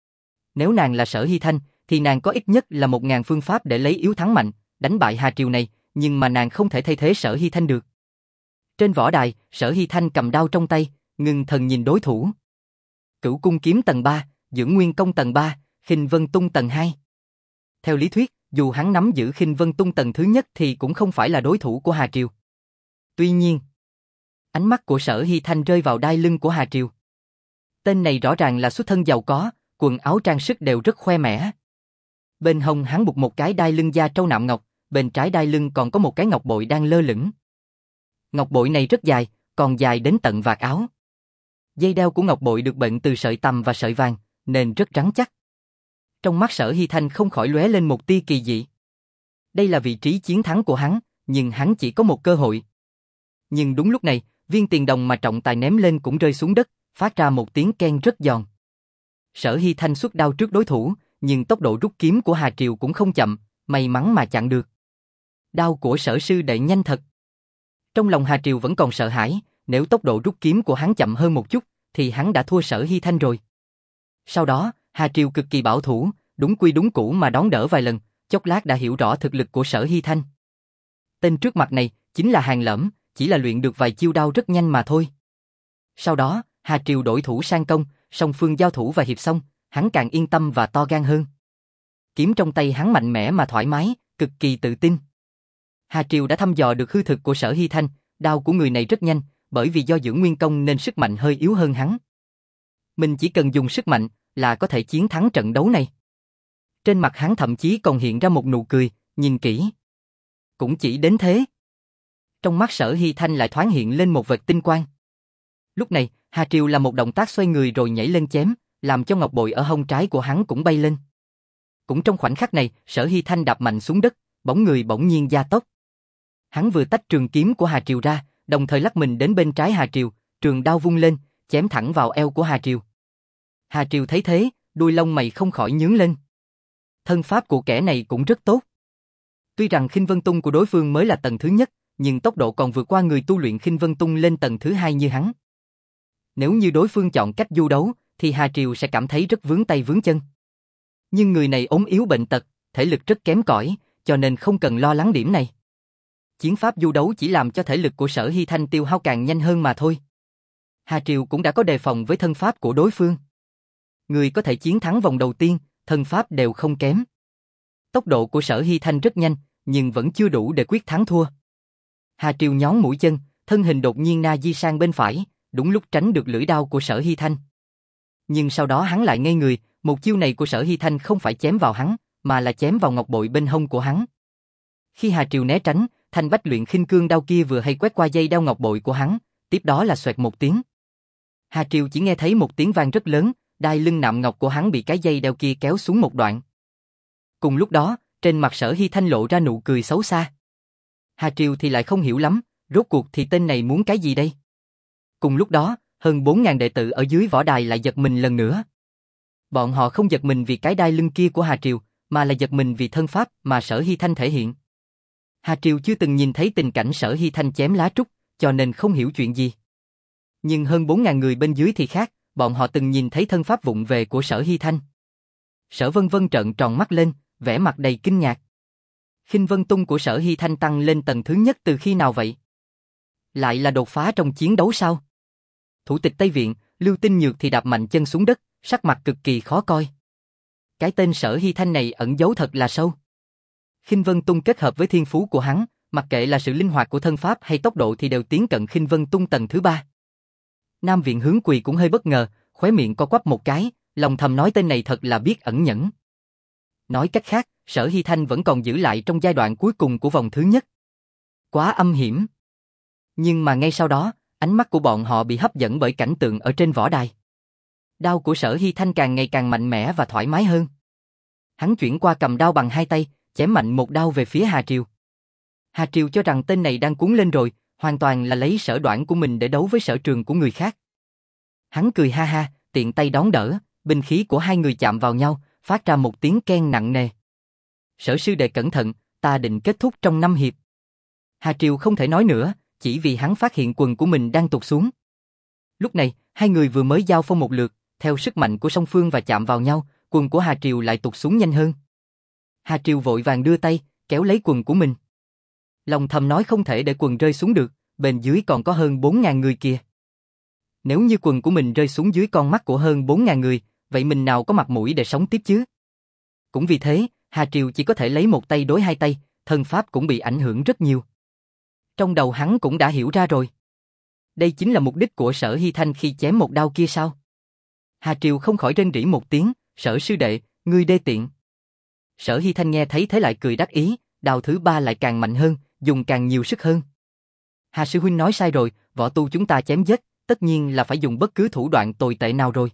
Nếu nàng là Sở Hy Thanh, thì nàng có ít nhất là một ngàn phương pháp để lấy yếu thắng mạnh, đánh bại Hà Triều này, nhưng mà nàng không thể thay thế Sở Hy Thanh được. Trên võ đài, Sở Hy Thanh cầm đao trong tay, ngưng thần nhìn đối thủ. Cửu Cung kiếm tầng ba, Dưỡng Nguyên công tầng ba, Khinh Vân Tung tầng hai. Theo lý thuyết, dù hắn nắm giữ Khinh Vân Tung tầng thứ nhất thì cũng không phải là đối thủ của Hà Triều. Tuy nhiên, ánh mắt của Sở Hy Thanh rơi vào đai lưng của Hà Triều. Tên này rõ ràng là xuất thân giàu có, quần áo trang sức đều rất khoe mẽ. Bên hông hắn buộc một cái đai lưng da trâu nạm ngọc, bên trái đai lưng còn có một cái ngọc bội đang lơ lửng. Ngọc bội này rất dài, còn dài đến tận vạt áo. Dây đeo của ngọc bội được bện từ sợi tằm và sợi vàng, nên rất rắn chắc. Trong mắt Sở Hy Thanh không khỏi lóe lên một tia kỳ dị. Đây là vị trí chiến thắng của hắn, nhưng hắn chỉ có một cơ hội. Nhưng đúng lúc này, viên tiền đồng mà trọng tài ném lên cũng rơi xuống đất, phát ra một tiếng keng rất giòn. Sở Hy Thanh xuất đao trước đối thủ, nhưng tốc độ rút kiếm của Hà Triều cũng không chậm, may mắn mà chặn được. Đao của Sở sư đệ nhanh thật. Trong lòng Hà Triều vẫn còn sợ hãi, nếu tốc độ rút kiếm của hắn chậm hơn một chút, thì hắn đã thua Sở Hy Thanh rồi. Sau đó, Hà Triều cực kỳ bảo thủ, đúng quy đúng cũ mà đón đỡ vài lần, chốc lát đã hiểu rõ thực lực của Sở Hy Thanh. Tên trước mặt này chính là Hàn Lẫm, chỉ là luyện được vài chiêu đao rất nhanh mà thôi. Sau đó, Hà Triều đổi thủ sang công, song phương giao thủ và hiệp xong, hắn càng yên tâm và to gan hơn. Kiếm trong tay hắn mạnh mẽ mà thoải mái, cực kỳ tự tin. Hà Triều đã thăm dò được hư thực của Sở Hy Thanh, đao của người này rất nhanh, bởi vì do Dưỡng Nguyên công nên sức mạnh hơi yếu hơn hắn. Mình chỉ cần dùng sức mạnh là có thể chiến thắng trận đấu này. Trên mặt hắn thậm chí còn hiện ra một nụ cười, nhìn kỹ. Cũng chỉ đến thế. Trong mắt Sở Hy Thanh lại thoáng hiện lên một vệt tinh quang. Lúc này, Hà Triều làm một động tác xoay người rồi nhảy lên chém, làm cho ngọc bội ở hông trái của hắn cũng bay lên. Cũng trong khoảnh khắc này, Sở Hy Thanh đạp mạnh xuống đất, bóng người bỗng nhiên gia tốc. Hắn vừa tách trường kiếm của Hà Triều ra, đồng thời lắc mình đến bên trái Hà Triều, trường đao vung lên, chém thẳng vào eo của Hà Triều. Hà Triều thấy thế, đuôi lông mày không khỏi nhướng lên. Thân pháp của kẻ này cũng rất tốt. Tuy rằng Khinh Vân Tung của đối phương mới là tầng thứ nhất, nhưng tốc độ còn vượt qua người tu luyện Khinh Vân Tung lên tầng thứ hai như hắn. Nếu như đối phương chọn cách du đấu, thì Hà Triều sẽ cảm thấy rất vướng tay vướng chân. Nhưng người này ốm yếu bệnh tật, thể lực rất kém cỏi, cho nên không cần lo lắng điểm này. Chiến pháp du đấu chỉ làm cho thể lực của Sở Hy Thanh tiêu hao càng nhanh hơn mà thôi. Hà Triều cũng đã có đề phòng với thân pháp của đối phương. Người có thể chiến thắng vòng đầu tiên, thân pháp đều không kém. Tốc độ của Sở Hy Thanh rất nhanh, nhưng vẫn chưa đủ để quyết thắng thua. Hà Triều nhón mũi chân, thân hình đột nhiên na di sang bên phải, đúng lúc tránh được lưỡi đao của Sở Hy Thanh. Nhưng sau đó hắn lại ngây người, một chiêu này của Sở Hy Thanh không phải chém vào hắn, mà là chém vào ngọc bội bên hông của hắn. Khi Hà Triều né tránh, thanh bách luyện khinh cương đao kia vừa hay quét qua dây đeo ngọc bội của hắn, tiếp đó là xoẹt một tiếng. Hà Triều chỉ nghe thấy một tiếng vang rất lớn, đai lưng nạm ngọc của hắn bị cái dây đeo kia kéo xuống một đoạn. Cùng lúc đó, trên mặt Sở Hy Thanh lộ ra nụ cười xấu xa. Hà Triều thì lại không hiểu lắm, rốt cuộc thì tên này muốn cái gì đây? Cùng lúc đó, hơn bốn nghìn đệ tử ở dưới võ đài lại giật mình lần nữa. Bọn họ không giật mình vì cái đai lưng kia của Hà Triều, mà là giật mình vì thân pháp mà Sở Hy Thanh thể hiện. Hà Triều chưa từng nhìn thấy tình cảnh Sở Hy Thanh chém lá trúc, cho nên không hiểu chuyện gì. Nhưng hơn bốn nghìn người bên dưới thì khác, bọn họ từng nhìn thấy thân pháp vụng về của Sở Hy Thanh. Sở Vân Vân trợn tròn mắt lên, vẻ mặt đầy kinh ngạc. Khinh Vân Tung của Sở Hy Thanh tăng lên tầng thứ nhất từ khi nào vậy? Lại là đột phá trong chiến đấu sao? Thủ tịch Tây Viện, Lưu Tinh Nhược thì đạp mạnh chân xuống đất, sắc mặt cực kỳ khó coi. Cái tên Sở Hy Thanh này ẩn giấu thật là sâu. Khinh Vân Tung kết hợp với thiên phú của hắn, mặc kệ là sự linh hoạt của thân pháp hay tốc độ thì đều tiến cận Khinh Vân Tung tầng thứ ba. Nam Viện Hướng Quỳ cũng hơi bất ngờ, khóe miệng co quắp một cái, lòng thầm nói tên này thật là biết ẩn nhẫn. Nói cách khác, Sở Hy Thanh vẫn còn giữ lại trong giai đoạn cuối cùng của vòng thứ nhất. Quá âm hiểm. Nhưng mà ngay sau đó, ánh mắt của bọn họ bị hấp dẫn bởi cảnh tượng ở trên võ đài. Đao của Sở Hy Thanh càng ngày càng mạnh mẽ và thoải mái hơn. Hắn chuyển qua cầm đao bằng hai tay, chém mạnh một đao về phía Hà Triều. Hà Triều cho rằng tên này đang cuốn lên rồi, hoàn toàn là lấy sở đoản của mình để đấu với sở trường của người khác. Hắn cười ha ha, tiện tay đón đỡ, binh khí của hai người chạm vào nhau, phát ra một tiếng keng nặng nề. Sở sư đệ cẩn thận, ta định kết thúc trong năm hiệp. Hà Triều không thể nói nữa, chỉ vì hắn phát hiện quần của mình đang tụt xuống. Lúc này, hai người vừa mới giao phong một lượt, theo sức mạnh của song phương và chạm vào nhau, quần của Hà Triều lại tụt xuống nhanh hơn. Hà Triều vội vàng đưa tay, kéo lấy quần của mình. Lòng thầm nói không thể để quần rơi xuống được, bên dưới còn có hơn bốn ngàn người kia. Nếu như quần của mình rơi xuống dưới con mắt của hơn bốn ngàn người, vậy mình nào có mặt mũi để sống tiếp chứ? Cũng vì thế, Hà Triều chỉ có thể lấy một tay đối hai tay, thân pháp cũng bị ảnh hưởng rất nhiều. Trong đầu hắn cũng đã hiểu ra rồi. Đây chính là mục đích của Sở Hy Thanh khi chém một đao kia sao? Hà Triều không khỏi rên rỉ một tiếng, Sở sư đệ, ngươi đê tiện. Sở Hy Thanh nghe thấy thế lại cười đắc ý, đao thứ ba lại càng mạnh hơn, dùng càng nhiều sức hơn. Hà sư huynh nói sai rồi, võ tu chúng ta chém giết, tất nhiên là phải dùng bất cứ thủ đoạn tồi tệ nào rồi.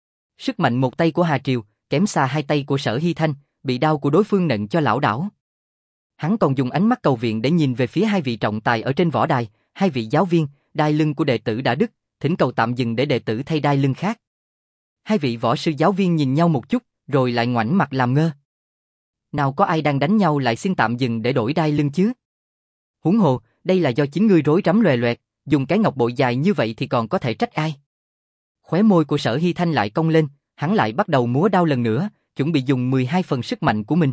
Sức mạnh một tay của Hà Triều, kém xa hai tay của Sở Hy Thanh, bị đao của đối phương nện cho lảo đảo. Hắn còn dùng ánh mắt cầu viện để nhìn về phía hai vị trọng tài ở trên võ đài, hai vị giáo viên, đai lưng của đệ tử đã đứt, thỉnh cầu tạm dừng để đệ tử thay đai lưng khác. Hai vị võ sư giáo viên nhìn nhau một chút, rồi lại ngoảnh mặt làm ngơ. Nào có ai đang đánh nhau lại xin tạm dừng để đổi đai lưng chứ? Huống hồ, đây là do chính ngươi rối rắm loè loẹt, dùng cái ngọc bội dài như vậy thì còn có thể trách ai? Khóe môi của Sở Hy Thanh lại cong lên, hắn lại bắt đầu múa đao lần nữa, chuẩn bị dùng mười hai phần sức mạnh của mình.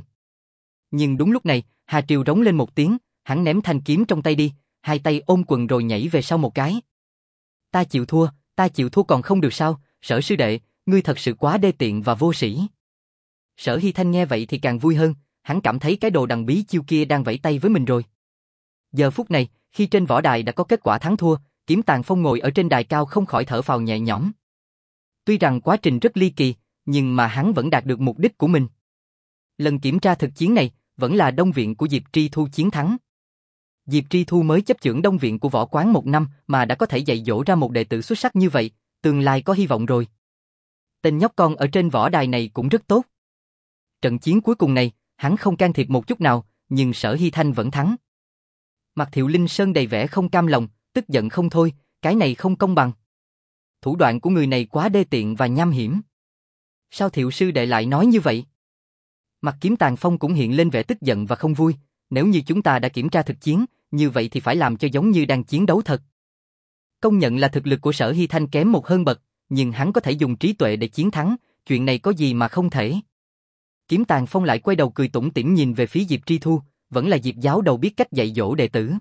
Nhưng đúng lúc này, Hà Triều rống lên một tiếng, hắn ném thanh kiếm trong tay đi, hai tay ôm quần rồi nhảy về sau một cái. Ta chịu thua, ta chịu thua còn không được sao, Sở sư đệ, ngươi thật sự quá đê tiện và vô sĩ. Sở Hy Thanh nghe vậy thì càng vui hơn, hắn cảm thấy cái đồ đằng bí chiêu kia đang vẫy tay với mình rồi. Giờ phút này, khi trên võ đài đã có kết quả thắng thua, Kiếm Tàng Phong ngồi ở trên đài cao không khỏi thở phào nhẹ nhõm. Tuy rằng quá trình rất ly kỳ, nhưng mà hắn vẫn đạt được mục đích của mình. Lần kiểm tra thực chiến này, vẫn là Đông Viện của Diệp Tri Thu chiến thắng. Diệp Tri Thu mới chấp chưởng Đông Viện của Võ Quán một năm mà đã có thể dạy dỗ ra một đệ tử xuất sắc như vậy, tương lai có hy vọng rồi. Tên nhóc con ở trên võ đài này cũng rất tốt. Trận chiến cuối cùng này, hắn không can thiệp một chút nào, nhưng Sở Hy Thanh vẫn thắng. Mặt Thiệu Linh Sơn đầy vẻ không cam lòng, tức giận không thôi, cái này không công bằng. Thủ đoạn của người này quá đê tiện và nham hiểm. Sao Thiệu sư đệ lại nói như vậy? Mặt Kiếm Tàng Phong cũng hiện lên vẻ tức giận và không vui, nếu như chúng ta đã kiểm tra thực chiến, như vậy thì phải làm cho giống như đang chiến đấu thật. Công nhận là thực lực của Sở Hy Thanh kém một hơn bậc, nhưng hắn có thể dùng trí tuệ để chiến thắng, chuyện này có gì mà không thể. Kiếm Tàng Phong lại quay đầu cười tủm tỉm nhìn về phía Diệp Tri Thu, vẫn là Diệp giáo đầu biết cách dạy dỗ đệ tử.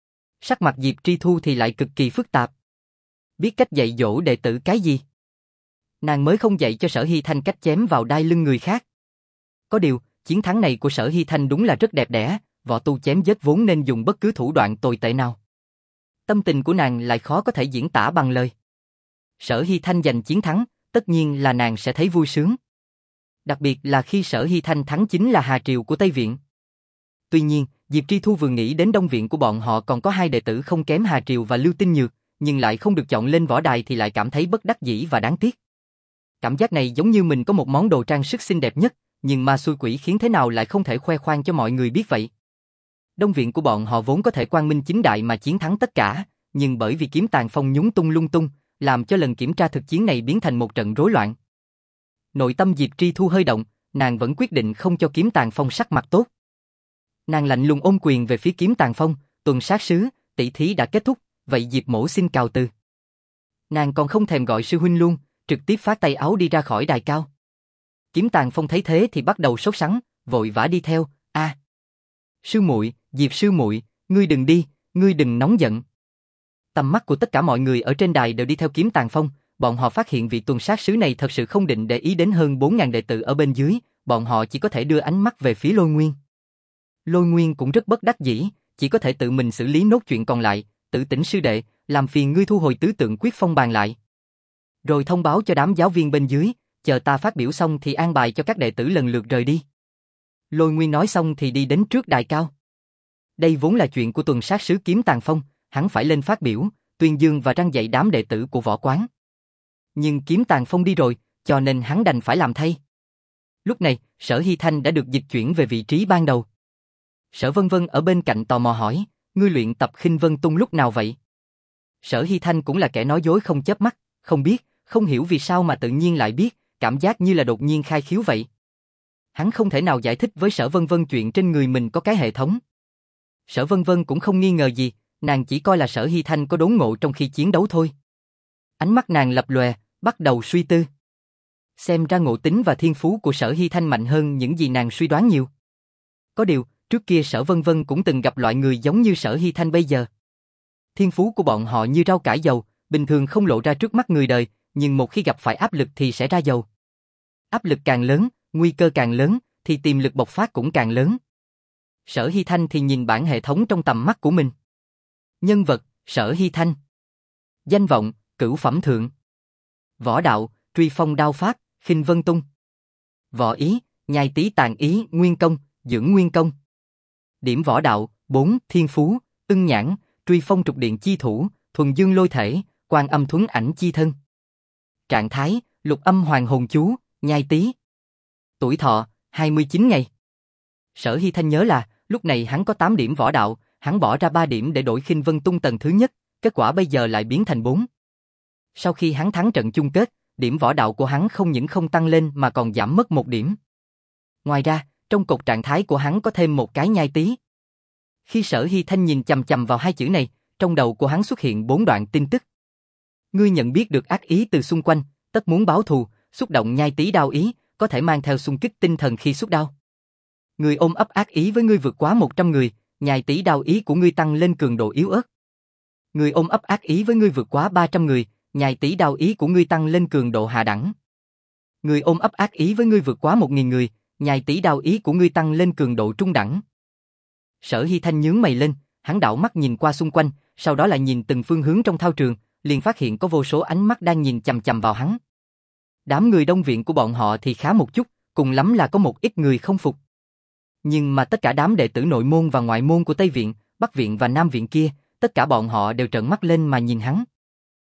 Sắc mặt Diệp Tri Thu thì lại cực kỳ phức tạp. Biết cách dạy dỗ đệ tử cái gì? Nàng mới không dạy cho Sở Hy Thanh cách chém vào đai lưng người khác. Có điều, chiến thắng này của Sở Hy Thanh đúng là rất đẹp đẽ, võ tu chém giết vốn nên dùng bất cứ thủ đoạn tồi tệ nào. Tâm tình của nàng lại khó có thể diễn tả bằng lời. Sở Hy Thanh giành chiến thắng, tất nhiên là nàng sẽ thấy vui sướng. Đặc biệt là khi Sở Hy Thanh thắng chính là Hà Triều của Tây Viện. Tuy nhiên, Diệp Tri Thu vừa nghĩ đến Đông Viện của bọn họ còn có hai đệ tử không kém Hà Triều và Lưu Tinh Nhược, nhưng lại không được chọn lên võ đài thì lại cảm thấy bất đắc dĩ và đáng tiếc. Cảm giác này giống như mình có một món đồ trang sức xinh đẹp nhất, nhưng ma xui quỷ khiến thế nào lại không thể khoe khoang cho mọi người biết vậy. Đông Viện của bọn họ vốn có thể quang minh chính đại mà chiến thắng tất cả, nhưng bởi vì Kiếm Tàng Phong nhúng tung lung tung, làm cho lần kiểm tra thực chiến này biến thành một trận rối loạn. Nội tâm Diệp Tri Thu hơi động, nàng vẫn quyết định không cho Kiếm Tàng Phong sắc mặt tốt. Nàng lạnh lùng ôm quyền về phía Kiếm Tàng Phong, tuần sát sứ, tỷ thí đã kết thúc, vậy Diệp mỗ xin cào từ. Nàng còn không thèm gọi sư huynh luôn, trực tiếp phát tay áo đi ra khỏi đài cao. Kiếm Tàng Phong thấy thế thì bắt đầu sốt sắng, vội vã đi theo. A, à, sư muội, Diệp sư muội, ngươi đừng đi, ngươi đừng nóng giận. Tầm mắt của tất cả mọi người ở trên đài đều đi theo Kiếm Tàng Phong, bọn họ phát hiện vị tuần sát sứ này thật sự không định để ý đến hơn bốn ngàn đệ tử ở bên dưới, bọn họ chỉ có thể đưa ánh mắt về phía Lôi Nguyên. Lôi Nguyên cũng rất bất đắc dĩ, chỉ có thể tự mình xử lý nốt chuyện còn lại. Tử Tĩnh sư đệ, làm phiền ngươi thu hồi tứ tượng quyết phong bàn lại. Rồi thông báo cho đám giáo viên bên dưới, chờ ta phát biểu xong thì an bài cho các đệ tử lần lượt rời đi. Lôi Nguyên nói xong thì đi đến trước đài cao. Đây vốn là chuyện của tuần sát sứ Kiếm Tàn Phong, hắn phải lên phát biểu, tuyên dương và răn dạy đám đệ tử của võ quán. Nhưng Kiếm Tàn Phong đi rồi, cho nên hắn đành phải làm thay. Lúc này, Sở Hy Thanh đã được dịch chuyển về vị trí ban đầu. Sở Vân Vân ở bên cạnh tò mò hỏi, ngươi luyện tập Khinh Vân Tung lúc nào vậy? Sở Hy Thanh cũng là kẻ nói dối không chớp mắt, không biết, không hiểu vì sao mà tự nhiên lại biết, cảm giác như là đột nhiên khai khiếu vậy. Hắn không thể nào giải thích với Sở Vân Vân chuyện trên người mình có cái hệ thống. Sở Vân Vân cũng không nghi ngờ gì, nàng chỉ coi là Sở Hy Thanh có đốn ngộ trong khi chiến đấu thôi. Ánh mắt nàng lập lòe, bắt đầu suy tư. Xem ra ngộ tính và thiên phú của Sở Hy Thanh mạnh hơn những gì nàng suy đoán nhiều. Có điều, trước kia Sở Vân Vân cũng từng gặp loại người giống như Sở Hy Thanh bây giờ. Thiên phú của bọn họ như rau cải dầu, bình thường không lộ ra trước mắt người đời, nhưng một khi gặp phải áp lực thì sẽ ra dầu. Áp lực càng lớn, nguy cơ càng lớn, thì tiềm lực bộc phát cũng càng lớn. Sở Hy Thanh thì nhìn bản hệ thống trong tầm mắt của mình. Nhân vật, Sở Hy Thanh. Danh vọng, cửu phẩm thượng. Võ đạo, truy phong đao pháp, Khinh Vân Tung. Võ ý, nhai tí tàn ý, nguyên công, dưỡng nguyên công. Điểm võ đạo, bốn, thiên phú, ưng nhãn, truy phong trục điện chi thủ, thuần dương lôi thể, quan âm thuấn ảnh chi thân. Trạng thái, lục âm hoàng hồn chú, nhai tí. Tuổi thọ, hai mươi chín ngày. Sở Hy Thanh nhớ là, lúc này hắn có tám điểm võ đạo, hắn bỏ ra ba điểm để đổi Khinh Vân Tung tầng thứ nhất, kết quả bây giờ lại biến thành bốn. Sau khi hắn thắng trận chung kết, điểm võ đạo của hắn không những không tăng lên mà còn giảm mất một điểm. Ngoài ra, trong cột trạng thái của hắn có thêm một cái nhai tí. Khi Sở Hy Thanh nhìn chằm chằm vào hai chữ này, trong đầu của hắn xuất hiện bốn đoạn tin tức. Ngươi nhận biết được ác ý từ xung quanh, tất muốn báo thù, xúc động nhai tí đao ý, có thể mang theo xung kích tinh thần khi xuất đao. Người ôm ấp ác ý với ngươi vượt quá một trăm người, nhai tí đao ý của ngươi tăng lên cường độ yếu ớt. Người ôm ấp ác ý với ngươi vượt quá ba trăm người, nhai tí đao ý của ngươi tăng lên cường độ hạ đẳng. Người ôm ấp ác ý với ngươi vượt quá một nghìn người, nhai tí đao ý của ngươi tăng lên cường độ trung đẳng. Sở Hy Thanh nhướng mày lên, hắn đảo mắt nhìn qua xung quanh, sau đó lại nhìn từng phương hướng trong thao trường, liền phát hiện có vô số ánh mắt đang nhìn chằm chằm vào hắn. Đám người đông viện của bọn họ thì khá một chút, cùng lắm là có một ít người không phục. Nhưng mà tất cả đám đệ tử nội môn và ngoại môn của Tây viện, Bắc viện và Nam viện kia, tất cả bọn họ đều trợn mắt lên mà nhìn hắn.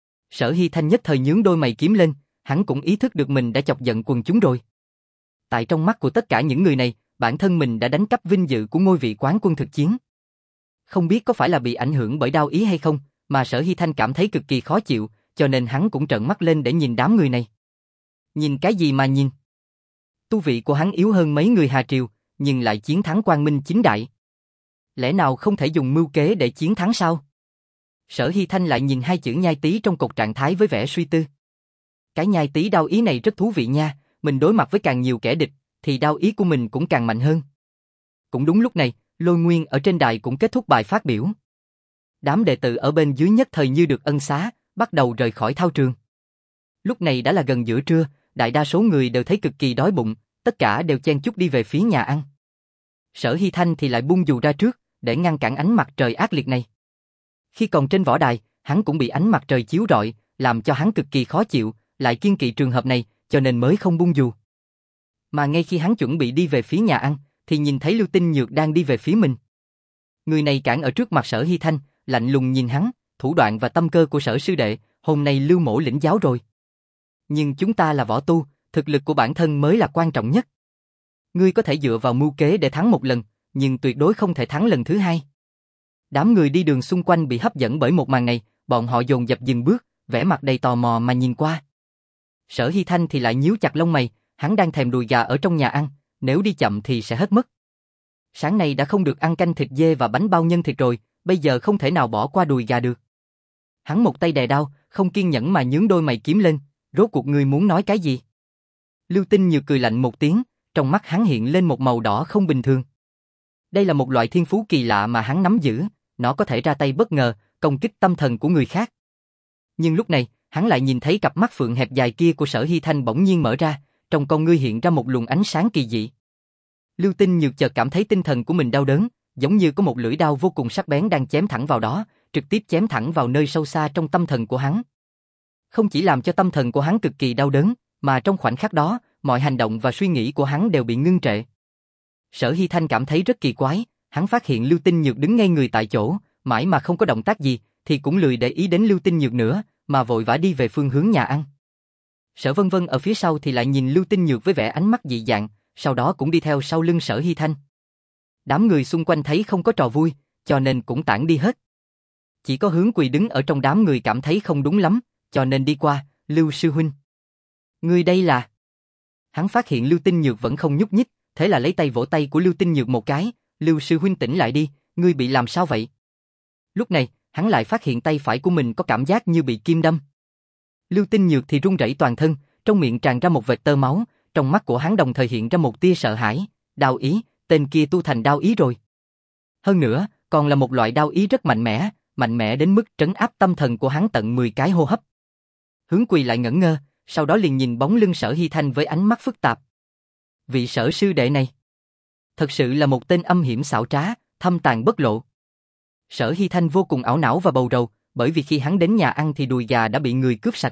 Sở Hy Thanh nhất thời nhướng đôi mày kiếm lên, hắn cũng ý thức được mình đã chọc giận quần chúng rồi. Tại trong mắt của tất cả những người này, bản thân mình đã đánh cắp vinh dự của ngôi vị quán quân thực chiến. Không biết có phải là bị ảnh hưởng bởi đao ý hay không, mà Sở Hy Thanh cảm thấy cực kỳ khó chịu, cho nên hắn cũng trợn mắt lên để nhìn đám người này. Nhìn cái gì mà nhìn? Tu vị của hắn yếu hơn mấy người Hà Triều, nhưng lại chiến thắng Quang Minh chính đại. Lẽ nào không thể dùng mưu kế để chiến thắng sao? Sở Hy Thanh lại nhìn hai chữ nhai tí trong cột trạng thái với vẻ suy tư. Cái nhai tí đao ý này rất thú vị nha, mình đối mặt với càng nhiều kẻ địch, thì đao ý của mình cũng càng mạnh hơn. Cũng đúng lúc này, Lôi Nguyên ở trên đài cũng kết thúc bài phát biểu. Đám đệ tử ở bên dưới nhất thời như được ân xá, bắt đầu rời khỏi thao trường. Lúc này đã là gần giữa trưa, đại đa số người đều thấy cực kỳ đói bụng, tất cả đều chen chúc đi về phía nhà ăn. Sở Hy Thanh thì lại bung dù ra trước, để ngăn cản ánh mặt trời ác liệt này. Khi còn trên võ đài, hắn cũng bị ánh mặt trời chiếu rọi, làm cho hắn cực kỳ khó chịu, lại kiêng kỵ trường hợp này, cho nên mới không bung dù. Mà ngay khi hắn chuẩn bị đi về phía nhà ăn, thì nhìn thấy Lưu Tinh Nhược đang đi về phía mình. Người này cản ở trước mặt Sở Hy Thanh, lạnh lùng nhìn hắn, thủ đoạn và tâm cơ của Sở sư đệ, hôm nay Lưu mỗ lĩnh giáo rồi. Nhưng chúng ta là võ tu, thực lực của bản thân mới là quan trọng nhất. Ngươi có thể dựa vào mưu kế để thắng một lần, nhưng tuyệt đối không thể thắng lần thứ hai. Đám người đi đường xung quanh bị hấp dẫn bởi một màn này, bọn họ dồn dập dừng bước, vẻ mặt đầy tò mò mà nhìn qua. Sở Hy Thanh thì lại nhíu chặt lông mày, hắn đang thèm đùi gà ở trong nhà ăn, nếu đi chậm thì sẽ hết mất. Sáng nay đã không được ăn canh thịt dê và bánh bao nhân thịt rồi, bây giờ không thể nào bỏ qua đùi gà được. Hắn một tay đè đao, không kiên nhẫn mà nhướng đôi mày kiếm lên, rốt cuộc ngươi muốn nói cái gì? Lưu Tinh Nhược cười lạnh một tiếng, trong mắt hắn hiện lên một màu đỏ không bình thường. Đây là một loại thiên phú kỳ lạ mà hắn nắm giữ, nó có thể ra tay bất ngờ, công kích tâm thần của người khác. Nhưng lúc này, hắn lại nhìn thấy cặp mắt phượng hẹp dài kia của Sở Hy Thanh bỗng nhiên mở ra, trong con ngươi hiện ra một luồng ánh sáng kỳ dị. Lưu Tinh Nhược chợt cảm thấy tinh thần của mình đau đớn, giống như có một lưỡi đao vô cùng sắc bén đang chém thẳng vào đó, trực tiếp chém thẳng vào nơi sâu xa trong tâm thần của hắn. Không chỉ làm cho tâm thần của hắn cực kỳ đau đớn, mà trong khoảnh khắc đó, mọi hành động và suy nghĩ của hắn đều bị ngưng trệ. Sở Hy Thanh cảm thấy rất kỳ quái, hắn phát hiện Lưu Tinh Nhược đứng ngay người tại chỗ, mãi mà không có động tác gì, thì cũng lười để ý đến Lưu Tinh Nhược nữa, mà vội vã đi về phương hướng nhà ăn. Sở Vân Vân ở phía sau thì lại nhìn Lưu Tinh Nhược với vẻ ánh mắt dị dạng, sau đó cũng đi theo sau lưng Sở Hy Thanh. Đám người xung quanh thấy không có trò vui, cho nên cũng tản đi hết. Chỉ có Hướng Quỳ đứng ở trong đám người cảm thấy không đúng lắm, cho nên đi qua, Lưu sư huynh. Ngươi đây là... Hắn phát hiện Lưu Tinh Nhược vẫn không nhúc nhích, thế là lấy tay vỗ tay của Lưu Tinh Nhược một cái, Lưu sư huynh tỉnh lại đi, ngươi bị làm sao vậy? Lúc này, hắn lại phát hiện tay phải của mình có cảm giác như bị kim đâm. Lưu Tinh Nhược thì run rẩy toàn thân, trong miệng tràn ra một vệt tơ máu, trong mắt của hắn đồng thời hiện ra một tia sợ hãi, đao ý, tên kia tu thành đao ý rồi. Hơn nữa, còn là một loại đao ý rất mạnh mẽ, mạnh mẽ đến mức trấn áp tâm thần của hắn tận mười cái hô hấp. Hướng Quỳ lại ngẩn ngơ, sau đó liền nhìn bóng lưng Sở Hy Thanh với ánh mắt phức tạp. Vị Sở sư đệ này, thật sự là một tên âm hiểm xảo trá, thâm tàn bất lộ. Sở Hy Thanh vô cùng ảo não và bầu rầu, bởi vì khi hắn đến nhà ăn thì đùi gà đã bị người cướp sạch.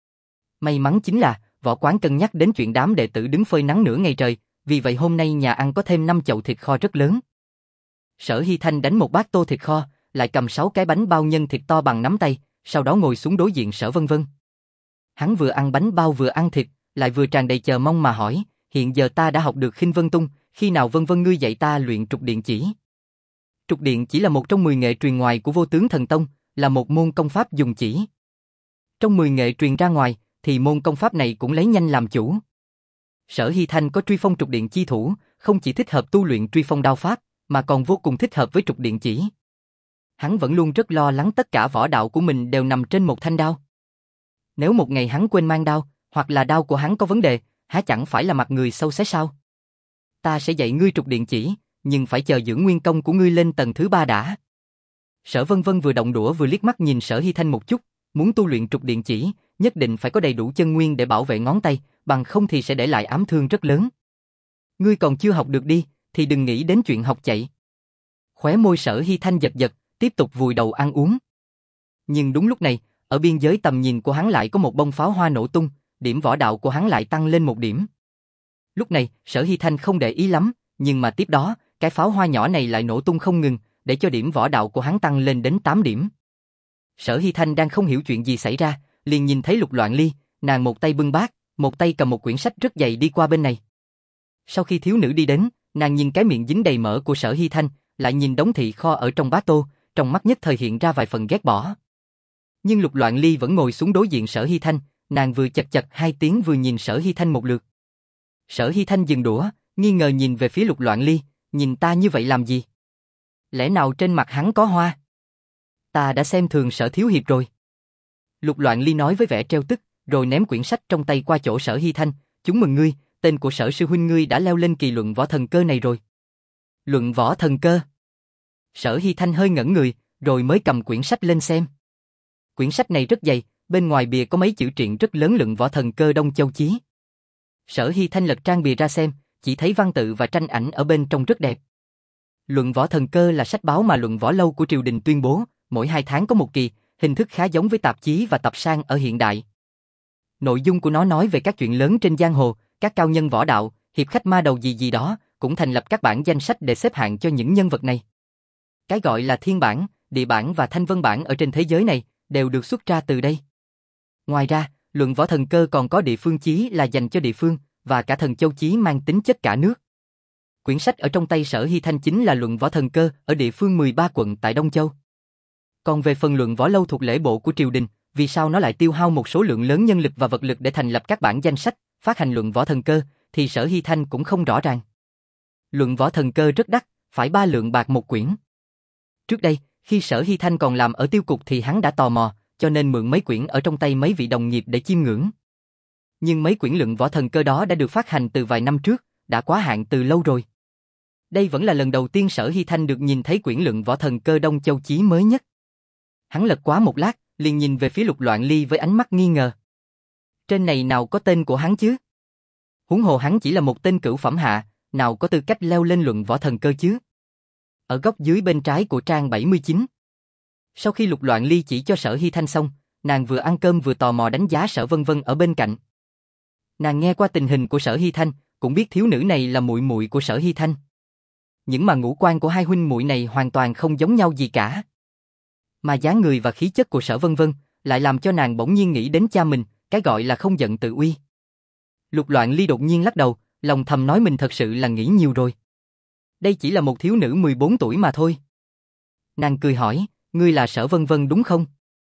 May mắn chính là, võ quán cân nhắc đến chuyện đám đệ tử đứng phơi nắng nửa ngày trời, vì vậy hôm nay nhà ăn có thêm năm chậu thịt kho rất lớn. Sở Hy Thanh đánh một bát tô thịt kho, lại cầm sáu cái bánh bao nhân thịt to bằng nắm tay, sau đó ngồi xuống đối diện Sở Vân Vân. Hắn vừa ăn bánh bao vừa ăn thịt, lại vừa tràn đầy chờ mong mà hỏi, hiện giờ ta đã học được Khinh Vân Tung, khi nào Vân Vân ngươi dạy ta luyện Trục Điện Chỉ? Trục Điện Chỉ là một trong mười nghệ truyền ngoài của Vô Tướng Thần Tông, là một môn công pháp dùng chỉ. Trong mười nghệ truyền ra ngoài, thì môn công pháp này cũng lấy nhanh làm chủ. Sở Hy Thanh có truy phong Trục Điện chi thủ, không chỉ thích hợp tu luyện truy phong đao pháp, mà còn vô cùng thích hợp với Trục Điện Chỉ. Hắn vẫn luôn rất lo lắng tất cả võ đạo của mình đều nằm trên một thanh đao. Nếu một ngày hắn quên mang đao, hoặc là đao của hắn có vấn đề, há chẳng phải là mặt người sâu xé sao? Ta sẽ dạy ngươi Trục Điện Chỉ, nhưng phải chờ dưỡng nguyên công của ngươi lên tầng thứ ba đã. Sở Vân Vân vừa động đũa vừa liếc mắt nhìn Sở Hy Thanh một chút, muốn tu luyện Trục Điện Chỉ, nhất định phải có đầy đủ chân nguyên để bảo vệ ngón tay, bằng không thì sẽ để lại ám thương rất lớn. Ngươi còn chưa học được đi, thì đừng nghĩ đến chuyện học chạy. Khóe môi Sở Hy Thanh giật giật, tiếp tục vùi đầu ăn uống. Nhưng đúng lúc này, ở biên giới tầm nhìn của hắn lại có một bông pháo hoa nổ tung, điểm võ đạo của hắn lại tăng lên một điểm. Lúc này, Sở Hy Thanh không để ý lắm, nhưng mà tiếp đó, cái pháo hoa nhỏ này lại nổ tung không ngừng, để cho điểm võ đạo của hắn tăng lên đến tám điểm. Sở Hy Thanh đang không hiểu chuyện gì xảy ra, liền nhìn thấy Lục Loạn Ly, nàng một tay bưng bát, một tay cầm một quyển sách rất dày đi qua bên này. Sau khi thiếu nữ đi đến, nàng nhìn cái miệng dính đầy mỡ của Sở Hy Thanh, lại nhìn đống thịt kho ở trong bát tô, trong mắt nhất thời hiện ra vài phần ghét bỏ. Nhưng Lục Loạn Ly vẫn ngồi xuống đối diện Sở Hy Thanh, nàng vừa chật chật hai tiếng vừa nhìn Sở Hy Thanh một lượt. Sở Hy Thanh dừng đũa, nghi ngờ nhìn về phía Lục Loạn Ly, nhìn ta như vậy làm gì? Lẽ nào trên mặt hắn có hoa? Ta đã xem thường Sở thiếu hiệp rồi. Lục Loạn Ly nói với vẻ trêu tức, rồi ném quyển sách trong tay qua chỗ Sở Hy Thanh, chúc mừng ngươi, tên của Sở sư huynh ngươi đã leo lên kỳ luận võ thần cơ này rồi. Luận võ thần cơ? Sở Hy Thanh hơi ngẩn người, rồi mới cầm quyển sách lên xem. Quyển sách này rất dày, bên ngoài bìa có mấy chữ truyện rất lớn luận võ thần cơ Đông Châu Chí. Sở Hy Thanh lật trang bìa ra xem, chỉ thấy văn tự và tranh ảnh ở bên trong rất đẹp. Luận võ thần cơ là sách báo mà luận võ lâu của triều đình tuyên bố, mỗi hai tháng có một kỳ, hình thức khá giống với tạp chí và tập san ở hiện đại. Nội dung của nó nói về các chuyện lớn trên giang hồ, các cao nhân võ đạo, hiệp khách ma đầu gì gì đó, cũng thành lập các bảng danh sách để xếp hạng cho những nhân vật này. Cái gọi là thiên bản, địa bản và thanh vân bản ở trên thế giới này, đều được xuất ra từ đây. Ngoài ra, luận võ thần cơ còn có địa phương chí là dành cho địa phương, và cả thần châu chí mang tính chất cả nước. Quyển sách ở trong tay Sở Hy Thanh chính là luận võ thần cơ ở địa phương mười ba quận tại Đông Châu. Còn về phần luận võ lâu thuộc lễ bộ của triều đình, vì sao nó lại tiêu hao một số lượng lớn nhân lực và vật lực để thành lập các bản danh sách, phát hành luận võ thần cơ, thì Sở Hy Thanh cũng không rõ ràng. Luận võ thần cơ rất đắt, phải ba lượng bạc một quyển. Trước đây, khi Sở Hy Thanh còn làm ở tiêu cục thì hắn đã tò mò, cho nên mượn mấy quyển ở trong tay mấy vị đồng nghiệp để chiêm ngưỡng. Nhưng mấy quyển luận võ thần cơ đó đã được phát hành từ vài năm trước, đã quá hạn từ lâu rồi. Đây vẫn là lần đầu tiên Sở Hy Thanh được nhìn thấy quyển luận võ thần cơ Đông Châu Chí mới nhất. Hắn lật quá một lát, liền nhìn về phía Lục Loạn Ly với ánh mắt nghi ngờ. Trên này nào có tên của hắn chứ? Huống hồ hắn chỉ là một tên cửu phẩm hạ, nào có tư cách leo lên luận võ thần cơ chứ? Ở góc dưới bên trái của trang bảy mươi chín. Sau khi Lục Loạn Ly chỉ cho Sở Hy Thanh xong, nàng vừa ăn cơm vừa tò mò đánh giá Sở Vân Vân ở bên cạnh. Nàng nghe qua tình hình của Sở Hy Thanh, cũng biết thiếu nữ này là muội muội của Sở Hy Thanh. Nhưng mà ngũ quan của hai huynh muội này hoàn toàn không giống nhau gì cả. Mà dáng người và khí chất của Sở Vân Vân lại làm cho nàng bỗng nhiên nghĩ đến cha mình, cái gọi là không giận tự uy. Lục Loạn Ly đột nhiên lắc đầu, lòng thầm nói mình thật sự là nghĩ nhiều rồi. Đây chỉ là một thiếu nữ mười bốn tuổi mà thôi. Nàng cười hỏi, ngươi là Sở Vân Vân đúng không?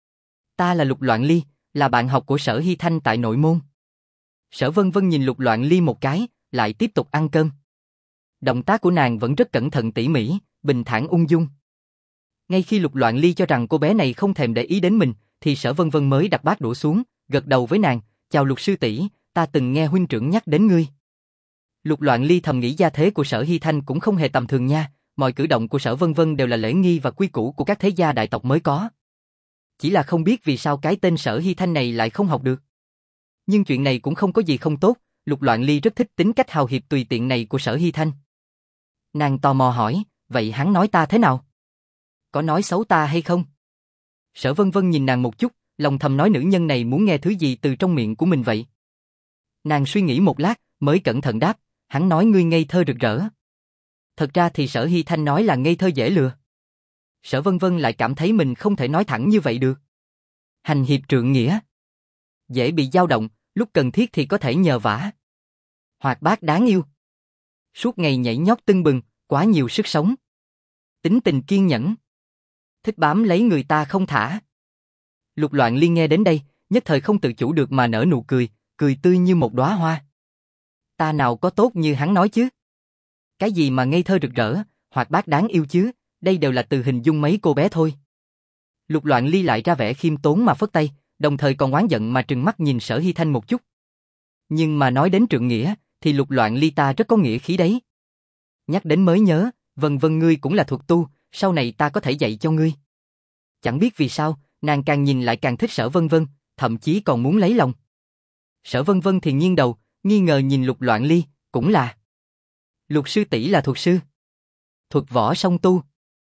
Ta là Lục Loạn Ly, là bạn học của Sở Hy Thanh tại nội môn. Sở Vân Vân nhìn Lục Loạn Ly một cái, lại tiếp tục ăn cơm. Động tác của nàng vẫn rất cẩn thận tỉ mỉ, bình thản ung dung. Ngay khi Lục Loạn Ly cho rằng cô bé này không thèm để ý đến mình, thì Sở Vân Vân mới đặt bát đũa xuống, gật đầu với nàng, chào Lục sư tỷ, ta từng nghe huynh trưởng nhắc đến ngươi. Lục Loạn Ly thầm nghĩ gia thế của Sở Hy Thanh cũng không hề tầm thường nha, mọi cử động của Sở Vân Vân đều là lễ nghi và quy củ của các thế gia đại tộc mới có. Chỉ là không biết vì sao cái tên Sở Hy Thanh này lại không học được. Nhưng chuyện này cũng không có gì không tốt, Lục Loạn Ly rất thích tính cách hào hiệp tùy tiện này của Sở Hy Thanh. Nàng tò mò hỏi, vậy hắn nói ta thế nào? Có nói xấu ta hay không? Sở Vân Vân nhìn nàng một chút, lòng thầm nói nữ nhân này muốn nghe thứ gì từ trong miệng của mình vậy. Nàng suy nghĩ một lát, mới cẩn thận đáp, hắn nói ngươi ngây thơ rực rỡ. Thật ra thì Sở Hy Thanh nói là ngây thơ dễ lừa. Sở Vân Vân lại cảm thấy mình không thể nói thẳng như vậy được. Hành hiệp trượng nghĩa. Dễ bị dao động, lúc cần thiết thì có thể nhờ vả. Hoạt bát đáng yêu. Suốt ngày nhảy nhót tưng bừng, quá nhiều sức sống. Tính tình kiên nhẫn. Thích bám lấy người ta không thả. Lục Loạn Ly nghe đến đây, nhất thời không tự chủ được mà nở nụ cười, cười tươi như một đóa hoa. Ta nào có tốt như hắn nói chứ? Cái gì mà ngây thơ rực rỡ, hoạt bát đáng yêu chứ, đây đều là từ hình dung mấy cô bé thôi. Lục Loạn Ly lại ra vẻ khiêm tốn mà phất tay, đồng thời còn oán giận mà trừng mắt nhìn Sở Hy Thanh một chút. Nhưng mà nói đến trượng nghĩa, thì Lục Loạn Ly ta rất có nghĩa khí đấy. Nhắc đến mới nhớ, Vân Vân ngươi cũng là thuật tu, sau này ta có thể dạy cho ngươi. Chẳng biết vì sao, nàng càng nhìn lại càng thích Sở Vân Vân, thậm chí còn muốn lấy lòng. Sở Vân Vân thì nghiêng đầu, nghi ngờ nhìn Lục Loạn Ly, cũng là. Lục sư tỷ là thuật sư. Thuật võ song tu.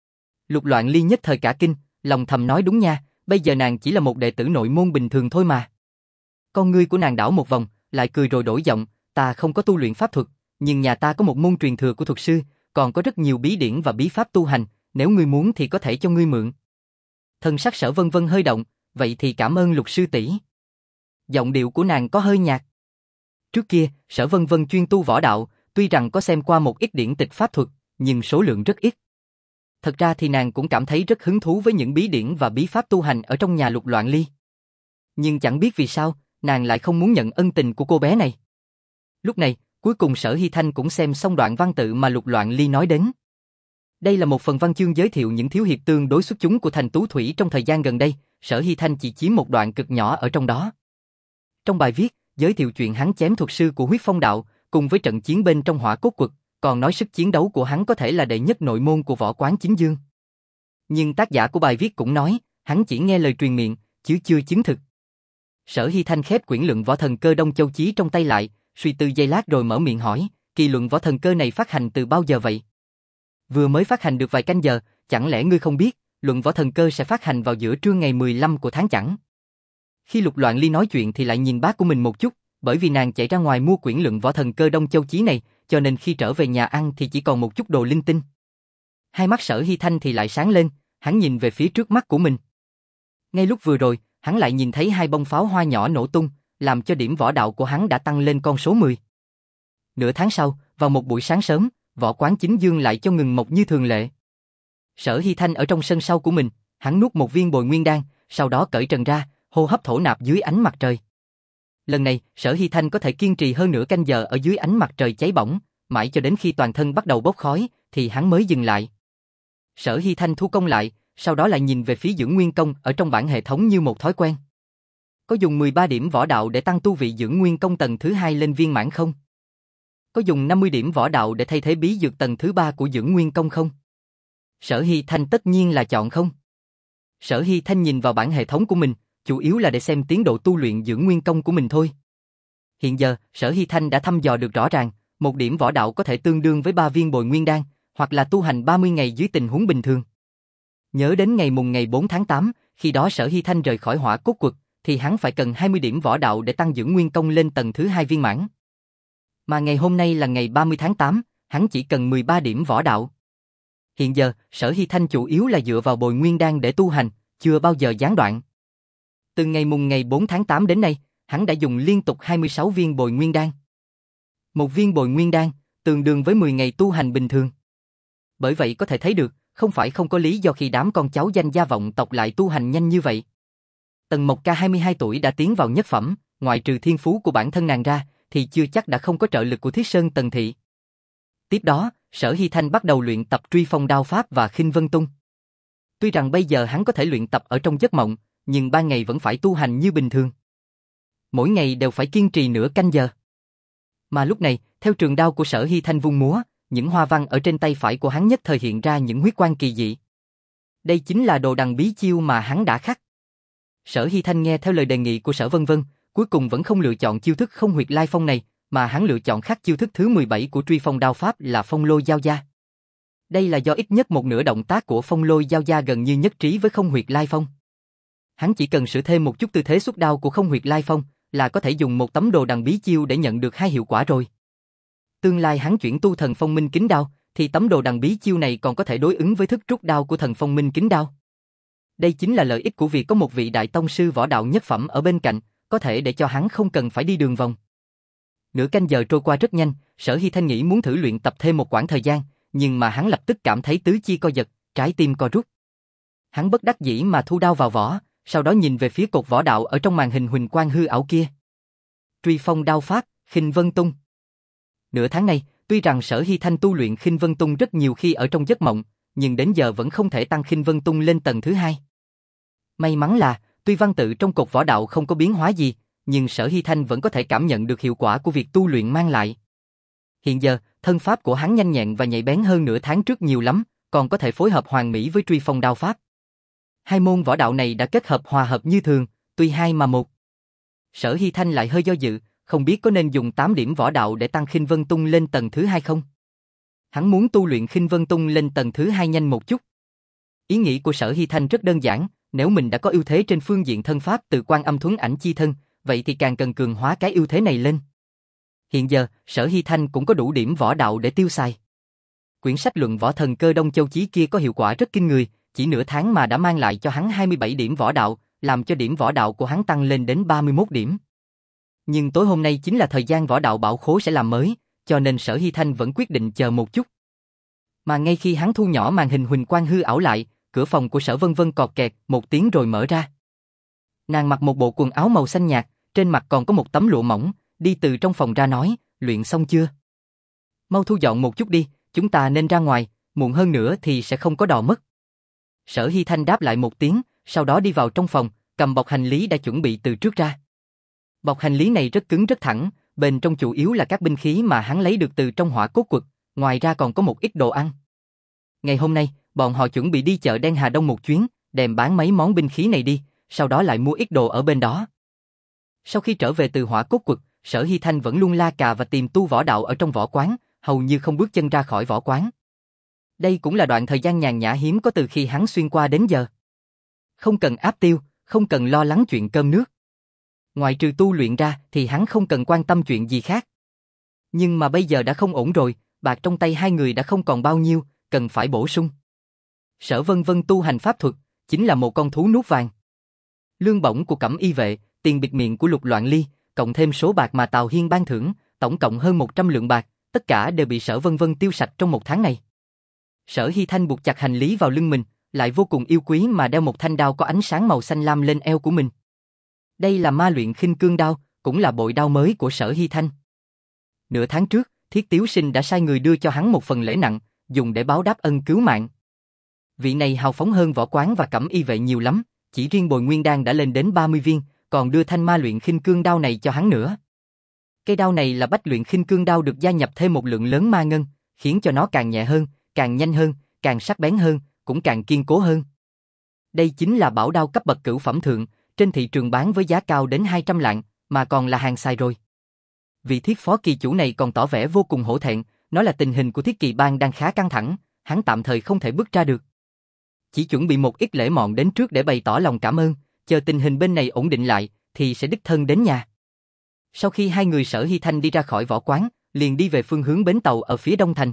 Lục Loạn Ly nhất thời cả kinh, lòng thầm nói đúng nha, bây giờ nàng chỉ là một đệ tử nội môn bình thường thôi mà. Con ngươi của nàng đảo một vòng, lại cười rồi đổi giọng, ta không có tu luyện pháp thuật, nhưng nhà ta có một môn truyền thừa của thuật sư, còn có rất nhiều bí điển và bí pháp tu hành, nếu ngươi muốn thì có thể cho ngươi mượn. Thân sắc Sở Vân Vân hơi động, vậy thì cảm ơn Lục sư tỷ. Giọng điệu của nàng có hơi nhạt. Trước kia, Sở Vân Vân chuyên tu võ đạo, tuy rằng có xem qua một ít điển tịch pháp thuật, nhưng số lượng rất ít. Thật ra thì nàng cũng cảm thấy rất hứng thú với những bí điển và bí pháp tu hành ở trong nhà Lục Loạn Ly. Nhưng chẳng biết vì sao, nàng lại không muốn nhận ân tình của cô bé này. Lúc này, cuối cùng Sở Hy Thanh cũng xem xong đoạn văn tự mà Lục Loạn Ly nói đến. Đây là một phần văn chương giới thiệu những thiếu hiệp tương đối xuất chúng của thành Tú Thủy trong thời gian gần đây, Sở Hy Thanh chỉ chiếm một đoạn cực nhỏ ở trong đó. Trong bài viết, giới thiệu chuyện hắn chém thuật sư của Huyết Phong Đạo, cùng với trận chiến bên trong Hỏa Cốt Quật, còn nói sức chiến đấu của hắn có thể là đệ nhất nội môn của Võ Quán Chính Dương. Nhưng tác giả của bài viết cũng nói, hắn chỉ nghe lời truyền miệng, chứ chưa chứng thực. Sở Hy Thanh khép quyển luận võ thần cơ Đông Châu Chí trong tay lại, suy tư giây lát rồi mở miệng hỏi, kỳ luận võ thần cơ này phát hành từ bao giờ vậy? Vừa mới phát hành được vài canh giờ, chẳng lẽ ngươi không biết, luận võ thần cơ sẽ phát hành vào giữa trưa ngày mười lăm của tháng Chẵn. Khi Lục Loạn Ly nói chuyện thì lại nhìn bác của mình một chút, bởi vì nàng chạy ra ngoài mua quyển luận võ thần cơ Đông Châu Chí này, cho nên khi trở về nhà ăn thì chỉ còn một chút đồ linh tinh. Hai mắt Sở Hy Thanh thì lại sáng lên, hắn nhìn về phía trước mắt của mình. Ngay lúc vừa rồi, hắn lại nhìn thấy hai bông pháo hoa nhỏ nổ tung, làm cho điểm võ đạo của hắn đã tăng lên con số mười. Nửa tháng sau, vào một buổi sáng sớm, Võ Quán Chính Dương lại cho ngừng mộc như thường lệ. Sở Hy Thanh ở trong sân sau của mình, hắn nuốt một viên bồi nguyên đan, sau đó cởi trần ra, hô hấp thổ nạp dưới ánh mặt trời. Lần này, Sở Hy Thanh có thể kiên trì hơn nửa canh giờ ở dưới ánh mặt trời cháy bỏng, mãi cho đến khi toàn thân bắt đầu bốc khói, thì hắn mới dừng lại. Sở Hy Thanh thu công lại, sau đó lại nhìn về phía Dưỡng Nguyên Công ở trong bảng hệ thống như một thói quen. Có dùng mười ba điểm võ đạo để tăng tu vị Dưỡng Nguyên Công tầng thứ hai lên viên mãn không? Có dùng năm mươi điểm võ đạo để thay thế bí dược tầng thứ ba của Dưỡng Nguyên Công không? Sở Hy Thanh tất nhiên là chọn không. Sở Hy Thanh nhìn vào bảng hệ thống của mình, chủ yếu là để xem tiến độ tu luyện Dưỡng Nguyên Công của mình thôi. Hiện giờ, Sở Hy Thanh đã thăm dò được rõ ràng, một điểm võ đạo có thể tương đương với ba viên bồi nguyên đan, hoặc là tu hành ba mươi ngày dưới tình huống bình thường. Nhớ đến ngày mùng ngày bốn tháng tám, khi đó Sở Hy Thanh rời khỏi Hỏa Cốt Quật, thì hắn phải cần hai mươi điểm võ đạo để tăng dưỡng nguyên công lên tầng thứ hai viên mãn. Mà ngày hôm nay là ngày ba mươi tháng tám, hắn chỉ cần mười ba điểm võ đạo. Hiện giờ, Sở Hy Thanh chủ yếu là dựa vào bồi nguyên đan để tu hành, chưa bao giờ gián đoạn. Từ ngày mùng ngày bốn tháng tám đến nay, hắn đã dùng liên tục hai mươi sáu viên bồi nguyên đan. Một viên bồi nguyên đan, tương đương với mười ngày tu hành bình thường. Bởi vậy có thể thấy được, không phải không có lý do khi đám con cháu danh gia vọng tộc lại tu hành nhanh như vậy. Tần Mộc Ca hai mươi hai tuổi đã tiến vào nhất phẩm, ngoại trừ thiên phú của bản thân nàng ra, thì chưa chắc đã không có trợ lực của Thiết Sơn Tần Thị. Tiếp đó, Sở Hy Thanh bắt đầu luyện tập Truy Phong Đao Pháp và Khinh Vân Tung. Tuy rằng bây giờ hắn có thể luyện tập ở trong giấc mộng, nhưng ban ngày vẫn phải tu hành như bình thường. Mỗi ngày đều phải kiên trì nửa canh giờ. Mà lúc này, theo trường đao của Sở Hy Thanh vung múa, những hoa văn ở trên tay phải của hắn nhất thời hiện ra những huyết quang kỳ dị. Đây chính là đồ đằng bí chiêu mà hắn đã khắc. Sở Hy Thanh nghe theo lời đề nghị của Sở Vân Vân, cuối cùng vẫn không lựa chọn chiêu thức không huyệt lai phong này, mà hắn lựa chọn khắc chiêu thức thứ mười bảy của Truy Phong Đao Pháp là Phong Lôi Giao Gia. Đây là do ít nhất một nửa động tác của Phong Lôi Giao Gia gần như nhất trí với không huyệt lai phong. Hắn chỉ cần sửa thêm một chút tư thế xuất đao của không huyệt lai phong là có thể dùng một tấm đồ đằng bí chiêu để nhận được hai hiệu quả rồi. Tương lai hắn chuyển tu thần phong minh kính đao, thì tấm đồ đằng bí chiêu này còn có thể đối ứng với thức rút đao của thần phong minh kính đao. Đây chính là lợi ích của việc có một vị đại tông sư võ đạo nhất phẩm ở bên cạnh, có thể để cho hắn không cần phải đi đường vòng. Nửa canh giờ trôi qua rất nhanh, Sở Hy Thanh nghĩ muốn thử luyện tập thêm một quãng thời gian, nhưng mà hắn lập tức cảm thấy tứ chi co giật, trái tim co rút. Hắn bất đắc dĩ mà thu đao vào vỏ, sau đó nhìn về phía cột võ đạo ở trong màn hình huỳnh quang hư ảo kia. Truy Phong Đao Pháp, Khinh Vân Tung. Nửa tháng nay, tuy rằng Sở Hy Thanh tu luyện Khinh Vân Tung rất nhiều khi ở trong giấc mộng, nhưng đến giờ vẫn không thể tăng Khinh Vân Tung lên tầng thứ hai. May mắn là, tuy văn tự trong cột võ đạo không có biến hóa gì, nhưng Sở Hy Thanh vẫn có thể cảm nhận được hiệu quả của việc tu luyện mang lại. Hiện giờ, thân pháp của hắn nhanh nhẹn và nhạy bén hơn nửa tháng trước nhiều lắm, còn có thể phối hợp hoàn mỹ với Truy Phong Đao Pháp. Hai môn võ đạo này đã kết hợp hòa hợp như thường, tuy hai mà một. Sở Hy Thanh lại hơi do dự, không biết có nên dùng tám điểm võ đạo để tăng Khinh Vân Tung lên tầng thứ hai không? Hắn muốn tu luyện Khinh Vân Tung lên tầng thứ hai nhanh một chút. Ý nghĩ của Sở Hy Thanh rất đơn giản, nếu mình đã có ưu thế trên phương diện thân pháp từ Quan Âm Thuấn Ảnh chi thân, vậy thì càng cần cường hóa cái ưu thế này lên. Hiện giờ, Sở Hy Thanh cũng có đủ điểm võ đạo để tiêu xài. Quyển sách luận võ thần cơ Đông Châu Chí kia có hiệu quả rất kinh người, chỉ nửa tháng mà đã mang lại cho hắn hai mươi bảy điểm võ đạo, làm cho điểm võ đạo của hắn tăng lên đến ba mươi mốt điểm. Nhưng tối hôm nay chính là thời gian võ đạo bảo khố sẽ làm mới, cho nên Sở Hy Thanh vẫn quyết định chờ một chút. Mà ngay khi hắn thu nhỏ màn hình huỳnh quang hư ảo lại, cửa phòng của Sở Vân Vân cọt kẹt một tiếng rồi mở ra. Nàng mặc một bộ quần áo màu xanh nhạt, trên mặt còn có một tấm lụa mỏng, đi từ trong phòng ra nói, luyện xong chưa? Mau thu dọn một chút đi, chúng ta nên ra ngoài, muộn hơn nữa thì sẽ không có đò mất. Sở Hy Thanh đáp lại một tiếng, sau đó đi vào trong phòng, cầm bọc hành lý đã chuẩn bị từ trước ra. Bọc hành lý này rất cứng rất thẳng, bên trong chủ yếu là các binh khí mà hắn lấy được từ trong Hỏa Cốt Quật, ngoài ra còn có một ít đồ ăn. Ngày hôm nay, bọn họ chuẩn bị đi chợ đen Hà Đông một chuyến, đem bán mấy món binh khí này đi, sau đó lại mua ít đồ ở bên đó. Sau khi trở về từ Hỏa Cốt Quật, Sở Hy Thanh vẫn luôn la cà và tìm tu võ đạo ở trong võ quán, hầu như không bước chân ra khỏi võ quán. Đây cũng là đoạn thời gian nhàn nhã hiếm có từ khi hắn xuyên qua đến giờ. Không cần áp tiêu, không cần lo lắng chuyện cơm nước. Ngoài trừ tu luyện ra thì hắn không cần quan tâm chuyện gì khác. Nhưng mà bây giờ đã không ổn rồi, bạc trong tay hai người đã không còn bao nhiêu, cần phải bổ sung. Sở Vân Vân tu hành pháp thuật, chính là một con thú nuốt vàng. Lương bổng của Cẩm Y vệ, tiền bịt miệng của Lục Loạn Ly, cộng thêm số bạc mà Tào Hiên ban thưởng, tổng cộng hơn một trăm lượng bạc, tất cả đều bị Sở Vân Vân tiêu sạch trong một tháng này. Sở Hy Thanh buộc chặt hành lý vào lưng mình, lại vô cùng yêu quý mà đeo một thanh đao có ánh sáng màu xanh lam lên eo của mình. Đây là ma luyện khinh cương đao, cũng là bội đao mới của Sở Hy Thanh. Nửa tháng trước, Thiết Tiếu Sinh đã sai người đưa cho hắn một phần lễ nặng, dùng để báo đáp ân cứu mạng. Vị này hào phóng hơn Võ Quán và Cẩm Y vệ nhiều lắm, chỉ riêng bồi nguyên đan đã lên đến ba mươi viên, còn đưa thanh ma luyện khinh cương đao này cho hắn nữa. Cây đao này là bách luyện khinh cương đao được gia nhập thêm một lượng lớn ma ngân, khiến cho nó càng nhẹ hơn, càng nhanh hơn, càng sắc bén hơn, cũng càng kiên cố hơn. Đây chính là bảo đao cấp bậc cửu phẩm thượng, trên thị trường bán với giá cao đến hai trăm lạng, mà còn là hàng xài rồi. Vị Thiết phó kỳ chủ này còn tỏ vẻ vô cùng hổ thẹn, nói là tình hình của Thiết Kỳ Bang đang khá căng thẳng, hắn tạm thời không thể bước ra được. Chỉ chuẩn bị một ít lễ mọn đến trước để bày tỏ lòng cảm ơn, chờ tình hình bên này ổn định lại, thì sẽ đích thân đến nhà. Sau khi hai người Sở Hy Thanh đi ra khỏi võ quán, liền đi về phương hướng bến tàu ở phía đông thành.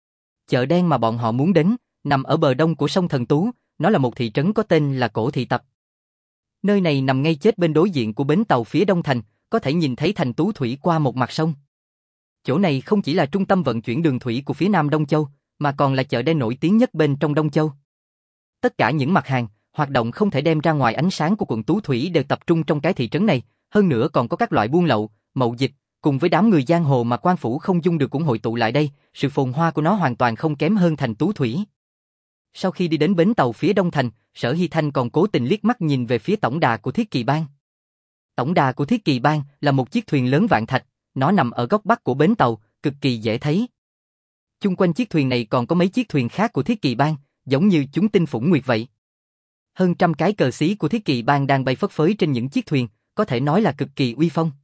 Chợ đen mà bọn họ muốn đến, nằm ở bờ đông của sông Thần Tú, nó là một thị trấn có tên là Cổ Thị Tập. Nơi này nằm ngay chết bên đối diện của bến tàu phía đông thành, có thể nhìn thấy thành Tú Thủy qua một mặt sông. Chỗ này không chỉ là trung tâm vận chuyển đường thủy của phía Nam Đông Châu, mà còn là chợ đen nổi tiếng nhất bên trong Đông Châu. Tất cả những mặt hàng, hoạt động không thể đem ra ngoài ánh sáng của quận Tú Thủy đều tập trung trong cái thị trấn này, hơn nữa còn có các loại buôn lậu, mậu dịch, cùng với đám người giang hồ mà quan phủ không dung được cũng hội tụ lại đây, sự phồn hoa của nó hoàn toàn không kém hơn thành Tú Thủy. Sau khi đi đến bến tàu phía đông thành, Sở Hy Thanh còn cố tình liếc mắt nhìn về phía tổng đà của Thiết Kỳ Bang. Tổng đà của Thiết Kỳ Bang là một chiếc thuyền lớn vạn thạch, nó nằm ở góc bắc của bến tàu, cực kỳ dễ thấy. Chung quanh chiếc thuyền này còn có mấy chiếc thuyền khác của Thiết Kỳ Bang, giống như chúng tinh phủng nguyệt vậy. Hơn trăm cái cờ xí của Thiết Kỳ Bang đang bay phất phới trên những chiếc thuyền, có thể nói là cực kỳ uy phong.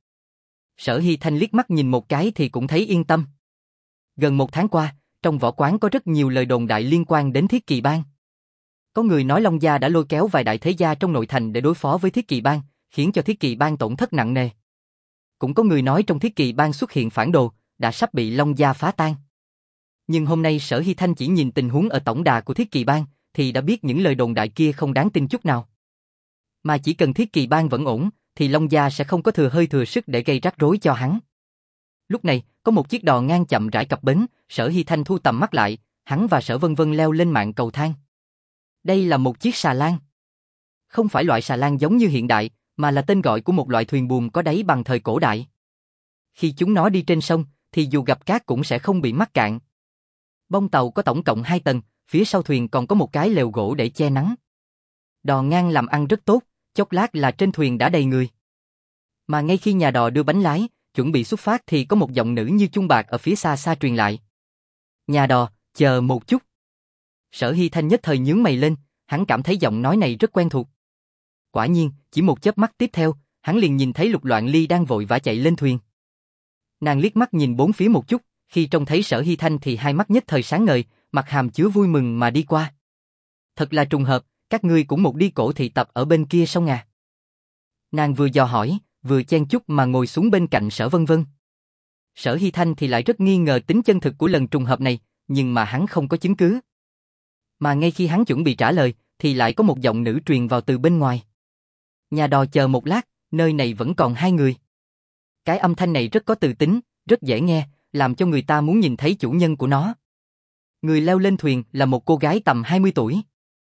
Sở Hy Thanh liếc mắt nhìn một cái thì cũng thấy yên tâm. Gần một tháng qua, trong võ quán có rất nhiều lời đồn đại liên quan đến Thiết Kỳ Bang. Có người nói Long Gia đã lôi kéo vài đại thế gia trong nội thành để đối phó với Thiết Kỳ Bang, khiến cho Thiết Kỳ Bang tổn thất nặng nề. Cũng có người nói trong Thiết Kỳ Bang xuất hiện phản đồ, đã sắp bị Long Gia phá tan. Nhưng hôm nay Sở Hy Thanh chỉ nhìn tình huống ở tổng đà của Thiết Kỳ Bang, thì đã biết những lời đồn đại kia không đáng tin chút nào. Mà chỉ cần Thiết Kỳ Bang vẫn ổn, thì Long Gia sẽ không có thừa hơi thừa sức để gây rắc rối cho hắn. Lúc này, có một chiếc đò ngang chậm rãi cập bến, Sở Hy Thanh thu tầm mắt lại, hắn và Sở Vân Vân leo lên mạn cầu thang. Đây là một chiếc xà lan. Không phải loại xà lan giống như hiện đại, mà là tên gọi của một loại thuyền buồm có đáy bằng thời cổ đại. Khi chúng nó đi trên sông, thì dù gặp cát cũng sẽ không bị mắc cạn. Bông tàu có tổng cộng hai tầng, phía sau thuyền còn có một cái lều gỗ để che nắng. Đò ngang làm ăn rất tốt, chốc lát là trên thuyền đã đầy người. Mà ngay khi nhà đò đưa bánh lái, chuẩn bị xuất phát thì có một giọng nữ như chuông bạc ở phía xa xa truyền lại. Nhà đò, chờ một chút. Sở Hy Thanh nhất thời nhướng mày lên, hắn cảm thấy giọng nói này rất quen thuộc. Quả nhiên, chỉ một chớp mắt tiếp theo, hắn liền nhìn thấy Lục Loạn Ly đang vội vã chạy lên thuyền. Nàng liếc mắt nhìn bốn phía một chút, khi trông thấy Sở Hy Thanh thì hai mắt nhất thời sáng ngời, mặt hàm chứa vui mừng mà đi qua. Thật là trùng hợp, các ngươi cũng một đi Cổ Thị Tập ở bên kia sông à. Nàng vừa dò hỏi, vừa chen chúc mà ngồi xuống bên cạnh Sở Vân Vân. Sở Hy Thanh thì lại rất nghi ngờ tính chân thực của lần trùng hợp này, nhưng mà hắn không có chứng cứ. Mà ngay khi hắn chuẩn bị trả lời, thì lại có một giọng nữ truyền vào từ bên ngoài. Nhà đò chờ một lát, nơi này vẫn còn hai người. Cái âm thanh này rất có từ tính, rất dễ nghe, làm cho người ta muốn nhìn thấy chủ nhân của nó. Người leo lên thuyền là một cô gái tầm hai mươi tuổi.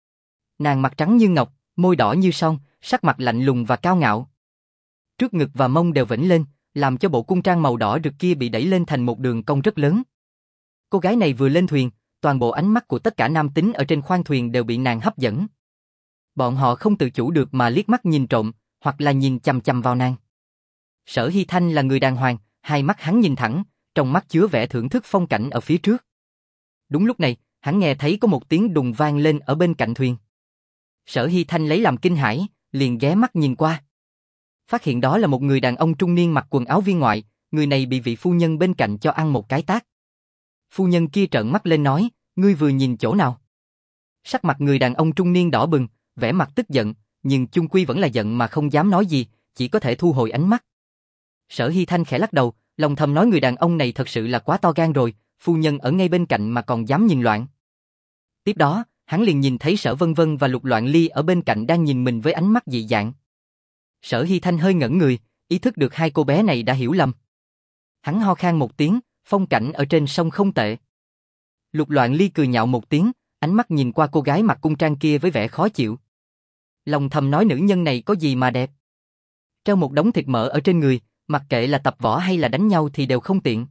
Nàng mặt trắng như ngọc, môi đỏ như son, sắc mặt lạnh lùng và cao ngạo. Trước ngực và mông đều vểnh lên, làm cho bộ cung trang màu đỏ rực kia bị đẩy lên thành một đường cong rất lớn. Cô gái này vừa lên thuyền, toàn bộ ánh mắt của tất cả nam tính ở trên khoang thuyền đều bị nàng hấp dẫn. Bọn họ không tự chủ được mà liếc mắt nhìn trộm, hoặc là nhìn chằm chằm vào nàng. Sở Hy Thanh là người đàng hoàng, hai mắt hắn nhìn thẳng, trong mắt chứa vẻ thưởng thức phong cảnh ở phía trước. Đúng lúc này, hắn nghe thấy có một tiếng đùng vang lên ở bên cạnh thuyền. Sở Hy Thanh lấy làm kinh hãi, liền ghé mắt nhìn qua. Phát hiện đó là một người đàn ông trung niên mặc quần áo viên ngoại, người này bị vị phu nhân bên cạnh cho ăn một cái tát. Phu nhân kia trợn mắt lên nói, ngươi vừa nhìn chỗ nào? Sắc mặt người đàn ông trung niên đỏ bừng, vẻ mặt tức giận, nhưng chung quy vẫn là giận mà không dám nói gì, chỉ có thể thu hồi ánh mắt. Sở Hy Thanh khẽ lắc đầu, lòng thầm nói người đàn ông này thật sự là quá to gan rồi, phu nhân ở ngay bên cạnh mà còn dám nhìn loạn. Tiếp đó, hắn liền nhìn thấy Sở Vân Vân và Lục Loạn Ly ở bên cạnh đang nhìn mình với ánh mắt dị dạng. Sở Hy Thanh hơi ngẩn người, ý thức được hai cô bé này đã hiểu lầm. Hắn ho khan một tiếng, phong cảnh ở trên sông không tệ. Lục Loạn Ly cười nhạo một tiếng, ánh mắt nhìn qua cô gái mặc cung trang kia với vẻ khó chịu. Lòng thầm nói nữ nhân này có gì mà đẹp. Treo một đống thịt mỡ ở trên người, mặc kệ là tập võ hay là đánh nhau thì đều không tiện.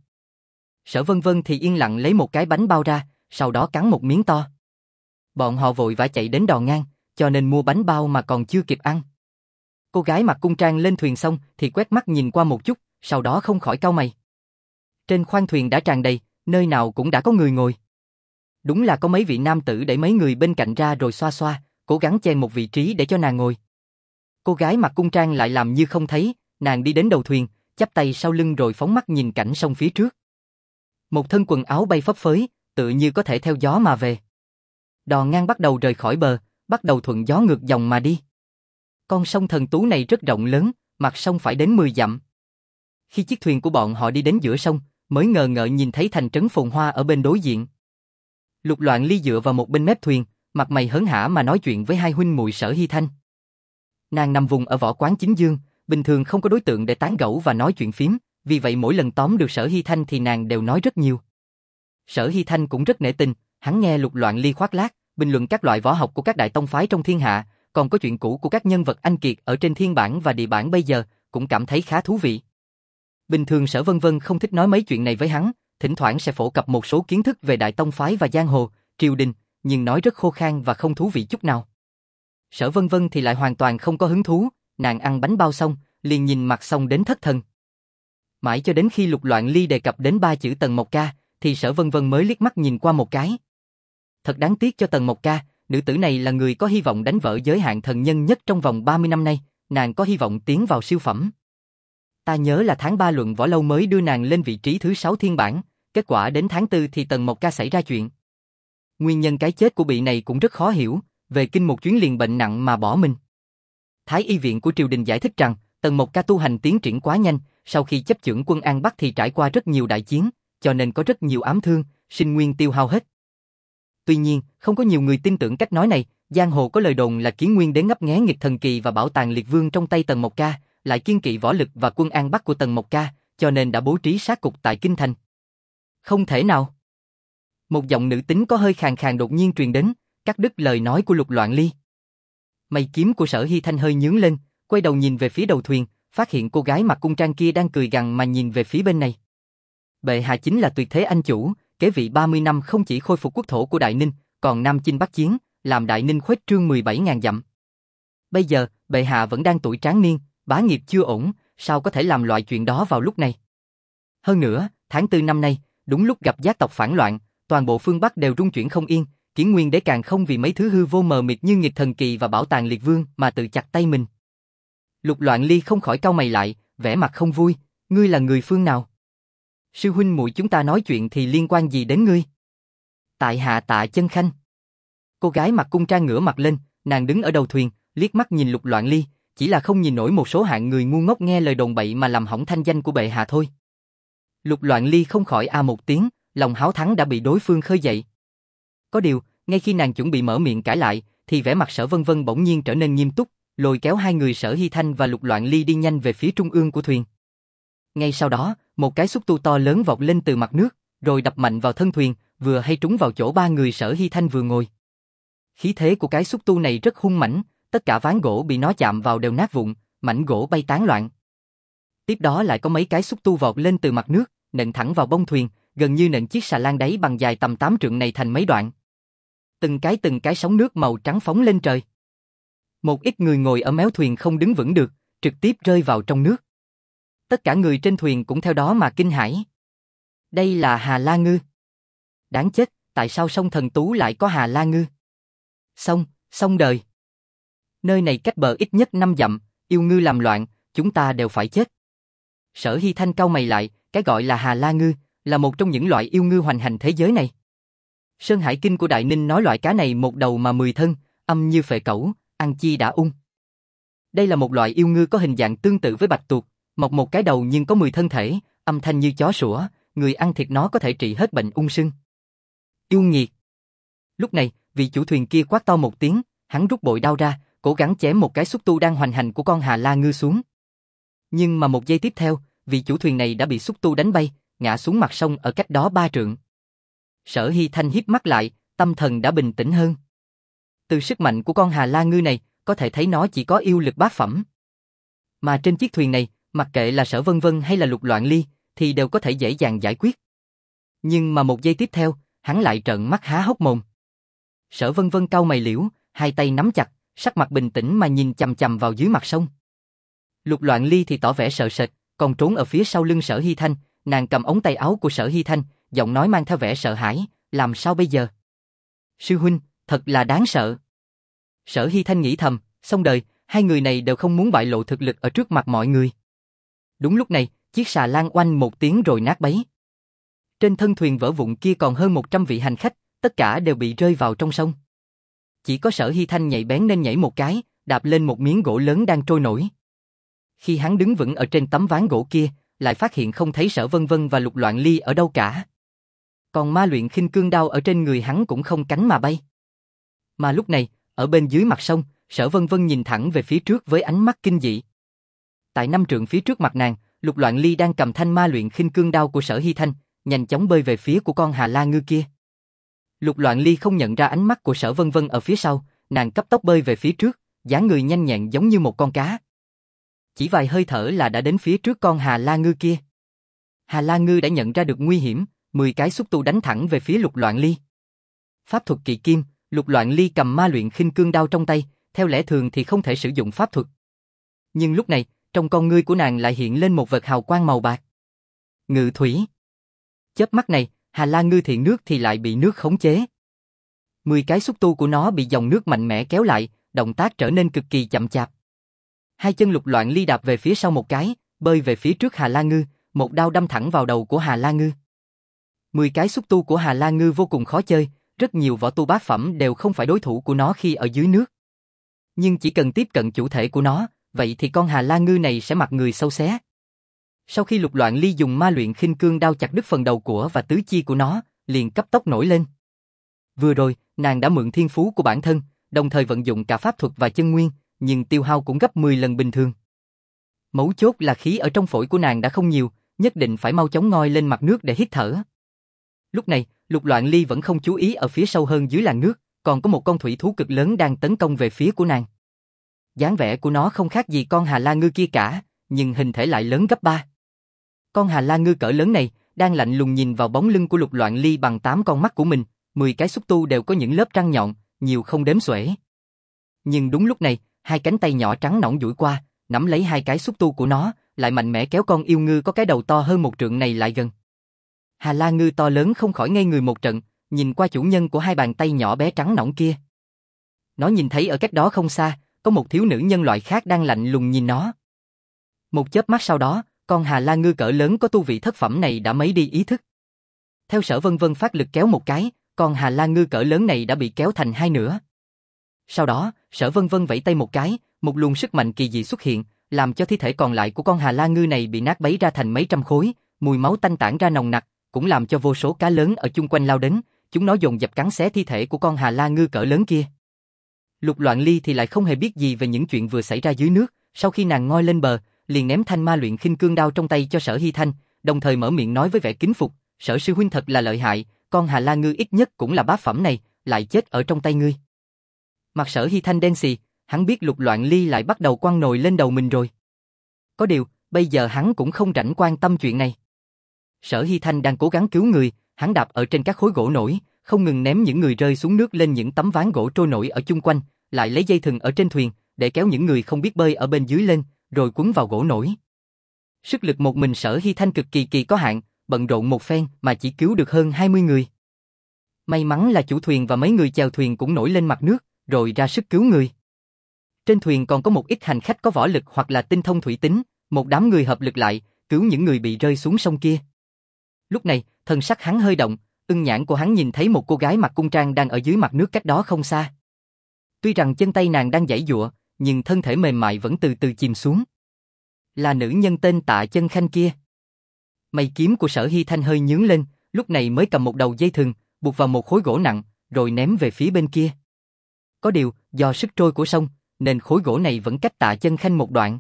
Sở Vân Vân thì yên lặng lấy một cái bánh bao ra, sau đó cắn một miếng to. Bọn họ vội vã chạy đến đò ngang, cho nên mua bánh bao mà còn chưa kịp ăn. Cô gái mặc cung trang lên thuyền xong thì quét mắt nhìn qua một chút, sau đó không khỏi cau mày. Trên khoang thuyền đã tràn đầy, nơi nào cũng đã có người ngồi. Đúng là có mấy vị nam tử đẩy mấy người bên cạnh ra rồi xoa xoa, cố gắng chen một vị trí để cho nàng ngồi. Cô gái mặc cung trang lại làm như không thấy, nàng đi đến đầu thuyền, chắp tay sau lưng rồi phóng mắt nhìn cảnh sông phía trước. Một thân quần áo bay phấp phới, tự như có thể theo gió mà về. Đò ngang bắt đầu rời khỏi bờ, bắt đầu thuận gió ngược dòng mà đi. Con sông Thần Tú này rất rộng lớn, mặt sông phải đến mười dặm. Khi chiếc thuyền của bọn họ đi đến giữa sông, mới ngờ ngợ nhìn thấy thành trấn phồn hoa ở bên đối diện. Lục Loạn Ly dựa vào một bên mép thuyền, mặt mày hớn hả mà nói chuyện với hai huynh muội Sở Hy Thanh. Nàng nằm vùng ở võ quán chính dương, bình thường không có đối tượng để tán gẫu và nói chuyện phím, vì vậy mỗi lần tóm được Sở Hy Thanh thì nàng đều nói rất nhiều. Sở Hy Thanh cũng rất nể tình, hắn nghe Lục Loạn Ly khoác lác, bình luận các loại võ học của các đại tông phái trong thiên hạ, còn có chuyện cũ của các nhân vật anh kiệt ở trên thiên bản và địa bản bây giờ, cũng cảm thấy khá thú vị. Bình thường Sở Vân Vân không thích nói mấy chuyện này với hắn, thỉnh thoảng sẽ phổ cập một số kiến thức về đại tông phái và giang hồ, triều đình, nhưng nói rất khô khan và không thú vị chút nào. Sở Vân Vân thì lại hoàn toàn không có hứng thú, nàng ăn bánh bao xong, liền nhìn mặt xong đến thất thần. Mãi cho đến khi Lục Loạn Ly đề cập đến ba chữ Tần Mộc Ca, thì Sở Vân Vân mới liếc mắt nhìn qua một cái. Thật đáng tiếc cho Tần Mộc Ca, nữ tử này là người có hy vọng đánh vỡ giới hạn thần nhân nhất trong vòng ba mươi năm nay, nàng có hy vọng tiến vào siêu phẩm. Ta nhớ là tháng ba luận võ lâu mới đưa nàng lên vị trí thứ sáu thiên bản, kết quả đến tháng tư thì Tần Mộc Ca xảy ra chuyện. Nguyên nhân cái chết của bị này cũng rất khó hiểu, về kinh một chuyến liền bệnh nặng mà bỏ mình. Thái y viện của triều đình giải thích rằng, Tần Mộc Ca tu hành tiến triển quá nhanh, sau khi chấp chưởng quân An Bắc thì trải qua rất nhiều đại chiến, cho nên có rất nhiều ám thương, sinh nguyên tiêu hao hết. Tuy nhiên, không có nhiều người tin tưởng cách nói này, giang hồ có lời đồn là Kiến Nguyên Đế ngấp nghé nghịch thần kỳ và bảo tàng liệt vương trong tay Tần Mộc Ca, lại kiên kỵ võ lực và quân An Bắc của Tần Mộc Ca, cho nên đã bố trí sát cục tại kinh thành. Không thể nào. Một giọng nữ tính có hơi khàn khàn đột nhiên truyền đến, cắt đứt lời nói của Lục Loạn Ly. Mày kiếm của Sở Hy Thanh hơi nhướng lên, quay đầu nhìn về phía đầu thuyền, phát hiện cô gái mặc cung trang kia đang cười gằn mà nhìn về phía bên này. Bệ hạ chính là tuyệt thế anh chủ, kế vị ba mươi năm không chỉ khôi phục quốc thổ của Đại Ninh, còn Nam Chinh Bắc Chiến, làm Đại Ninh khuếch trương mười bảy nghìn dặm. Bây giờ, bệ hạ vẫn đang tuổi tráng niên, bá nghiệp chưa ổn, sao có thể làm loại chuyện đó vào lúc này? Hơn nữa, tháng tư năm nay, đúng lúc gặp giác tộc phản loạn, toàn bộ phương Bắc đều rung chuyển không yên, Kiến Nguyên Đế càng không vì mấy thứ hư vô mờ mịt như nghịch thần kỳ và bảo tàng liệt vương mà tự chặt tay mình. Lục Loạn Ly không khỏi cau mày lại, vẻ mặt không vui, ngươi là người phương nào? Sư huynh muội chúng ta nói chuyện thì liên quan gì đến ngươi? Tại hạ Tạ Chân Khanh. Cô gái mặc cung trang ngửa mặt lên, nàng đứng ở đầu thuyền, liếc mắt nhìn Lục Loạn Ly, chỉ là không nhìn nổi một số hạng người ngu ngốc nghe lời đồn bậy mà làm hỏng thanh danh của bệ hạ thôi. Lục Loạn Ly không khỏi a một tiếng, lòng háo thắng đã bị đối phương khơi dậy. Có điều, ngay khi nàng chuẩn bị mở miệng cãi lại, thì vẻ mặt Sở Vân Vân bỗng nhiên trở nên nghiêm túc, lôi kéo hai người Sở Hy Thanh và Lục Loạn Ly đi nhanh về phía trung ương của thuyền. Ngay sau đó, một cái xúc tu to lớn vọt lên từ mặt nước, rồi đập mạnh vào thân thuyền, vừa hay trúng vào chỗ ba người Sở Hy Thanh vừa ngồi. Khí thế của cái xúc tu này rất hung mãnh, tất cả ván gỗ bị nó chạm vào đều nát vụn, mảnh gỗ bay tán loạn. Tiếp đó lại có mấy cái xúc tu vọt lên từ mặt nước, nện thẳng vào bông thuyền, gần như nện chiếc xà lan đáy bằng dài tầm tám trượng này thành mấy đoạn. Từng cái từng cái sóng nước màu trắng phóng lên trời. Một ít người ngồi ở méo thuyền không đứng vững được, trực tiếp rơi vào trong nước. Tất cả người trên thuyền cũng theo đó mà kinh hãi. Đây là Hà La Ngư. Đáng chết, tại sao sông Thần Tú lại có Hà La Ngư? Xong, xong đời. Nơi này cách bờ ít nhất năm dặm, yêu ngư làm loạn, chúng ta đều phải chết. Sở Hy Thanh cau mày lại, cái gọi là Hà La Ngư, là một trong những loại yêu ngư hoành hành thế giới này. Sơn Hải Kinh của Đại Ninh nói loại cá này một đầu mà mười thân, âm như phệ cẩu, ăn chi đã ung. Đây là một loại yêu ngư có hình dạng tương tự với bạch tuộc, mọc một cái đầu nhưng có mười thân thể, âm thanh như chó sủa, người ăn thịt nó có thể trị hết bệnh ung sưng. Yêu nghiệt. Lúc này, vị chủ thuyền kia quát to một tiếng, hắn rút bội đao ra, cố gắng chém một cái xúc tu đang hoành hành của con Hà La Ngư xuống. Nhưng mà một giây tiếp theo, vị chủ thuyền này đã bị xúc tu đánh bay, ngã xuống mặt sông ở cách đó ba trượng. Sở Hy Thanh híp mắt lại, tâm thần đã bình tĩnh hơn. Từ sức mạnh của con Hà La Ngư này, có thể thấy nó chỉ có yêu lực bát phẩm. Mà trên chiếc thuyền này, mặc kệ là Sở Vân Vân hay là Lục Loạn Ly, thì đều có thể dễ dàng giải quyết. Nhưng mà một giây tiếp theo, hắn lại trợn mắt há hốc mồm. Sở Vân Vân cau mày liễu, hai tay nắm chặt, sắc mặt bình tĩnh mà nhìn chằm chằm vào dưới mặt sông. Lục Loạn Ly thì tỏ vẻ sợ sệt, còn trốn ở phía sau lưng Sở Hy Thanh, nàng cầm ống tay áo của Sở Hy Thanh, giọng nói mang theo vẻ sợ hãi, làm sao bây giờ? Sư huynh, thật là đáng sợ. Sở Hy Thanh nghĩ thầm, xong đời, hai người này đều không muốn bại lộ thực lực ở trước mặt mọi người. Đúng lúc này, chiếc xà lan oanh một tiếng rồi nát bấy. Trên thân thuyền vỡ vụn kia còn hơn một trăm vị hành khách, tất cả đều bị rơi vào trong sông. Chỉ có Sở Hy Thanh nhạy bén nên nhảy một cái, đạp lên một miếng gỗ lớn đang trôi nổi. Khi hắn đứng vững ở trên tấm ván gỗ kia, lại phát hiện không thấy Sở Vân Vân và Lục Loạn Ly ở đâu cả. Còn ma luyện khinh cương đao ở trên người hắn cũng không cánh mà bay. Mà lúc này, ở bên dưới mặt sông, Sở Vân Vân nhìn thẳng về phía trước với ánh mắt kinh dị. Tại năm trượng phía trước mặt nàng, Lục Loạn Ly đang cầm thanh ma luyện khinh cương đao của Sở Hy Thanh, nhanh chóng bơi về phía của con Hà La Ngư kia. Lục Loạn Ly không nhận ra ánh mắt của Sở Vân Vân ở phía sau, nàng cấp tốc bơi về phía trước, dáng người nhanh nhẹn giống như một con cá. Chỉ vài hơi thở là đã đến phía trước con Hà La Ngư kia. Hà La Ngư đã nhận ra được nguy hiểm, mười cái xúc tu đánh thẳng về phía Lục Loạn Ly. Pháp thuật kỳ kim, Lục Loạn Ly cầm ma luyện khinh cương đao trong tay, theo lẽ thường thì không thể sử dụng pháp thuật. Nhưng lúc này, trong con ngươi của nàng lại hiện lên một vệt hào quang màu bạc. Ngự thủy. Chớp mắt này, Hà La Ngư thiện nước thì lại bị nước khống chế. Mười cái xúc tu của nó bị dòng nước mạnh mẽ kéo lại, động tác trở nên cực kỳ chậm chạp. Hai chân Lục Loạn Ly đạp về phía sau một cái, bơi về phía trước Hà La Ngư, một đao đâm thẳng vào đầu của Hà La Ngư. Mười cái xúc tu của Hà La Ngư vô cùng khó chơi, rất nhiều võ tu bát phẩm đều không phải đối thủ của nó khi ở dưới nước. Nhưng chỉ cần tiếp cận chủ thể của nó, vậy thì con Hà La Ngư này sẽ mặc người sâu xé. Sau khi Lục Loạn Ly dùng ma luyện khinh cương đao chặt đứt phần đầu của và tứ chi của nó, liền cấp tốc nổi lên. Vừa rồi, nàng đã mượn thiên phú của bản thân, đồng thời vận dụng cả pháp thuật và chân nguyên, nhưng tiêu hao cũng gấp mười lần bình thường. Mấu chốt là khí ở trong phổi của nàng đã không nhiều, nhất định phải mau chóng ngoi lên mặt nước để hít thở. Lúc này, Lục Loạn Ly vẫn không chú ý ở phía sâu hơn dưới làn nước, còn có một con thủy thú cực lớn đang tấn công về phía của nàng. Dáng vẻ của nó không khác gì con Hà La Ngư kia cả, nhưng hình thể lại lớn gấp ba. Con Hà La Ngư cỡ lớn này đang lạnh lùng nhìn vào bóng lưng của Lục Loạn Ly bằng tám con mắt của mình, mười cái xúc tu đều có những lớp răng nhọn, nhiều không đếm xuể. Nhưng đúng lúc này, hai cánh tay nhỏ trắng nõn duỗi qua, nắm lấy hai cái xúc tu của nó, lại mạnh mẽ kéo con yêu ngư có cái đầu to hơn một trượng này lại gần. Hà La Ngư to lớn không khỏi ngây người một trận, nhìn qua chủ nhân của hai bàn tay nhỏ bé trắng nõn kia. Nó nhìn thấy ở cách đó không xa, có một thiếu nữ nhân loại khác đang lạnh lùng nhìn nó. Một chớp mắt sau đó, con Hà La Ngư cỡ lớn có tu vị thất phẩm này đã mấy đi ý thức. Theo Sở Vân Vân phát lực kéo một cái, con Hà La Ngư cỡ lớn này đã bị kéo thành hai nửa. Sau đó, Sở Vân Vân vẫy tay một cái, một luồng sức mạnh kỳ dị xuất hiện, làm cho thi thể còn lại của con Hà La Ngư này bị nát bấy ra thành mấy trăm khối, mùi máu tanh tản ra nồng nặc, cũng làm cho vô số cá lớn ở chung quanh lao đến, chúng nó dồn dập cắn xé thi thể của con Hà La Ngư cỡ lớn kia. Lục Loạn Ly thì lại không hề biết gì về những chuyện vừa xảy ra dưới nước, sau khi nàng ngoi lên bờ, liền ném thanh ma luyện khinh cương đao trong tay cho Sở Hy Thanh, đồng thời mở miệng nói với vẻ kính phục, Sở sư huynh thật là lợi hại, con Hà La Ngư ít nhất cũng là bát phẩm này, lại chết ở trong tay ngươi. Mặt Sở Hy Thanh đen xì, hắn biết Lục Loạn Ly lại bắt đầu quăng nồi lên đầu mình rồi. Có điều, bây giờ hắn cũng không rảnh quan tâm chuyện này. Sở Hy Thanh đang cố gắng cứu người, hắn đạp ở trên các khối gỗ nổi, không ngừng ném những người rơi xuống nước lên những tấm ván gỗ trôi nổi ở chung quanh, lại lấy dây thừng ở trên thuyền, để kéo những người không biết bơi ở bên dưới lên, rồi quấn vào gỗ nổi. Sức lực một mình Sở Hy Thanh cực kỳ kỳ có hạn, bận rộn một phen mà chỉ cứu được hơn hai mươi người. May mắn là chủ thuyền và mấy người chèo thuyền cũng nổi lên mặt nước, rồi ra sức cứu người. Trên thuyền còn có một ít hành khách có võ lực hoặc là tinh thông thủy tính, một đám người hợp lực lại, cứu những người bị rơi xuống sông kia. Lúc này, thần sắc hắn hơi động, ưng nhãn của hắn nhìn thấy một cô gái mặc cung trang đang ở dưới mặt nước cách đó không xa. Tuy rằng chân tay nàng đang giãy giụa, nhưng thân thể mềm mại vẫn từ từ chìm xuống. Là nữ nhân tên Tạ Chân Khanh kia. Mày kiếm của Sở Hy Thanh hơi nhướng lên, lúc này mới cầm một đầu dây thừng, buộc vào một khối gỗ nặng, rồi ném về phía bên kia. Có điều, do sức trôi của sông, nên khối gỗ này vẫn cách Tạ Chân Khanh một đoạn.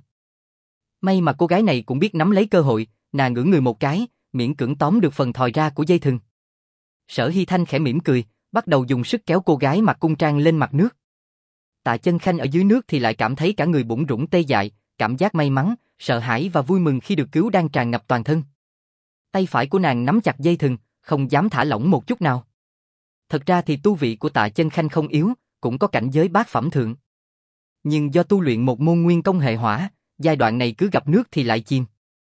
May mà cô gái này cũng biết nắm lấy cơ hội, nàng ngửa người một cái, miễn cưỡng tóm được phần thòi ra của dây thừng. Sở Hy Thanh khẽ mỉm cười, bắt đầu dùng sức kéo cô gái mặc cung trang lên mặt nước. Tạ Chân Khanh ở dưới nước thì lại cảm thấy cả người bủn rủn tê dại, cảm giác may mắn, sợ hãi và vui mừng khi được cứu đang tràn ngập toàn thân. Tay phải của nàng nắm chặt dây thừng, không dám thả lỏng một chút nào. Thật ra thì tu vị của Tạ Chân Khanh không yếu, cũng có cảnh giới bát phẩm thượng. Nhưng do tu luyện một môn nguyên công hệ hỏa, giai đoạn này cứ gặp nước thì lại chìm.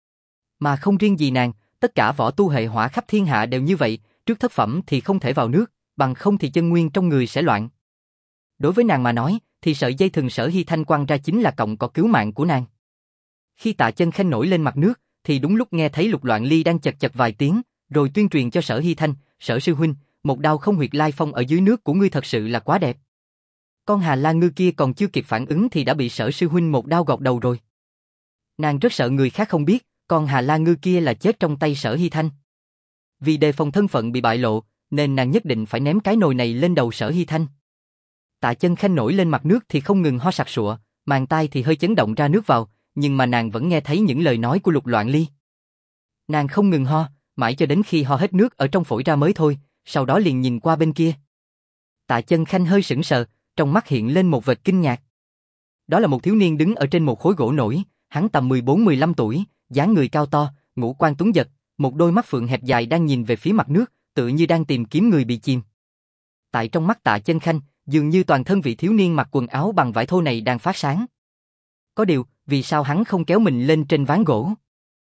Mà không riêng gì nàng, tất cả võ tu hệ hỏa khắp thiên hạ đều như vậy, trước thất phẩm thì không thể vào nước, bằng không thì chân nguyên trong người sẽ loạn. Đối với nàng mà nói, thì sợi dây thừng Sở Hy Thanh quăng ra chính là cọng cỏ cứu mạng của nàng. Khi Tạ Chân Khanh nổi lên mặt nước, thì đúng lúc nghe thấy Lục Loạn Ly đang chật chật vài tiếng, rồi tuyên truyền cho Sở Hy Thanh, Sở sư huynh, một đao không huyệt lai phong ở dưới nước của ngươi thật sự là quá đẹp. Con Hà La Ngư kia còn chưa kịp phản ứng thì đã bị Sở sư huynh một đao gọt đầu rồi. Nàng rất sợ người khác không biết, con Hà La Ngư kia là chết trong tay Sở Hy Thanh. Vì đề phòng thân phận bị bại lộ, nên nàng nhất định phải ném cái nồi này lên đầu Sở Hy Thanh. Tạ Chân Khanh nổi lên mặt nước thì không ngừng ho sặc sụa, màng tai thì hơi chấn động ra nước vào, nhưng mà nàng vẫn nghe thấy những lời nói của Lục Loạn Ly. Nàng không ngừng ho, mãi cho đến khi ho hết nước ở trong phổi ra mới thôi, sau đó liền nhìn qua bên kia. Tạ Chân Khanh hơi sững sờ, trong mắt hiện lên một vệt kinh ngạc. Đó là một thiếu niên đứng ở trên một khối gỗ nổi, hắn tầm mười bốn mười lăm tuổi, dáng người cao to, ngũ quan tuấn giật, một đôi mắt phượng hẹp dài đang nhìn về phía mặt nước, tựa như đang tìm kiếm người bị chìm. Tại trong mắt Tạ Chân Khanh, dường như toàn thân vị thiếu niên mặc quần áo bằng vải thô này đang phát sáng. Có điều, vì sao hắn không kéo mình lên trên ván gỗ?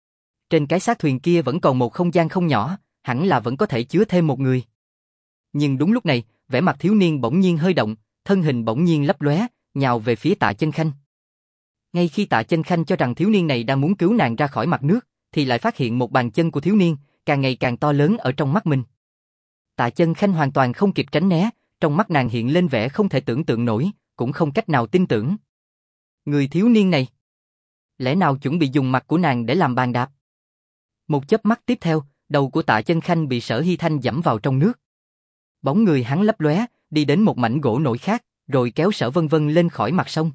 Trên cái xác thuyền kia vẫn còn một không gian không nhỏ, hẳn là vẫn có thể chứa thêm một người. Nhưng đúng lúc này, vẻ mặt thiếu niên bỗng nhiên hơi động, thân hình bỗng nhiên lấp lóe, nhào về phía Tạ Chân Khanh. Ngay khi Tạ Chân Khanh cho rằng thiếu niên này đang muốn cứu nàng ra khỏi mặt nước, thì lại phát hiện một bàn chân của thiếu niên càng ngày càng to lớn ở trong mắt mình. Tạ Chân Khanh hoàn toàn không kịp tránh né, trong mắt nàng hiện lên vẻ không thể tưởng tượng nổi, cũng không cách nào tin tưởng. Người thiếu niên này, lẽ nào chuẩn bị dùng mặt của nàng để làm bàn đạp? Một chớp mắt tiếp theo, đầu của Tạ Chân Khanh bị Sở Hy Thanh giẫm vào trong nước. Bóng người hắn lấp lóe, đi đến một mảnh gỗ nổi khác, rồi kéo Sở Vân Vân lên khỏi mặt sông.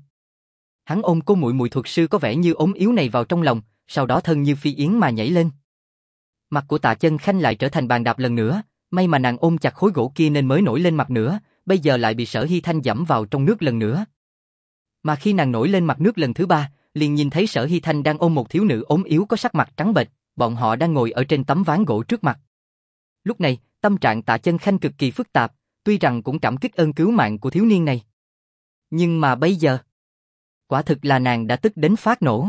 Hắn ôm cô muội muội thuật sư có vẻ như ốm yếu này vào trong lòng, sau đó thân như phi yến mà nhảy lên. Mặt của Tạ Chân Khanh lại trở thành bàn đạp lần nữa, may mà nàng ôm chặt khối gỗ kia nên mới nổi lên mặt nữa, bây giờ lại bị Sở Hy Thanh giẫm vào trong nước lần nữa. Mà khi nàng nổi lên mặt nước lần thứ ba, liền nhìn thấy Sở Hy Thanh đang ôm một thiếu nữ ốm yếu có sắc mặt trắng bệch, bọn họ đang ngồi ở trên tấm ván gỗ trước mặt. Lúc này, tâm trạng Tạ Chân Khanh cực kỳ phức tạp, tuy rằng cũng cảm kích ơn cứu mạng của thiếu niên này. Nhưng mà bây giờ, quả thực là nàng đã tức đến phát nổ.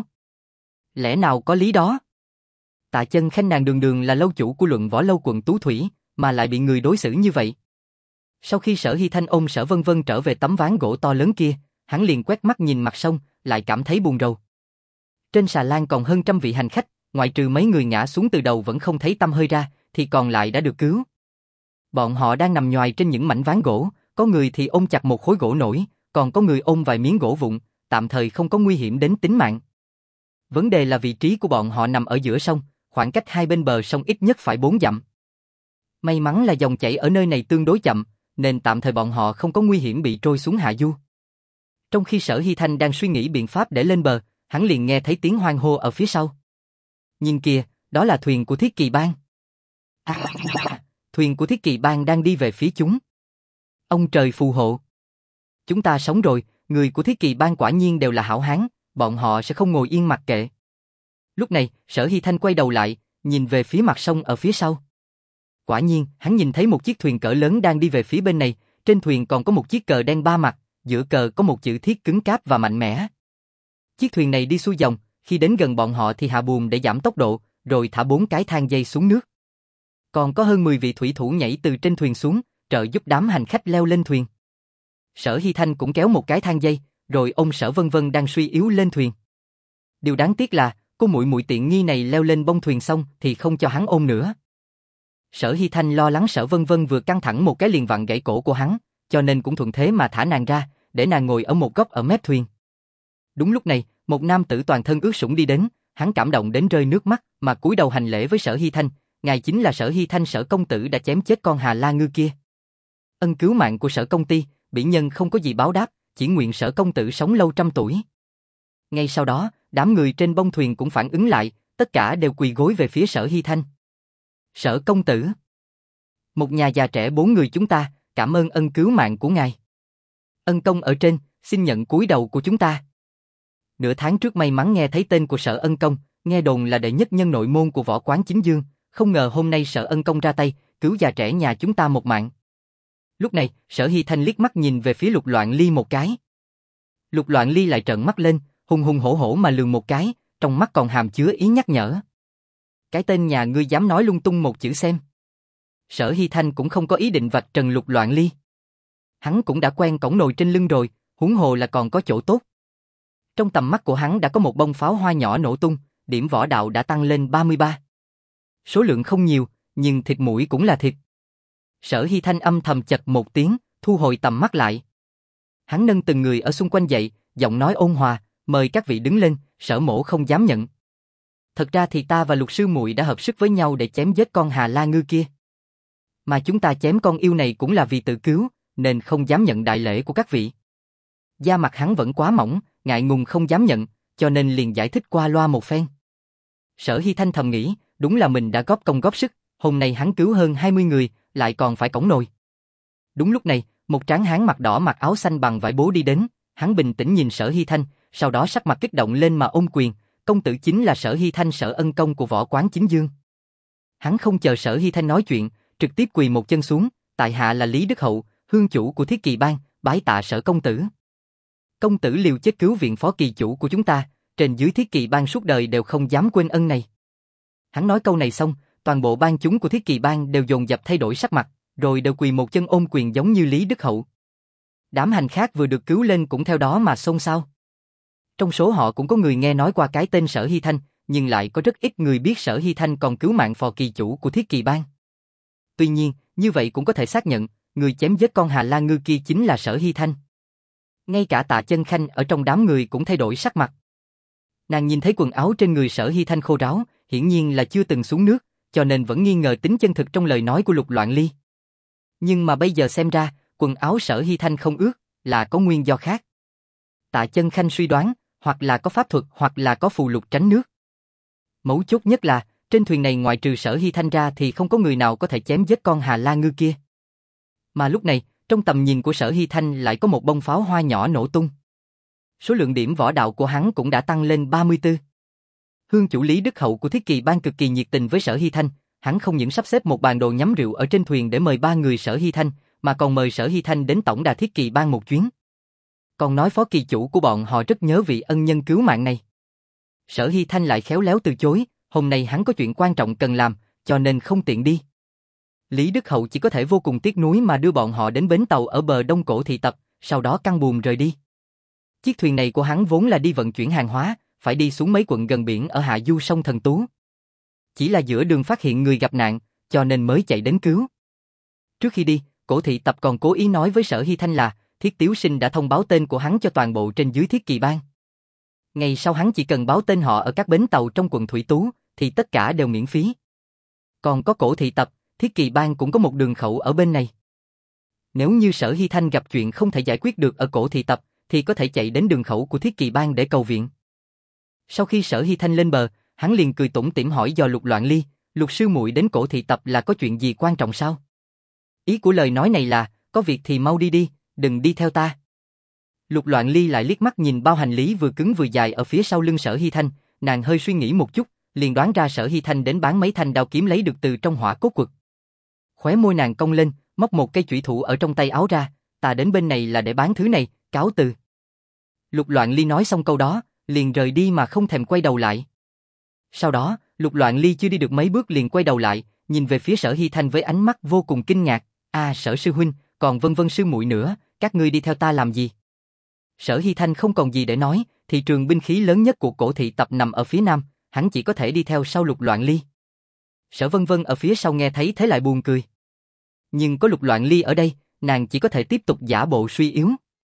Lẽ nào có lý đó? Tạ Chân Khanh nàng đường đường là lâu chủ của Luận Võ Lâu quận Tú Thủy, mà lại bị người đối xử như vậy. Sau khi Sở Hy Thanh ôm Sở Vân Vân trở về tấm ván gỗ to lớn kia, hắn liền quét mắt nhìn mặt sông, lại cảm thấy buồn rầu. Trên xà lan còn hơn trăm vị hành khách, ngoại trừ mấy người ngã xuống từ đầu vẫn không thấy tăm hơi ra, thì còn lại đã được cứu. Bọn họ đang nằm nhoài trên những mảnh ván gỗ, có người thì ôm chặt một khối gỗ nổi, còn có người ôm vài miếng gỗ vụn, tạm thời không có nguy hiểm đến tính mạng. Vấn đề là vị trí của bọn họ nằm ở giữa sông, khoảng cách hai bên bờ sông ít nhất phải bốn dặm. May mắn là dòng chảy ở nơi này tương đối chậm, nên tạm thời bọn họ không có nguy hiểm bị trôi xuống hạ du. Trong khi Sở Hy Thanh đang suy nghĩ biện pháp để lên bờ, hắn liền nghe thấy tiếng hoan hô ở phía sau. Nhìn kìa, đó là thuyền của Thiết Kỳ Bang. À, thuyền của Thiết Kỳ Bang đang đi về phía chúng. Ông trời phù hộ. Chúng ta sống rồi, người của Thiết Kỳ Bang quả nhiên đều là hảo hán, bọn họ sẽ không ngồi yên mặc kệ. Lúc này, Sở Hy Thanh quay đầu lại, nhìn về phía mặt sông ở phía sau. Quả nhiên, hắn nhìn thấy một chiếc thuyền cỡ lớn đang đi về phía bên này, trên thuyền còn có một chiếc cờ đen ba mặt, giữa cờ có một chữ thiết cứng cáp và mạnh mẽ. Chiếc thuyền này đi xuôi dòng, khi đến gần bọn họ thì hạ buồm để giảm tốc độ, rồi thả bốn cái thang dây xuống nước. Còn có hơn mười vị thủy thủ nhảy từ trên thuyền xuống, trợ giúp đám hành khách leo lên thuyền. Sở Hy Thanh cũng kéo một cái thang dây, rồi ôm Sở Vân Vân đang suy yếu lên thuyền. Điều đáng tiếc là, cô muội muội tiện nghi này leo lên bông thuyền xong thì không cho hắn ôm nữa. Sở Hy Thanh lo lắng Sở Vân Vân vừa căng thẳng một cái liền vặn gãy cổ của hắn, cho nên cũng thuận thế mà thả nàng ra, để nàng ngồi ở một góc ở mép thuyền. Đúng lúc này, một nam tử toàn thân ướt sũng đi đến, hắn cảm động đến rơi nước mắt, mà cúi đầu hành lễ với Sở Hy Thanh, ngài chính là Sở Hy Thanh Sở công tử đã chém chết con Hà La Ngư kia. Ân cứu mạng của Sở công ty, bỉ nhân không có gì báo đáp, chỉ nguyện Sở công tử sống lâu trăm tuổi. Ngay sau đó, đám người trên bông thuyền cũng phản ứng lại, tất cả đều quỳ gối về phía Sở Hy Thanh. Sở công tử, một nhà già trẻ bốn người chúng ta, cảm ơn ân cứu mạng của ngài. Ân công ở trên, xin nhận cúi đầu của chúng ta. Nửa tháng trước may mắn nghe thấy tên của Sở ân công, nghe đồn là đệ nhất nhân nội môn của võ quán chính dương, không ngờ hôm nay Sở ân công ra tay, cứu già trẻ nhà chúng ta một mạng. Lúc này, Sở Hy Thanh liếc mắt nhìn về phía Lục Loạn Ly một cái. Lục Loạn Ly lại trợn mắt lên, hùng hùng hổ hổ mà lườm một cái, trong mắt còn hàm chứa ý nhắc nhở. Cái tên nhà ngươi dám nói lung tung một chữ xem. Sở Hy Thanh cũng không có ý định vạch trần Lục Loạn Ly. Hắn cũng đã quen cõng nồi trên lưng rồi, huống hồ là còn có chỗ tốt. Trong tầm mắt của hắn đã có một bông pháo hoa nhỏ nổ tung, điểm võ đạo đã tăng lên ba mươi ba. Số lượng không nhiều, nhưng thịt mũi cũng là thịt. Sở Hy Thanh âm thầm chật một tiếng, thu hồi tầm mắt lại. Hắn nâng từng người ở xung quanh dậy, giọng nói ôn hòa, mời các vị đứng lên, Sở mỗ không dám nhận. Thật ra thì ta và Lục sư muội đã hợp sức với nhau để chém giết con Hà La Ngư kia. Mà chúng ta chém con yêu này cũng là vì tự cứu, nên không dám nhận đại lễ của các vị. Da mặt hắn vẫn quá mỏng, ngại ngùng không dám nhận, cho nên liền giải thích qua loa một phen. Sở Hy Thanh thầm nghĩ, đúng là mình đã góp công góp sức, hôm nay hắn cứu hơn hai mươi người, lại còn phải cõng nồi. Đúng lúc này, một tráng hán mặt đỏ mặc áo xanh bằng vải bố đi đến, hắn bình tĩnh nhìn Sở Hy Thanh, sau đó sắc mặt kích động lên mà ôm quyền, công tử chính là Sở Hy Thanh Sở Ân Công của Võ Quán Chính Dương. Hắn không chờ Sở Hy Thanh nói chuyện, trực tiếp quỳ một chân xuống, tại hạ là Lý Đức Hậu, hương chủ của Thiết Kỳ Bang, bái tạ Sở công tử. Công tử liều chết cứu viện phó kỳ chủ của chúng ta, trên dưới Thiết Kỳ Bang suốt đời đều không dám quên ân này. Hắn nói câu này xong, toàn bộ bang chúng của Thiết Kỳ Bang đều dồn dập thay đổi sắc mặt, rồi đều quỳ một chân ôm quyền giống như Lý Đức Hậu. Đám hành khác vừa được cứu lên cũng theo đó mà xôn xao. Trong số họ cũng có người nghe nói qua cái tên Sở Hy Thanh, nhưng lại có rất ít người biết Sở Hy Thanh còn cứu mạng phò kỳ chủ của Thiết Kỳ Bang. Tuy nhiên, như vậy cũng có thể xác nhận, người chém giết con Hà La Ngư kia chính là Sở Hy Thanh. Ngay cả Tạ Chân Khanh ở trong đám người cũng thay đổi sắc mặt. Nàng nhìn thấy quần áo trên người Sở Hy Thanh khô ráo, hiển nhiên là chưa từng xuống nước, cho nên vẫn nghi ngờ tính chân thực trong lời nói của Lục Loạn Ly. Nhưng mà bây giờ xem ra, quần áo Sở Hy Thanh không ướt, là có nguyên do khác. Tạ Chân Khanh suy đoán, hoặc là có pháp thuật hoặc là có phù lục tránh nước. Mấu chốt nhất là, trên thuyền này ngoại trừ Sở Hy Thanh ra thì không có người nào có thể chém giết con Hà La Ngư kia. Mà lúc này, trong tầm nhìn của Sở Hy Thanh lại có một bông pháo hoa nhỏ nổ tung. Số lượng điểm võ đạo của hắn cũng đã tăng lên ba mươi tư. Hương chủ Lý Đức Hậu của Thiết Kỳ Bang cực kỳ nhiệt tình với Sở Hy Thanh, hắn không những sắp xếp một bàn đồ nhắm rượu ở trên thuyền để mời ba người Sở Hy Thanh, mà còn mời Sở Hy Thanh đến tổng đà Thiết Kỳ Bang một chuyến. Còn nói phó kỳ chủ của bọn họ rất nhớ vị ân nhân cứu mạng này. Sở Hy Thanh lại khéo léo từ chối, hôm nay hắn có chuyện quan trọng cần làm, cho nên không tiện đi. Lý Đức Hậu chỉ có thể vô cùng tiếc nuối mà đưa bọn họ đến bến tàu ở bờ Đông Cổ Thị Tập, sau đó căng buồm rời đi. Chiếc thuyền này của hắn vốn là đi vận chuyển hàng hóa, phải đi xuống mấy quận gần biển ở hạ du sông Thần Tú. Chỉ là giữa đường phát hiện người gặp nạn, cho nên mới chạy đến cứu. Trước khi đi, Cổ Thị Tập còn cố ý nói với Sở Hy Thanh là Thiết Tiếu Sinh đã thông báo tên của hắn cho toàn bộ trên dưới Thiết Kỳ Bang. Ngày sau hắn chỉ cần báo tên họ ở các bến tàu trong quận Thủy Tú, thì tất cả đều miễn phí. Còn có Cổ Thị Tập, Thiết Kỳ Bang cũng có một đường khẩu ở bên này. Nếu như Sở Hy Thanh gặp chuyện không thể giải quyết được ở Cổ Thị Tập, thì có thể chạy đến đường khẩu của Thiết Kỳ Bang để cầu viện. Sau khi Sở Hy Thanh lên bờ, hắn liền cười tủm tỉm hỏi dò Lục Loạn Ly, Lục sư muội đến Cổ Thị Tập là có chuyện gì quan trọng sao? Ý của lời nói này là, có việc thì mau đi đi, đừng đi theo ta. Lục Loạn Ly lại liếc mắt nhìn bao hành lý vừa cứng vừa dài ở phía sau lưng Sở Hy Thanh, nàng hơi suy nghĩ một chút, liền đoán ra Sở Hy Thanh đến bán mấy thanh đao kiếm lấy được từ trong hỏa cốt quật. Khóe môi nàng cong lên, móc một cây chủy thủ ở trong tay áo ra, ta đến bên này là để bán thứ này, cáo từ. Lục Loạn Ly nói xong câu đó, liền rời đi mà không thèm quay đầu lại. Sau đó, Lục Loạn Ly chưa đi được mấy bước liền quay đầu lại, nhìn về phía Sở Hy Thanh với ánh mắt vô cùng kinh ngạc. À, Sở sư huynh, còn Vân Vân sư muội nữa, các ngươi đi theo ta làm gì? Sở Hy Thanh không còn gì để nói, thị trường binh khí lớn nhất của Cổ Thị Tập nằm ở phía nam, hắn chỉ có thể đi theo sau Lục Loạn Ly. Sở Vân Vân ở phía sau nghe thấy thế lại buồn cười. Nhưng có Lục Loạn Ly ở đây, nàng chỉ có thể tiếp tục giả bộ suy yếu.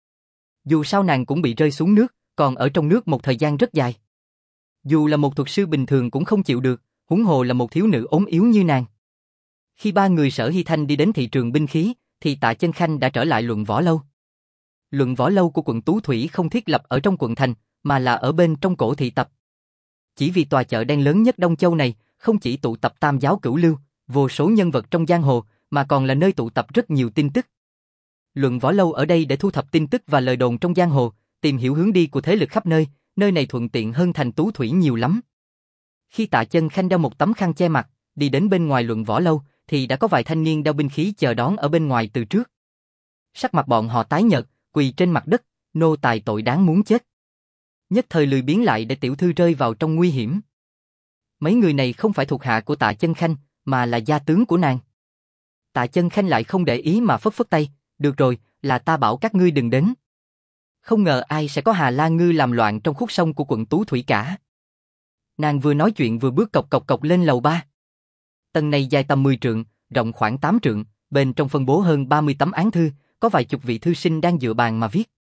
Dù sao nàng cũng bị rơi xuống nước, còn ở trong nước một thời gian rất dài. Dù là một thuật sư bình thường cũng không chịu được, huống hồ là một thiếu nữ ốm yếu như nàng. Khi ba người Sở Hy Thanh đi đến thị trường binh khí, thì Tạ Chân Khanh đã trở lại luận võ lâu. Luận võ lâu của quận Tú Thủy không thiết lập ở trong quận thành, mà là ở bên trong Cổ Thị Tập. Chỉ vì tòa chợ đen lớn nhất Đông Châu này, không chỉ tụ tập tam giáo cửu lưu, vô số nhân vật trong giang hồ, mà còn là nơi tụ tập rất nhiều tin tức. Luận võ lâu ở đây để thu thập tin tức và lời đồn trong giang hồ, tìm hiểu hướng đi của thế lực khắp nơi, nơi này thuận tiện hơn thành Tú Thủy nhiều lắm. Khi Tạ Chân Khanh đeo một tấm khăn che mặt, đi đến bên ngoài luận võ lâu, thì đã có vài thanh niên đeo binh khí chờ đón ở bên ngoài từ trước. Sắc mặt bọn họ tái nhợt, quỳ trên mặt đất, nô tài tội đáng muốn chết. Nhất thời lười biếng lại để tiểu thư rơi vào trong nguy hiểm. Mấy người này không phải thuộc hạ của Tạ Chân Khanh, mà là gia tướng của nàng. Tạ Chân Khanh lại không để ý mà phất phất tay, được rồi, là ta bảo các ngươi đừng đến. Không ngờ ai sẽ có Hà La Ngư làm loạn trong khúc sông của quận Tú Thủy cả. Nàng vừa nói chuyện vừa bước cộc cộc cộc lên lầu ba. Tầng này dài tầm mười trượng, rộng khoảng tám trượng, bên trong phân bố hơn ba mươi tấm án thư, có vài chục vị thư sinh đang dựa bàn mà viết.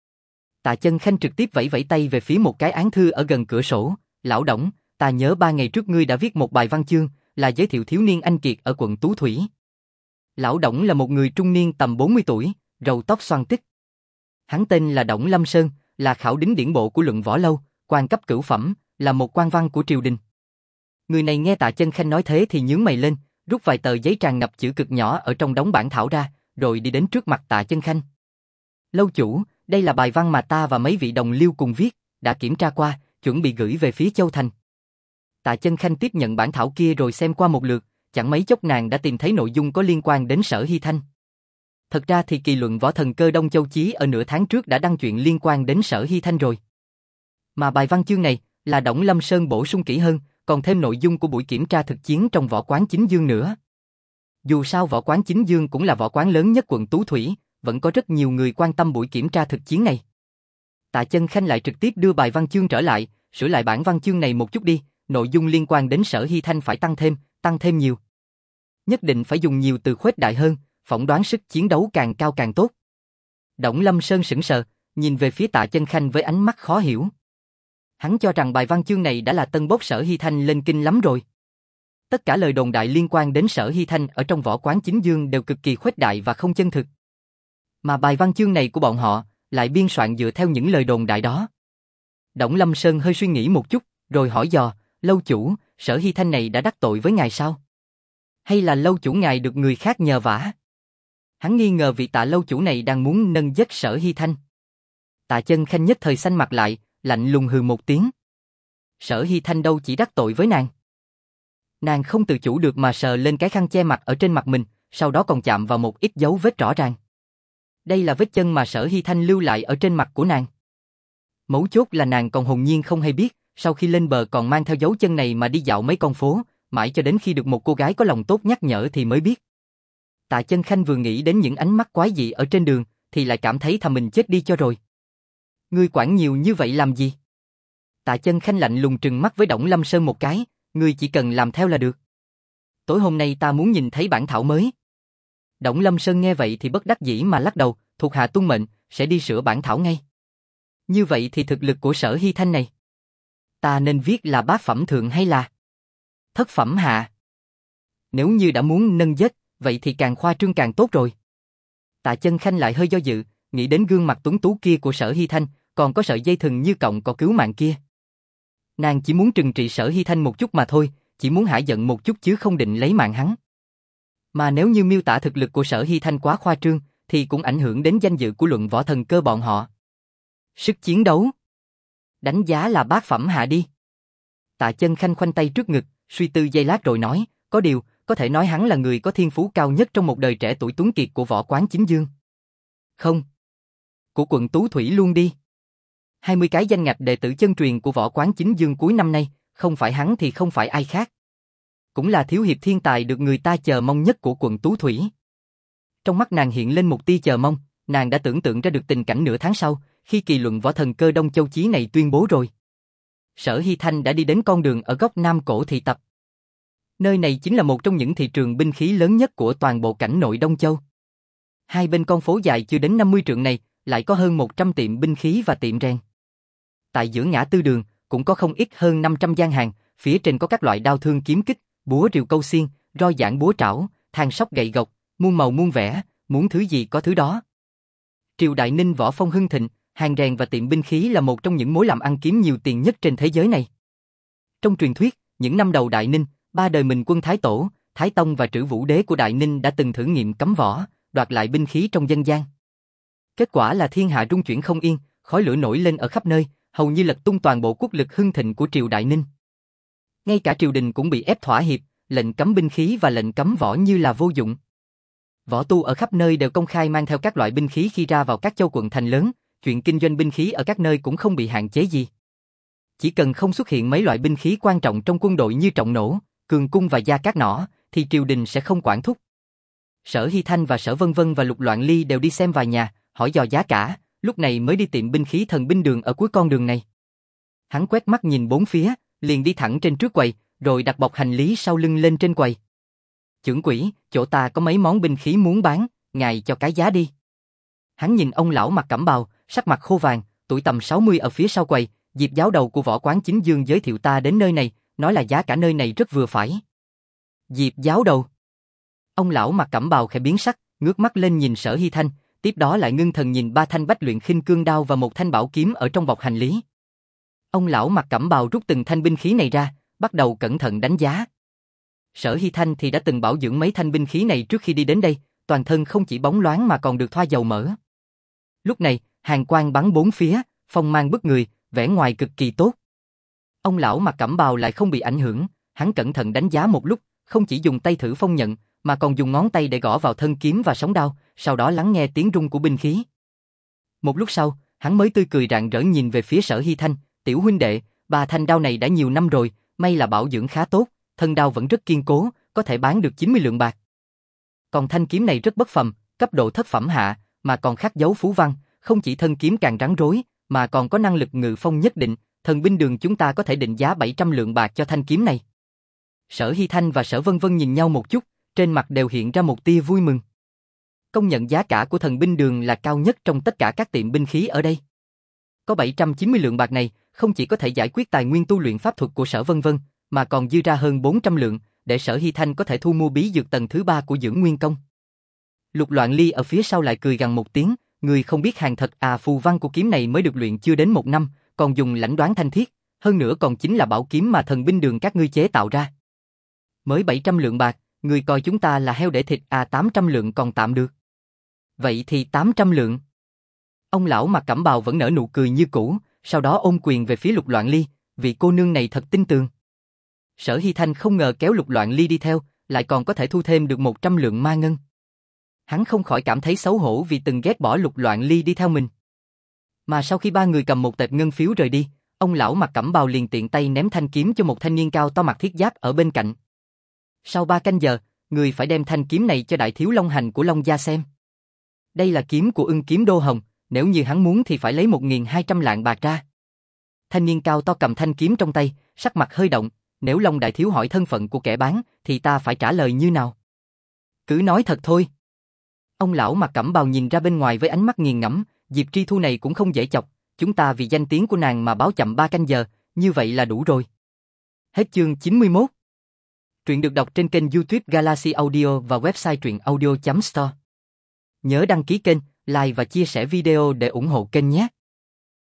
Tạ Chân Khanh trực tiếp vẫy vẫy tay về phía một cái án thư ở gần cửa sổ. Lão Đổng, ta nhớ ba ngày trước ngươi đã viết một bài văn chương, là giới thiệu thiếu niên anh kiệt ở quận Tú Thủy. Lão Đổng là một người trung niên tầm bốn mươi tuổi, râu tóc xoăn tít. Hắn tên là Đổng Lâm Sơn, là khảo đính điển bộ của Luận Võ Lâu, quan cấp cửu phẩm, là một quan văn của triều đình. Người này nghe Tạ Chân Khanh nói thế thì nhướng mày lên, rút vài tờ giấy tràn ngập chữ cực nhỏ ở trong đống bản thảo ra, rồi đi đến trước mặt Tạ Chân Khanh. Lâu chủ, đây là bài văn mà ta và mấy vị đồng liêu cùng viết, đã kiểm tra qua, chuẩn bị gửi về phía Châu Thành. Tạ Chân Khanh tiếp nhận bản thảo kia rồi xem qua một lượt, chẳng mấy chốc nàng đã tìm thấy nội dung có liên quan đến Sở Hy Thanh. Thật ra thì kỳ luận Võ Thần Cơ Đông Châu Chí ở nửa tháng trước đã đăng chuyện liên quan đến Sở Hy Thanh rồi. Mà bài văn chương này là Đổng Lâm Sơn bổ sung kỹ hơn, còn thêm nội dung của buổi kiểm tra thực chiến trong võ quán Chính Dương nữa. Dù sao võ quán Chính Dương cũng là võ quán lớn nhất quận Tú Thủy, vẫn có rất nhiều người quan tâm buổi kiểm tra thực chiến này. Tạ Chân Khanh lại trực tiếp đưa bài văn chương trở lại, sửa lại bản văn chương này một chút đi, nội dung liên quan đến Sở Hy Thanh phải tăng thêm, tăng thêm nhiều. Nhất định phải dùng nhiều từ khuếch đại hơn, phỏng đoán sức chiến đấu càng cao càng tốt. Đổng Lâm Sơn sững sờ, nhìn về phía Tạ Chân Khanh với ánh mắt khó hiểu. Hắn cho rằng bài văn chương này đã là tân bốc Sở Hy Thanh lên kinh lắm rồi. Tất cả lời đồn đại liên quan đến Sở Hy Thanh ở trong võ quán Chính Dương đều cực kỳ khuếch đại và không chân thực. Mà bài văn chương này của bọn họ lại biên soạn dựa theo những lời đồn đại đó. Đổng Lâm Sơn hơi suy nghĩ một chút, rồi hỏi dò, lâu chủ, Sở Hy Thanh này đã đắc tội với ngài sao? Hay là lâu chủ ngài được người khác nhờ vả? Hắn nghi ngờ vị Tạ lâu chủ này đang muốn nâng giết Sở Hy Thanh. Tạ Chân Khanh nhất thời xanh mặt lại, lạnh lùng hừ một tiếng. Sở Hy Thanh đâu chỉ đắc tội với nàng. Nàng không tự chủ được mà sờ lên cái khăn che mặt ở trên mặt mình, sau đó còn chạm vào một ít dấu vết rõ ràng. Đây là vết chân mà Sở Hy Thanh lưu lại ở trên mặt của nàng. Mấu chốt là nàng còn hồn nhiên không hay biết, sau khi lên bờ còn mang theo dấu chân này mà đi dạo mấy con phố, mãi cho đến khi được một cô gái có lòng tốt nhắc nhở thì mới biết. Tạ Chân Khanh vừa nghĩ đến những ánh mắt quái dị ở trên đường, thì lại cảm thấy thà mình chết đi cho rồi. Ngươi quản nhiều như vậy làm gì? Tạ Chân Khanh lạnh lùng trừng mắt với Đổng Lâm Sơn một cái, ngươi chỉ cần làm theo là được. Tối hôm nay ta muốn nhìn thấy bản thảo mới. Đổng Lâm Sơn nghe vậy thì bất đắc dĩ mà lắc đầu, thuộc hạ tuân mệnh, sẽ đi sửa bản thảo ngay. Như vậy thì thực lực của Sở Hy Thanh này, ta nên viết là bát phẩm thượng hay là thất phẩm hạ? Nếu như đã muốn nâng giết, vậy thì càng khoa trương càng tốt rồi. Tạ Chân Khanh lại hơi do dự, nghĩ đến gương mặt tuấn tú kia của Sở Hy Thanh, còn có sợi dây thừng như cọng cỏ cứu mạng kia. Nàng chỉ muốn trừng trị Sở Hy Thanh một chút mà thôi, chỉ muốn hả giận một chút chứ không định lấy mạng hắn. Mà nếu như miêu tả thực lực của Sở Hy Thanh quá khoa trương, thì cũng ảnh hưởng đến danh dự của Luận Võ Thần Cơ bọn họ. Sức chiến đấu, đánh giá là bát phẩm hạ đi. Tạ Chân Khanh khoanh tay trước ngực, suy tư giây lát rồi nói, có điều, có thể nói hắn là người có thiên phú cao nhất trong một đời trẻ tuổi tuấn kiệt của võ quán Chính Dương. Không. Của quận Tú Thủy luôn đi. hai mươi cái danh ngạch đệ tử chân truyền của võ quán Chính Dương cuối năm nay, không phải hắn thì không phải ai khác. Cũng là thiếu hiệp thiên tài được người ta chờ mong nhất của quận Tú Thủy. Trong mắt nàng hiện lên một tia chờ mong, nàng đã tưởng tượng ra được tình cảnh nửa tháng sau, khi kỳ luận Võ Thần Cơ Đông Châu Chí này tuyên bố rồi. Sở Hy Thanh đã đi đến con đường ở góc Nam Cổ thị tập. Nơi này chính là một trong những thị trường binh khí lớn nhất của toàn bộ cảnh nội Đông Châu. Hai bên con phố dài chưa đến năm mươi trượng này, lại có hơn một trăm tiệm binh khí và tiệm rèn. Tại giữa ngã tư đường, cũng có không ít hơn năm trăm gian hàng, phía trên có các loại đao thương kiếm kích, búa rìu câu xiên, roi giảng búa trảo, thang sóc gậy gộc, muôn màu muôn vẻ, muốn thứ gì có thứ đó. Triều Đại Ninh võ phong hưng thịnh, hàng rèn và tiệm binh khí là một trong những mối làm ăn kiếm nhiều tiền nhất trên thế giới này. Trong truyền thuyết, những năm đầu Đại Ninh, ba đời Minh quân Thái Tổ, Thái Tông và Trữ Vũ Đế của Đại Ninh đã từng thử nghiệm cấm võ, đoạt lại binh khí trong dân gian. Kết quả là thiên hạ rung chuyển không yên, khói lửa nổi lên ở khắp nơi, hầu như lật tung toàn bộ quốc lực hưng thịnh của triều Đại Ninh. Ngay cả triều đình cũng bị ép thỏa hiệp, lệnh cấm binh khí và lệnh cấm võ như là vô dụng. Võ tu ở khắp nơi đều công khai mang theo các loại binh khí khi ra vào các châu quận thành lớn, chuyện kinh doanh binh khí ở các nơi cũng không bị hạn chế gì. Chỉ cần không xuất hiện mấy loại binh khí quan trọng trong quân đội như trọng nổ, cường cung và gia cát nỏ, thì triều đình sẽ không quản thúc. Sở Hy Thanh và Sở Vân Vân và Lục Loạn Ly đều đi xem vài nhà, hỏi dò giá cả, lúc này mới đi tiệm binh khí Thần Binh Đường ở cuối con đường này. Hắn quét mắt nhìn bốn phía, liền đi thẳng trên trước quầy, rồi đặt bọc hành lý sau lưng lên trên quầy. Chưởng quỹ, chỗ ta có mấy món binh khí muốn bán, ngài cho cái giá đi. Hắn nhìn ông lão mặc cẩm bào, sắc mặt khô vàng, tuổi tầm sáu mươi ở phía sau quầy, Diệp giáo đầu của võ quán chính dương giới thiệu ta đến nơi này, nói là giá cả nơi này rất vừa phải. Diệp giáo đầu. Ông lão mặc cẩm bào khẽ biến sắc, ngước mắt lên nhìn Sở Hy Thanh, tiếp đó lại ngưng thần nhìn ba thanh bách luyện khinh cương đao và một thanh bảo kiếm ở trong bọc hành lý. Ông lão mặc cẩm bào rút từng thanh binh khí này ra, bắt đầu cẩn thận đánh giá. Sở Hy Thanh thì đã từng bảo dưỡng mấy thanh binh khí này trước khi đi đến đây, toàn thân không chỉ bóng loáng mà còn được thoa dầu mỡ. Lúc này, hàn quang bắn bốn phía, phong mang bức người, vẻ ngoài cực kỳ tốt. Ông lão mặc cẩm bào lại không bị ảnh hưởng, hắn cẩn thận đánh giá một lúc, không chỉ dùng tay thử phong nhận, mà còn dùng ngón tay để gõ vào thân kiếm và sóng đao, sau đó lắng nghe tiếng rung của binh khí. Một lúc sau, hắn mới tươi cười rạng rỡ nhìn về phía Sở Hy Thanh, tiểu huynh đệ, ba thanh đao này đã nhiều năm rồi, may là bảo dưỡng khá tốt, thân đao vẫn rất kiên cố, có thể bán được chín mươi lượng bạc. Còn thanh kiếm này rất bất phàm, cấp độ thất phẩm hạ, mà còn khắc dấu phú văn, không chỉ thân kiếm càng rắn rối, mà còn có năng lực ngự phong nhất định, thần binh đường chúng ta có thể định giá bảy trăm lượng bạc cho thanh kiếm này. Sở Hy Thanh và Sở Vân Vân nhìn nhau một chút, trên mặt đều hiện ra một tia vui mừng. Công nhận giá cả của thần binh đường là cao nhất trong tất cả các tiệm binh khí ở đây. Có bảy trăm chín mươi lượng bạc này, không chỉ có thể giải quyết tài nguyên tu luyện pháp thuật của Sở Vân Vân, mà còn dư ra hơn bốn trăm lượng, để Sở Hy Thanh có thể thu mua bí dược tầng thứ ba của Dưỡng Nguyên Công. Lục Loạn Ly ở phía sau lại cười gằn một tiếng, người không biết hàng thật à, phù văn của kiếm này mới được luyện chưa đến một năm, còn dùng lãnh đoán thanh thiết, hơn nữa còn chính là bảo kiếm mà thần binh đường các ngươi chế tạo ra. Mới bảy trăm lượng bạc, người coi chúng ta là heo để thịt à, tám trăm lượng còn tạm được. Vậy thì tám trăm lượng. Ông lão mặc cẩm bào vẫn nở nụ cười như cũ, sau đó ôm quyền về phía Lục Loạn Ly, vị cô nương này thật tin tường. Sở Hy Thanh không ngờ kéo Lục Loạn Ly đi theo, lại còn có thể thu thêm được một trăm lượng ma ngân. Hắn không khỏi cảm thấy xấu hổ vì từng ghét bỏ Lục Loạn Ly đi theo mình. Mà sau khi ba người cầm một tệp ngân phiếu rời đi, ông lão mặc cẩm bào liền tiện tay ném thanh kiếm cho một thanh niên cao to mặc thiết giáp ở bên cạnh. Sau ba canh giờ, người phải đem thanh kiếm này cho đại thiếu Long Hành của Long gia xem. Đây là kiếm của Ưng Kiếm Đô Hồng, nếu như hắn muốn thì phải lấy một nghìn hai trăm lạng bạc ra. Thanh niên cao to cầm thanh kiếm trong tay, sắc mặt hơi động, nếu Long đại thiếu hỏi thân phận của kẻ bán, thì ta phải trả lời như nào? Cứ nói thật thôi. Ông lão mặc cẩm bào nhìn ra bên ngoài với ánh mắt nghiền ngẫm, Diệp Tri Thu này cũng không dễ chọc, chúng ta vì danh tiếng của nàng mà báo chậm ba canh giờ, như vậy là đủ rồi. Hết chương chín mươi mốt. Truyện được đọc trên kênh YouTube Galaxy Audio và website truyện audio chấm store. Nhớ đăng ký kênh, like và chia sẻ video để ủng hộ kênh nhé.